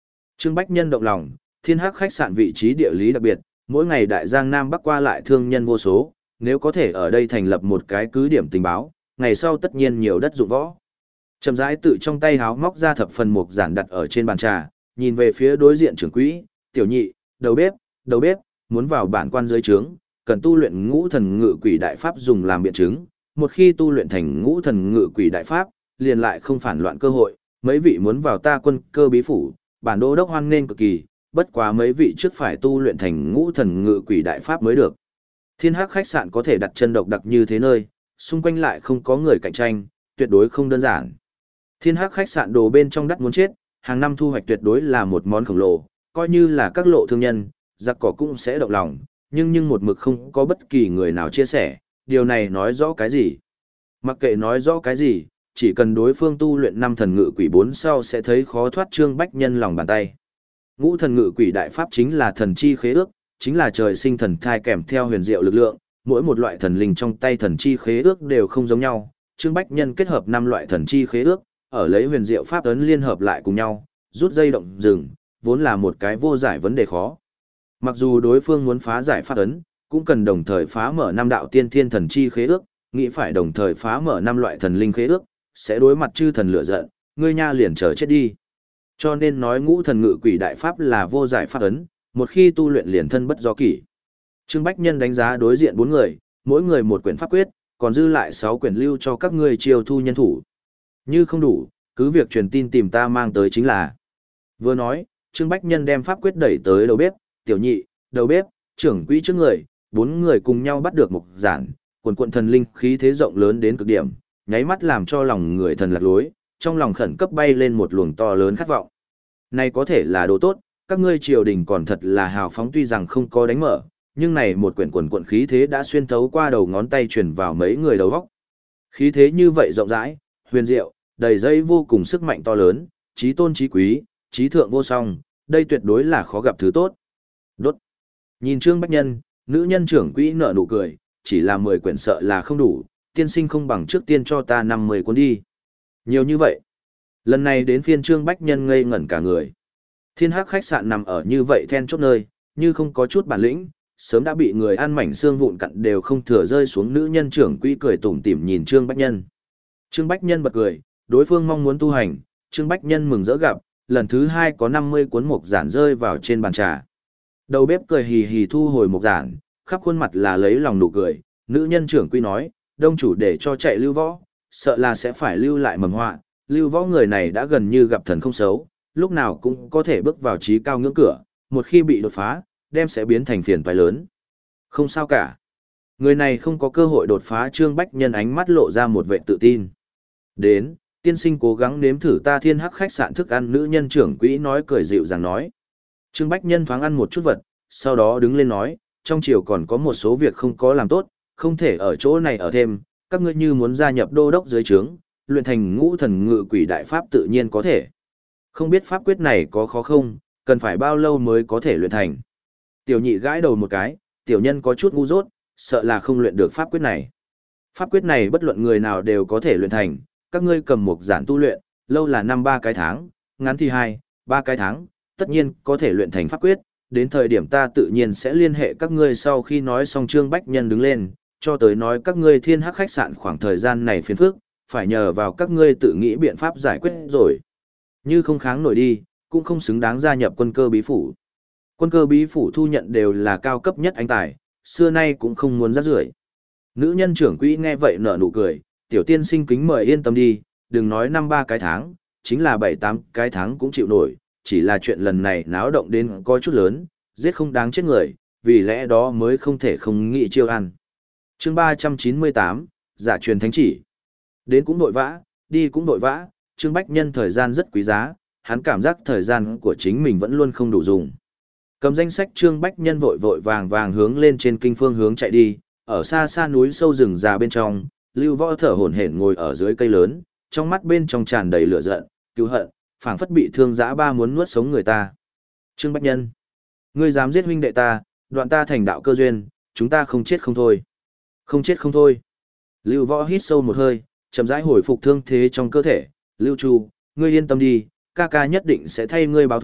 Trương Bách Nhân động lòng, Thiên Hắc khách sạn vị trí địa lý đặc biệt, mỗi ngày đại giang nam bắc qua lại thương nhân vô số, nếu có thể ở đây thành lập một cái cứ điểm tình báo, ngày sau tất nhiên nhiều đất dụng võ. Chậm rãi tự trong tay háo móc ra thập phần mục giản đặt ở trên bàn trà, nhìn về phía đối diện trưởng quỹ, tiểu nhị, đầu bếp, đầu bếp, muốn vào bản quan dưới trướng, cần tu luyện ngũ thần ngự quỷ đại pháp dùng làm biện chứng, một khi tu luyện thành ngũ thần ngự quỷ đại pháp, liền lại không phản loạn cơ hội, mấy vị muốn vào ta quân cơ bí phủ, bản đô đốc hoan nghênh cực kỳ, bất quá mấy vị trước phải tu luyện thành ngũ thần ngự quỷ đại pháp mới được. Thiên Hắc khách sạn có thể đặt chân độc đặc như thế nơi, xung quanh lại không có người cạnh tranh, tuyệt đối không đơn giản. Thiên Hắc khách sạn đồ bên trong đắt muốn chết, hàng năm thu hoạch tuyệt đối là một món khổng lồ, coi như là các lộ thương nhân, giặc cỏ cũng sẽ động lòng, nhưng nhưng một mực không có bất kỳ người nào chia sẻ, điều này nói rõ cái gì? Mặc kệ nói rõ cái gì, chỉ cần đối phương tu luyện năm thần ngự quỷ bốn sau sẽ thấy khó thoát Trương Bách Nhân lòng bàn tay. Ngũ thần ngự quỷ đại pháp chính là thần chi khế ước, chính là trời sinh thần thai kèm theo huyền diệu lực lượng, mỗi một loại thần linh trong tay thần chi khế ước đều không giống nhau. Trương Bách Nhân kết hợp năm loại thần chi khế ước, ở lấy huyền diệu pháp ấn liên hợp lại cùng nhau, rút dây động rừng, vốn là một cái vô giải vấn đề khó. Mặc dù đối phương muốn phá giải pháp ấn, cũng cần đồng thời phá mở năm đạo tiên thiên thần chi khế ước, nghĩ phải đồng thời phá mở năm loại thần linh khế ước, sẽ đối mặt chư thần lửa giận, ngươi nha liền chờ chết đi. Cho nên nói ngũ thần ngự quỷ đại pháp là vô giải pháp ấn, một khi tu luyện liền thân bất do kỷ. Trương Bách Nhân đánh giá đối diện bốn người, mỗi người một quyển pháp quyết, còn dư lại sáu quyển lưu cho các ngươi chiêu thu nhân thủ. Như không đủ, cứ việc truyền tin tìm ta mang tới chính là. Vừa nói, Trương Bách Nhân đem pháp quyết đẩy tới đầu bếp, tiểu nhị, đầu bếp, trưởng quỹ trước người, bốn người cùng nhau bắt được một giản, quần quận thần linh khí thế rộng lớn đến cực điểm, nháy mắt làm cho lòng người thần lạc lối, trong lòng khẩn cấp bay lên một luồng to lớn khát vọng. Này có thể là đồ tốt, các ngươi triều đình còn thật là hào phóng tuy rằng không có đánh mở, nhưng này một quyển quần quận khí thế đã xuyên thấu qua đầu ngón tay truyền vào mấy người đầu góc. Khí thế như vậy rộng rãi, huyền diệu, đầy dây vô cùng sức mạnh to lớn, trí tôn trí quý, trí thượng vô song, đây tuyệt đối là khó gặp thứ tốt. Đốt. Nhìn Trương Bách Nhân, nữ nhân trưởng quỹ nở nụ cười, chỉ là mười quyển sợ là không đủ, tiên sinh không bằng trước tiên cho ta năm mươi cuốn đi. Nhiều như vậy. Lần này đến phiên Trương Bách Nhân ngây ngẩn cả người. Thiên Hắc khách sạn nằm ở như vậy then chốt nơi, như không có chút bản lĩnh, sớm đã bị người ăn mảnh xương vụn cặn đều không thừa rơi xuống. Nữ nhân trưởng quỹ cười tủm tỉm nhìn Trương Bách Nhân. Trương Bách Nhân bật cười, đối phương mong muốn tu hành, Trương Bách Nhân mừng rỡ gặp, lần thứ hai có năm mươi cuốn mục giản rơi vào trên bàn trà. Đầu bếp cười hì hì thu hồi mục giản, khắp khuôn mặt là lấy lòng nụ cười, nữ nhân trưởng quỹ nói, đông chủ để cho chạy lưu võ, sợ là sẽ phải lưu lại mầm họa, lưu võ người này đã gần như gặp thần không xấu, lúc nào cũng có thể bước vào trí cao ngưỡng cửa, một khi bị đột phá, đem sẽ biến thành phiền toái lớn. Không sao cả. Người này không có cơ hội đột phá. Trương Bách Nhân ánh mắt lộ ra một vẻ tự tin. Đến, tiên sinh cố gắng nếm thử ta Thiên Hắc khách sạn thức ăn. Nữ nhân trưởng quỹ nói cười dịu dàng nói. Trương Bách Nhân thoáng ăn một chút vật, sau đó đứng lên nói, trong triều còn có một số việc không có làm tốt, không thể ở chỗ này ở thêm, các ngươi như muốn gia nhập đô đốc dưới trướng, luyện thành ngũ thần ngự quỷ đại pháp tự nhiên có thể. Không biết pháp quyết này có khó không, cần phải bao lâu mới có thể luyện thành. Tiểu nhị gãi đầu một cái, tiểu nhân có chút ngu dốt, sợ là không luyện được pháp quyết này. Pháp quyết này bất luận người nào đều có thể luyện thành, các ngươi cầm một giản tu luyện, lâu là năm ba cái tháng, ngắn thì hai, ba cái tháng, tất nhiên có thể luyện thành pháp quyết, đến thời điểm ta tự nhiên sẽ liên hệ các ngươi. Sau khi nói xong Trương Bách Nhân đứng lên, cho tới nói các ngươi Thiên Hắc khách sạn khoảng thời gian này phiền phức, phải nhờ vào các ngươi tự nghĩ biện pháp giải quyết rồi. Như không kháng nổi đi, cũng không xứng đáng gia nhập quân cơ bí phủ. Quân cơ bí phủ thu nhận đều là cao cấp nhất anh tài, xưa nay cũng không muốn rác rưởi. Nữ nhân trưởng quỹ nghe vậy nở nụ cười, tiểu tiên sinh kính mời yên tâm đi, đừng nói năm ba cái tháng, chính là bảy tám cái tháng cũng chịu nổi, chỉ là chuyện lần này náo động đến có chút lớn, giết không đáng chết người, vì lẽ đó mới không thể không nghĩ chiêu ăn. Chương ba trăm chín mươi tám, giả truyền thánh chỉ. Đến cũng vội vã, đi cũng vội vã, Trương Bách Nhân thời gian rất quý giá, hắn cảm giác thời gian của chính mình vẫn luôn không đủ dùng. Cầm danh sách Trương Bách Nhân vội vội vàng vàng hướng lên trên kinh phương hướng chạy đi, ở xa xa núi sâu rừng già bên trong, Lưu Võ thở hổn hển ngồi ở dưới cây lớn, trong mắt bên trong tràn đầy lửa giận, cứu hận, phảng phất bị thương dã ba muốn nuốt sống người ta. Trương Bách Nhân, ngươi dám giết huynh đệ ta, đoạn ta thành đạo cơ duyên, chúng ta không chết không thôi. Không chết không thôi. Lưu Võ hít sâu một hơi, chậm rãi hồi phục thương thế trong cơ thể. Lưu Chu, ngươi yên tâm đi, ca ca nhất định sẽ thay ngươi báo thủ,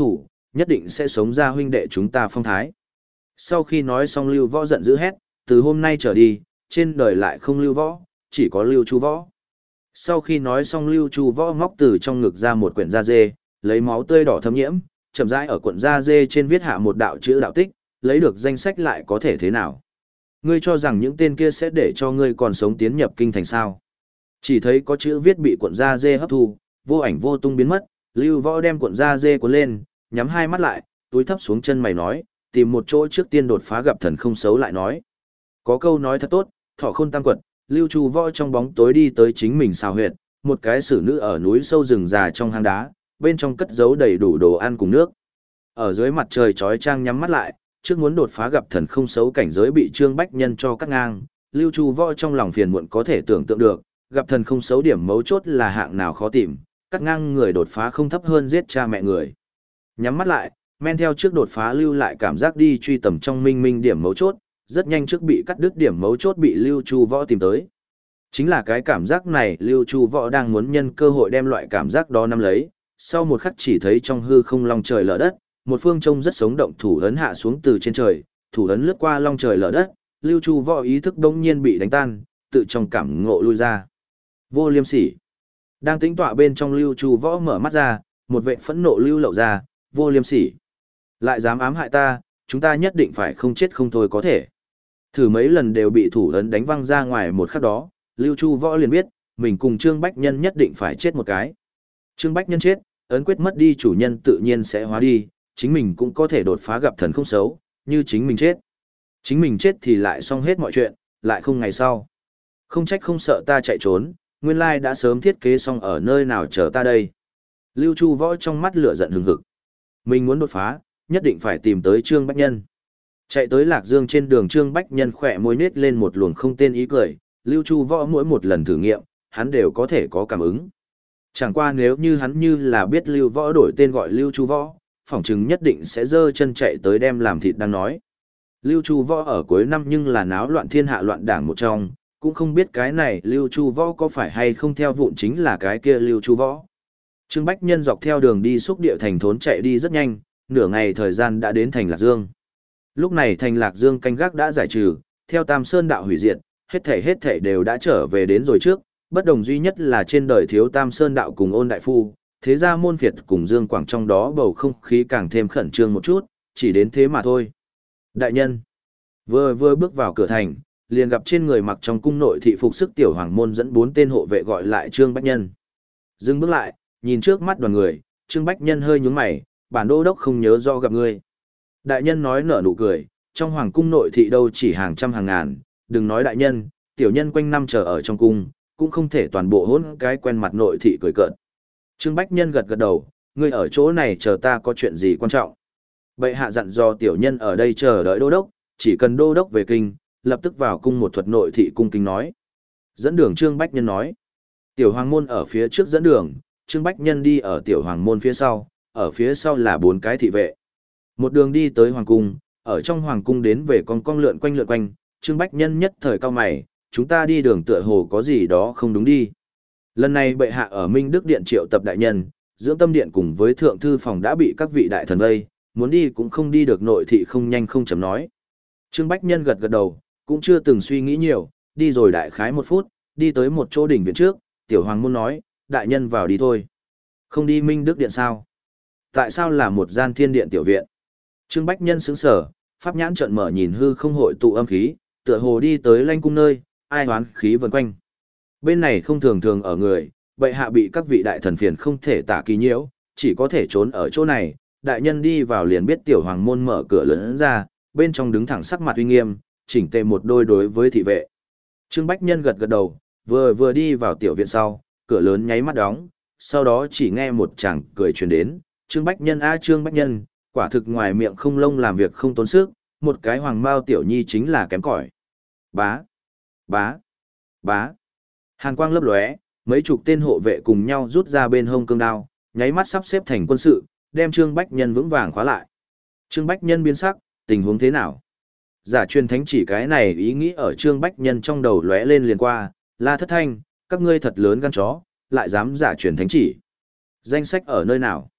nhất định sẽ sống ra huynh đệ chúng ta phong thái. Sau khi nói xong Lưu Võ giận dữ hét, từ hôm nay trở đi, trên đời lại không Lưu Võ, chỉ có Lưu Chu Võ. Sau khi nói xong Lưu Chu Võ ngóc từ trong ngực ra một quyển da dê, lấy máu tươi đỏ thấm nhiễm, chậm rãi ở cuộn da dê trên viết hạ một đạo chữ đạo tích, lấy được danh sách lại có thể thế nào? Ngươi cho rằng những tên kia sẽ để cho ngươi còn sống tiến nhập kinh thành sao? Chỉ thấy có chữ viết bị cuộn da dê hấp thu, vô ảnh vô tung biến mất, Lưu Võ đem cuộn da dê cuốn lên, nhắm hai mắt lại, túi thấp xuống chân mày nói, tìm một chỗ trước tiên đột phá gặp thần không xấu lại nói. Có câu nói thật tốt, thọ khôn tam quật, Lưu Chu Võ trong bóng tối đi tới chính mình xào huyệt, một cái xử nữ ở núi sâu rừng già trong hang đá, bên trong cất giấu đầy đủ đồ ăn cùng nước. Ở dưới mặt trời chói chang nhắm mắt lại, trước muốn đột phá gặp thần không xấu cảnh giới bị Trương Bách Nhân cho cắt ngang, Lưu Chu Võ trong lòng phiền muộn có thể tưởng tượng được, gặp thần không xấu điểm mấu chốt là hạng nào khó tìm, cắt ngang người đột phá không thấp hơn giết cha mẹ người. Nhắm mắt lại, men theo trước đột phá lưu lại cảm giác đi truy tầm trong minh minh điểm mấu chốt, rất nhanh trước bị cắt đứt điểm mấu chốt bị Lưu Chu Võ tìm tới. Chính là cái cảm giác này Lưu Chu Võ đang muốn nhân cơ hội đem loại cảm giác đó nắm lấy, sau một khắc chỉ thấy trong hư không long trời lở đất, một phương trông rất sống động thủ ấn hạ xuống từ trên trời, thủ ấn lướt qua long trời lở đất, Lưu Chu Võ ý thức đống nhiên bị đánh tan, tự trong cảm ngộ lui ra. Vô Liêm Sỉ. Đang tĩnh tọa bên trong Lưu Chu Võ mở mắt ra, một vệ phẫn nộ lưu lậu ra, Vô Liêm Sỉ. Lại dám ám hại ta, chúng ta nhất định phải không chết không thôi có thể. Thử mấy lần đều bị thủ ấn đánh văng ra ngoài một khắc đó, Lưu Chu Võ liền biết, mình cùng Trương Bách Nhân nhất định phải chết một cái. Trương Bách Nhân chết, ấn quyết mất đi chủ nhân tự nhiên sẽ hóa đi, chính mình cũng có thể đột phá gặp thần không xấu, như chính mình chết. Chính mình chết thì lại xong hết mọi chuyện, lại không ngày sau. Không trách không sợ ta chạy trốn, nguyên lai đã sớm thiết kế xong ở nơi nào chờ ta đây. Lưu Chu Võ trong mắt lửa giận hừng hực. Mình muốn đột phá, nhất định phải tìm tới Trương Bách Nhân. Chạy tới Lạc Dương trên đường Trương Bách Nhân khỏe môi nết lên một luồng không tên ý cười, Lưu Chu Võ mỗi một lần thử nghiệm, hắn đều có thể có cảm ứng. Chẳng qua nếu như hắn như là biết Lưu Võ đổi tên gọi Lưu Chu Võ, phỏng chừng nhất định sẽ giơ chân chạy tới đem làm thịt đang nói. Lưu Chu Võ ở cuối năm nhưng là náo loạn thiên hạ loạn đảng một trong, cũng không biết cái này Lưu Chu Võ có phải hay không theo vụn chính là cái kia Lưu Chu Võ. Trương Bách Nhân dọc theo đường đi xúc địa thành thốn chạy đi rất nhanh, nửa ngày thời gian đã đến thành Lạc Dương. Lúc này thành Lạc Dương canh gác đã giải trừ, theo Tam Sơn đạo hủy diệt, hết thảy hết thảy đều đã trở về đến rồi trước, bất đồng duy nhất là trên đời thiếu Tam Sơn đạo cùng Ôn đại phu, thế ra môn phiệt cùng Dương Quảng trong đó bầu không khí càng thêm khẩn trương một chút, chỉ đến thế mà thôi. Đại nhân, vừa vừa bước vào cửa thành, liền gặp trên người mặc trong cung nội thị phục sức tiểu hoàng môn dẫn bốn tên hộ vệ gọi lại Trương Bách Nhân. Dừng bước lại, nhìn trước mắt đoàn người, Trương Bách Nhân hơi nhướng mày, bản đô đốc không nhớ do gặp ngươi. Đại nhân nói nở nụ cười, trong hoàng cung nội thị đâu chỉ hàng trăm hàng ngàn, đừng nói đại nhân, tiểu nhân quanh năm chờ ở trong cung, cũng không thể toàn bộ hỗn cái quen mặt nội thị cười cợt. Trương Bách Nhân gật gật đầu, ngươi ở chỗ này chờ ta có chuyện gì quan trọng. Bệ hạ dặn dò tiểu nhân ở đây chờ đợi đô đốc, chỉ cần đô đốc về kinh, lập tức vào cung một thuật nội thị cung kính nói. Dẫn đường Trương Bách Nhân nói. Tiểu hoàng môn ở phía trước dẫn đường, Trương Bách Nhân đi ở tiểu hoàng môn phía sau, ở phía sau là bốn cái thị vệ. Một đường đi tới hoàng cung, ở trong hoàng cung đến về con cong lượn quanh lượn quanh, Trương Bách Nhân nhất thời cao mày, chúng ta đi đường tựa hồ có gì đó không đúng đi. Lần này bệ hạ ở Minh Đức Điện triệu tập đại nhân, dưỡng tâm điện cùng với thượng thư phòng đã bị các vị đại thần vây, muốn đi cũng không đi được nội thị không nhanh không chậm nói. Trương Bách Nhân gật gật đầu, cũng chưa từng suy nghĩ nhiều, đi rồi đại khái một phút, đi tới một chỗ đỉnh viện trước, tiểu hoàng môn nói, đại nhân vào đi thôi. Không đi Minh Đức Điện sao? Tại sao là một gian thiên điện tiểu viện? Trương Bách Nhân sững sờ, pháp nhãn trợn mở nhìn hư không hội tụ âm khí, tựa hồ đi tới lanh cung nơi, ai hoán khí vần quanh. Bên này không thường thường ở người, bệ hạ bị các vị đại thần phiền không thể tả kỳ nhiễu, chỉ có thể trốn ở chỗ này, đại nhân đi vào liền biết tiểu hoàng môn mở cửa lớn ra, bên trong đứng thẳng sắc mặt uy nghiêm, chỉnh tề một đôi đối với thị vệ. Trương Bách Nhân gật gật đầu, vừa vừa đi vào tiểu viện sau, cửa lớn nháy mắt đóng, sau đó chỉ nghe một chàng cười truyền đến, Trương Bách Nhân a Trương Bách Nhân, quả thực ngoài miệng không lông làm việc không tốn sức, một cái hoàng mao tiểu nhi chính là kém cỏi. Bá, bá, bá. Hàn quang lấp lóe, mấy chục tên hộ vệ cùng nhau rút ra bên hông cương đao, nháy mắt sắp xếp thành quân sự, đem Trương Bách Nhân vững vàng khóa lại. Trương Bách Nhân biến sắc, tình huống thế nào? Giả truyền thánh chỉ cái này ý nghĩ ở Trương Bách Nhân trong đầu lóe lên liền qua, La Thất Thanh, các ngươi thật lớn gan chó, lại dám giả truyền thánh chỉ. Danh sách ở nơi nào?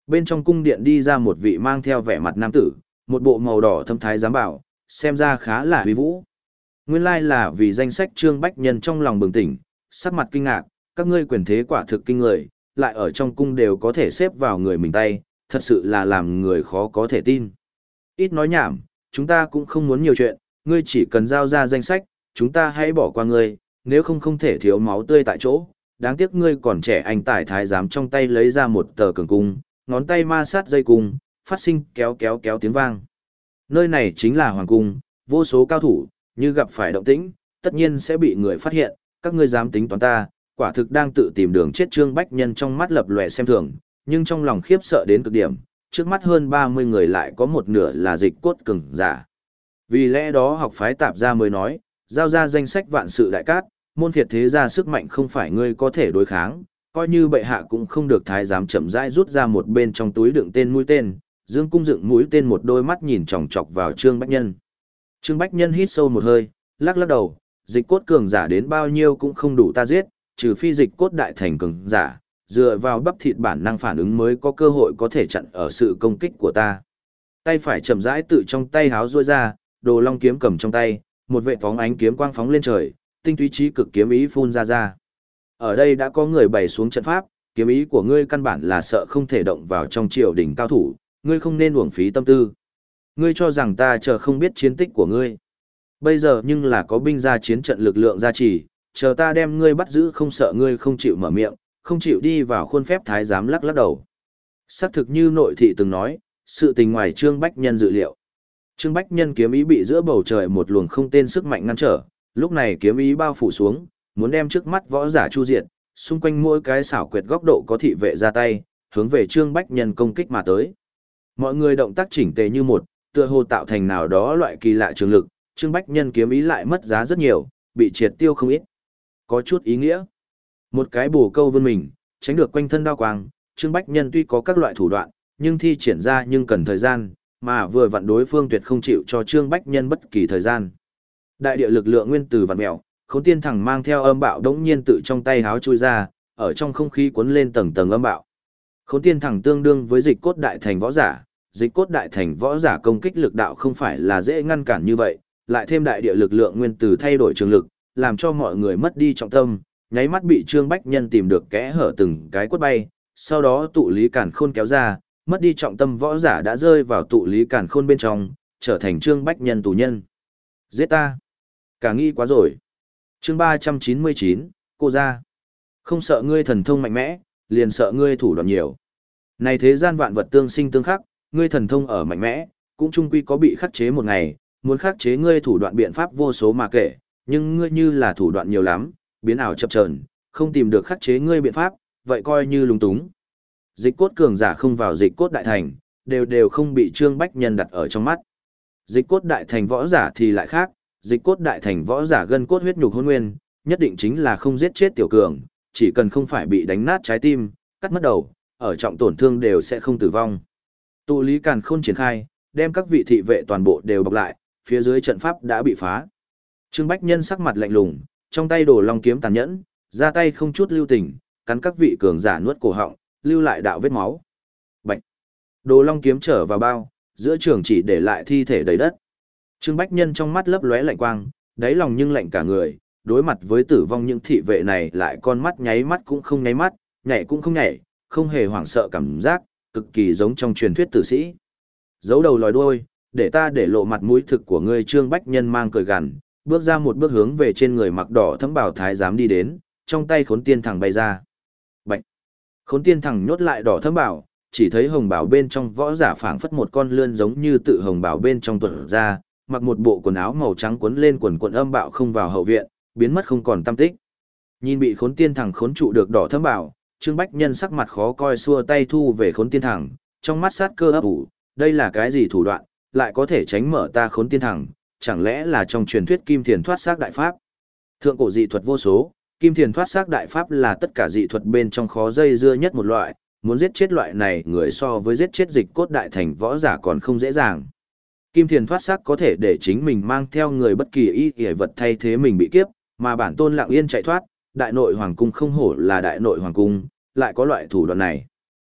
Bên trong cung điện đi ra một vị mang theo vẻ mặt nam tử, một bộ màu đỏ thâm thái giám bảo, xem ra khá là uy vũ. Nguyên lai là vì danh sách Trương Bách Nhân trong lòng bừng tỉnh, sắc mặt kinh ngạc, các ngươi quyền thế quả thực kinh người, lại ở trong cung đều có thể xếp vào người mình tay, thật sự là làm người khó có thể tin. Ít nói nhảm, chúng ta cũng không muốn nhiều chuyện, ngươi chỉ cần giao ra danh sách, chúng ta hãy bỏ qua ngươi, nếu không không thể thiếu máu tươi tại chỗ. Đáng tiếc ngươi còn trẻ, anh tài thái giám trong tay lấy ra một tờ cường cung, ngón tay ma sát dây cung, phát sinh kéo kéo kéo tiếng vang. Nơi này chính là hoàng cung, vô số cao thủ, như gặp phải động tĩnh, tất nhiên sẽ bị người phát hiện, các ngươi dám tính toán ta, quả thực đang tự tìm đường chết. Trương Bách Nhân trong mắt lập lòe xem thường, nhưng trong lòng khiếp sợ đến cực điểm, trước mắt hơn ba mươi người lại có một nửa là dịch cốt cường giả. Vì lẽ đó học phái tạp gia mới nói, giao ra danh sách vạn sự đại cát, môn phiệt thế gia sức mạnh không phải ngươi có thể đối kháng, coi như bệ hạ cũng không được. Thái giám chậm rãi rút ra một bên trong túi đựng tên mũi tên, dương cung dựng mũi tên, một đôi mắt nhìn chòng chọc vào Trương Bách Nhân. Trương Bách Nhân hít sâu một hơi, lắc lắc đầu, dịch cốt cường giả đến bao nhiêu cũng không đủ ta giết, trừ phi dịch cốt đại thành cường giả, dựa vào bắp thịt bản năng phản ứng mới có cơ hội có thể chặn ở sự công kích của ta. Tay phải chậm rãi tự trong tay háo duỗi ra, đồ long kiếm cầm trong tay, một vệ phóng ánh kiếm quang phóng lên trời, tinh túy trí cực kiếm ý phun ra ra. Ở đây đã có người bày xuống trận pháp, kiếm ý của ngươi căn bản là sợ không thể động vào trong triều đình cao thủ, ngươi không nên uổng phí tâm tư. Ngươi cho rằng ta chờ không biết chiến tích của ngươi. Bây giờ nhưng là có binh gia chiến trận lực lượng gia trì, chờ ta đem ngươi bắt giữ không sợ ngươi không chịu mở miệng, không chịu đi vào khuôn phép. Thái giám lắc lắc đầu. Xác thực như nội thị từng nói, sự tình ngoài Trương Bách Nhân dự liệu. Trương Bách Nhân kiếm ý bị giữa bầu trời một luồng không tên sức mạnh ngăn trở, lúc này kiếm ý bao phủ xuống, muốn đem trước mắt võ giả chu diệt, xung quanh mỗi cái xảo quyệt góc độ có thị vệ ra tay, hướng về Trương Bách Nhân công kích mà tới. Mọi người động tác chỉnh tề như một, tựa hồ tạo thành nào đó loại kỳ lạ trường lực, Trương Bách Nhân kiếm ý lại mất giá rất nhiều, bị triệt tiêu không ít. Có chút ý nghĩa. Một cái bổ câu vươn mình, tránh được quanh thân đao quang, Trương Bách Nhân tuy có các loại thủ đoạn, nhưng thi triển ra nhưng cần thời gian, mà vừa vặn đối phương tuyệt không chịu cho Trương Bách Nhân bất kỳ thời gian. Đại địa lực lượng nguyên từ vặn mèo, Khốn Tiên Thẳng mang theo âm bạo đống nhiên tự trong tay háo chui ra, ở trong không khí cuốn lên tầng tầng âm bạo. Khốn Tiên Thẳng tương đương với dịch cốt đại thành võ giả, dịch cốt đại thành võ giả công kích lực đạo không phải là dễ ngăn cản như vậy, lại thêm đại địa lực lượng nguyên từ thay đổi trường lực, làm cho mọi người mất đi trọng tâm, nháy mắt bị Trương Bách Nhân tìm được kẽ hở từng cái quất bay, sau đó tụ lý càn khôn kéo ra, mất đi trọng tâm võ giả đã rơi vào tụ lý càn khôn bên trong, trở thành Trương Bách Nhân tù nhân. Giết ta! Cả nghĩ quá rồi. Chương ba trăm chín mươi chín, cô ra. Không sợ ngươi thần thông mạnh mẽ, liền sợ ngươi thủ đoạn nhiều. Này thế gian vạn vật tương sinh tương khắc, ngươi thần thông ở mạnh mẽ, cũng chung quy có bị khắc chế một ngày, muốn khắc chế ngươi thủ đoạn biện pháp vô số mà kể, nhưng ngươi như là thủ đoạn nhiều lắm, biến ảo chập chờn, không tìm được khắc chế ngươi biện pháp, vậy coi như lúng túng. Dịch cốt cường giả không vào dịch cốt đại thành, đều đều không bị Trương Bách Nhân đặt ở trong mắt. Dịch cốt đại thành võ giả thì lại khác, dịch cốt đại thành võ giả gân cốt huyết nhục hôn nguyên, nhất định chính là không giết chết tiểu cường, chỉ cần không phải bị đánh nát trái tim, cắt mất đầu, ở trọng tổn thương đều sẽ không tử vong. Tụ lý càn khôn triển khai, đem các vị thị vệ toàn bộ đều bọc lại, phía dưới trận pháp đã bị phá. Trương Bách Nhân sắc mặt lạnh lùng, trong tay đồ long kiếm tàn nhẫn, ra tay không chút lưu tình, cắn các vị cường giả nuốt cổ họng, lưu lại đạo vết máu. Bạch. Đồ long kiếm trở vào bao, giữa trường chỉ để lại thi thể đầy đất. Trương Bách Nhân trong mắt lấp lóe lạnh quang, đáy lòng nhưng lạnh cả người, đối mặt với tử vong những thị vệ này lại con mắt nháy mắt cũng không nháy mắt, nhảy cũng không nhảy, không hề hoảng sợ cảm giác, cực kỳ giống trong truyền thuyết tử sĩ. Giấu đầu lòi đuôi, để ta để lộ mặt mũi thực của ngươi. Trương Bách Nhân mang cười gằn, bước ra một bước hướng về trên người mặc đỏ thấm bào thái giám đi đến, trong tay Khốn Tiên Thẳng bay ra. Bạch. Khốn Tiên Thẳng nhốt lại đỏ thấm bào, chỉ thấy hồng bào bên trong võ giả phảng phất một con lươn giống như tự hồng bào bên trong tuột ra, mặc một bộ quần áo màu trắng quấn lên quần quần âm bạo không vào hậu viện, biến mất không còn tăm tích. Nhìn bị Khốn Tiên Thẳng khốn trụ được đỏ thấm bào, Trương Bách Nhân sắc mặt khó coi, xua tay thu về Khốn Tiên Thẳng, trong mắt sát cơ ấp ủ, đây là cái gì thủ đoạn, lại có thể tránh mở ta Khốn Tiên Thẳng, chẳng lẽ là trong truyền thuyết Kim Thiền thoát xác đại pháp? Thượng cổ dị thuật vô số, Kim Thiền thoát xác đại pháp là tất cả dị thuật bên trong khó dây dưa nhất một loại, muốn giết chết loại này người so với giết chết dịch cốt đại thành võ giả còn không dễ dàng. Kim Thiền thoát xác có thể để chính mình mang theo người bất kỳ y y vật thay thế mình bị kiếp, mà bản tôn lặng yên chạy thoát, đại nội hoàng cung không hổ là đại nội hoàng cung, lại có loại thủ đoạn này.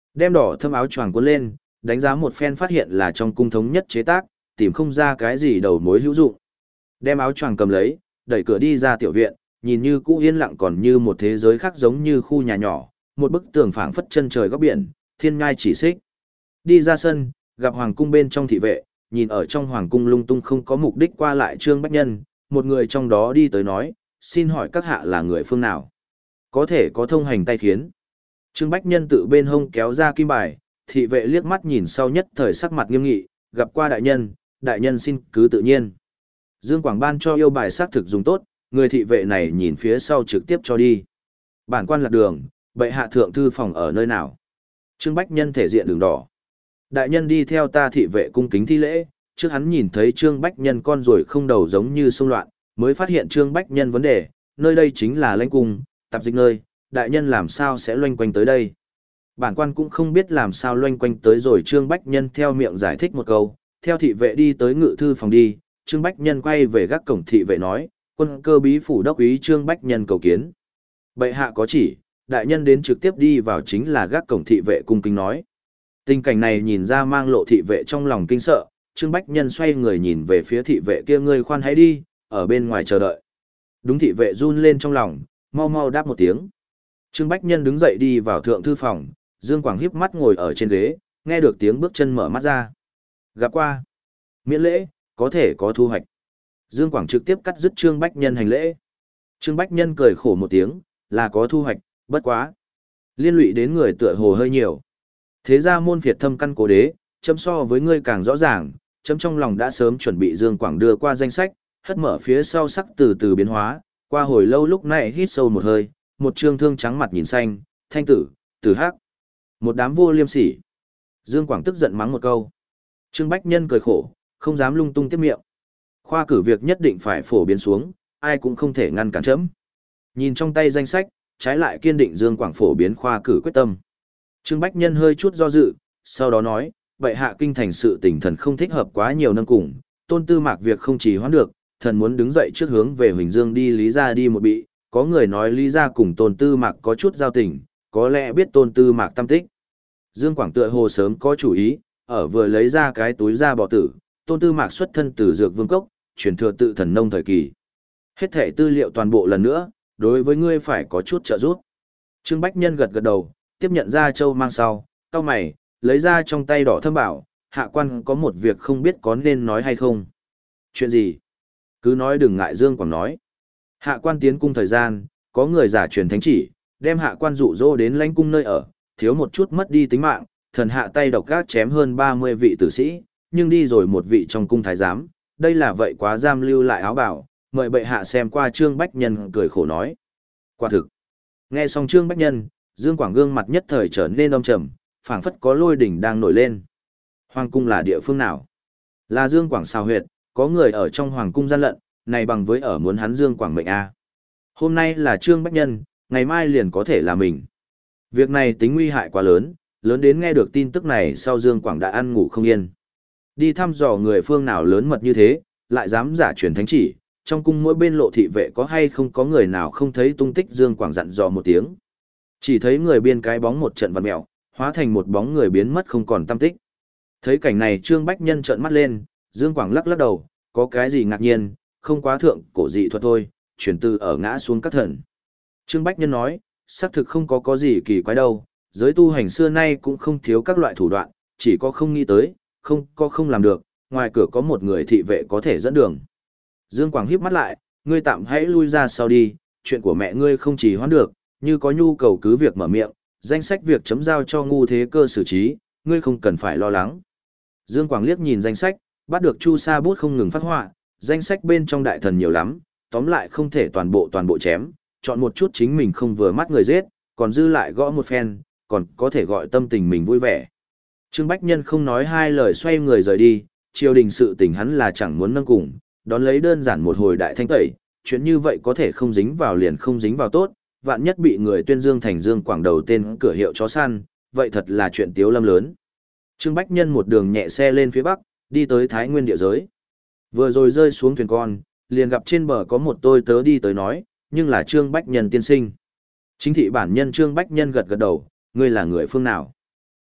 Đem đỏ thâm áo choàng cuốn lên, đánh giá một phen phát hiện là trong cung thống nhất chế tác, tìm không ra cái gì đầu mối hữu dụng. Đem áo choàng cầm lấy, đẩy cửa đi ra tiểu viện, nhìn như cũ yên lặng còn như một thế giới khác giống như khu nhà nhỏ, một bức tường phảng phất chân trời góc biển, thiên ngai chỉ xích. Đi ra sân, gặp hoàng cung bên trong thị vệ, nhìn ở trong hoàng cung lung tung không có mục đích qua lại Trương Bách Nhân, một người trong đó đi tới nói, xin hỏi các hạ là người phương nào? Có thể có thông hành tay khiến. Trương Bách Nhân tự bên hông kéo ra kim bài, thị vệ liếc mắt nhìn sau nhất thời sắc mặt nghiêm nghị, gặp qua đại nhân, đại nhân xin cứ tự nhiên. Dương Quảng ban cho yêu bài xác thực dùng tốt, người thị vệ này nhìn phía sau trực tiếp cho đi. Bản quan lạc đường, bệ hạ thượng thư phòng ở nơi nào? Trương Bách Nhân thể diện đường đỏ. Đại nhân đi theo ta thị vệ cung kính thi lễ, trước hắn nhìn thấy Trương Bách Nhân con rồi không đầu giống như xung loạn, mới phát hiện Trương Bách Nhân vấn đề, nơi đây chính là lãnh cung, tạp dịch nơi, đại nhân làm sao sẽ loanh quanh tới đây. Bản quan cũng không biết làm sao loanh quanh tới rồi Trương Bách Nhân theo miệng giải thích một câu, theo thị vệ đi tới ngự thư phòng đi, Trương Bách Nhân quay về gác cổng thị vệ nói, quân cơ bí phủ đốc úy Trương Bách Nhân cầu kiến. Bệ hạ có chỉ, đại nhân đến trực tiếp đi vào chính là gác cổng thị vệ cung kính nói. Tình cảnh này nhìn ra mang lộ thị vệ trong lòng kinh sợ, Trương Bách Nhân xoay người nhìn về phía thị vệ kia, ngươi khoan hãy đi, ở bên ngoài chờ đợi. Đúng, thị vệ run lên trong lòng, mau mau đáp một tiếng. Trương Bách Nhân đứng dậy đi vào thượng thư phòng, Dương Quảng híp mắt ngồi ở trên ghế, nghe được tiếng bước chân mở mắt ra. Gặp qua. Miễn lễ, có thể có thu hoạch. Dương Quảng trực tiếp cắt dứt Trương Bách Nhân hành lễ. Trương Bách Nhân cười khổ một tiếng, là có thu hoạch, bất quá. Liên lụy đến người tựa hồ hơi nhiều. Thế ra môn phiệt thâm căn cố đế, chấm so với ngươi càng rõ ràng, chấm trong lòng đã sớm chuẩn bị Dương Quảng đưa qua danh sách, hất mở phía sau sắc từ từ biến hóa, qua hồi lâu lúc này hít sâu một hơi, một trương thương trắng mặt nhìn xanh, thanh tử, tử hắc. Một đám vô liêm sỉ. Dương Quảng tức giận mắng một câu. Trương Bách Nhân cười khổ, không dám lung tung tiếp miệng. Khoa cử việc nhất định phải phổ biến xuống, ai cũng không thể ngăn cản chấm. Nhìn trong tay danh sách, trái lại kiên định Dương Quảng phổ biến khoa cử quyết tâm. Trương Bách Nhân hơi chút do dự, sau đó nói, vậy hạ kinh thành sự tình thần không thích hợp quá nhiều nâng cùng, Tôn Tư Mạc việc không chỉ hoãn được, thần muốn đứng dậy trước hướng về Huỳnh Dương đi Lý Gia đi một bị, có người nói Lý Gia cùng Tôn Tư Mạc có chút giao tình, có lẽ biết Tôn Tư Mạc tâm tích. Dương Quảng tựa hồ sớm có chủ ý, ở vừa lấy ra cái túi ra bỏ tử, Tôn Tư Mạc xuất thân từ Dược Vương Cốc, truyền thừa tự thần nông thời kỳ. Hết thể tư liệu toàn bộ lần nữa, đối với ngươi phải có chút trợ giúp. Trương Bách Nhân gật gật đầu, tiếp nhận ra châu mang sau, cau mày, lấy ra trong tay đỏ thâm bảo, hạ quan có một việc không biết có nên nói hay không. Chuyện gì? Cứ nói đừng ngại. Dương Quảng nói. Hạ quan tiến cung thời gian, có người giả truyền thánh chỉ, đem hạ quan dụ dỗ đến lãnh cung nơi ở, thiếu một chút mất đi tính mạng, thần hạ tay độc gác chém hơn ba mươi vị tử sĩ, nhưng đi rồi một vị trong cung thái giám, đây là vậy quá giam lưu lại áo bảo, mời bệ hạ xem qua. Trương Bách Nhân cười khổ nói. Quả thực. Nghe xong Trương Bách Nhân, Dương Quảng gương mặt nhất thời trở nên âm trầm, phảng phất có lôi đỉnh đang nổi lên. Hoàng cung là địa phương nào? Là Dương Quảng xào huyệt, có người ở trong hoàng cung gian lận, này bằng với ở muốn hắn Dương Quảng mệnh a. Hôm nay là Trương Bách Nhân, ngày mai liền có thể là mình. Việc này tính nguy hại quá lớn, lớn đến nghe được tin tức này sau Dương Quảng đã ăn ngủ không yên. Đi thăm dò người phương nào lớn mật như thế, lại dám giả truyền thánh chỉ, trong cung mỗi bên lộ thị vệ có hay không có người nào không thấy tung tích. Dương Quảng dặn dò một tiếng. Chỉ thấy người biên cái bóng một trận vặn mèo, hóa thành một bóng người biến mất không còn tăm tích. Thấy cảnh này Trương Bách Nhân trợn mắt lên, Dương Quảng lắc lắc đầu, có cái gì ngạc nhiên, không quá thượng cổ dị thuật thôi, chuyển từ ở ngã xuống các thần. Trương Bách Nhân nói, xác thực không có có gì kỳ quái đâu, giới tu hành xưa nay cũng không thiếu các loại thủ đoạn, chỉ có không nghĩ tới, không có không làm được, ngoài cửa có một người thị vệ có thể dẫn đường. Dương Quảng híp mắt lại, ngươi tạm hãy lui ra sau đi, chuyện của mẹ ngươi không chỉ hoãn được, như có nhu cầu cứ việc mở miệng, danh sách việc chấm giao cho Ngu Thế Cơ xử trí, ngươi không cần phải lo lắng. Dương Quảng liếc nhìn danh sách, bắt được chu sa bút không ngừng phát họa, danh sách bên trong đại thần nhiều lắm, tóm lại không thể toàn bộ toàn bộ chém, chọn một chút chính mình không vừa mắt người giết, còn dư lại gõ một phen, còn có thể gọi tâm tình mình vui vẻ. Trương Bách Nhân không nói hai lời xoay người rời đi, triều đình sự tình hắn là chẳng muốn nâng cùng, đón lấy đơn giản một hồi đại thanh tẩy, chuyện như vậy có thể không dính vào liền không dính vào tốt, vạn nhất bị người tuyên dương thành Dương Quảng đầu tên cửa hiệu chó săn, vậy thật là chuyện tiếu lâm lớn. Trương Bách Nhân một đường nhẹ xe lên phía bắc, đi tới Thái Nguyên địa giới. Vừa rồi rơi xuống thuyền con, liền gặp trên bờ có một tôi tớ đi tới nói, nhưng là Trương Bách Nhân tiên sinh. Chính thị bản nhân Trương Bách Nhân gật gật đầu, ngươi là người phương nào?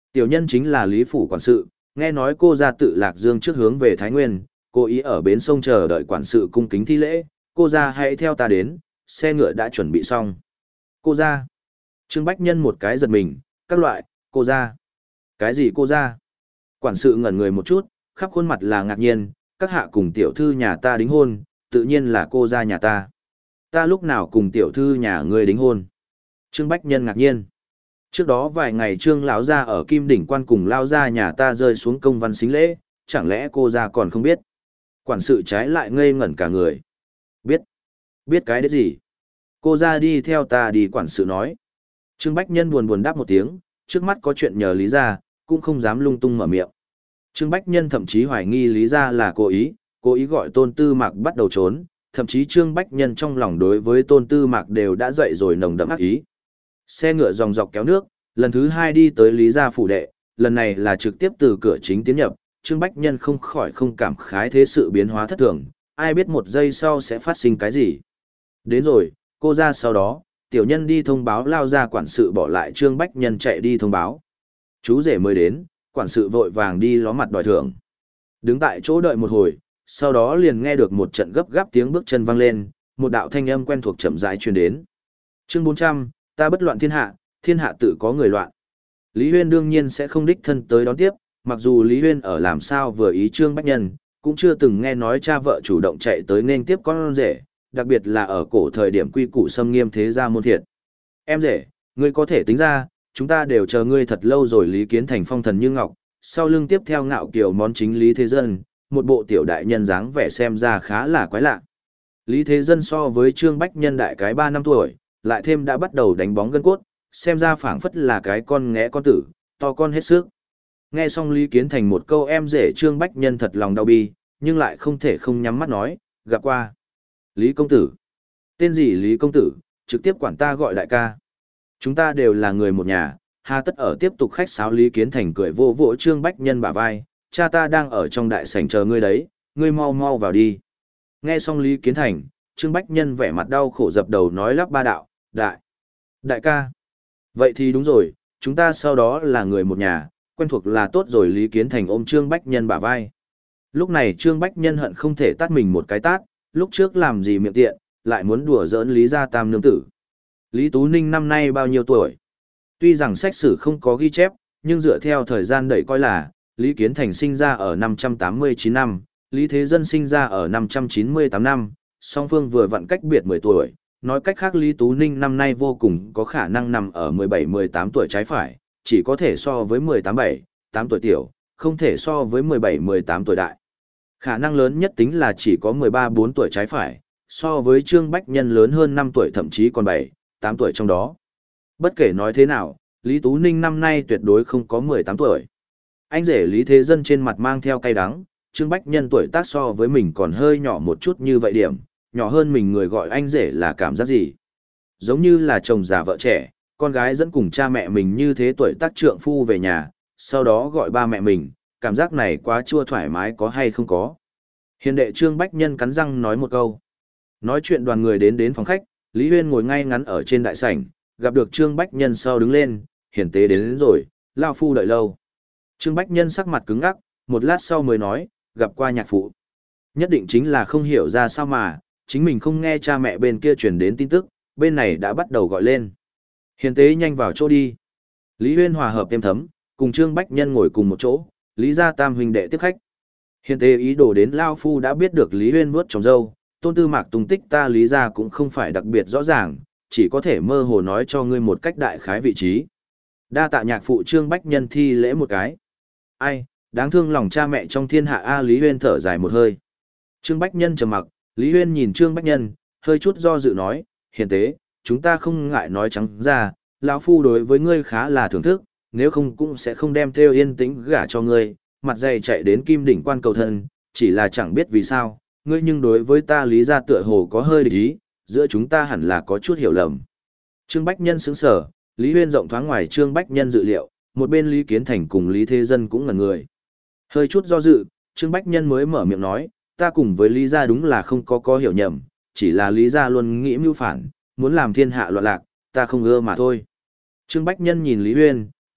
Tiểu nhân chính là Lý Phủ quản sự, nghe nói cô ra tự Lạc Dương trước hướng về Thái Nguyên, cô ý ở bến sông chờ đợi quản sự cung kính thi lễ, cô ra hãy theo ta đến, xe ngựa đã chuẩn bị xong. Cô ra. Trương Bách Nhân một cái giật mình, các loại, cô ra. Cái gì cô ra? Quản sự ngẩn người một chút, khắp khuôn mặt là ngạc nhiên, các hạ cùng tiểu thư nhà ta đính hôn, tự nhiên là cô ra nhà ta. Ta lúc nào cùng tiểu thư nhà ngươi đính hôn? Trương Bách Nhân ngạc nhiên. Trước đó vài ngày Trương lão gia ở Kim Đỉnh Quan cùng lao ra nhà ta rơi xuống công văn xính lễ, chẳng lẽ cô ra còn không biết? Quản sự trái lại ngây ngẩn cả người. Biết. Biết cái đấy gì? Cô ra đi theo ta đi, quản sự nói. Trương Bách Nhân buồn buồn đáp một tiếng, trước mắt có chuyện nhờ Lý gia, cũng không dám lung tung mở miệng. Trương Bách Nhân thậm chí hoài nghi Lý gia là cố ý, cố ý gọi Tôn Tư Mạc bắt đầu trốn, thậm chí Trương Bách Nhân trong lòng đối với Tôn Tư Mạc đều đã dậy rồi nồng đậm ác ý. Xe ngựa dòng dọc kéo nước, lần thứ hai đi tới Lý gia phủ đệ, lần này là trực tiếp từ cửa chính tiến nhập, Trương Bách Nhân không khỏi không cảm khái thế sự biến hóa thất thường, ai biết một giây sau sẽ phát sinh cái gì. Đến rồi, cô ra sau đó, tiểu nhân đi thông báo lao ra, quản sự bỏ lại Trương Bách Nhân chạy đi thông báo. Chú rể mới đến, quản sự vội vàng đi ló mặt đòi thưởng. Đứng tại chỗ đợi một hồi, sau đó liền nghe được một trận gấp gáp tiếng bước chân vang lên, một đạo thanh âm quen thuộc chậm rãi truyền đến. Chương bốn trăm, ta bất loạn thiên hạ, thiên hạ tự có người loạn. Lý Huyên đương nhiên sẽ không đích thân tới đón tiếp, mặc dù Lý Huyên ở làm sao vừa ý Trương Bách Nhân, cũng chưa từng nghe nói cha vợ chủ động chạy tới nên tiếp con rể, đặc biệt là ở cổ thời điểm quy củ xâm nghiêm thế gia môn thiệt. Em rể, ngươi có thể tính ra, chúng ta đều chờ ngươi thật lâu rồi. Lý Kiến Thành phong thần như ngọc, sau lưng tiếp theo ngạo kiều món chính Lý Thế Dân, một bộ tiểu đại nhân dáng vẻ xem ra khá là quái lạ. Lý Thế Dân so với Trương Bách Nhân đại cái ba năm tuổi, lại thêm đã bắt đầu đánh bóng gân cốt, xem ra phảng phất là cái con nghé con tử, to con hết sức. Nghe xong Lý Kiến Thành một câu em rể, Trương Bách Nhân thật lòng đau bi, nhưng lại không thể không nhắm mắt nói, gặp qua. Lý công tử. Tên gì Lý công tử, trực tiếp quản ta gọi đại ca. Chúng ta đều là người một nhà, hà tất ở tiếp tục khách sáo. Lý Kiến Thành cười vô vỗ Trương Bách Nhân bả vai, cha ta đang ở trong đại sảnh chờ ngươi đấy, ngươi mau mau vào đi. Nghe xong Lý Kiến Thành, Trương Bách Nhân vẻ mặt đau khổ dập đầu nói lắp ba đạo, đại, đại ca. Vậy thì đúng rồi, chúng ta sau đó là người một nhà, quen thuộc là tốt rồi. Lý Kiến Thành ôm Trương Bách Nhân bả vai. Lúc này Trương Bách Nhân hận không thể tát mình một cái tát, lúc trước làm gì miệng tiện, lại muốn đùa giỡn Lý gia tam nương tử. Lý Tú Ninh năm nay bao nhiêu tuổi? Tuy rằng sách sử không có ghi chép, nhưng dựa theo thời gian đẩy coi là, Lý Kiến Thành sinh ra ở năm trăm tám mươi chín năm, Lý Thế Dân sinh ra ở năm trăm chín mươi tám năm, song phương vừa vặn cách biệt mười tuổi. Nói cách khác Lý Tú Ninh năm nay vô cùng có khả năng nằm ở mười bảy mười tám tuổi trái phải, chỉ có thể so với mười tám bảy, tám tuổi tiểu, không thể so với mười bảy mười tám tuổi đại. Khả năng lớn nhất tính là chỉ có mười ba bốn tuổi trái phải, so với Trương Bách Nhân lớn hơn năm tuổi, thậm chí còn bảy, tám tuổi trong đó. Bất kể nói thế nào, Lý Tú Ninh năm nay tuyệt đối không có mười tám tuổi. Anh rể Lý Thế Dân trên mặt mang theo cay đắng, Trương Bách Nhân tuổi tác so với mình còn hơi nhỏ một chút như vậy điểm, nhỏ hơn mình người gọi anh rể là cảm giác gì? Giống như là chồng già vợ trẻ, con gái dẫn cùng cha mẹ mình như thế tuổi tác trượng phu về nhà, sau đó gọi ba mẹ mình, cảm giác này quá chua thoải mái có hay không có. Hiền đệ Trương Bách Nhân cắn răng nói một câu. Nói chuyện đoàn người đến đến phòng khách, Lý Huyên ngồi ngay ngắn ở trên đại sảnh, gặp được Trương Bách Nhân sau đứng lên, hiền tế đến, đến rồi, lao phu đợi lâu. Trương Bách Nhân sắc mặt cứng ngắc, một lát sau mới nói, gặp qua nhạc phụ. Nhất định chính là không hiểu ra sao mà, chính mình không nghe cha mẹ bên kia truyền đến tin tức, bên này đã bắt đầu gọi lên. Hiền tế nhanh vào chỗ đi. Lý Huyên hòa hợp êm thấm, cùng Trương Bách Nhân ngồi cùng một chỗ, Lý gia tam huynh đệ tiếp khách. Hiền tế ý đồ đến lao phu đã biết được Lý Huyên vuốt trồng dâu, Tôn Tư Mạc tung tích ta Lý gia cũng không phải đặc biệt rõ ràng, chỉ có thể mơ hồ nói cho ngươi một cách đại khái vị trí. Đa tạ nhạc phụ. Trương Bách Nhân thi lễ một cái. Ai, đáng thương lòng cha mẹ trong thiên hạ a. Lý Huyên thở dài một hơi. Trương Bách Nhân trầm mặc, Lý Huyên nhìn Trương Bách Nhân, hơi chút do dự nói, hiền tế, chúng ta không ngại nói trắng ra, lão phu đối với ngươi khá là thưởng thức, nếu không cũng sẽ không đem Theo Yên Tĩnh gả cho ngươi, mặt dày chạy đến Kim Đỉnh Quan cầu thân, chỉ là chẳng biết vì sao, ngươi nhưng đối với ta Lý gia tựa hồ có hơi địch ý, giữa chúng ta hẳn là có chút hiểu lầm. Trương Bách Nhân sững sờ, Lý Huyên rộng thoáng ngoài Trương Bách Nhân dự liệu, một bên Lý Kiến Thành cùng Lý Thế Dân cũng ngẩn người. Hơi chút do dự, Trương Bách Nhân mới mở miệng nói, ta cùng với Lý gia đúng là không có có hiểu nhầm, chỉ là Lý gia luôn nghĩ mưu phản, muốn làm thiên hạ loạn lạc, ta không ưa mà thôi. Trương Bách Nhân nhìn Lý Huyên,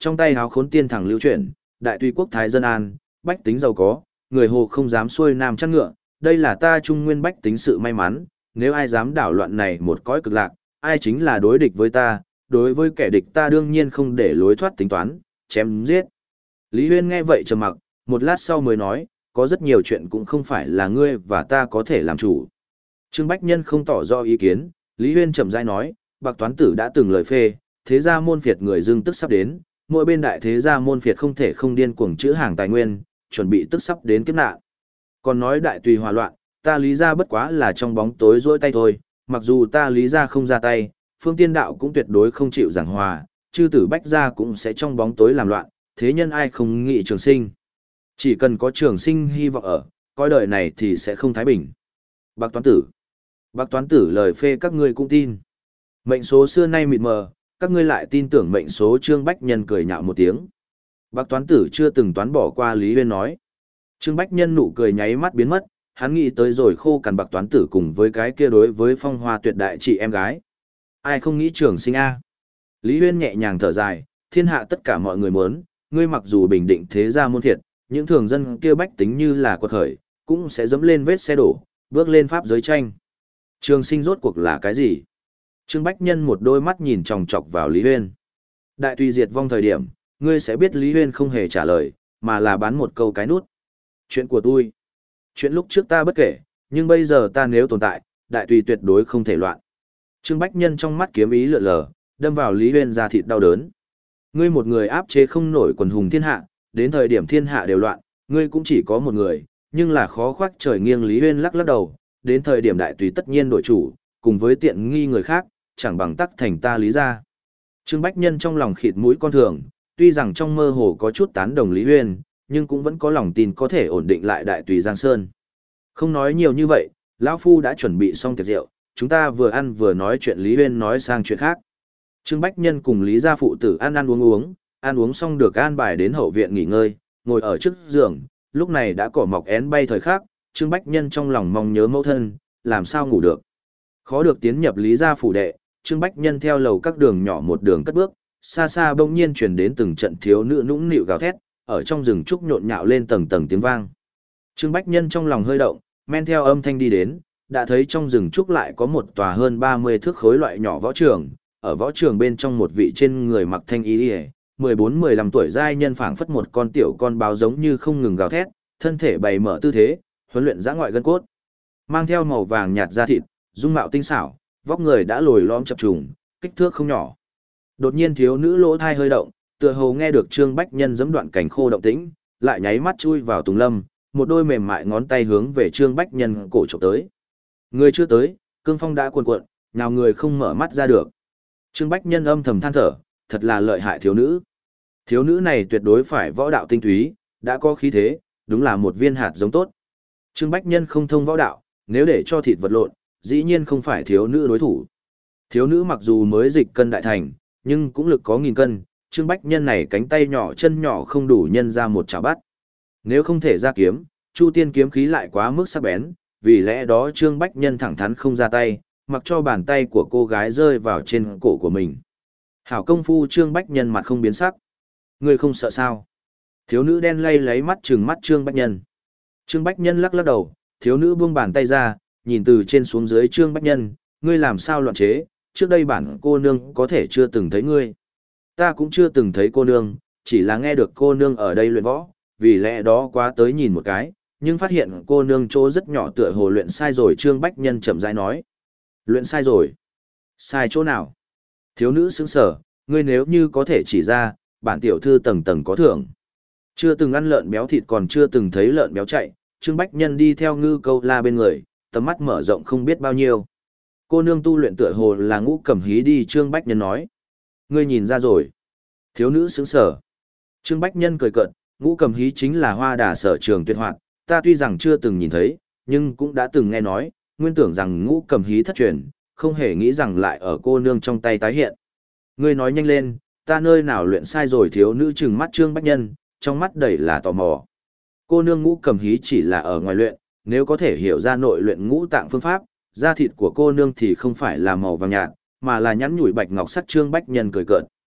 trong tay háo khốn tiên thẳng lưu chuyển, đại tùy quốc thái dân an, bách tính giàu có, người hồ không dám xuôi nam chăn ngựa, đây là ta trung nguyên bách tính sự may mắn, nếu ai dám đảo loạn này một cõi cực lạc, ai chính là đối địch với ta, đối với kẻ địch ta đương nhiên không để lối thoát tính toán, chém giết. Lý Huyên nghe vậy trầm mặc, một lát sau mới nói, có rất nhiều chuyện cũng không phải là ngươi và ta có thể làm chủ. Trương Bách Nhân không tỏ rõ ý kiến, Lý Huyên chậm rãi nói, Bạc Toán Tử đã từng lời phê, thế gia môn phiệt người dưng tức sắp đến, mỗi bên đại thế gia môn phiệt không thể không điên cuồng chữ hàng tài nguyên, chuẩn bị tức sắp đến kiếp nạn. Còn nói đại tùy hòa loạn, ta Lý gia bất quá là trong bóng tối rỗi tay thôi, mặc dù ta Lý gia không ra tay, Phương Tiên đạo cũng tuyệt đối không chịu giảng hòa, chư tử Bách gia cũng sẽ trong bóng tối làm loạn, thế nhân ai không nghị trường sinh. Chỉ cần có trường sinh hy vọng ở, coi đời này thì sẽ không thái bình. Bạc Toán Tử. Bạc Toán Tử lời phê các ngươi cũng tin. Mệnh số xưa nay mịt mờ, các ngươi lại tin tưởng mệnh số. Trương Bách Nhân cười nhạo một tiếng. Bạc Toán Tử chưa từng toán bỏ qua Lý Huyên nói. Trương Bách Nhân nụ cười nháy mắt biến mất, hắn nghĩ tới rồi khô cằn Bạc Toán Tử cùng với cái kia đối với phong hoa tuyệt đại chị em gái. Ai không nghĩ trường sinh a? Lý Huyên nhẹ nhàng thở dài, thiên hạ tất cả mọi người muốn, ngươi mặc dù bình định thế gia môn thiệt, những thường dân kia bách tính như là quật khởi, cũng sẽ dẫm lên vết xe đổ, bước lên pháp giới tranh. Trường sinh rốt cuộc là cái gì? Trương Bách Nhân một đôi mắt nhìn chòng chọc vào Lý Huyên. Đại tùy diệt vong thời điểm, ngươi sẽ biết Lý Huyên không hề trả lời, mà là bán một câu cái nút. Chuyện của tôi. Chuyện lúc trước ta bất kể, nhưng bây giờ ta nếu tồn tại, đại tùy tuyệt đối không thể loạn. Trương Bách Nhân trong mắt kiếm ý lượn lờ, đâm vào Lý Huyên ra thịt đau đớn. Ngươi một người áp chế không nổi quần hùng thiên hạ, đến thời điểm thiên hạ đều loạn, ngươi cũng chỉ có một người, nhưng là khó khoác trời nghiêng. Lý Huyên lắc lắc đầu, đến thời điểm đại tùy tất nhiên đổi chủ, cùng với tiện nghi người khác, chẳng bằng tắc thành ta Lý gia. Trương Bách Nhân trong lòng khịt mũi con thường, tuy rằng trong mơ hồ có chút tán đồng Lý Huyên, nhưng cũng vẫn có lòng tin có thể ổn định lại đại tùy Giang Sơn. Không nói nhiều như vậy, lão phu đã chuẩn bị xong tiệc rượu, chúng ta vừa ăn vừa nói chuyện. Lý Huyên nói sang chuyện khác. Trương Bách Nhân cùng Lý gia phụ tử ăn ăn uống uống, ăn uống xong được an bài đến hậu viện nghỉ ngơi, ngồi ở trước giường, lúc này đã cỏ mọc én bay thời khắc, Trương Bách Nhân trong lòng mong nhớ mẫu thân, làm sao ngủ được. Khó được tiến nhập Lý gia phủ đệ, Trương Bách Nhân theo lầu các đường nhỏ một đường cất bước, xa xa bỗng nhiên truyền đến từng trận thiếu nữ nũng nịu gào thét, ở trong rừng trúc nhộn nhạo lên tầng tầng tiếng vang. Trương Bách Nhân trong lòng hơi động, men theo âm thanh đi đến, đã thấy trong rừng trúc lại có một tòa hơn ba mươi thước khối loại nhỏ võ trường, ở võ trường bên trong một vị trên người mặc thanh y liễu, mười bốn mười lăm tuổi giai nhân phảng phất một con tiểu con báo giống như không ngừng gào thét, thân thể bày mở tư thế, huấn luyện dã ngoại gân cốt. Mang theo màu vàng nhạt da thịt, dung mạo tinh xảo, vóc người đã lồi lõm chập trùng, kích thước không nhỏ. Đột nhiên thiếu nữ lỗ thai hơi động, tựa hồ nghe được Trương Bách Nhân giẫm đoạn cảnh khô động tĩnh, lại nháy mắt chui vào tùng lâm, một đôi mềm mại ngón tay hướng về Trương Bách Nhân cổ chụp tới. Người chưa tới, cương phong đã cuồn cuộn, nào người không mở mắt ra được. Trương Bách Nhân âm thầm than thở, thật là lợi hại thiếu nữ. Thiếu nữ này tuyệt đối phải võ đạo tinh túy, đã có khí thế, đúng là một viên hạt giống tốt. Trương Bách Nhân không thông võ đạo, nếu để cho thịt vật lộn, dĩ nhiên không phải thiếu nữ đối thủ. Thiếu nữ mặc dù mới dịch cân đại thành, nhưng cũng lực có nghìn cân, Trương Bách Nhân này cánh tay nhỏ chân nhỏ không đủ nhân ra một chảo bắt. Nếu không thể ra kiếm, Chu Tiên kiếm khí lại quá mức sắc bén, vì lẽ đó Trương Bách Nhân thẳng thắn không ra tay, mặc cho bàn tay của cô gái rơi vào trên cổ của mình. Hảo công phu. Trương Bách Nhân mặt không biến sắc. Ngươi không sợ sao? Thiếu nữ đen lay lấy mắt trừng mắt Trương Bách Nhân. Trương Bách Nhân lắc lắc đầu, thiếu nữ buông bàn tay ra, nhìn từ trên xuống dưới Trương Bách Nhân, ngươi làm sao loạn chế, trước đây bản cô nương có thể chưa từng thấy ngươi. Ta cũng chưa từng thấy cô nương, chỉ là nghe được cô nương ở đây luyện võ, vì lẽ đó quá tới nhìn một cái, nhưng phát hiện cô nương chỗ rất nhỏ tựa hồ luyện sai rồi. Trương Bách Nhân chậm rãi nói. Luyện sai rồi? Sai chỗ nào? Thiếu nữ sững sờ, ngươi nếu như có thể chỉ ra, bản tiểu thư tầng tầng có thưởng. Chưa từng ăn lợn béo thịt còn chưa từng thấy lợn béo chạy, Trương Bách Nhân đi theo Ngư Câu La bên người, tầm mắt mở rộng không biết bao nhiêu. Cô nương tu luyện tựa hồ là Ngũ Cẩm Hí đi. Trương Bách Nhân nói. Ngươi nhìn ra rồi. Thiếu nữ sững sờ. Trương Bách Nhân cười cợt, Ngũ Cẩm Hí chính là hoa đà sở trường tuyệt hoạt, ta tuy rằng chưa từng nhìn thấy, nhưng cũng đã từng nghe nói, nguyên tưởng rằng Ngũ Cẩm Hí thất truyền, không hề nghĩ rằng lại ở cô nương trong tay tái hiện. Ngươi nói nhanh lên, ta nơi nào luyện sai rồi? Thiếu nữ trừng mắt Trương Bách Nhân, trong mắt đầy là tò mò. Cô nương Ngũ Cẩm Hí chỉ là ở ngoài luyện, nếu có thể hiểu ra nội luyện ngũ tạng phương pháp, da thịt của cô nương thì không phải là màu vàng nhạt, mà là nhắn nhủi bạch ngọc sắc. Trương Bách Nhân cười cợt.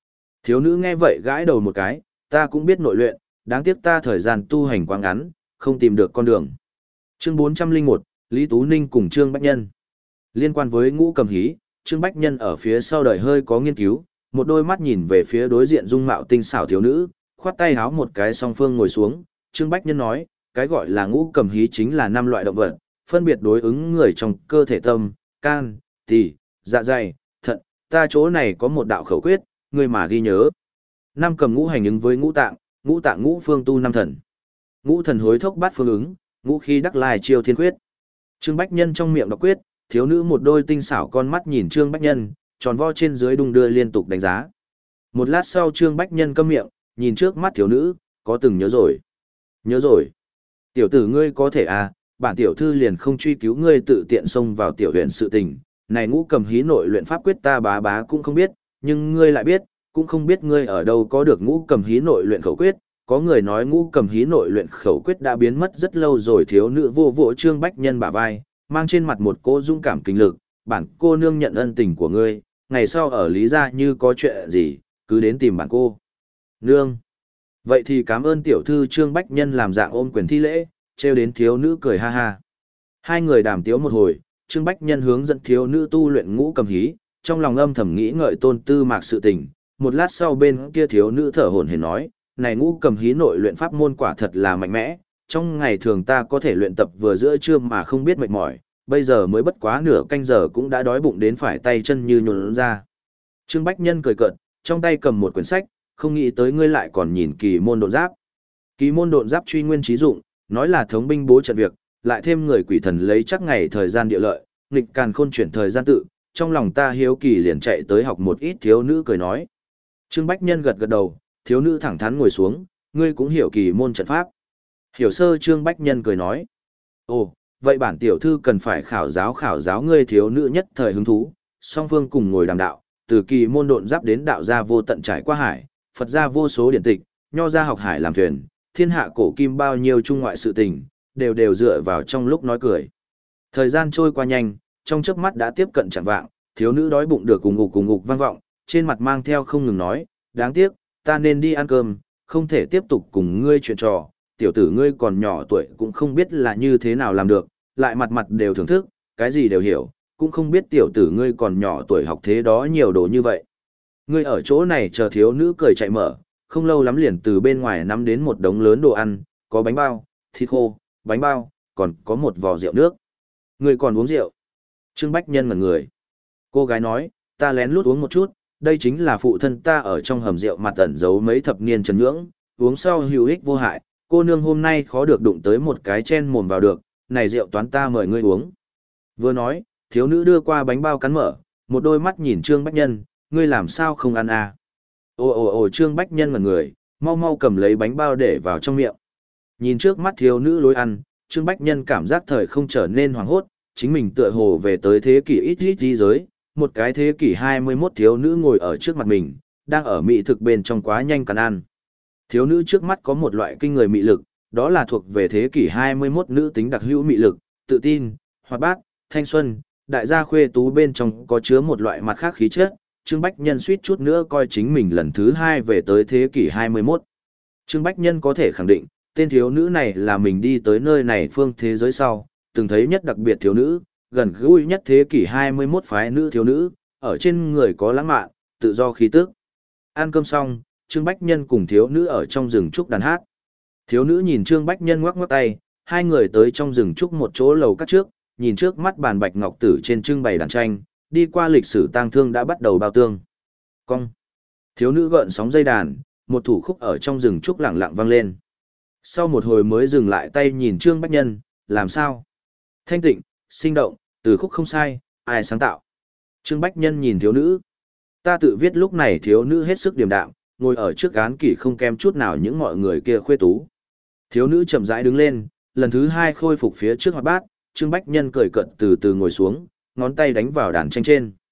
Thiếu nữ nghe vậy gãi đầu một cái, ta cũng biết nội luyện, đáng tiếc ta thời gian tu hành quá ngắn, không tìm được con đường. Chương bốn trăm lẻ một, Lý Tú Ninh cùng Trương Bách Nhân. Liên quan với Ngũ Cầm Hí, Trương Bách Nhân ở phía sau đời hơi có nghiên cứu, một đôi mắt nhìn về phía đối diện dung mạo tinh xảo thiếu nữ, khoát tay háo một cái song phương ngồi xuống, Trương Bách Nhân nói, cái gọi là Ngũ Cầm Hí chính là năm loại động vật, phân biệt đối ứng người trong cơ thể tâm, can, tỳ, dạ dày, thận, ta chỗ này có một đạo khẩu quyết, ngươi mà ghi nhớ. Năm cầm ngũ hành ứng với ngũ tạng, ngũ tạng ngũ phương tu năm thần. Ngũ thần hối thốc bát phương ứng, ngũ khí đắc lai chiêu thiên quyết. Trương Bách Nhân trong miệng đọc quyết, thiếu nữ một đôi tinh xảo con mắt nhìn Trương Bách Nhân, tròn vo trên dưới đung đưa liên tục đánh giá. Một lát sau Trương Bách Nhân câm miệng, nhìn trước mắt thiếu nữ, có từng nhớ rồi. Nhớ rồi. Tiểu tử ngươi có thể à, bản tiểu thư liền không truy cứu ngươi tự tiện xông vào tiểu huyện sự tình. Này ngũ cầm hí nội luyện pháp quyết ta bá bá cũng không biết, nhưng ngươi lại biết, cũng không biết ngươi ở đâu có được ngũ cầm hí nội luyện khẩu quyết. Có người nói ngũ cầm hí nội luyện khẩu quyết đã biến mất rất lâu rồi. Thiếu nữ vô vỗ Trương Bách Nhân bả vai, mang trên mặt một cô dũng cảm kinh lực, bản cô nương nhận ân tình của ngươi, ngày sau ở Lý gia như có chuyện gì, cứ đến tìm bản cô nương. Vậy thì cảm ơn tiểu thư. Trương Bách Nhân làm dạng ôm quyền thi lễ, trêu đến thiếu nữ cười ha ha. Hai người đàm tiếu một hồi, Trương Bách Nhân hướng dẫn thiếu nữ tu luyện ngũ cầm hí, trong lòng âm thầm nghĩ ngợi Tôn Tư Mạc sự tình. Một lát sau bên kia thiếu nữ thở hổn hển nói, này ngũ cầm hí nội luyện pháp môn quả thật là mạnh mẽ, trong ngày thường ta có thể luyện tập vừa giữa trưa mà không biết mệt mỏi, bây giờ mới bất quá nửa canh giờ cũng đã đói bụng đến phải tay chân như nhũn ra. Trương Bách Nhân cười cợt, trong tay cầm một quyển sách, không nghĩ tới ngươi lại còn nhìn kỳ môn độn giáp. Kỳ môn độn giáp truy nguyên trí dụng, nói là thống binh bố trận việc, lại thêm người quỷ thần lấy chắc ngày thời gian địa lợi, nghịch càn khôn chuyển thời gian tự, trong lòng ta hiếu kỳ liền chạy tới học một ít. Thiếu nữ cười nói. Trương Bách Nhân gật gật đầu, thiếu nữ thẳng thắn ngồi xuống, ngươi cũng hiểu kỳ môn trận pháp. Hiểu sơ. Trương Bách Nhân cười nói. Ồ, vậy bản tiểu thư cần phải khảo giáo khảo giáo ngươi. Thiếu nữ nhất thời hứng thú, song phương cùng ngồi đàm đạo, từ kỳ môn độn giáp đến đạo gia vô tận trải qua hải, Phật gia vô số điển tịch, nho gia học hải làm thuyền, thiên hạ cổ kim bao nhiêu trung ngoại sự tình, đều đều dựa vào trong lúc nói cười. Thời gian trôi qua nhanh, trong chớp mắt đã tiếp cận chẳng vạng, thiếu nữ đói bụng được cùng ngục cùng ngục vang vọng, trên mặt mang theo không ngừng nói, đáng tiếc, ta nên đi ăn cơm, không thể tiếp tục cùng ngươi chuyện trò, tiểu tử ngươi còn nhỏ tuổi cũng không biết là như thế nào làm được, lại mặt mặt đều thưởng thức, cái gì đều hiểu, cũng không biết tiểu tử ngươi còn nhỏ tuổi học thế đó nhiều đồ như vậy. Ngươi ở chỗ này chờ. Thiếu nữ cười chạy mở, không lâu lắm liền từ bên ngoài nắm đến một đống lớn đồ ăn, có bánh bao, thịt khô, bánh bao, còn có một vò rượu nước. Ngươi còn uống rượu? Trương Bách Nhân ngẩn người. Cô gái nói, ta lén lút uống một chút, đây chính là phụ thân ta ở trong hầm rượu mặt ẩn giấu mấy thập niên trần nhưỡng, uống sau hữu ích vô hại, cô nương hôm nay khó được đụng tới một cái chen mồm vào được, này rượu toán ta mời ngươi uống. Vừa nói, thiếu nữ đưa qua bánh bao cắn mở, một đôi mắt nhìn Trương Bách Nhân, ngươi làm sao không ăn à? Ồ ồ ồ. Trương Bách Nhân ngẩn người, mau mau cầm lấy bánh bao để vào trong miệng. Nhìn trước mắt thiếu nữ lối ăn, Trương Bách Nhân cảm giác thời không trở nên hoảng hốt, chính mình tựa hồ về tới thế kỷ ít ít di giới, một cái thế kỷ hai mươi mốt thiếu nữ ngồi ở trước mặt mình, đang ở mỹ thực bên trong quá nhanh cắn ăn. Thiếu nữ trước mắt có một loại kinh người mị lực, đó là thuộc về thế kỷ hai mươi mốt nữ tính đặc hữu mị lực, tự tin, hoạt bát, thanh xuân, đại gia khuê tú bên trong có chứa một loại mặt khác khí chất. Trương Bách Nhân suýt chút nữa coi chính mình lần thứ hai về tới thế kỷ hai mươi mốt. Trương Bách Nhân có thể khẳng định, tên thiếu nữ này là mình đi tới nơi này phương thế giới sau, từng thấy nhất đặc biệt thiếu nữ, gần gũi nhất thế kỷ hai mươi mốt phái nữ thiếu nữ, ở trên người có lãng mạn, tự do khí tức. Ăn cơm xong, Trương Bách Nhân cùng thiếu nữ ở trong rừng trúc đàn hát. Thiếu nữ nhìn Trương Bách Nhân ngoắc ngoắc tay, hai người tới trong rừng trúc một chỗ lầu cắt trước, nhìn trước mắt bàn bạch ngọc tử trên trưng bày đàn tranh, đi qua lịch sử tang thương đã bắt đầu bao tương. Cong. Thiếu nữ gợn sóng dây đàn, một thủ khúc ở trong rừng trúc lặng lặng vang lên. Sau một hồi mới dừng lại tay nhìn Trương Bách Nhân, làm sao? Thanh tịnh, sinh động, từ khúc không sai, ai sáng tạo? Trương Bách Nhân nhìn thiếu nữ. Ta tự viết. Lúc này thiếu nữ hết sức điềm đạm, ngồi ở trước án kỷ không kém chút nào những mọi người kia khuê tú. Thiếu nữ chậm rãi đứng lên, lần thứ hai khôi phục phía trước hoạt bát, Trương Bách Nhân cười cợt từ từ ngồi xuống, ngón tay đánh vào đàn tranh trên.